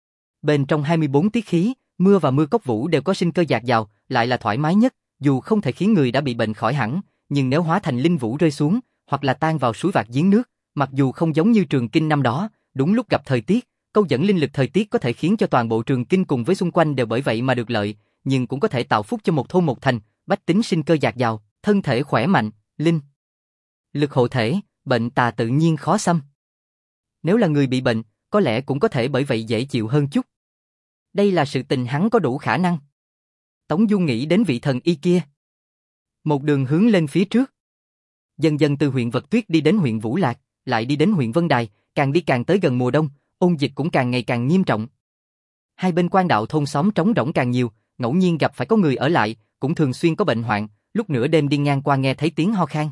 Bên trong hai mươi bốn tiết khí, mưa và mưa cốc vũ đều có sinh cơ dạt dào, lại là thoải mái nhất, dù không thể khiến người đã bị bệnh khỏi hẳn, nhưng nếu hóa thành linh vũ rơi xuống, hoặc là tan vào suối vạc giếng nước, mặc dù không giống như Trường Kinh năm đó, đúng lúc gặp thời tiết, câu dẫn linh lực thời tiết có thể khiến cho toàn bộ Trường Kinh cùng với xung quanh đều bởi vậy mà được lợi, nhưng cũng có thể tạo phúc cho một thôn một thành, bách tính sinh cơ dạt dào, thân thể khỏe mạnh, linh lực hộ thể, bệnh tà tự nhiên khó xâm. Nếu là người bị bệnh, có lẽ cũng có thể bởi vậy dễ chịu hơn chút. Đây là sự tình hắn có đủ khả năng. Tống Du nghĩ đến vị thần y kia. Một đường hướng lên phía trước. Dần dần từ huyện Vật Tuyết đi đến huyện Vũ Lạc, lại đi đến huyện Vân Đài, càng đi càng tới gần mùa đông, ôn dịch cũng càng ngày càng nghiêm trọng. Hai bên quan đạo thôn xóm trống rỗng càng nhiều, ngẫu nhiên gặp phải có người ở lại, cũng thường xuyên có bệnh hoạn, lúc nửa đêm đi ngang qua nghe thấy tiếng ho khan.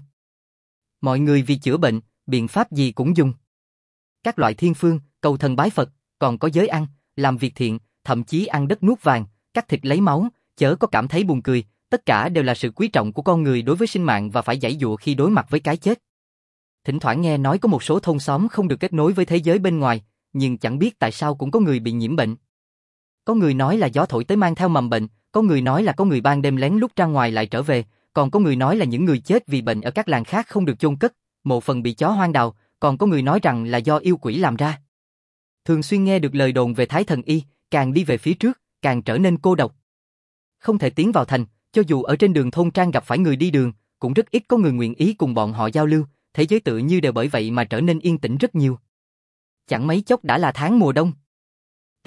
Mọi người vì chữa bệnh, biện pháp gì cũng dùng. Các loại thiên phương, cầu thần bái Phật, còn có giới ăn, làm việc thiện, thậm chí ăn đất nuốt vàng, cắt thịt lấy máu, chớ có cảm thấy buồn cười, tất cả đều là sự quý trọng của con người đối với sinh mạng và phải giãy giụa khi đối mặt với cái chết. Thỉnh thoảng nghe nói có một số thôn xóm không được kết nối với thế giới bên ngoài, nhưng chẳng biết tại sao cũng có người bị nhiễm bệnh. Có người nói là gió thổi tới mang theo mầm bệnh, có người nói là có người ban đêm lén lút ra ngoài lại trở về, còn có người nói là những người chết vì bệnh ở các làng khác không được chôn cất, mộ phần bị chó hoang đào, còn có người nói rằng là do yêu quỷ làm ra. Thường xuyên nghe được lời đồn về Thái Thần Y, càng đi về phía trước, càng trở nên cô độc. Không thể tiến vào thành, cho dù ở trên đường thôn trang gặp phải người đi đường, cũng rất ít có người nguyện ý cùng bọn họ giao lưu, thế giới tự như đều bởi vậy mà trở nên yên tĩnh rất nhiều. Chẳng mấy chốc đã là tháng mùa đông.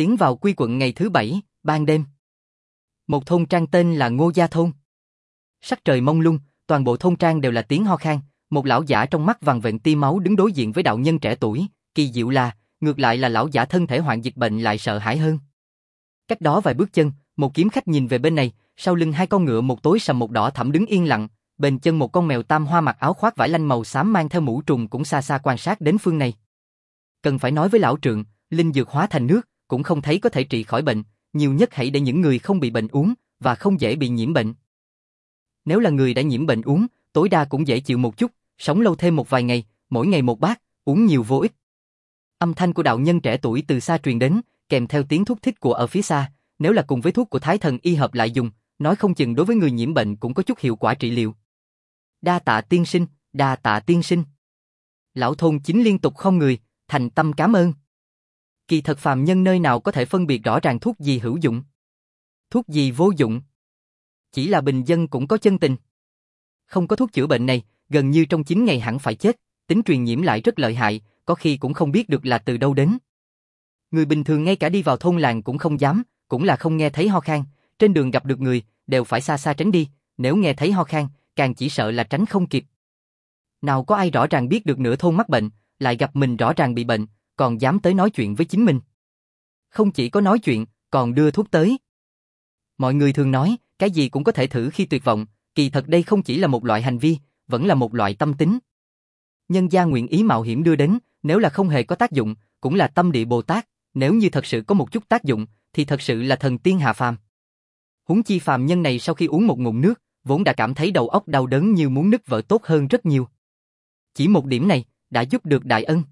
Tiến vào quy quận ngày thứ bảy, ban đêm. Một thôn trang tên là Ngô Gia Thôn. Sắc trời mông lung, toàn bộ thôn trang đều là tiếng ho khan, một lão giả trong mắt vằn vện tia máu đứng đối diện với đạo nhân trẻ tuổi, kỳ diệu là, ngược lại là lão giả thân thể hoạn dịch bệnh lại sợ hãi hơn. Cách đó vài bước chân, một kiếm khách nhìn về bên này, sau lưng hai con ngựa một tối sầm một đỏ thẫm đứng yên lặng, bên chân một con mèo tam hoa mặc áo khoác vải lanh màu xám mang theo mũ trùng cũng xa xa quan sát đến phương này. Cần phải nói với lão trượng, linh dược hóa thành nước, cũng không thấy có thể trị khỏi bệnh, nhiều nhất hãy để những người không bị bệnh uống, và không dễ bị nhiễm bệnh. Nếu là người đã nhiễm bệnh uống, tối đa cũng dễ chịu một chút, sống lâu thêm một vài ngày, mỗi ngày một bát, uống nhiều vô ích. Âm thanh của đạo nhân trẻ tuổi từ xa truyền đến, kèm theo tiếng thúc thích của ở phía xa, nếu là cùng với thuốc của Thái Thần y hợp lại dùng, nói không chừng đối với người nhiễm bệnh cũng có chút hiệu quả trị liệu. Đa tạ tiên sinh, đa tạ tiên sinh. Lão thôn chính liên tục không người, thành tâm cảm ơn. Kỳ thật phàm nhân nơi nào có thể phân biệt rõ ràng thuốc gì hữu dụng, thuốc gì vô dụng. Chỉ là bình dân cũng có chân tình. Không có thuốc chữa bệnh này, gần như trong chín ngày hẳn phải chết, tính truyền nhiễm lại rất lợi hại, có khi cũng không biết được là từ đâu đến. Người bình thường ngay cả đi vào thôn làng cũng không dám, cũng là không nghe thấy ho khan, trên đường gặp được người, đều phải xa xa tránh đi, nếu nghe thấy ho khan, càng chỉ sợ là tránh không kịp. Nào có ai rõ ràng biết được nửa thôn mắc bệnh, lại gặp mình rõ ràng bị bệnh, còn dám tới nói chuyện với chính mình. Không chỉ có nói chuyện, còn đưa thuốc tới. Mọi người thường nói, cái gì cũng có thể thử khi tuyệt vọng, kỳ thật đây không chỉ là một loại hành vi, vẫn là một loại tâm tính. Nhân gia nguyện ý mạo hiểm đưa đến, nếu là không hề có tác dụng, cũng là tâm địa Bồ Tát, nếu như thật sự có một chút tác dụng, thì thật sự là thần tiên hạ phàm. Huống chi phàm nhân này sau khi uống một ngụm nước, vốn đã cảm thấy đầu óc đau đớn như muốn nứt vỡ tốt hơn rất nhiều. Chỉ một điểm này, đã giúp được đại ân.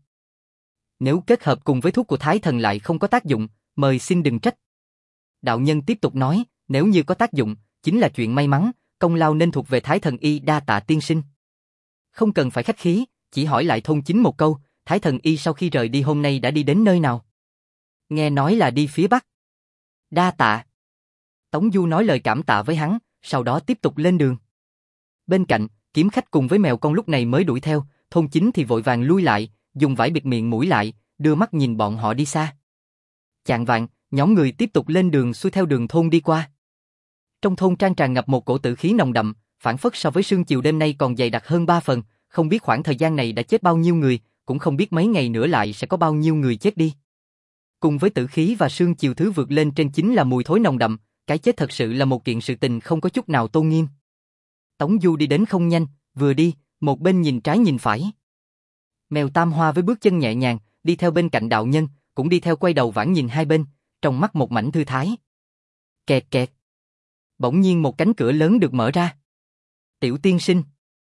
Nếu kết hợp cùng với thuốc của Thái Thần lại không có tác dụng, mời xin đừng trách. Đạo nhân tiếp tục nói, nếu như có tác dụng, chính là chuyện may mắn, công lao nên thuộc về Thái Thần y, đa tạ tiên sinh. Không cần phải khách khí, chỉ hỏi lại thôn chính một câu, Thái Thần y sau khi rời đi hôm nay đã đi đến nơi nào? Nghe nói là đi phía bắc. Đa tạ. Tống Du nói lời cảm tạ với hắn, sau đó tiếp tục lên đường. Bên cạnh, kiếm khách cùng với mèo con lúc này mới đuổi theo, thôn chính thì vội vàng lui lại, dùng vải bịt miệng mũi lại, đưa mắt nhìn bọn họ đi xa. Chạng vạng, nhóm người tiếp tục lên đường xuôi theo đường thôn đi qua. Trong thôn trang tràn ngập một cổ tử khí nồng đậm, phản phất so với sương chiều đêm nay còn dày đặc hơn ba phần, không biết khoảng thời gian này đã chết bao nhiêu người, cũng không biết mấy ngày nữa lại sẽ có bao nhiêu người chết đi. Cùng với tử khí và sương chiều thứ vượt lên trên chính là mùi thối nồng đậm, cái chết thật sự là một kiện sự tình không có chút nào tôn nghiêm. Tống Du đi đến không nhanh, vừa đi, một bên nhìn trái nhìn phải. Mèo Tam Hoa với bước chân nhẹ nhàng, đi theo bên cạnh đạo nhân, cũng đi theo quay đầu vãn nhìn hai bên, trong mắt một mảnh thư thái. Kẹt kẹt. Bỗng nhiên một cánh cửa lớn được mở ra. Tiểu tiên sinh.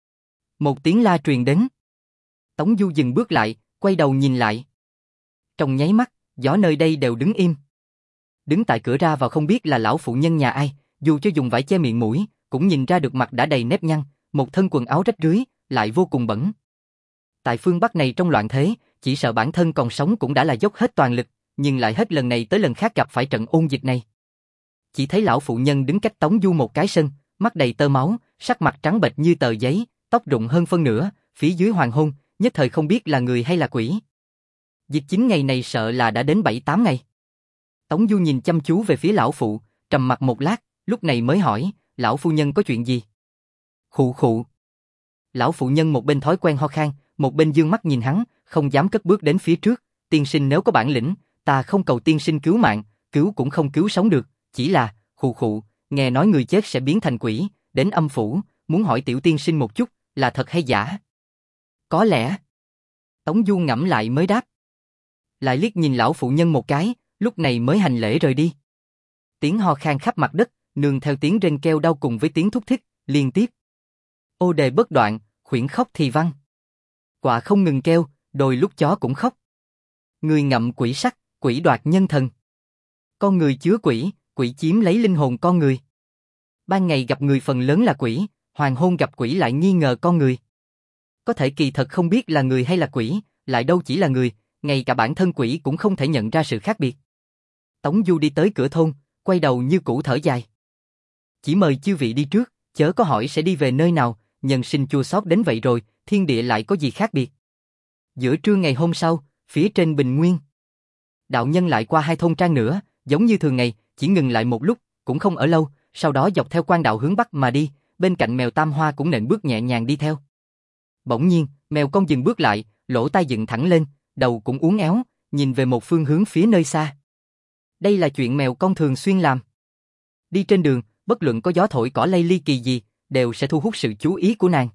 Một tiếng la truyền đến. Tống Du dừng bước lại, quay đầu nhìn lại. Trong nháy mắt, gió nơi đây đều đứng im. Đứng tại cửa ra vào không biết là lão phụ nhân nhà ai, dù cho dùng vải che miệng mũi, cũng nhìn ra được mặt đã đầy nếp nhăn, một thân quần áo rách rưới, lại vô cùng bẩn. Tại phương Bắc này trong loạn thế, chỉ sợ bản thân còn sống cũng đã là dốc hết toàn lực, nhưng lại hết lần này tới lần khác gặp phải trận ôn dịch này. Chỉ thấy lão phụ nhân đứng cách Tống Du một cái sân, mắt đầy tơ máu, sắc mặt trắng bệch như tờ giấy, tóc rụng hơn phân nửa, phía dưới hoàng hôn, nhất thời không biết là người hay là quỷ. Dịch chín ngày này sợ là đã đến bảy tám ngày. Tống Du nhìn chăm chú về phía lão phụ, trầm mặt một lát, lúc này mới hỏi, lão phu nhân có chuyện gì? Khụ khụ. Lão phụ nhân một bên thói quen ho khan, một bên dương mắt nhìn hắn, không dám cất bước đến phía trước. Tiên sinh nếu có bản lĩnh, ta không cầu tiên sinh cứu mạng, cứu cũng không cứu sống được, chỉ là, khụ khụ, nghe nói người chết sẽ biến thành quỷ, đến âm phủ, muốn hỏi tiểu tiên sinh một chút, là thật hay giả? Có lẽ. Tống Du ngẫm lại mới đáp. Lại liếc nhìn lão phụ nhân một cái, lúc này mới hành lễ rời đi. Tiếng ho khan khắp mặt đất, nương theo tiếng rên kêu đau cùng với tiếng thúc thích, liên tiếp. Ô đề bất đoạn, khuyển khóc thì văng. Quạ không ngừng kêu, đôi lúc chó cũng khóc. Người ngậm quỷ sắc, quỷ đoạt nhân thần. Con người chứa quỷ, quỷ chiếm lấy linh hồn con người. Ban ngày gặp người phần lớn là quỷ, hoàng hôn gặp quỷ lại nghi ngờ con người. Có thể kỳ thật không biết là người hay là quỷ, lại đâu chỉ là người, ngay cả bản thân quỷ cũng không thể nhận ra sự khác biệt. Tống Du đi tới cửa thôn, quay đầu như cũ thở dài. Chỉ mời chư vị đi trước, chớ có hỏi sẽ đi về nơi nào, nhân sinh chua xót đến vậy rồi, thiên địa lại có gì khác biệt. Giữa trưa ngày hôm sau, phía trên bình nguyên. Đạo nhân lại qua hai thôn trang nữa, giống như thường ngày, chỉ ngừng lại một lúc, cũng không ở lâu, sau đó dọc theo quan đạo hướng bắc mà đi, bên cạnh mèo Tam Hoa cũng nện bước nhẹ nhàng đi theo. Bỗng nhiên, mèo con dừng bước lại, lỗ tai dựng thẳng lên, đầu cũng uốn éo, nhìn về một phương hướng phía nơi xa. Đây là chuyện mèo con thường xuyên làm. Đi trên đường, bất luận có gió thổi cỏ lay ly kỳ gì, đều sẽ thu hút sự chú ý của nàng.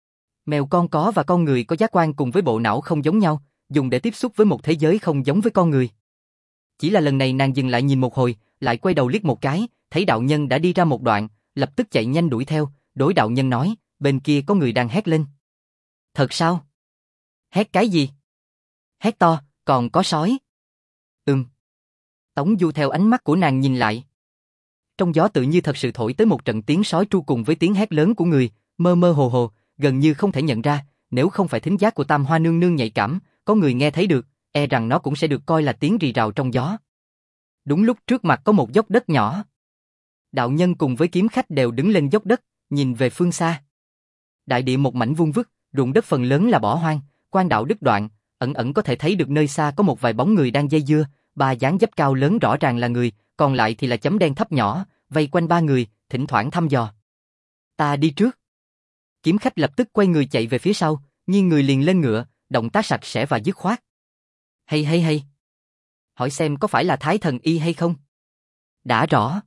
Mèo con có và con người có giác quan cùng với bộ não không giống nhau, dùng để tiếp xúc với một thế giới không giống với con người. Chỉ là lần này nàng dừng lại nhìn một hồi, lại quay đầu liếc một cái, thấy đạo nhân đã đi ra một đoạn, lập tức chạy nhanh đuổi theo, đối đạo nhân nói, bên kia có người đang hét lên. Thật sao? Hét cái gì? Hét to, còn có sói. Ừm. Tống Du theo ánh mắt của nàng nhìn lại. Trong gió tự như thật sự thổi tới một trận tiếng sói tru cùng với tiếng hét lớn của người, mơ mơ hồ hồ, gần như không thể nhận ra, nếu không phải thính giác của Tam Hoa nương nương nhạy cảm, có người nghe thấy được, e rằng nó cũng sẽ được coi là tiếng rì rào trong gió. Đúng lúc trước mặt có một dốc đất nhỏ. Đạo nhân cùng với kiếm khách đều đứng lên dốc đất, nhìn về phương xa. Đại địa một mảnh vuông vức, ruộng đất phần lớn là bỏ hoang, quan đạo đứt đoạn, ẩn ẩn có thể thấy được nơi xa có một vài bóng người đang dây dưa, ba dáng dấp cao lớn rõ ràng là người, còn lại thì là chấm đen thấp nhỏ, vây quanh ba người, thỉnh thoảng thăm dò. Ta đi trước. Kiếm khách lập tức quay người chạy về phía sau, nhưng người liền lên ngựa, động tác sạch sẽ và dứt khoát. Hay hay hay. Hỏi xem có phải là Thái Thần Y hay không? Đã rõ.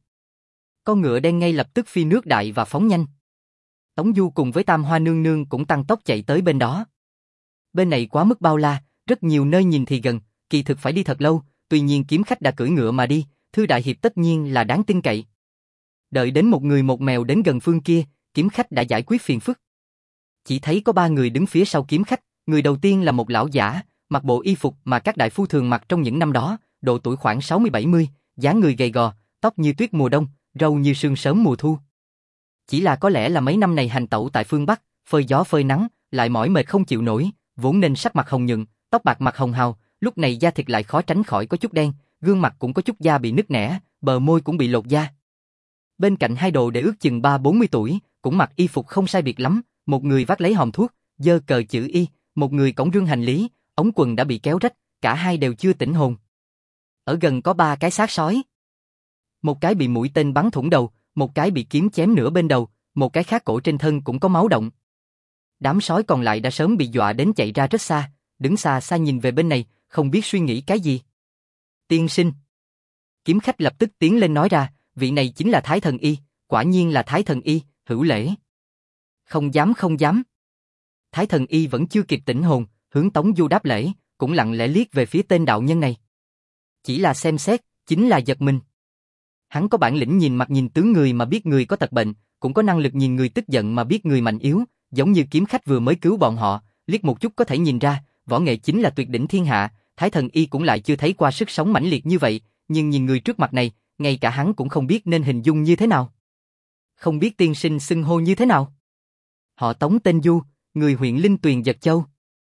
Con ngựa đen ngay lập tức phi nước đại và phóng nhanh. Tống Du cùng với Tam Hoa nương nương cũng tăng tốc chạy tới bên đó. Bên này quá mức bao la, rất nhiều nơi nhìn thì gần, kỳ thực phải đi thật lâu, tuy nhiên kiếm khách đã cưỡi ngựa mà đi, Thư đại hiệp tất nhiên là đáng tin cậy. Đợi đến một người một mèo đến gần phương kia, kiếm khách đã giải quyết phiền phức. Chỉ thấy có ba người đứng phía sau kiếm khách, người đầu tiên là một lão giả, mặc bộ y phục mà các đại phu thường mặc trong những năm đó, độ tuổi khoảng sáu mươi bảy mươi, dáng người gầy gò, tóc như tuyết mùa đông, râu như sương sớm mùa thu. Chỉ là có lẽ là mấy năm này hành tẩu tại phương Bắc, phơi gió phơi nắng, lại mỏi mệt không chịu nổi, vốn nên sắc mặt hồng nhuận, tóc bạc mặt hồng hào, lúc này da thịt lại khó tránh khỏi có chút đen, gương mặt cũng có chút da bị nứt nẻ, bờ môi cũng bị lột da. Bên cạnh hai đồ để ước chừng ba bốn mươi tuổi, cũng mặc y phục không sai biệt lắm, một người vác lấy hòm thuốc, giơ cờ chữ Y, một người cõng rương hành lý, ống quần đã bị kéo rách, cả hai đều chưa tỉnh hồn. Ở gần có ba cái xác sói. Một cái bị mũi tên bắn thủng đầu, một cái bị kiếm chém nửa bên đầu, một cái khác cổ trên thân cũng có máu động. Đám sói còn lại đã sớm bị dọa đến chạy ra rất xa, đứng xa xa nhìn về bên này, không biết suy nghĩ cái gì. Tiên sinh. Kiếm khách lập tức tiến lên nói ra, vị này chính là Thái Thần Y, quả nhiên là Thái Thần Y, hữu lễ. Không dám không dám. Thái Thần Y vẫn chưa kịp tỉnh hồn, hướng Tống Du đáp lễ, cũng lặng lẽ liếc về phía tên đạo nhân này. Chỉ là xem xét, chính là giật mình. Hắn có bản lĩnh nhìn mặt nhìn tướng người mà biết người có tật bệnh, cũng có năng lực nhìn người tức giận mà biết người mạnh yếu, giống như kiếm khách vừa mới cứu bọn họ, liếc một chút có thể nhìn ra, võ nghệ chính là tuyệt đỉnh thiên hạ, Thái Thần Y cũng lại chưa thấy qua sức sống mãnh liệt như vậy, nhưng nhìn người trước mặt này, ngay cả hắn cũng không biết nên hình dung như thế nào. Không biết tiên sinh xưng hô như thế nào? Họ Tống tên Du, người huyện Linh Tuyền Giật Châu.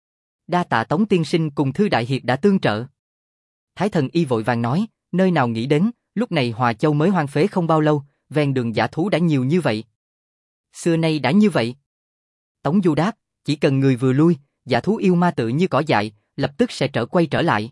Đa tạ Tống tiên sinh cùng Thư đại hiệp đã tương trợ. Thái Thần Y vội vàng nói, nơi nào nghĩ đến, lúc này Hòa Châu mới hoang phế không bao lâu, ven đường dã thú đã nhiều như vậy. Xưa nay đã như vậy. Tống Du đáp, chỉ cần người vừa lui, dã thú yêu ma tự như cỏ dại, lập tức sẽ trở quay trở lại.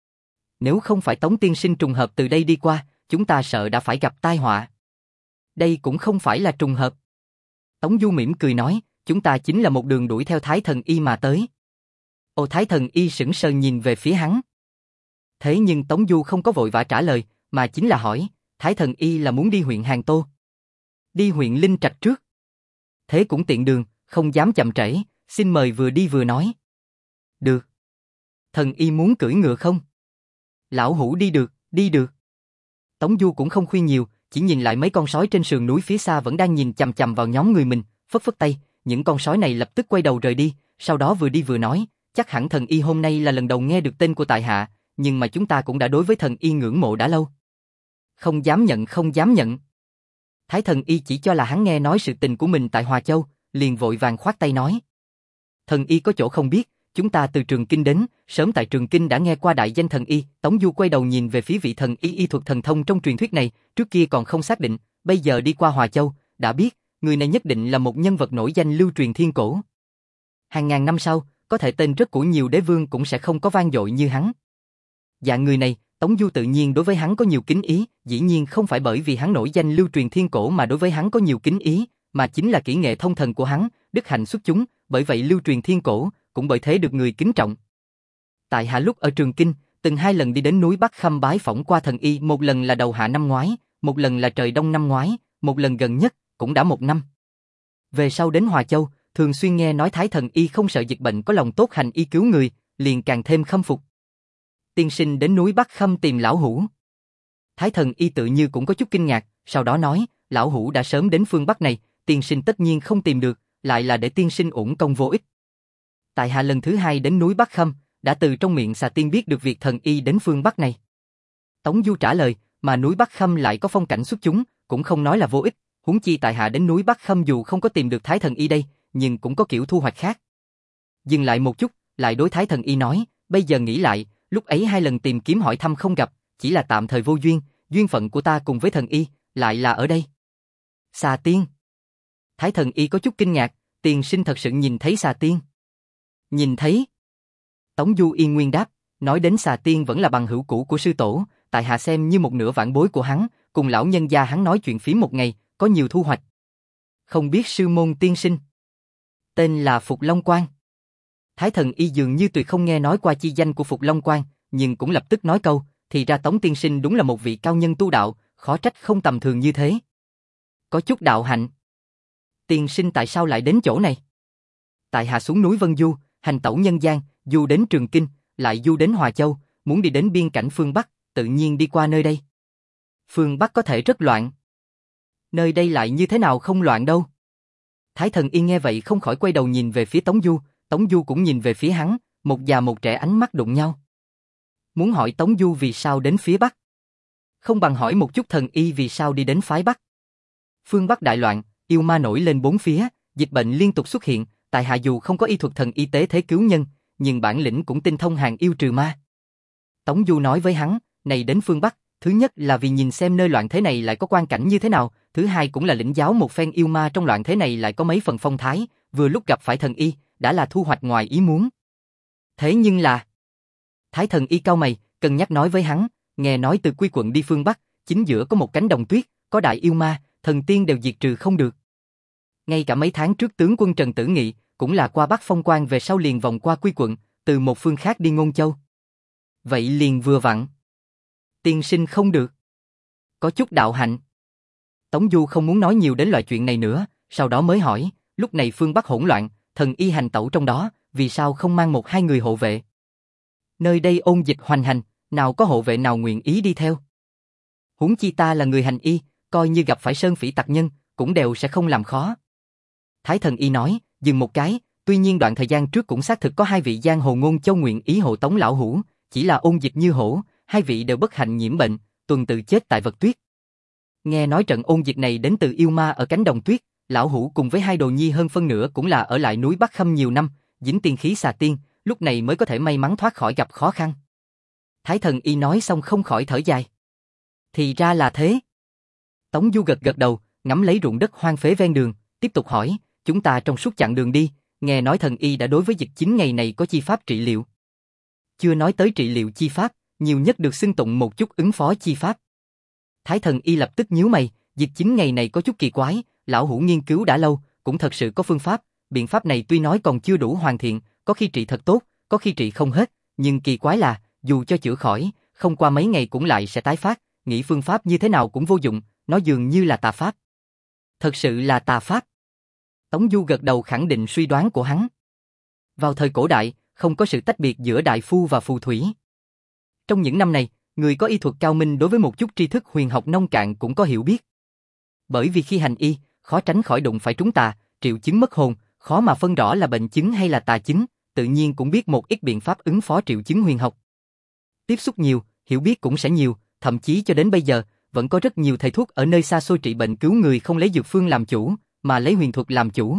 Nếu không phải Tống tiên sinh trùng hợp từ đây đi qua, chúng ta sợ đã phải gặp tai họa. Đây cũng không phải là trùng hợp. Tống Du mỉm cười nói, chúng ta chính là một đường đuổi theo Thái Thần Y mà tới. Ô Thái Thần Y sững sờ nhìn về phía hắn. Thế nhưng Tống Du không có vội vã trả lời, mà chính là hỏi, Thái Thần Y là muốn đi huyện Hàng Tô. Đi huyện Linh Trạch trước. Thế cũng tiện đường, không dám chậm trễ, xin mời vừa đi vừa nói. Được. Thần Y muốn cưỡi ngựa không? Lão hủ đi được, đi được. Tống Du cũng không khuyên nhiều, chỉ nhìn lại mấy con sói trên sườn núi phía xa vẫn đang nhìn chằm chằm vào nhóm người mình, phất phất tay, những con sói này lập tức quay đầu rời đi, sau đó vừa đi vừa nói, chắc hẳn Thần Y hôm nay là lần đầu nghe được tên của tại hạ, nhưng mà chúng ta cũng đã đối với Thần Y ngưỡng mộ đã lâu. Không dám nhận không dám nhận. Thái Thần Y chỉ cho là hắn nghe nói sự tình của mình tại Hòa Châu, liền vội vàng khoát tay nói. Thần Y có chỗ không biết, chúng ta từ Trường Kinh đến, sớm tại Trường Kinh đã nghe qua đại danh Thần Y. Tống Du quay đầu nhìn về phía vị Thần Y y thuật thần thông trong truyền thuyết này, trước kia còn không xác định, bây giờ đi qua Hòa Châu, đã biết, người này nhất định là một nhân vật nổi danh lưu truyền thiên cổ. Hàng ngàn năm sau, có thể tên rất của nhiều đế vương cũng sẽ không có vang dội như hắn. Dạng người này, Tống Du tự nhiên đối với hắn có nhiều kính ý, dĩ nhiên không phải bởi vì hắn nổi danh lưu truyền thiên cổ mà đối với hắn có nhiều kính ý, mà chính là kỹ nghệ thông thần của hắn, đức hạnh xuất chúng, bởi vậy lưu truyền thiên cổ, cũng bởi thế được người kính trọng. Tại hạ lúc ở Trường Kinh, từng hai lần đi đến núi Bắc Khâm bái phỏng qua thần y, một lần là đầu hạ năm ngoái, một lần là trời đông năm ngoái, một lần gần nhất, cũng đã một năm. Về sau đến Hòa Châu, thường xuyên nghe nói Thái thần y không sợ dịch bệnh có lòng tốt hành y cứu người, liền càng thêm khâm phục. Tiên sinh đến núi Bắc Khâm tìm lão hủ. Thái thần y tự như cũng có chút kinh ngạc, sau đó nói, lão hủ đã sớm đến phương Bắc này, tiên sinh tất nhiên không tìm được, lại là để tiên sinh uổng công vô ích. Tại hạ lần thứ hai đến núi Bắc Khâm, đã từ trong miệng xà tiên biết được việc thần y đến phương Bắc này. Tống Du trả lời, mà núi Bắc Khâm lại có phong cảnh xuất chúng, cũng không nói là vô ích, huống chi tại hạ đến núi Bắc Khâm dù không có tìm được Thái thần y đây, nhưng cũng có kiểu thu hoạch khác. Dừng lại một chút, lại đối Thái thần y nói, bây giờ nghĩ lại, lúc ấy hai lần tìm kiếm hỏi thăm không gặp, chỉ là tạm thời vô duyên, duyên phận của ta cùng với thần y, lại là ở đây. Xà tiên. Thái thần y có chút kinh ngạc, tiền sinh thật sự nhìn thấy xà tiên. Nhìn thấy. Tống Du yên nguyên đáp, nói đến xà tiên vẫn là bằng hữu cũ của sư tổ, tại hạ xem như một nửa vãn bối của hắn, cùng lão nhân gia hắn nói chuyện phím một ngày, có nhiều thu hoạch. Không biết sư môn tiên sinh. Tên là Phục Long Quang. Thái thần y dường như tuyệt không nghe nói qua chi danh của Phục Long Quang, nhưng cũng lập tức nói câu, thì ra Tống tiên sinh đúng là một vị cao nhân tu đạo, khó trách không tầm thường như thế. Có chút đạo hạnh. Tiên sinh tại sao lại đến chỗ này? Tại hạ xuống núi Vân Du, hành tẩu nhân gian, du đến Trường Kinh, lại du đến Hòa Châu, muốn đi đến biên cảnh phương Bắc, tự nhiên đi qua nơi đây. Phương Bắc có thể rất loạn. Nơi đây lại như thế nào không loạn đâu? Thái thần y nghe vậy không khỏi quay đầu nhìn về phía Tống Du, Tống Du cũng nhìn về phía hắn, một già một trẻ ánh mắt đụng nhau. Muốn hỏi Tống Du vì sao đến phía Bắc? Không bằng hỏi một chút thần y vì sao đi đến phái Bắc. Phương Bắc đại loạn, yêu ma nổi lên bốn phía, dịch bệnh liên tục xuất hiện, tại hạ dù không có y thuật thần y tế thế cứu nhân, nhưng bản lĩnh cũng tinh thông hàng yêu trừ ma. Tống Du nói với hắn, này đến phương Bắc, thứ nhất là vì nhìn xem nơi loạn thế này lại có quan cảnh như thế nào, thứ hai cũng là lĩnh giáo một phen yêu ma trong loạn thế này lại có mấy phần phong thái, vừa lúc gặp phải thần y, đã là thu hoạch ngoài ý muốn. Thế nhưng là... Thái thần y cau mày, cân nhắc nói với hắn, nghe nói từ Quy quận đi phương Bắc, chính giữa có một cánh đồng tuyết, có đại yêu ma, thần tiên đều diệt trừ không được. Ngay cả mấy tháng trước tướng quân Trần Tử Nghị, cũng là qua Bắc phong quan về sau liền vòng qua Quy quận, từ một phương khác đi Ngôn Châu. Vậy liền vừa vặn. Tiên sinh không được. Có chút đạo hạnh. Tống Du không muốn nói nhiều đến loại chuyện này nữa, sau đó mới hỏi, lúc này phương Bắc hỗn loạn, thần y hành tẩu trong đó, vì sao không mang một hai người hộ vệ? Nơi đây ôn dịch hoành hành, nào có hộ vệ nào nguyện ý đi theo? Huống chi ta là người hành y, coi như gặp phải sơn phỉ tặc nhân, cũng đều sẽ không làm khó. Thái thần y nói, dừng một cái, tuy nhiên đoạn thời gian trước cũng xác thực có hai vị giang hồ Ngôn Châu nguyện ý hộ tống lão hủ, chỉ là ôn dịch như hổ, hai vị đều bất hạnh nhiễm bệnh, tuần tự chết tại vật tuyết. Nghe nói trận ôn dịch này đến từ yêu ma ở cánh đồng tuyết, lão hủ cùng với hai đồ nhi hơn phân nửa cũng là ở lại núi Bắc Khâm nhiều năm, dính tiên khí xà tiên, lúc này mới có thể may mắn thoát khỏi gặp khó khăn. Thái thần y nói xong không khỏi thở dài. Thì ra là thế. Tống Du gật gật đầu, ngắm lấy ruộng đất hoang phế ven đường, tiếp tục hỏi, chúng ta trong suốt chặng đường đi, nghe nói thần y đã đối với dịch chín ngày này có chi pháp trị liệu. Chưa nói tới trị liệu chi pháp, nhiều nhất được xưng tụng một chút ứng phó chi pháp. Thái thần y lập tức nhíu mày, dịch chín ngày này có chút kỳ quái, lão hủ nghiên cứu đã lâu, cũng thật sự có phương pháp, biện pháp này tuy nói còn chưa đủ hoàn thiện, có khi trị thật tốt, có khi trị không hết, nhưng kỳ quái là, dù cho chữa khỏi, không qua mấy ngày cũng lại sẽ tái phát, nghĩ phương pháp như thế nào cũng vô dụng, nó dường như là tà pháp. Thật sự là tà pháp. Tống Du gật đầu khẳng định suy đoán của hắn. Vào thời cổ đại, không có sự tách biệt giữa đại phu và phù thủy. Trong những năm này, người có y thuật cao minh đối với một chút tri thức huyền học nông cạn cũng có hiểu biết. Bởi vì khi hành y, khó tránh khỏi đụng phải trúng tà, triệu chứng mất hồn, khó mà phân rõ là bệnh chứng hay là tà chứng, tự nhiên cũng biết một ít biện pháp ứng phó triệu chứng huyền học. Tiếp xúc nhiều, hiểu biết cũng sẽ nhiều, thậm chí cho đến bây giờ, vẫn có rất nhiều thầy thuốc ở nơi xa xôi trị bệnh cứu người không lấy dược phương làm chủ, mà lấy huyền thuật làm chủ.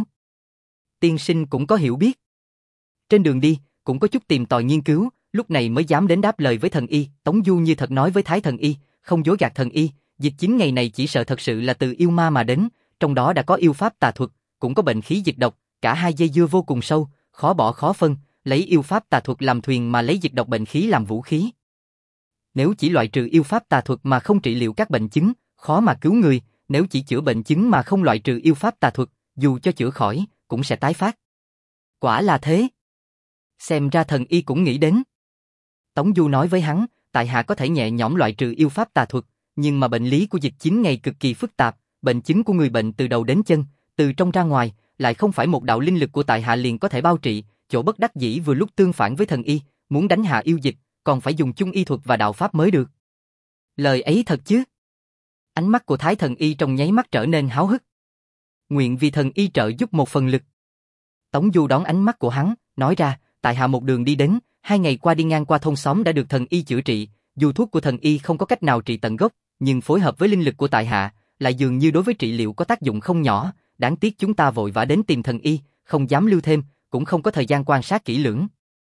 Tiên sinh cũng có hiểu biết. Trên đường đi, cũng có chút tìm tòi nghiên cứu, lúc này mới dám đến đáp lời với thần y. Tống Du như thật nói với Thái thần y, không dối gạt thần y, dịch chín ngày này chỉ sợ thật sự là từ yêu ma mà đến, trong đó đã có yêu pháp tà thuật, cũng có bệnh khí dịch độc, cả hai dây dưa vô cùng sâu, khó bỏ khó phân, lấy yêu pháp tà thuật làm thuyền mà lấy dịch độc bệnh khí làm vũ khí. Nếu chỉ loại trừ yêu pháp tà thuật mà không trị liệu các bệnh chứng, khó mà cứu người, nếu chỉ chữa bệnh chứng mà không loại trừ yêu pháp tà thuật, dù cho chữa khỏi, cũng sẽ tái phát. Quả là thế. Xem ra thần y cũng nghĩ đến. Tống Du nói với hắn, tại hạ có thể nhẹ nhõm loại trừ yêu pháp tà thuật, nhưng mà bệnh lý của Dịch Chính Ngày cực kỳ phức tạp, bệnh chứng của người bệnh từ đầu đến chân, từ trong ra ngoài, lại không phải một đạo linh lực của tại hạ liền có thể bao trị, chỗ bất đắc dĩ vừa lúc tương phản với thần y, muốn đánh hạ yêu dịch, còn phải dùng chung y thuật và đạo pháp mới được. Lời ấy thật chứ? Ánh mắt của Thái thần y trong nháy mắt trở nên háo hức. Nguyện vì thần y trợ giúp một phần lực. Tống Du đón ánh mắt của hắn, nói ra, tại hạ một đường đi đến, hai ngày qua đi ngang qua thôn xóm đã được thần y chữa trị, dù thuốc của thần y không có cách nào trị tận gốc, nhưng phối hợp với linh lực của tại hạ, lại dường như đối với trị liệu có tác dụng không nhỏ, đáng tiếc chúng ta vội vã đến tìm thần y, không dám lưu thêm, cũng không có thời gian quan sát kỹ lưỡng.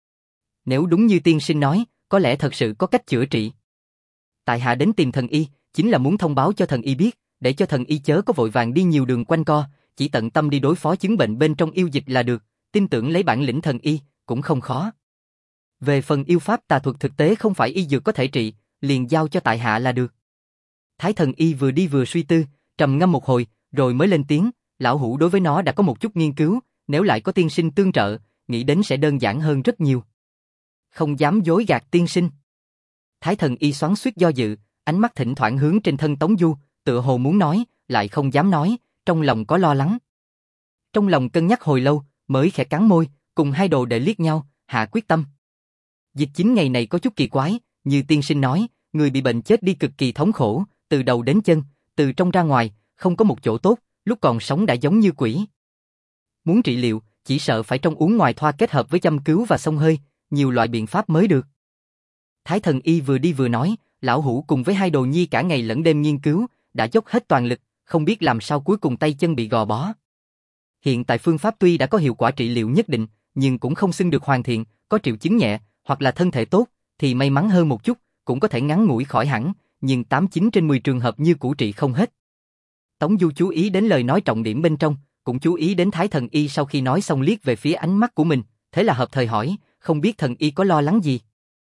Nếu đúng như tiên sinh nói, có lẽ thật sự có cách chữa trị. Tại hạ đến tìm thần y, chính là muốn thông báo cho thần y biết, để cho thần y chớ có vội vàng đi nhiều đường quanh co, chỉ tận tâm đi đối phó chứng bệnh bên trong yêu dịch là được, tin tưởng lấy bản lĩnh thần y, cũng không khó. Về phần yêu pháp tà thuật thực tế không phải y dược có thể trị, liền giao cho tại hạ là được. Thái thần y vừa đi vừa suy tư, trầm ngâm một hồi, rồi mới lên tiếng, lão hủ đối với nó đã có một chút nghiên cứu, nếu lại có tiên sinh tương trợ, nghĩ đến sẽ đơn giản hơn rất nhiều. Không dám dối gạt tiên sinh. Thái thần y xoắn xuýt do dự, ánh mắt thỉnh thoảng hướng trên thân Tống Du, tựa hồ muốn nói, lại không dám nói, trong lòng có lo lắng. Trong lòng cân nhắc hồi lâu, mới khẽ cắn môi, cùng hai đồ đệ liếc nhau, hạ quyết tâm. Dịch Chính Ngày này có chút kỳ quái, như tiên sinh nói, người bị bệnh chết đi cực kỳ thống khổ, từ đầu đến chân, từ trong ra ngoài, không có một chỗ tốt, lúc còn sống đã giống như quỷ. Muốn trị liệu, chỉ sợ phải trong uống ngoài thoa kết hợp với châm cứu và xông hơi, nhiều loại biện pháp mới được. Thái thần y vừa đi vừa nói, lão hủ cùng với hai đồ nhi cả ngày lẫn đêm nghiên cứu, đã dốc hết toàn lực, không biết làm sao cuối cùng tay chân bị gò bó. Hiện tại phương pháp tuy đã có hiệu quả trị liệu nhất định, nhưng cũng không xưng được hoàn thiện, có triệu chứng nhẹ, hoặc là thân thể tốt, thì may mắn hơn một chút, cũng có thể ngắn ngủi khỏi hẳn, nhưng tám chín trên mười trường hợp như cũ trị không hết. Tống Du chú ý đến lời nói trọng điểm bên trong, cũng chú ý đến Thái thần y sau khi nói xong liếc về phía ánh mắt của mình, thế là hợp thời hỏi, không biết thần y có lo lắng gì.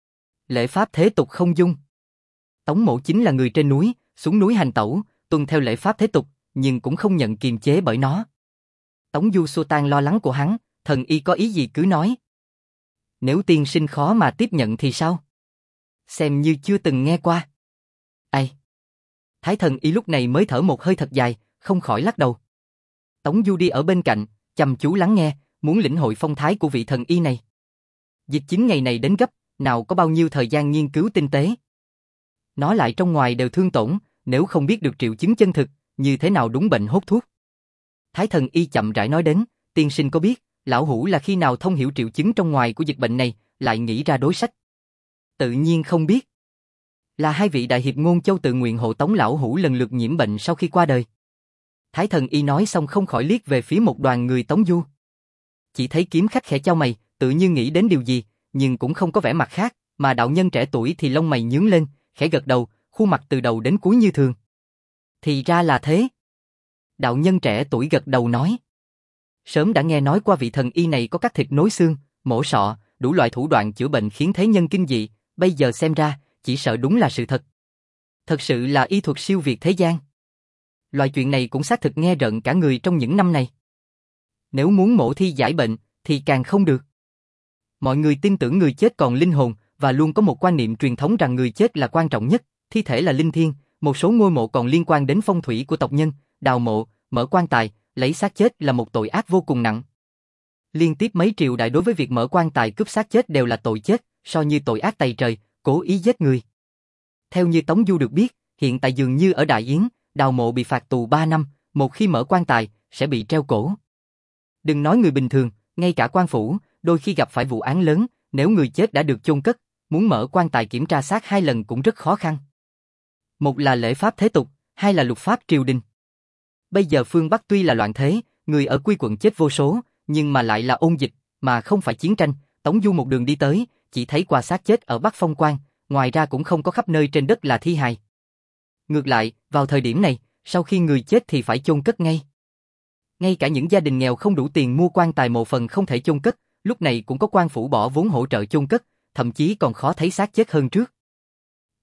Lễ pháp thế tục không dung. Tống Mộ chính là người trên núi, xuống núi hành tẩu, tuân theo lễ pháp thế tục, nhưng cũng không nhận kiềm chế bởi nó. Tống Du xua tan lo lắng của hắn, thần y có ý gì cứ nói. Nếu tiên sinh khó mà tiếp nhận thì sao? Xem như chưa từng nghe qua. Ai? Thái thần y lúc này mới thở một hơi thật dài, không khỏi lắc đầu. Tống Du đi ở bên cạnh, chăm chú lắng nghe, muốn lĩnh hội phong thái của vị thần y này. Dịch Chính Ngày này đến gấp, nào có bao nhiêu thời gian nghiên cứu tinh tế. Nó lại trong ngoài đều thương tổn, nếu không biết được triệu chứng chân thực, như thế nào đúng bệnh hốt thuốc. Thái thần y chậm rãi nói đến, tiên sinh có biết, lão hủ là khi nào thông hiểu triệu chứng trong ngoài của dịch bệnh này, lại nghĩ ra đối sách? Tự nhiên không biết. Là hai vị đại hiệp ngôn châu tự nguyện hộ tống lão hủ lần lượt nhiễm bệnh sau khi qua đời. Thái thần y nói xong không khỏi liếc về phía một đoàn người Tống Du. Chỉ thấy kiếm khách khẽ chau mày, tự như nghĩ đến điều gì, nhưng cũng không có vẻ mặt khác, mà đạo nhân trẻ tuổi thì lông mày nhướng lên, khẽ gật đầu, khuôn mặt từ đầu đến cuối như thường. Thì ra là thế. Đạo nhân trẻ tuổi gật đầu nói. Sớm đã nghe nói qua vị thần y này có cắt thịt nối xương, mổ sọ, đủ loại thủ đoạn chữa bệnh khiến thế nhân kinh dị, bây giờ xem ra, chỉ sợ đúng là sự thật. Thật sự là y thuật siêu việt thế gian. Loại chuyện này cũng xác thực nghe rợn cả người trong những năm này. Nếu muốn mổ thi giải bệnh, thì càng không được. Mọi người tin tưởng người chết còn linh hồn, và luôn có một quan niệm truyền thống rằng người chết là quan trọng nhất, thi thể là linh thiêng, một số ngôi mộ còn liên quan đến phong thủy của tộc nhân, đào mộ, mở quan tài, lấy xác chết là một tội ác vô cùng nặng. Liên tiếp mấy triều đại đối với việc mở quan tài cướp xác chết đều là tội chết, so như tội ác tày trời, cố ý giết người. Theo như Tống Du được biết, hiện tại dường như ở Đại Yến, đào mộ bị phạt tù ba năm, một khi mở quan tài, sẽ bị treo cổ. Đừng nói người bình thường, ngay cả quan phủ, đôi khi gặp phải vụ án lớn, nếu người chết đã được chôn cất, muốn mở quan tài kiểm tra xác hai lần cũng rất khó khăn. Một là lễ pháp thế tục, hai là luật pháp triều đình. Bây giờ phương Bắc tuy là loạn thế, người ở quy quận chết vô số, nhưng mà lại là ôn dịch, mà không phải chiến tranh. Tống Du một đường đi tới, chỉ thấy qua xác chết ở Bắc Phong Quan, ngoài ra cũng không có khắp nơi trên đất là thi hài. Ngược lại, vào thời điểm này, sau khi người chết thì phải chôn cất ngay. Ngay cả những gia đình nghèo không đủ tiền mua quan tài mộ phần không thể chôn cất, lúc này cũng có quan phủ bỏ vốn hỗ trợ chôn cất, thậm chí còn khó thấy xác chết hơn trước.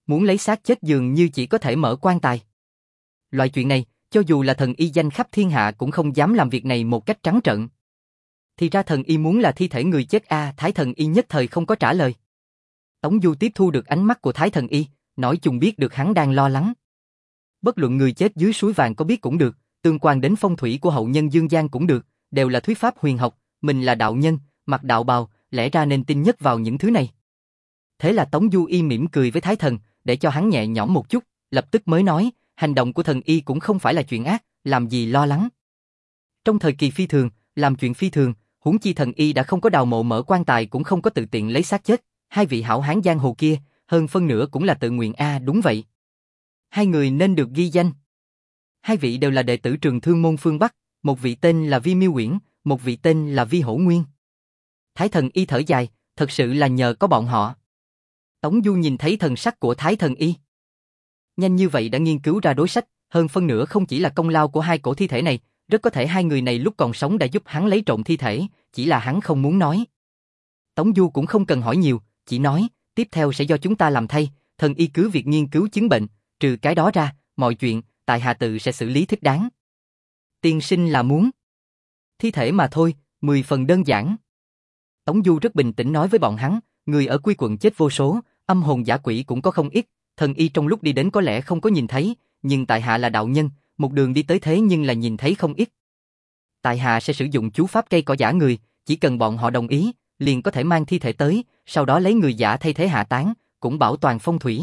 Muốn lấy xác chết dường như chỉ có thể mở quan tài. Loại chuyện này, cho dù là thần y danh khắp thiên hạ cũng không dám làm việc này một cách trắng trợn. Thì ra thần y muốn là thi thể người chết a, à, Thái thần y nhất thời không có trả lời. Tống Du tiếp thu được ánh mắt của Thái thần y, nói chung biết được hắn đang lo lắng. Bất luận người chết dưới suối vàng có biết cũng được, tương quan đến phong thủy của hậu nhân Dương Gian cũng được, đều là thuyết pháp huyền học, mình là đạo nhân, mặc đạo bào, lẽ ra nên tin nhất vào những thứ này. Thế là Tống Du y mỉm cười với Thái thần, để cho hắn nhẹ nhõm một chút, lập tức mới nói, hành động của thần y cũng không phải là chuyện ác, làm gì lo lắng. Trong thời kỳ phi thường, làm chuyện phi thường, huống chi thần y đã không có đào mộ mở quan tài cũng không có tự tiện lấy xác chết, hai vị hảo hán giang hồ kia, hơn phân nửa cũng là tự nguyện a, à, đúng vậy. Hai người nên được ghi danh. Hai vị đều là đệ tử Trường Thương môn phương Bắc, một vị tên là Vi Miêu Uyển, một vị tên là Vi Hổ Nguyên. Thái thần y thở dài, thật sự là nhờ có bọn họ. Tống Du nhìn thấy thần sắc của Thái thần y. Nhanh như vậy đã nghiên cứu ra đối sách, hơn phân nửa không chỉ là công lao của hai cổ thi thể này, rất có thể hai người này lúc còn sống đã giúp hắn lấy trộm thi thể, chỉ là hắn không muốn nói. Tống Du cũng không cần hỏi nhiều, chỉ nói, tiếp theo sẽ do chúng ta làm thay, thần y cứ việc nghiên cứu chứng bệnh, trừ cái đó ra, mọi chuyện, tại hạ tự sẽ xử lý thích đáng. Tiên sinh là muốn thi thể mà thôi, mười phần đơn giản. Tống Du rất bình tĩnh nói với bọn hắn, người ở Quy quận chết vô số, âm hồn dã quỷ cũng có không ít, thần y trong lúc đi đến có lẽ không có nhìn thấy, nhưng tại hạ là đạo nhân, một đường đi tới thế nhưng là nhìn thấy không ít. Tại hạ sẽ sử dụng chú pháp cây cỏ giả người, chỉ cần bọn họ đồng ý, liền có thể mang thi thể tới, sau đó lấy người giả thay thế hạ táng, cũng bảo toàn phong thủy.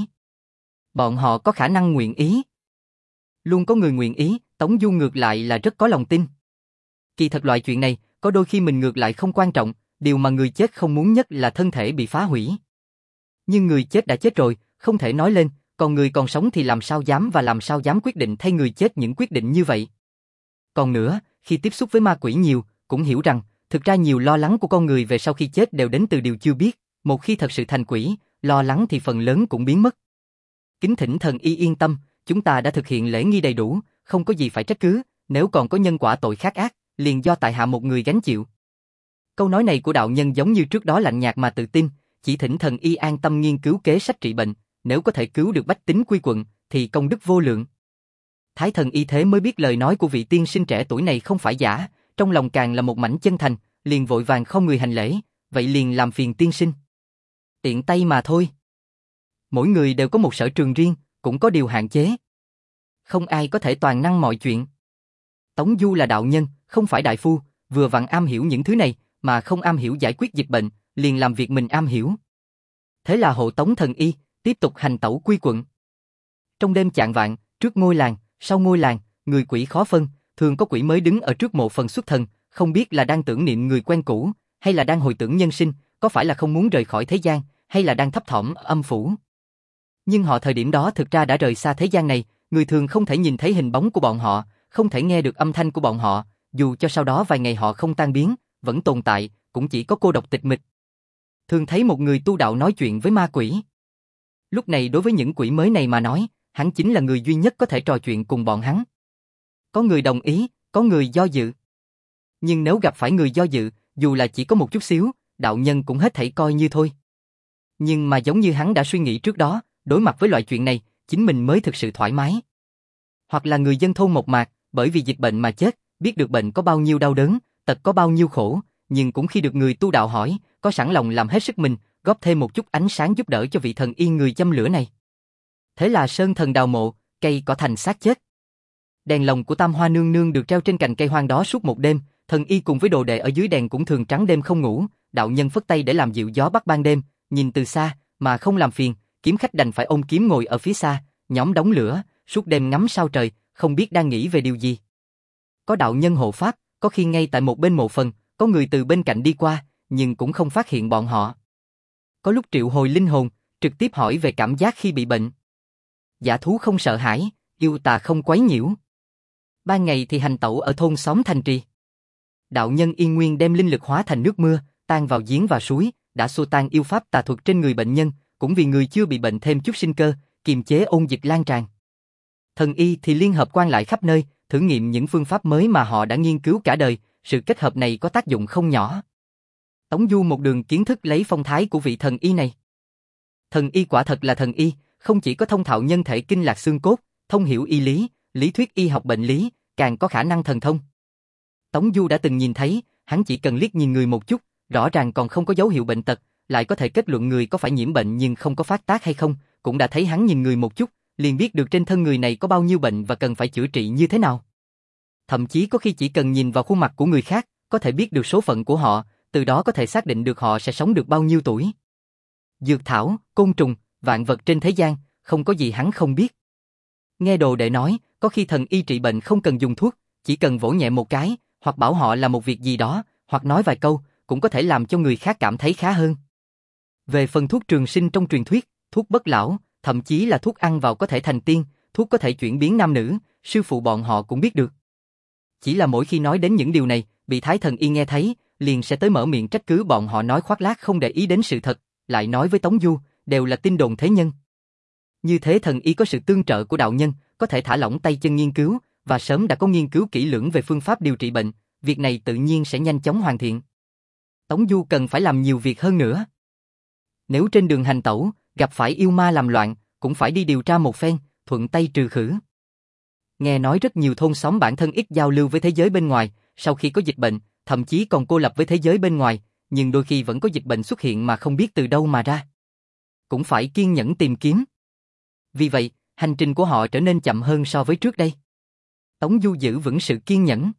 Bọn họ có khả năng nguyện ý. Luôn có người nguyện ý, Tống Du ngược lại là rất có lòng tin. Kỳ thật loại chuyện này, có đôi khi mình ngược lại không quan trọng, điều mà người chết không muốn nhất là thân thể bị phá hủy. Nhưng người chết đã chết rồi, không thể nói lên, còn người còn sống thì làm sao dám và làm sao dám quyết định thay người chết những quyết định như vậy. Còn nữa, khi tiếp xúc với ma quỷ nhiều, cũng hiểu rằng, thực ra nhiều lo lắng của con người về sau khi chết đều đến từ điều chưa biết, một khi thật sự thành quỷ, lo lắng thì phần lớn cũng biến mất. Kính thỉnh thần y yên tâm, chúng ta đã thực hiện lễ nghi đầy đủ, không có gì phải trách cứ, nếu còn có nhân quả tội khác ác, liền do tại hạ một người gánh chịu. Câu nói này của đạo nhân giống như trước đó lạnh nhạt mà tự tin, chỉ thỉnh thần y an tâm nghiên cứu kế sách trị bệnh, nếu có thể cứu được bách tính Quy quận, thì công đức vô lượng. Thái thần y thế mới biết lời nói của vị tiên sinh trẻ tuổi này không phải giả, trong lòng càng là một mảnh chân thành, liền vội vàng không người hành lễ, vậy liền làm phiền tiên sinh. Tiện tay mà thôi. Mỗi người đều có một sở trường riêng, cũng có điều hạn chế. Không ai có thể toàn năng mọi chuyện. Tống Du là đạo nhân, không phải đại phu, vừa vặn am hiểu những thứ này, mà không am hiểu giải quyết dịch bệnh, liền làm việc mình am hiểu. Thế là hộ tống thần y, tiếp tục hành tẩu Quy quận. Trong đêm chạng vạng, trước ngôi làng, sau ngôi làng, người quỷ khó phân, thường có quỷ mới đứng ở trước mộ phần xuất thần, không biết là đang tưởng niệm người quen cũ, hay là đang hồi tưởng nhân sinh, có phải là không muốn rời khỏi thế gian, hay là đang thấp thỏm âm phủ. Nhưng họ thời điểm đó thực ra đã rời xa thế gian này, người thường không thể nhìn thấy hình bóng của bọn họ, không thể nghe được âm thanh của bọn họ, dù cho sau đó vài ngày họ không tan biến, vẫn tồn tại, cũng chỉ có cô độc tịch mịch. Thường thấy một người tu đạo nói chuyện với ma quỷ. Lúc này đối với những quỷ mới này mà nói, hắn chính là người duy nhất có thể trò chuyện cùng bọn hắn. Có người đồng ý, có người do dự. Nhưng nếu gặp phải người do dự, dù là chỉ có một chút xíu, đạo nhân cũng hết thảy coi như thôi. Nhưng mà giống như hắn đã suy nghĩ trước đó, đối mặt với loại chuyện này, chính mình mới thực sự thoải mái. Hoặc là người dân thôn mộc mạc, bởi vì dịch bệnh mà chết, biết được bệnh có bao nhiêu đau đớn, tật có bao nhiêu khổ, nhưng cũng khi được người tu đạo hỏi, có sẵn lòng làm hết sức mình, góp thêm một chút ánh sáng giúp đỡ cho vị thần y người châm lửa này. Thế là sơn thần đào mộ, cây cỏ thành xác chết. Đèn lồng của Tam Hoa nương nương được treo trên cành cây hoang đó suốt một đêm, thần y cùng với đồ đệ ở dưới đèn cũng thường trắng đêm không ngủ, đạo nhân phất tay để làm dịu gió bắc ban đêm, nhìn từ xa mà không làm phiền, kiếm khách đành phải ôm kiếm ngồi ở phía xa, nhóm đống lửa, suốt đêm ngắm sao trời, không biết đang nghĩ về điều gì. Có đạo nhân hộ pháp, có khi ngay tại một bên mộ phần, có người từ bên cạnh đi qua, nhưng cũng không phát hiện bọn họ. Có lúc triệu hồi linh hồn, trực tiếp hỏi về cảm giác khi bị bệnh. Dã thú không sợ hãi, yêu tà không quấy nhiễu. Ban ngày thì hành tẩu ở thôn xóm thành trì. Đạo nhân Yên Nguyên đem linh lực hóa thành nước mưa, tan vào giếng và suối, đã xua tan yêu pháp tà thuật trên người bệnh nhân, cũng vì người chưa bị bệnh thêm chút sinh cơ, kiềm chế ôn dịch lan tràn. Thần y thì liên hợp quan lại khắp nơi, thử nghiệm những phương pháp mới mà họ đã nghiên cứu cả đời, sự kết hợp này có tác dụng không nhỏ. Tống Du một đường kiến thức lấy phong thái của vị thần y này. Thần y quả thật là thần y, không chỉ có thông thạo nhân thể kinh lạc xương cốt, thông hiểu y lý, lý thuyết y học bệnh lý, càng có khả năng thần thông. Tống Du đã từng nhìn thấy, hắn chỉ cần liếc nhìn người một chút, rõ ràng còn không có dấu hiệu bệnh tật, lại có thể kết luận người có phải nhiễm bệnh nhưng không có phát tác hay không, cũng đã thấy hắn nhìn người một chút, liền biết được trên thân người này có bao nhiêu bệnh và cần phải chữa trị như thế nào. Thậm chí có khi chỉ cần nhìn vào khuôn mặt của người khác, có thể biết được số phận của họ, từ đó có thể xác định được họ sẽ sống được bao nhiêu tuổi. Dược thảo, côn trùng, vạn vật trên thế gian, không có gì hắn không biết. Nghe đồ đệ nói, có khi thần y trị bệnh không cần dùng thuốc, chỉ cần vỗ nhẹ một cái, hoặc bảo họ làm một việc gì đó, hoặc nói vài câu, cũng có thể làm cho người khác cảm thấy khá hơn. Về phần thuốc trường sinh trong truyền thuyết, thuốc bất lão, thậm chí là thuốc ăn vào có thể thành tiên, thuốc có thể chuyển biến nam nữ, sư phụ bọn họ cũng biết được. Chỉ là mỗi khi nói đến những điều này, bị Thái Thần Y nghe thấy, liền sẽ tới mở miệng trách cứ bọn họ nói khoác lác không để ý đến sự thật, lại nói với Tống Du, đều là tin đồn thế nhân. Như thế thần y có sự tương trợ của đạo nhân, có thể thả lỏng tay chân nghiên cứu, và sớm đã có nghiên cứu kỹ lưỡng về phương pháp điều trị bệnh, việc này tự nhiên sẽ nhanh chóng hoàn thiện. Tống Du cần phải làm nhiều việc hơn nữa. Nếu trên đường hành tẩu, gặp phải yêu ma làm loạn, cũng phải đi điều tra một phen, thuận tay trừ khử. Nghe nói rất nhiều thôn xóm bản thân ít giao lưu với thế giới bên ngoài, sau khi có dịch bệnh, thậm chí còn cô lập với thế giới bên ngoài, nhưng đôi khi vẫn có dịch bệnh xuất hiện mà không biết từ đâu mà ra. Cũng phải kiên nhẫn tìm kiếm. Vì vậy, hành trình của họ trở nên chậm hơn so với trước đây. Tống Du giữ vững sự kiên nhẫn.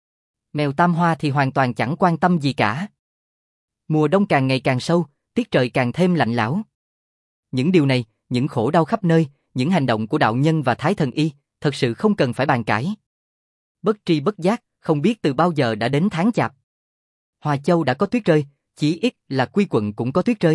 Mèo Tam Hoa thì hoàn toàn chẳng quan tâm gì cả. Mùa đông càng ngày càng sâu, tiết trời càng thêm lạnh lẽo. Những điều này, những khổ đau khắp nơi, những hành động của đạo nhân và Thái Thần Y, thật sự không cần phải bàn cãi. Bất tri bất giác, không biết từ bao giờ đã đến tháng Chạp. Hòa Châu đã có tuyết rơi, chỉ ít là Quy Quận cũng có tuyết rơi.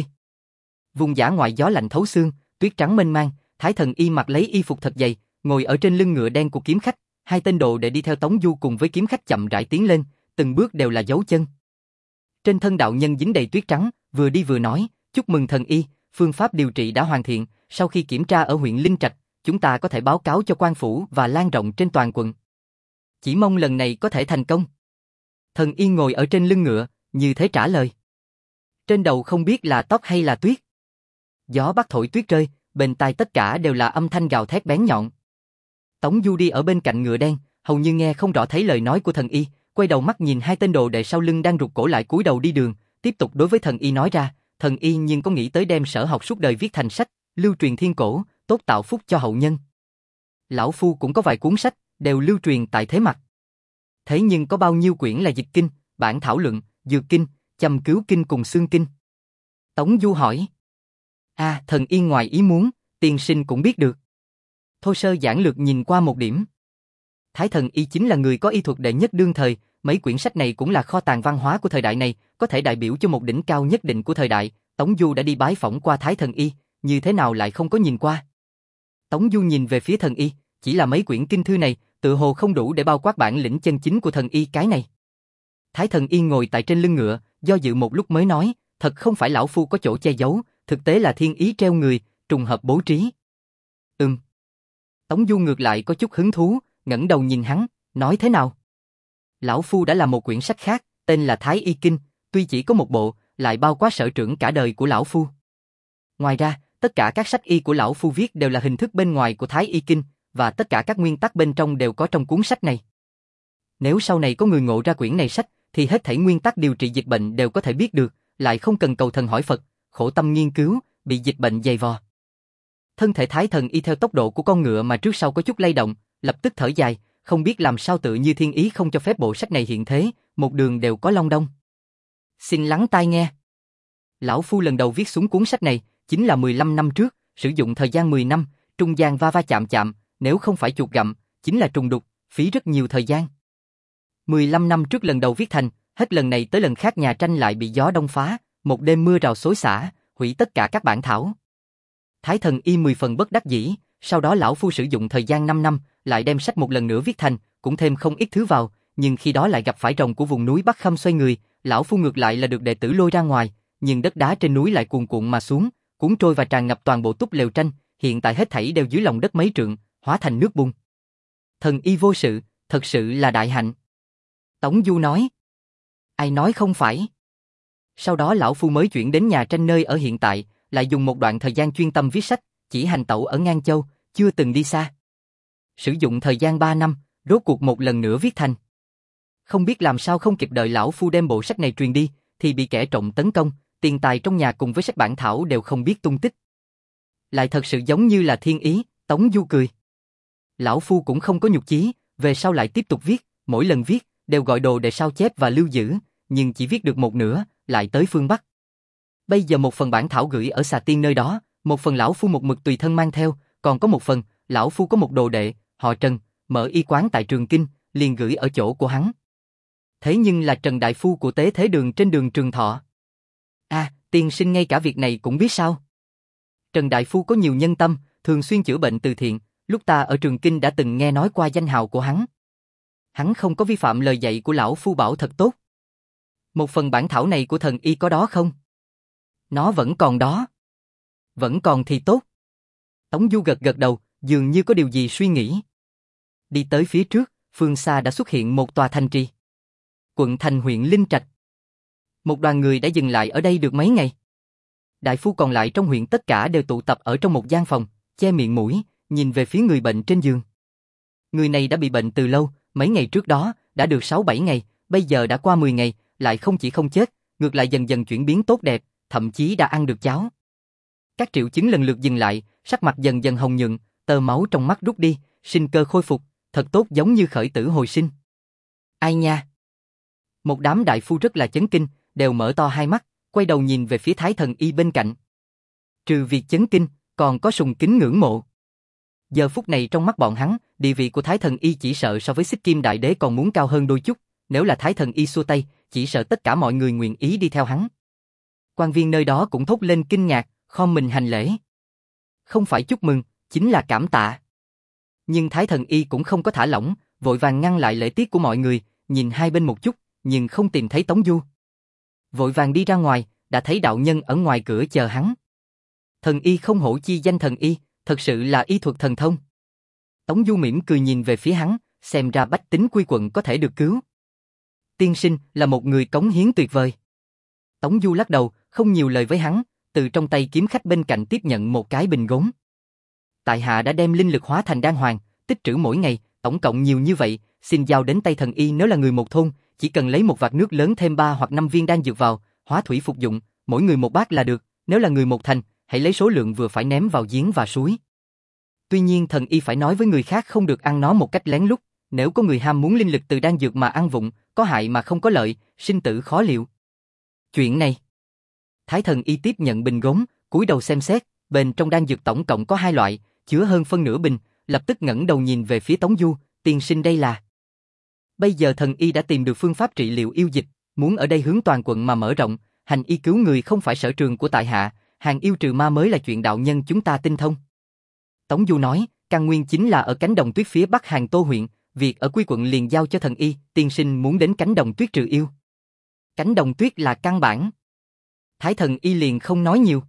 Vùng dã ngoại gió lạnh thấu xương, tuyết trắng mênh mang, Thái Thần Y mặc lấy y phục thật dày, ngồi ở trên lưng ngựa đen của kiếm khách, hai tên đồ để đi theo Tống Du cùng với kiếm khách chậm rãi tiến lên, từng bước đều là dấu chân. Trên thân đạo nhân dính đầy tuyết trắng, vừa đi vừa nói, chúc mừng thần y, phương pháp điều trị đã hoàn thiện, sau khi kiểm tra ở huyện Linh Trạch, chúng ta có thể báo cáo cho quan phủ và lan rộng trên toàn quận. Chỉ mong lần này có thể thành công. Thần y ngồi ở trên lưng ngựa, như thế trả lời. Trên đầu không biết là tóc hay là tuyết. Gió bắc thổi tuyết rơi, bên tai tất cả đều là âm thanh gào thét bén nhọn. Tống Du đi ở bên cạnh ngựa đen, hầu như nghe không rõ thấy lời nói của thần y, quay đầu mắt nhìn hai tên đồ đệ sau lưng đang rụt cổ lại cúi đầu đi đường, tiếp tục đối với thần y nói ra, thần y nhưng có nghĩ tới đem sở học suốt đời viết thành sách, lưu truyền thiên cổ, tốt tạo phúc cho hậu nhân. Lão Phu cũng có vài cuốn sách, đều lưu truyền tại Thế Mặc. Thế nhưng có bao nhiêu quyển là dịch kinh, bản thảo luận, dược kinh, châm cứu kinh cùng xương kinh? Tống Du hỏi. A, à, thần y ngoài ý muốn, tiên sinh cũng biết được. Thô sơ giản lược nhìn qua một điểm. Thái Thần Y chính là người có y thuật đệ nhất đương thời, mấy quyển sách này cũng là kho tàng văn hóa của thời đại này, có thể đại biểu cho một đỉnh cao nhất định của thời đại. Tống Du đã đi bái phỏng qua Thái Thần Y, như thế nào lại không có nhìn qua? Tống Du nhìn về phía thần y, chỉ là mấy quyển kinh thư này, tự hồ không đủ để bao quát bản lĩnh chân chính của thần y cái này. Thái Thần Y ngồi tại trên lưng ngựa, do dự một lúc mới nói, thật không phải lão phu có chỗ che giấu, thực tế là thiên ý treo người, trùng hợp bố trí. Ừm. Tống Du ngược lại có chút hứng thú, ngẩng đầu nhìn hắn, nói thế nào? Lão phu đã làm một quyển sách khác, tên là Thái Y Kinh, tuy chỉ có một bộ, lại bao quát sở trưởng cả đời của lão phu. Ngoài ra, tất cả các sách y của lão phu viết đều là hình thức bên ngoài của Thái Y Kinh, và tất cả các nguyên tắc bên trong đều có trong cuốn sách này. Nếu sau này có người ngộ ra quyển này sách, thì hết thảy nguyên tắc điều trị dịch bệnh đều có thể biết được, lại không cần cầu thần hỏi Phật, khổ tâm nghiên cứu, bị dịch bệnh dày vò. Thân thể Thái Thần Y theo tốc độ của con ngựa mà trước sau có chút lay động, lập tức thở dài, không biết làm sao tự như thiên ý không cho phép bộ sách này hiện thế, một đường đều có long đong. Xin lắng tai nghe. Lão phu lần đầu viết xuống cuốn sách này, chính là mười lăm năm trước, sử dụng thời gian mười năm, trung gian va va chạm chạm, nếu không phải chuột gặm, chính là trùng đục, phí rất nhiều thời gian. mười lăm năm trước lần đầu viết thành, hết lần này tới lần khác nhà tranh lại bị gió đông phá, một đêm mưa rào xối xả, hủy tất cả các bản thảo. Thái Thần Y mười phần bất đắc dĩ, sau đó lão phu sử dụng thời gian năm năm, lại đem sách một lần nữa viết thành, cũng thêm không ít thứ vào, nhưng khi đó lại gặp phải rồng của vùng núi Bắc Khâm xoay người, lão phu ngược lại là được đệ tử lôi ra ngoài, nhưng đất đá trên núi lại cuồn cuộn mà xuống, cuốn trôi và tràn ngập toàn bộ túp lều tranh, hiện tại hết thảy đều dưới lòng đất mấy trượng, hóa thành nước bùn. Thần y vô sự, thật sự là đại hạnh. Tống Du nói. Ai nói không phải. Sau đó lão phu mới chuyển đến nhà tranh nơi ở hiện tại, lại dùng một đoạn thời gian chuyên tâm viết sách, chỉ hành tẩu ở Ngang Châu, chưa từng đi xa. Sử dụng thời gian ba năm, rốt cuộc một lần nữa viết thành. Không biết làm sao không kịp đợi lão phu đem bộ sách này truyền đi, thì bị kẻ trộm tấn công, tiền tài trong nhà cùng với sách bản thảo đều không biết tung tích. Lại thật sự giống như là thiên ý, Tống Du cười. Lão phu cũng không có nhục chí, về sau lại tiếp tục viết, mỗi lần viết, đều gọi đồ để sao chép và lưu giữ, nhưng chỉ viết được một nửa, lại tới phương Bắc. Bây giờ một phần bản thảo gửi ở Xà Tiên nơi đó, một phần lão phu một mực tùy thân mang theo, còn có một phần, lão phu có một đồ đệ, họ Trần, mở y quán tại Trường Kinh, liền gửi ở chỗ của hắn. Thế nhưng là Trần Đại Phu của Tế Thế Đường trên đường Trường Thọ. À, tiên sinh ngay cả việc này cũng biết sao? Trần Đại Phu có nhiều nhân tâm, thường xuyên chữa bệnh từ thiện, lúc ta ở Trường Kinh đã từng nghe nói qua danh hào của hắn. Hắn không có vi phạm lời dạy của lão phu bảo thật tốt. Một phần bản thảo này của thần y có đó không? Nó vẫn còn đó. Vẫn còn thì tốt. Tống Du gật gật đầu, dường như có điều gì suy nghĩ. Đi tới phía trước, phương xa đã xuất hiện một tòa thành trì. Quận thành huyện Linh Trạch. Một đoàn người đã dừng lại ở đây được mấy ngày. Đại phu còn lại trong huyện tất cả đều tụ tập ở trong một gian phòng, che miệng mũi, nhìn về phía người bệnh trên giường. Người này đã bị bệnh từ lâu, mấy ngày trước đó, đã được sáu bảy ngày, bây giờ đã qua mười ngày, lại không chỉ không chết, ngược lại dần dần chuyển biến tốt đẹp, thậm chí đã ăn được cháo. Các triệu chứng lần lượt dừng lại, sắc mặt dần dần hồng nhuận, tơ máu trong mắt rút đi, sinh cơ khôi phục, thật tốt giống như khởi tử hồi sinh. Ai nha? Một đám đại phu rất là chấn kinh, đều mở to hai mắt, quay đầu nhìn về phía Thái Thần Y bên cạnh. Trừ việc chấn kinh, còn có sùng kính ngưỡng mộ. Giờ phút này trong mắt bọn hắn, địa vị của Thái Thần Y chỉ sợ so với Xích Kim Đại Đế còn muốn cao hơn đôi chút, nếu là Thái Thần Y xua tay, chỉ sợ tất cả mọi người nguyện ý đi theo hắn. Quan viên nơi đó cũng thốt lên kinh ngạc, khom mình hành lễ. Không phải chúc mừng, chính là cảm tạ. Nhưng Thái Thần Y cũng không có thả lỏng, vội vàng ngăn lại lễ tiết của mọi người, nhìn hai bên một chút, nhưng không tìm thấy Tống Du. Vội vàng đi ra ngoài, đã thấy đạo nhân ở ngoài cửa chờ hắn. Thần Y không hổ chi danh thần Y, thật sự là y thuật thần thông. Tống Du mỉm cười nhìn về phía hắn, xem ra bách tính quy quận có thể được cứu. Tiên sinh là một người cống hiến tuyệt vời. Tống Du lắc đầu, không nhiều lời với hắn, từ trong tay kiếm khách bên cạnh tiếp nhận một cái bình gốm. Tại hạ đã đem linh lực hóa thành đan hoàng, tích trữ mỗi ngày, tổng cộng nhiều như vậy, xin giao đến tay thần y. Nếu là người một thôn, chỉ cần lấy một vạc nước lớn thêm ba hoặc năm viên đan dược vào, hóa thủy phục dụng, mỗi người một bát là được. Nếu là người một thành, hãy lấy số lượng vừa phải ném vào giếng và suối. Tuy nhiên thần y phải nói với người khác không được ăn nó một cách lén lút, nếu có người ham muốn linh lực từ đan dược mà ăn vụng, có hại mà không có lợi, sinh tử khó liệu. Chuyện này. Thái Thần Y tiếp nhận bình gốm, cúi đầu xem xét, bên trong đan dược tổng cộng có hai loại, chứa hơn phân nửa bình, lập tức ngẩng đầu nhìn về phía Tống Du, tiên sinh đây là. Bây giờ thần y đã tìm được phương pháp trị liệu yêu dịch, muốn ở đây hướng toàn quận mà mở rộng, hành y cứu người không phải sở trường của tại hạ, hàng yêu trừ ma mới là chuyện đạo nhân chúng ta tinh thông. Tống Du nói, căn nguyên chính là ở cánh đồng tuyết phía bắc Hàng Tô huyện, việc ở quy quận liền giao cho thần y, tiên sinh muốn đến cánh đồng tuyết trừ yêu. Cánh đồng tuyết là căn bản. Thái Thần Y liền không nói nhiều.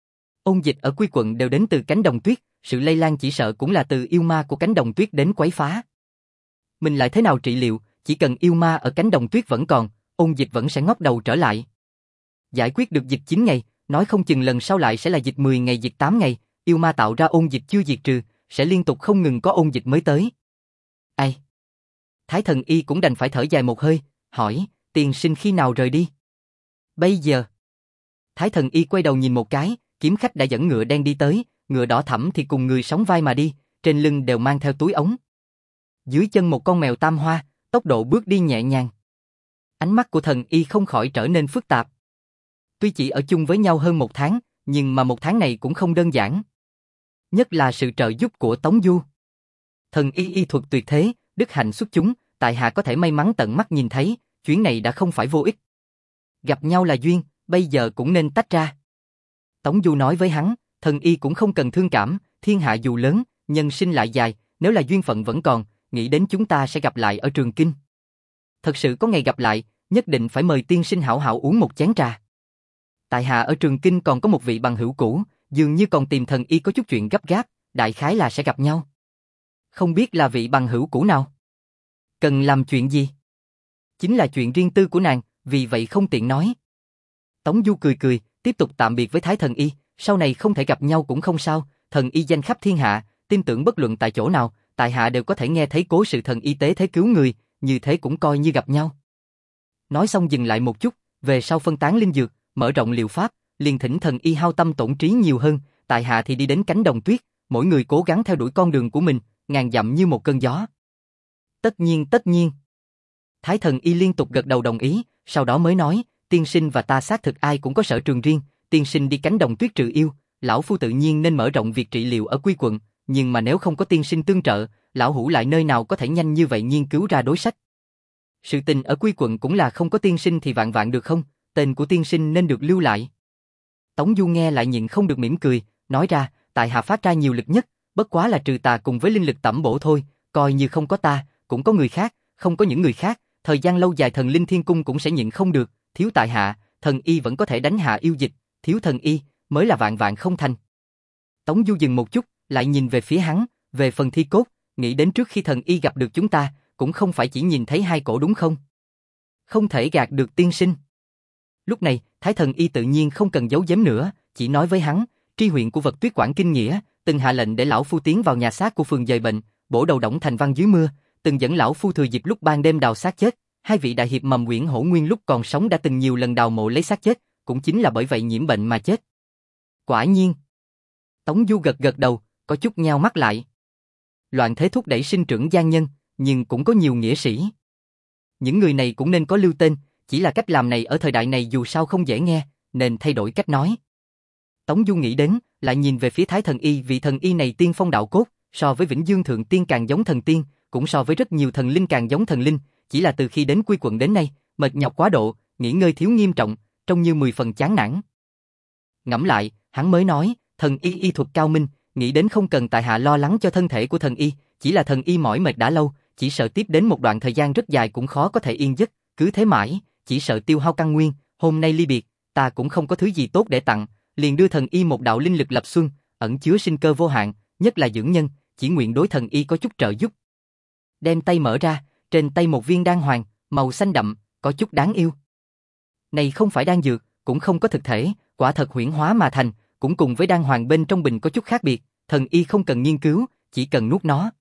Ôn dịch ở quy quận đều đến từ cánh đồng tuyết, sự lây lan chỉ sợ cũng là từ yêu ma của cánh đồng tuyết đến quấy phá. Mình lại thế nào trị liệu, chỉ cần yêu ma ở cánh đồng tuyết vẫn còn, ôn dịch vẫn sẽ ngóc đầu trở lại. Giải quyết được dịch chín ngày, nói không chừng lần sau lại sẽ là dịch mười ngày, dịch tám ngày, yêu ma tạo ra ôn dịch chưa diệt trừ, sẽ liên tục không ngừng có ôn dịch mới tới. Ai? Thái Thần Y cũng đành phải thở dài một hơi, hỏi, tiền sinh khi nào rời đi? Bây giờ. Thái Thần Y quay đầu nhìn một cái, kiếm khách đã dẫn ngựa đen đi tới, ngựa đỏ thẫm thì cùng người sóng vai mà đi, trên lưng đều mang theo túi ống. Dưới chân một con mèo tam hoa, tốc độ bước đi nhẹ nhàng. Ánh mắt của Thần Y không khỏi trở nên phức tạp. Tuy chỉ ở chung với nhau hơn một tháng, nhưng mà một tháng này cũng không đơn giản. Nhất là sự trợ giúp của Tống Du. Thần Y y thuật tuyệt thế, đức hạnh xuất chúng, tại hạ có thể may mắn tận mắt nhìn thấy, chuyến này đã không phải vô ích. Gặp nhau là duyên, bây giờ cũng nên tách ra. Tống Du nói với hắn, Thần Y cũng không cần thương cảm, thiên hạ dù lớn, nhân sinh lại dài, nếu là duyên phận vẫn còn, nghĩ đến chúng ta sẽ gặp lại ở Trường Kinh. Thật sự có ngày gặp lại, nhất định phải mời tiên sinh hảo hảo uống một chén trà. Tại hạ ở Trường Kinh còn có một vị bằng hữu cũ, dường như còn tìm Thần Y có chút chuyện gấp gáp, đại khái là sẽ gặp nhau. Không biết là vị bằng hữu cũ nào? Cần làm chuyện gì? Chính là chuyện riêng tư của nàng, vì vậy không tiện nói. Tống Du cười cười, tiếp tục tạm biệt với Thái Thần Y, sau này không thể gặp nhau cũng không sao, thần y danh khắp thiên hạ, tin tưởng bất luận tại chỗ nào, tại hạ đều có thể nghe thấy cố sự thần y tế thế cứu người, như thế cũng coi như gặp nhau. Nói xong dừng lại một chút, về sau phân tán linh dược, mở rộng liệu pháp, liền thỉnh thần y hao tâm tổn trí nhiều hơn, tại hạ thì đi đến cánh đồng tuyết, mỗi người cố gắng theo đuổi con đường của mình, ngàn dặm như một cơn gió. Tất nhiên tất nhiên. Thái thần y liên tục gật đầu đồng ý, sau đó mới nói, tiên sinh và ta xác thực ai cũng có sở trường riêng, tiên sinh đi cánh đồng tuyết trừ yêu, lão phu tự nhiên nên mở rộng việc trị liệu ở Quy quận, nhưng mà nếu không có tiên sinh tương trợ, lão hủ lại nơi nào có thể nhanh như vậy nghiên cứu ra đối sách. Sự tình ở Quy quận cũng là không có tiên sinh thì vạn vạn được không, tên của tiên sinh nên được lưu lại. Tống Du nghe lại nhịn không được mỉm cười, nói ra, tại hạ phát ra nhiều lực nhất, bất quá là trừ tà cùng với linh lực tẩm bổ thôi, coi như không có ta, cũng có người khác, không có những người khác, thời gian lâu dài thần linh thiên cung cũng sẽ nhịn không được, thiếu tại hạ, thần y vẫn có thể đánh hạ yêu dịch, thiếu thần y, mới là vạn vạn không thành. Tống Du dừng một chút, lại nhìn về phía hắn, về phần thi cốt, nghĩ đến trước khi thần y gặp được chúng ta, cũng không phải chỉ nhìn thấy hai cổ đúng không? Không thể gạt được tiên sinh. Lúc này, Thái thần y tự nhiên không cần giấu giếm nữa, chỉ nói với hắn, tri huyện của vật tuyết quản kinh nghĩa, từng hạ lệnh để lão phu tiến vào nhà xác của phường dời bệnh, bổ đầu đổng thành văn dưới mưa, từng dẫn lão phu thừa dịp lúc ban đêm đào xác chết, hai vị đại hiệp Mầm Uyển Hổ Nguyên lúc còn sống đã từng nhiều lần đào mộ lấy xác chết, cũng chính là bởi vậy nhiễm bệnh mà chết. Quả nhiên. Tống Du gật gật đầu, có chút nheo mắt lại. Loạn thế thúc đẩy sinh trưởng gian nhân, nhưng cũng có nhiều nghĩa sĩ. Những người này cũng nên có lưu tên, chỉ là cách làm này ở thời đại này dù sao không dễ nghe, nên thay đổi cách nói. Tống Du nghĩ đến, lại nhìn về phía Thái thần y, vị thần y này tiên phong đạo cốt, so với Vĩnh Dương thượng tiên càng giống thần tiên, cũng so với rất nhiều thần linh càng giống thần linh, chỉ là từ khi đến Quy quận đến nay, mệt nhọc quá độ, nghỉ ngơi thiếu nghiêm trọng, trông như mười phần chán nản. Ngẫm lại, hắn mới nói, thần y y thuật cao minh, nghĩ đến không cần tại hạ lo lắng cho thân thể của thần y, chỉ là thần y mỏi mệt đã lâu, chỉ sợ tiếp đến một đoạn thời gian rất dài cũng khó có thể yên giấc, cứ thế mãi, chỉ sợ tiêu hao căn nguyên, hôm nay ly biệt, ta cũng không có thứ gì tốt để tặng, liền đưa thần y một đạo linh lực lập xuân, ẩn chứa sinh cơ vô hạn, nhất là dưỡng nhân, chỉ nguyện đối thần y có chút trợ giúp. Đem tay mở ra, trên tay một viên đan hoàng, màu xanh đậm, có chút đáng yêu. Này không phải đan dược, cũng không có thực thể, quả thật huyễn hóa mà thành, cũng cùng với đan hoàng bên trong bình có chút khác biệt, thần y không cần nghiên cứu, chỉ cần nuốt nó.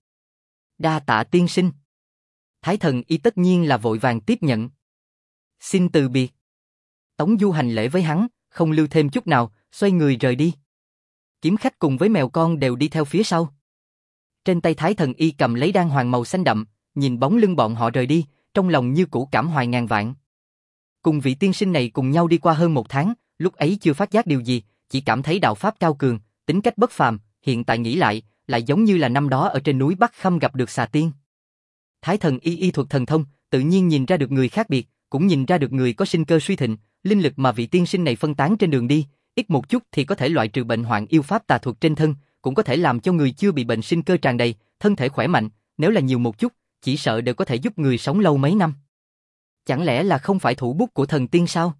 Đa tạ tiên sinh. Thái thần y tất nhiên là vội vàng tiếp nhận. Xin từ biệt. Tống Du hành lễ với hắn, không lưu thêm chút nào, xoay người rời đi. Kiếm khách cùng với mèo con đều đi theo phía sau. Trên tay Thái thần y cầm lấy đan hoàng màu xanh đậm, nhìn bóng lưng bọn họ rời đi, trong lòng như cũ cảm hoài ngàn vạn. Cùng vị tiên sinh này cùng nhau đi qua hơn một tháng, lúc ấy chưa phát giác điều gì, chỉ cảm thấy đạo pháp cao cường, tính cách bất phàm, hiện tại nghĩ lại, lại giống như là năm đó ở trên núi Bắc Khâm gặp được xà tiên. Thái thần y y thuật thần thông, tự nhiên nhìn ra được người khác biệt, cũng nhìn ra được người có sinh cơ suy thịnh, linh lực mà vị tiên sinh này phân tán trên đường đi, ít một chút thì có thể loại trừ bệnh hoạn yêu pháp tà thuật trên thân, cũng có thể làm cho người chưa bị bệnh sinh cơ tràn đầy, thân thể khỏe mạnh, nếu là nhiều một chút, chỉ sợ đều có thể giúp người sống lâu mấy năm. Chẳng lẽ là không phải thủ bút của thần tiên sao?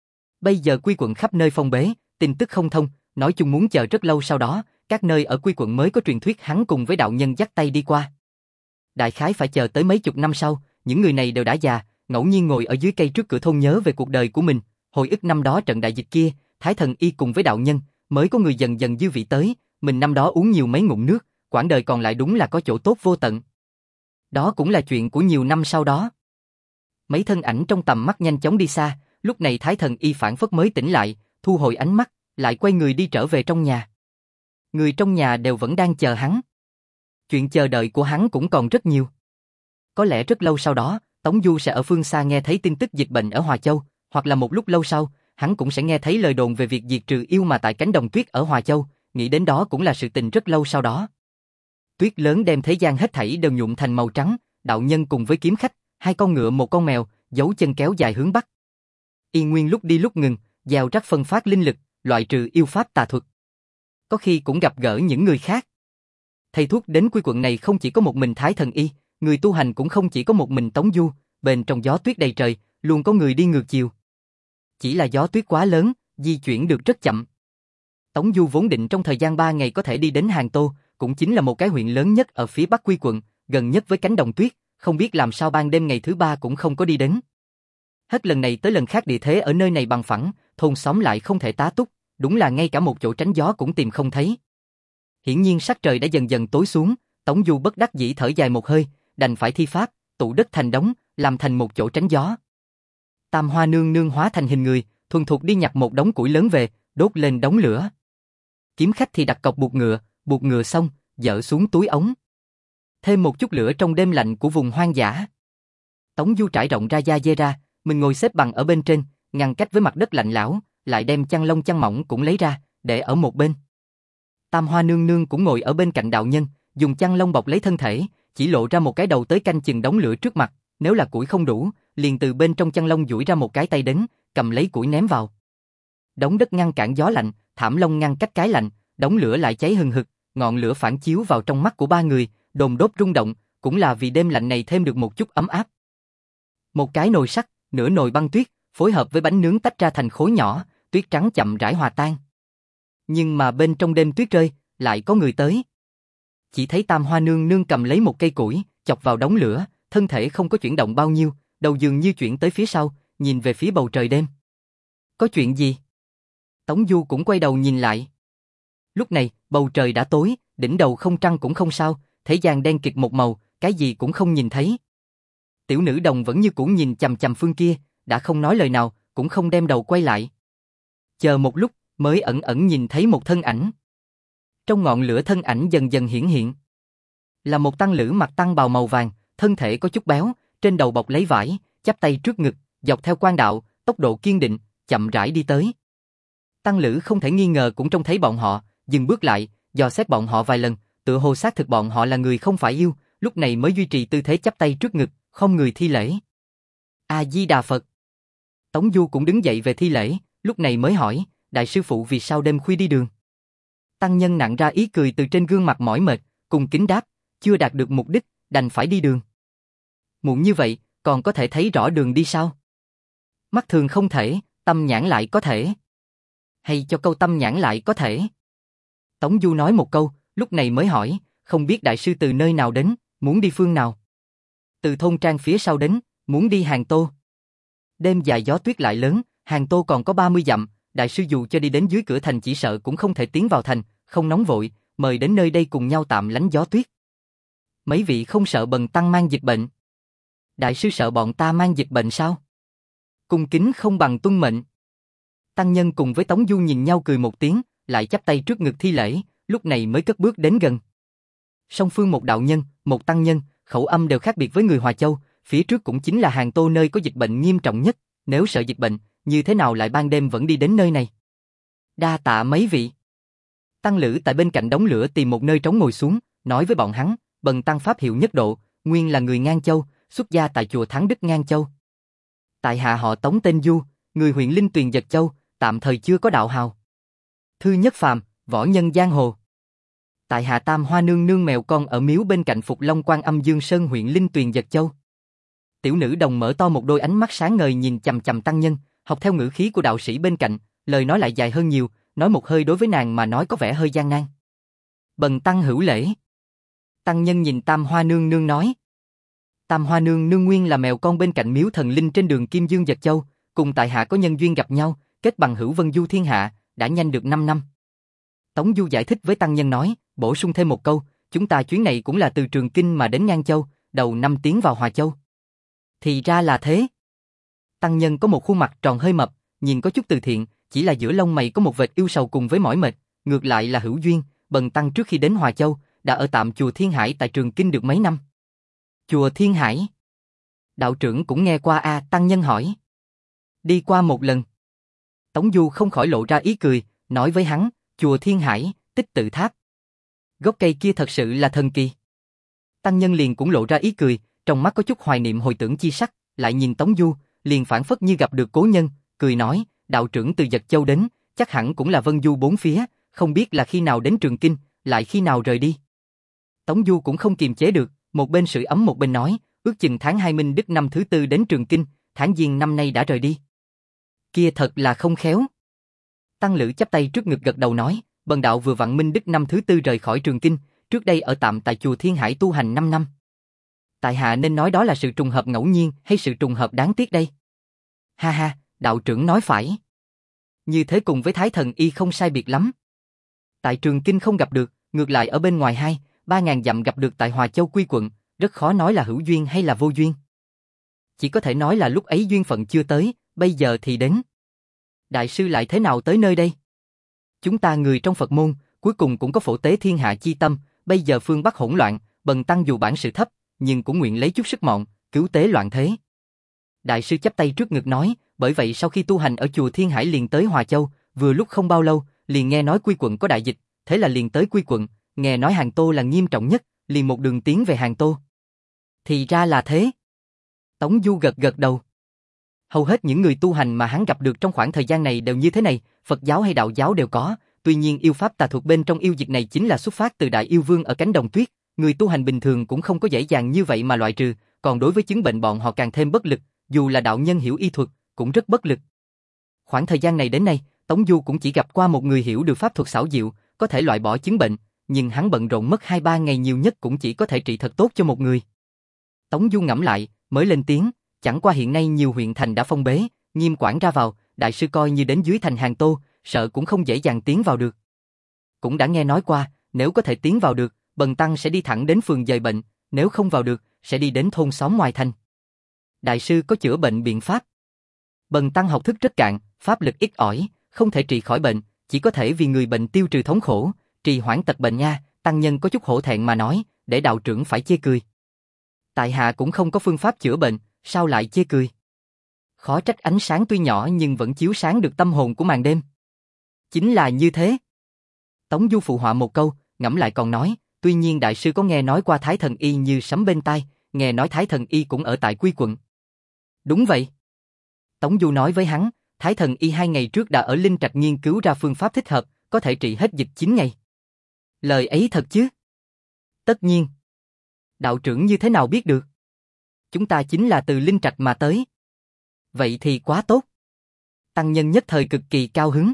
Bây giờ Quy quận khắp nơi phong bế, tin tức không thông, nói chung muốn chờ rất lâu sau đó, các nơi ở Quy quận mới có truyền thuyết hắn cùng với đạo nhân dắt tay đi qua. Đại khái phải chờ tới mấy chục năm sau, những người này đều đã già, ngẫu nhiên ngồi ở dưới cây trước cửa thôn nhớ về cuộc đời của mình, hồi ức năm đó trận đại dịch kia, Thái thần y cùng với đạo nhân, mới có người dần dần dư vị tới, mình năm đó uống nhiều mấy ngụm nước, quãng đời còn lại đúng là có chỗ tốt vô tận. Đó cũng là chuyện của nhiều năm sau đó. Mấy thân ảnh trong tầm mắt nhanh chóng đi xa, lúc này Thái thần y phản phất mới tỉnh lại, thu hồi ánh mắt, lại quay người đi trở về trong nhà. Người trong nhà đều vẫn đang chờ hắn. Chuyện chờ đợi của hắn cũng còn rất nhiều. Có lẽ rất lâu sau đó, Tống Du sẽ ở phương xa nghe thấy tin tức dịch bệnh ở Hòa Châu, hoặc là một lúc lâu sau, hắn cũng sẽ nghe thấy lời đồn về việc diệt trừ yêu mà tại cánh đồng tuyết ở Hòa Châu, nghĩ đến đó cũng là sự tình rất lâu sau đó. Tuyết lớn đem thế gian hết thảy đều nhuộm thành màu trắng, đạo nhân cùng với kiếm khách, hai con ngựa một con mèo, dấu chân kéo dài hướng bắc. Yên Nguyên lúc đi lúc ngừng, gieo rắc phân phát linh lực, loại trừ yêu pháp tà thuật. Có khi cũng gặp gỡ những người khác. Thầy thuốc đến Quy quận này không chỉ có một mình Thái thần y, người tu hành cũng không chỉ có một mình Tống Du, bên trong gió tuyết đầy trời, luôn có người đi ngược chiều. Chỉ là gió tuyết quá lớn, di chuyển được rất chậm. Tống Du vốn định trong thời gian ba ngày có thể đi đến Hàng Tô, cũng chính là một cái huyện lớn nhất ở phía bắc Quy quận, gần nhất với cánh đồng tuyết, không biết làm sao ban đêm ngày thứ ba cũng không có đi đến. Hết lần này tới lần khác địa thế ở nơi này bằng phẳng, thôn xóm lại không thể tá túc, đúng là ngay cả một chỗ tránh gió cũng tìm không thấy. Hiển nhiên sắc trời đã dần dần tối xuống, Tống Du bất đắc dĩ thở dài một hơi, đành phải thi pháp, tụ đất thành đống, làm thành một chỗ tránh gió. Tam Hoa nương nương hóa thành hình người, thuần thục đi nhặt một đống củi lớn về, đốt lên đống lửa. Kiếm khách thì đặt cọc buộc ngựa, buộc ngựa xong, dỡ xuống túi ống. Thêm một chút lửa trong đêm lạnh của vùng hoang dã. Tống Du trải rộng ra da dê ra, mình ngồi xếp bằng ở bên trên, ngăn cách với mặt đất lạnh lẽo, lại đem chăn lông chăn mỏng cũng lấy ra, để ở một bên. Tam Hoa nương nương cũng ngồi ở bên cạnh đạo nhân, dùng chăn lông bọc lấy thân thể, chỉ lộ ra một cái đầu tới canh chừng đống lửa trước mặt, nếu là củi không đủ, liền từ bên trong chăn lông duỗi ra một cái tay đến, cầm lấy củi ném vào. Đống đất ngăn cản gió lạnh, thảm lông ngăn cách cái lạnh, đống lửa lại cháy hừng hực, ngọn lửa phản chiếu vào trong mắt của ba người, đồn đốt rung động, cũng là vì đêm lạnh này thêm được một chút ấm áp. Một cái nồi sắt, nửa nồi băng tuyết, phối hợp với bánh nướng tách ra thành khối nhỏ, tuyết trắng chậm rãi hòa tan. Nhưng mà bên trong đêm tuyết rơi, lại có người tới. Chỉ thấy Tam Hoa nương nương cầm lấy một cây củi, chọc vào đống lửa, thân thể không có chuyển động bao nhiêu, đầu dường như chuyển tới phía sau, nhìn về phía bầu trời đêm. Có chuyện gì? Tống Du cũng quay đầu nhìn lại. Lúc này, bầu trời đã tối, đỉnh đầu không trăng cũng không sao, thế gian đen kịt một màu, cái gì cũng không nhìn thấy. Tiểu nữ đồng vẫn như cũ nhìn chằm chằm phương kia, đã không nói lời nào, cũng không đem đầu quay lại. Chờ một lúc, mới ẩn ẩn nhìn thấy một thân ảnh. Trong ngọn lửa thân ảnh dần dần hiển hiện. Là một tăng lữ mặc tăng bào màu vàng, thân thể có chút béo, trên đầu bọc lấy vải, chắp tay trước ngực, dọc theo quan đạo, tốc độ kiên định, chậm rãi đi tới. Tăng lữ không thể nghi ngờ cũng trông thấy bọn họ, dừng bước lại, dò xét bọn họ vài lần, tựa hồ xác thực bọn họ là người không phải yêu, lúc này mới duy trì tư thế chắp tay trước ngực, không người thi lễ. A Di Đà Phật. Tống Du cũng đứng dậy về thi lễ, lúc này mới hỏi, đại sư phụ vì sao đêm khuya đi đường? Tăng nhân nặn ra ý cười từ trên gương mặt mỏi mệt, cùng kính đáp, chưa đạt được mục đích, đành phải đi đường. Muộn như vậy, còn có thể thấy rõ đường đi sao? Mắt thường không thể, tâm nhãn lại có thể. Hay cho câu tâm nhãn lại có thể. Tống Du nói một câu, lúc này mới hỏi, không biết đại sư từ nơi nào đến, muốn đi phương nào? Từ thôn trang phía sau đến, muốn đi Hàng Tô. Đêm dài gió tuyết lại lớn, Hàng Tô còn có ba mươi dặm, đại sư dù cho đi đến dưới cửa thành chỉ sợ cũng không thể tiến vào thành, không nóng vội, mời đến nơi đây cùng nhau tạm lánh gió tuyết. Mấy vị không sợ bần tăng mang dịch bệnh? Đại sư sợ bọn ta mang dịch bệnh sao? Cung kính không bằng tuân mệnh. Tăng nhân cùng với Tống Du nhìn nhau cười một tiếng, lại chắp tay trước ngực thi lễ, lúc này mới cất bước đến gần. Song phương một đạo nhân, một tăng nhân, khẩu âm đều khác biệt với người Hòa Châu, phía trước cũng chính là Hàng Tô nơi có dịch bệnh nghiêm trọng nhất, nếu sợ dịch bệnh, như thế nào lại ban đêm vẫn đi đến nơi này? Đa tạ mấy vị. Tăng lữ tại bên cạnh đống lửa tìm một nơi trống ngồi xuống, nói với bọn hắn, bần tăng pháp hiệu Nhất Độ, nguyên là người Ngang Châu, xuất gia tại chùa Thắng Đức Ngang Châu. Tại hạ họ Tống tên Du, người huyện Linh Tuyền Giật Châu, tạm thời chưa có đạo hào. Thư Nhất Phàm, võ nhân giang hồ. Tại hạ Tam Hoa nương nương mèo con ở miếu bên cạnh Phục Long Quan Âm Dương Sơn huyện Linh Tuyền Giật Châu. Tiểu nữ đồng mở to một đôi ánh mắt sáng ngời nhìn chằm chằm tăng nhân, học theo ngữ khí của đạo sĩ bên cạnh, lời nói lại dài hơn nhiều, nói một hơi đối với nàng mà nói có vẻ hơi gian nan. Bần tăng hữu lễ. Tăng nhân nhìn Tam Hoa nương nương nói. Tam Hoa nương nương nguyên là mèo con bên cạnh miếu thần linh trên đường Kim Dương Giật Châu, cùng tại hạ có nhân duyên gặp nhau, kết bằng hữu vân du thiên hạ, đã nhanh được năm năm. Tống Du giải thích với tăng nhân nói, bổ sung thêm một câu, chúng ta chuyến này cũng là từ Trường Kinh mà đến Ngang Châu, đầu năm tiến vào Hòa Châu. Thì ra là thế. Tăng nhân có một khuôn mặt tròn hơi mập, nhìn có chút từ thiện, chỉ là giữa lông mày có một vệt yêu sầu cùng với mỏi mệt, ngược lại là hữu duyên, bần tăng trước khi đến Hòa Châu, đã ở tạm chùa Thiên Hải tại Trường Kinh được mấy năm. Chùa Thiên Hải? Đạo trưởng cũng nghe qua a, tăng nhân hỏi. Đi qua một lần. Tống Du không khỏi lộ ra ý cười, nói với hắn, chùa Thiên Hải, Tích Tự Tháp. Gốc cây kia thật sự là thần kỳ. Tăng nhân liền cũng lộ ra ý cười, trong mắt có chút hoài niệm hồi tưởng chi sắc, lại nhìn Tống Du, liền phảng phất như gặp được cố nhân, cười nói, đạo trưởng từ Giật Châu đến, chắc hẳn cũng là vân du bốn phía, không biết là khi nào đến Trường Kinh, lại khi nào rời đi. Tống Du cũng không kiềm chế được, một bên sưởi ấm một bên nói, ước chừng tháng hai Minh Đức năm thứ tư đến Trường Kinh, tháng Giêng năm nay đã rời đi. Kia thật là không khéo. Tăng lữ chắp tay trước ngực gật đầu nói, bần đạo vừa vặn Minh Đức năm thứ tư rời khỏi Trường Kinh, trước đây ở tạm tại chùa Thiên Hải tu hành năm năm. Tại hạ nên nói đó là sự trùng hợp ngẫu nhiên hay sự trùng hợp đáng tiếc đây? Ha ha, đạo trưởng nói phải. Như thế cùng với Thái Thần Y không sai biệt lắm. Tại Trường Kinh không gặp được, ngược lại ở bên ngoài hai, ba ngàn dặm gặp được tại Hòa Châu Quy quận, rất khó nói là hữu duyên hay là vô duyên. Chỉ có thể nói là lúc ấy duyên phận chưa tới, bây giờ thì đến. Đại sư lại thế nào tới nơi đây? Chúng ta người trong Phật môn, cuối cùng cũng có phổ tế thiên hạ chi tâm, bây giờ phương Bắc hỗn loạn, bần tăng dù bản sự thấp, nhưng cũng nguyện lấy chút sức mọn, cứu tế loạn thế. Đại sư chắp tay trước ngực nói, bởi vậy sau khi tu hành ở chùa Thiên Hải liền tới Hòa Châu, vừa lúc không bao lâu, liền nghe nói Quy quận có đại dịch, thế là liền tới Quy quận, nghe nói Hàng Tô là nghiêm trọng nhất, liền một đường tiến về Hàng Tô. Thì ra là thế. Tống Du gật gật đầu. Hầu hết những người tu hành mà hắn gặp được trong khoảng thời gian này đều như thế này, Phật giáo hay đạo giáo đều có, tuy nhiên yêu pháp tà thuật bên trong yêu dịch này chính là xuất phát từ Đại Yêu Vương ở cánh đồng tuyết, người tu hành bình thường cũng không có dễ dàng như vậy mà loại trừ, còn đối với chứng bệnh bọn họ càng thêm bất lực, dù là đạo nhân hiểu y thuật, cũng rất bất lực. Khoảng thời gian này đến nay, Tống Du cũng chỉ gặp qua một người hiểu được pháp thuật xảo diệu, có thể loại bỏ chứng bệnh, nhưng hắn bận rộn mất hai ba ngày nhiều nhất cũng chỉ có thể trị thật tốt cho một người. Tống Du ngẫm lại, mới lên tiếng, chẳng qua hiện nay nhiều huyện thành đã phong bế, nghiêm quản ra vào, đại sư coi như đến dưới thành Hàng Tô, sợ cũng không dễ dàng tiến vào được. Cũng đã nghe nói qua, nếu có thể tiến vào được, bần tăng sẽ đi thẳng đến phường dời bệnh, nếu không vào được, sẽ đi đến thôn xóm ngoài thành. Đại sư có chữa bệnh biện pháp? Bần tăng học thức rất cạn, pháp lực ít ỏi, không thể trị khỏi bệnh, chỉ có thể vì người bệnh tiêu trừ thống khổ, trì hoãn tật bệnh nha. Tăng nhân có chút hổ thẹn mà nói, để đạo trưởng phải chê cười. Tại hạ cũng không có phương pháp chữa bệnh, sao lại chê cười? Khó trách ánh sáng tuy nhỏ nhưng vẫn chiếu sáng được tâm hồn của màn đêm. Chính là như thế. Tống Du phụ họa một câu, ngẫm lại còn nói, tuy nhiên đại sư có nghe nói qua Thái Thần Y như sấm bên tai, nghe nói Thái Thần Y cũng ở tại Quy quận. Đúng vậy. Tống Du nói với hắn, Thái Thần Y hai ngày trước đã ở Linh Trạch nghiên cứu ra phương pháp thích hợp, có thể trị hết dịch chín ngày. Lời ấy thật chứ? Tất nhiên. Đạo trưởng như thế nào biết được? Chúng ta chính là từ Linh Trạch mà tới. Vậy thì quá tốt. Tăng nhân nhất thời cực kỳ cao hứng.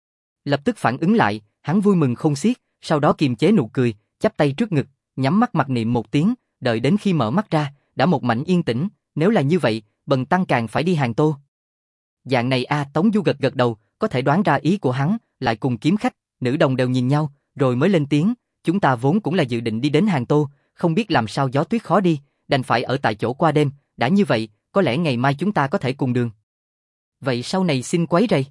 Lập tức phản ứng lại, hắn vui mừng không xiết, sau đó kiềm chế nụ cười, chắp tay trước ngực, nhắm mắt mặc niệm một tiếng, đợi đến khi mở mắt ra, đã một mảnh yên tĩnh, nếu là như vậy, bần tăng càng phải đi Hàng Tô. Dạng này a, à, Tống Du gật gật đầu, có thể đoán ra ý của hắn, lại cùng kiếm khách, nữ đồng đều nhìn nhau, rồi mới lên tiếng, chúng ta vốn cũng là dự định đi đến Hàng Tô, không biết làm sao gió tuyết khó đi, đành phải ở tại chỗ qua đêm, đã như vậy, có lẽ ngày mai chúng ta có thể cùng đường. Vậy sau này xin quấy rầy.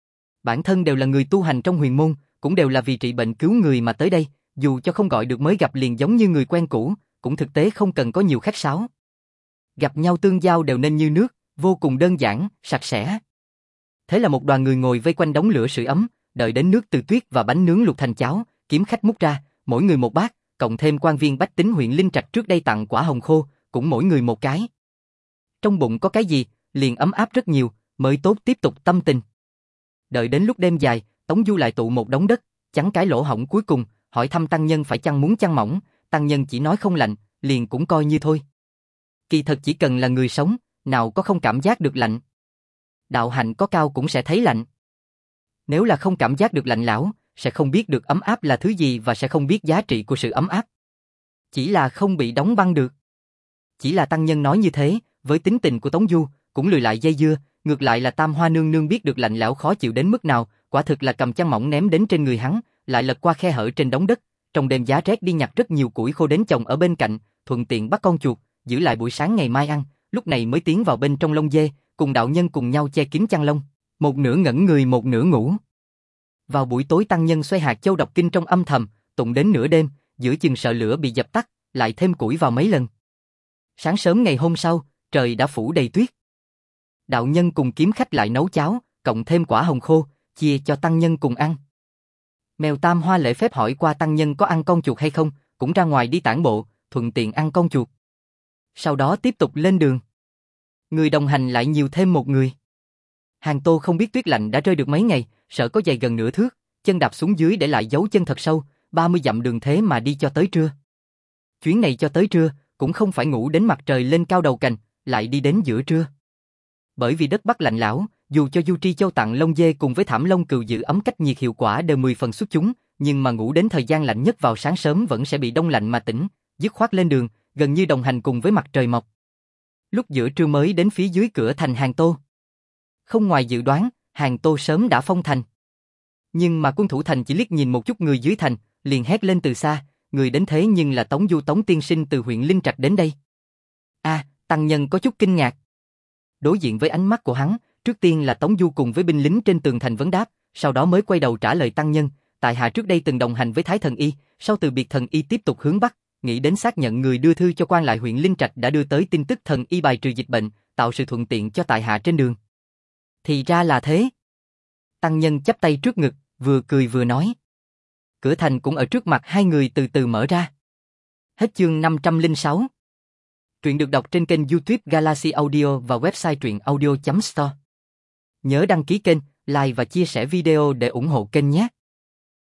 Bản thân đều là người tu hành trong huyền môn, cũng đều là vì trị bệnh cứu người mà tới đây, dù cho không gọi được mới gặp liền giống như người quen cũ, cũng thực tế không cần có nhiều khách sáo. Gặp nhau tương giao đều nên như nước, vô cùng đơn giản, sạch sẽ. Thế là một đoàn người ngồi vây quanh đống lửa sưởi ấm, đợi đến nước từ tuyết và bánh nướng luộc thành cháo, kiếm khách múc ra, mỗi người một bát, cộng thêm quan viên bách tính huyện Linh Trạch trước đây tặng quả hồng khô, cũng mỗi người một cái. Trong bụng có cái gì, liền ấm áp rất nhiều, mới tốt tiếp tục tâm tình. Đợi đến lúc đêm dài, Tống Du lại tụ một đống đất, chắn cái lỗ hổng cuối cùng, hỏi thăm tăng nhân phải chăng muốn chăn mỏng, tăng nhân chỉ nói không lạnh, liền cũng coi như thôi. Kỳ thật chỉ cần là người sống, nào có không cảm giác được lạnh. Đạo hạnh có cao cũng sẽ thấy lạnh. Nếu là không cảm giác được lạnh lẽo, sẽ không biết được ấm áp là thứ gì và sẽ không biết giá trị của sự ấm áp. Chỉ là không bị đóng băng được. Chỉ là tăng nhân nói như thế, với tính tình của Tống Du, cũng lười lại dây dưa, ngược lại là Tam Hoa nương nương biết được lạnh lẽo khó chịu đến mức nào, quả thực là cầm chăn mỏng ném đến trên người hắn, lại lật qua khe hở trên đống đất, trong đêm giá rét đi nhặt rất nhiều củi khô đến chồng ở bên cạnh, thuận tiện bắt con chuột, giữ lại buổi sáng ngày mai ăn, lúc này mới tiến vào bên trong lông dê, cùng đạo nhân cùng nhau che kín chăn lông, một nửa ngẩn người một nửa ngủ. Vào buổi tối tăng nhân xoay hạt châu đọc kinh trong âm thầm, tụng đến nửa đêm, giữa chừng sợ lửa bị dập tắt, lại thêm củi vào mấy lần. Sáng sớm ngày hôm sau, trời đã phủ đầy tuyết. Đạo nhân cùng kiếm khách lại nấu cháo, cộng thêm quả hồng khô, chia cho tăng nhân cùng ăn. Mèo Tam Hoa lễ phép hỏi qua tăng nhân có ăn con chuột hay không, cũng ra ngoài đi tản bộ, thuận tiện ăn con chuột. Sau đó tiếp tục lên đường. Người đồng hành lại nhiều thêm một người. Hàng Tô không biết tuyết lạnh đã rơi được mấy ngày, sợ có dày gần nửa thước, chân đạp xuống dưới để lại dấu chân thật sâu, ba mươi dặm đường thế mà đi cho tới trưa. Chuyến này cho tới trưa, cũng không phải ngủ đến mặt trời lên cao đầu cành, lại đi đến giữa trưa. Bởi vì đất Bắc lạnh lẽo, dù cho Du Tri Châu tặng lông dê cùng với thảm lông cừu giữ ấm cách nhiệt hiệu quả đều mười phần xuất chúng, nhưng mà ngủ đến thời gian lạnh nhất vào sáng sớm vẫn sẽ bị đông lạnh mà tỉnh, dứt khoát lên đường, gần như đồng hành cùng với mặt trời mọc. Lúc giữa trưa mới đến phía dưới cửa thành Hàng Tô. Không ngoài dự đoán, Hàng Tô sớm đã phong thành. Nhưng mà quân thủ thành chỉ liếc nhìn một chút người dưới thành, liền hét lên từ xa, người đến thế nhưng là Tống Du Tống tiên sinh từ huyện Linh Trạch đến đây. A, à, tăng nhân có chút kinh ngạc. Đối diện với ánh mắt của hắn, trước tiên là Tống Du cùng với binh lính trên tường thành vấn đáp, sau đó mới quay đầu trả lời tăng nhân, tại hạ trước đây từng đồng hành với Thái Thần Y, sau từ biệt Thần Y tiếp tục hướng Bắc, nghĩ đến xác nhận người đưa thư cho quan lại huyện Linh Trạch đã đưa tới tin tức Thần Y bài trừ dịch bệnh, tạo sự thuận tiện cho tại hạ trên đường. Thì ra là thế. Tăng nhân chắp tay trước ngực, vừa cười vừa nói. Cửa thành cũng ở trước mặt hai người từ từ mở ra. Hết chương năm trăm lẻ sáu. Truyện được đọc trên kênh YouTube Galaxy Audio và website truyện audio chấm store. Nhớ đăng ký kênh, like và chia sẻ video để ủng hộ kênh nhé.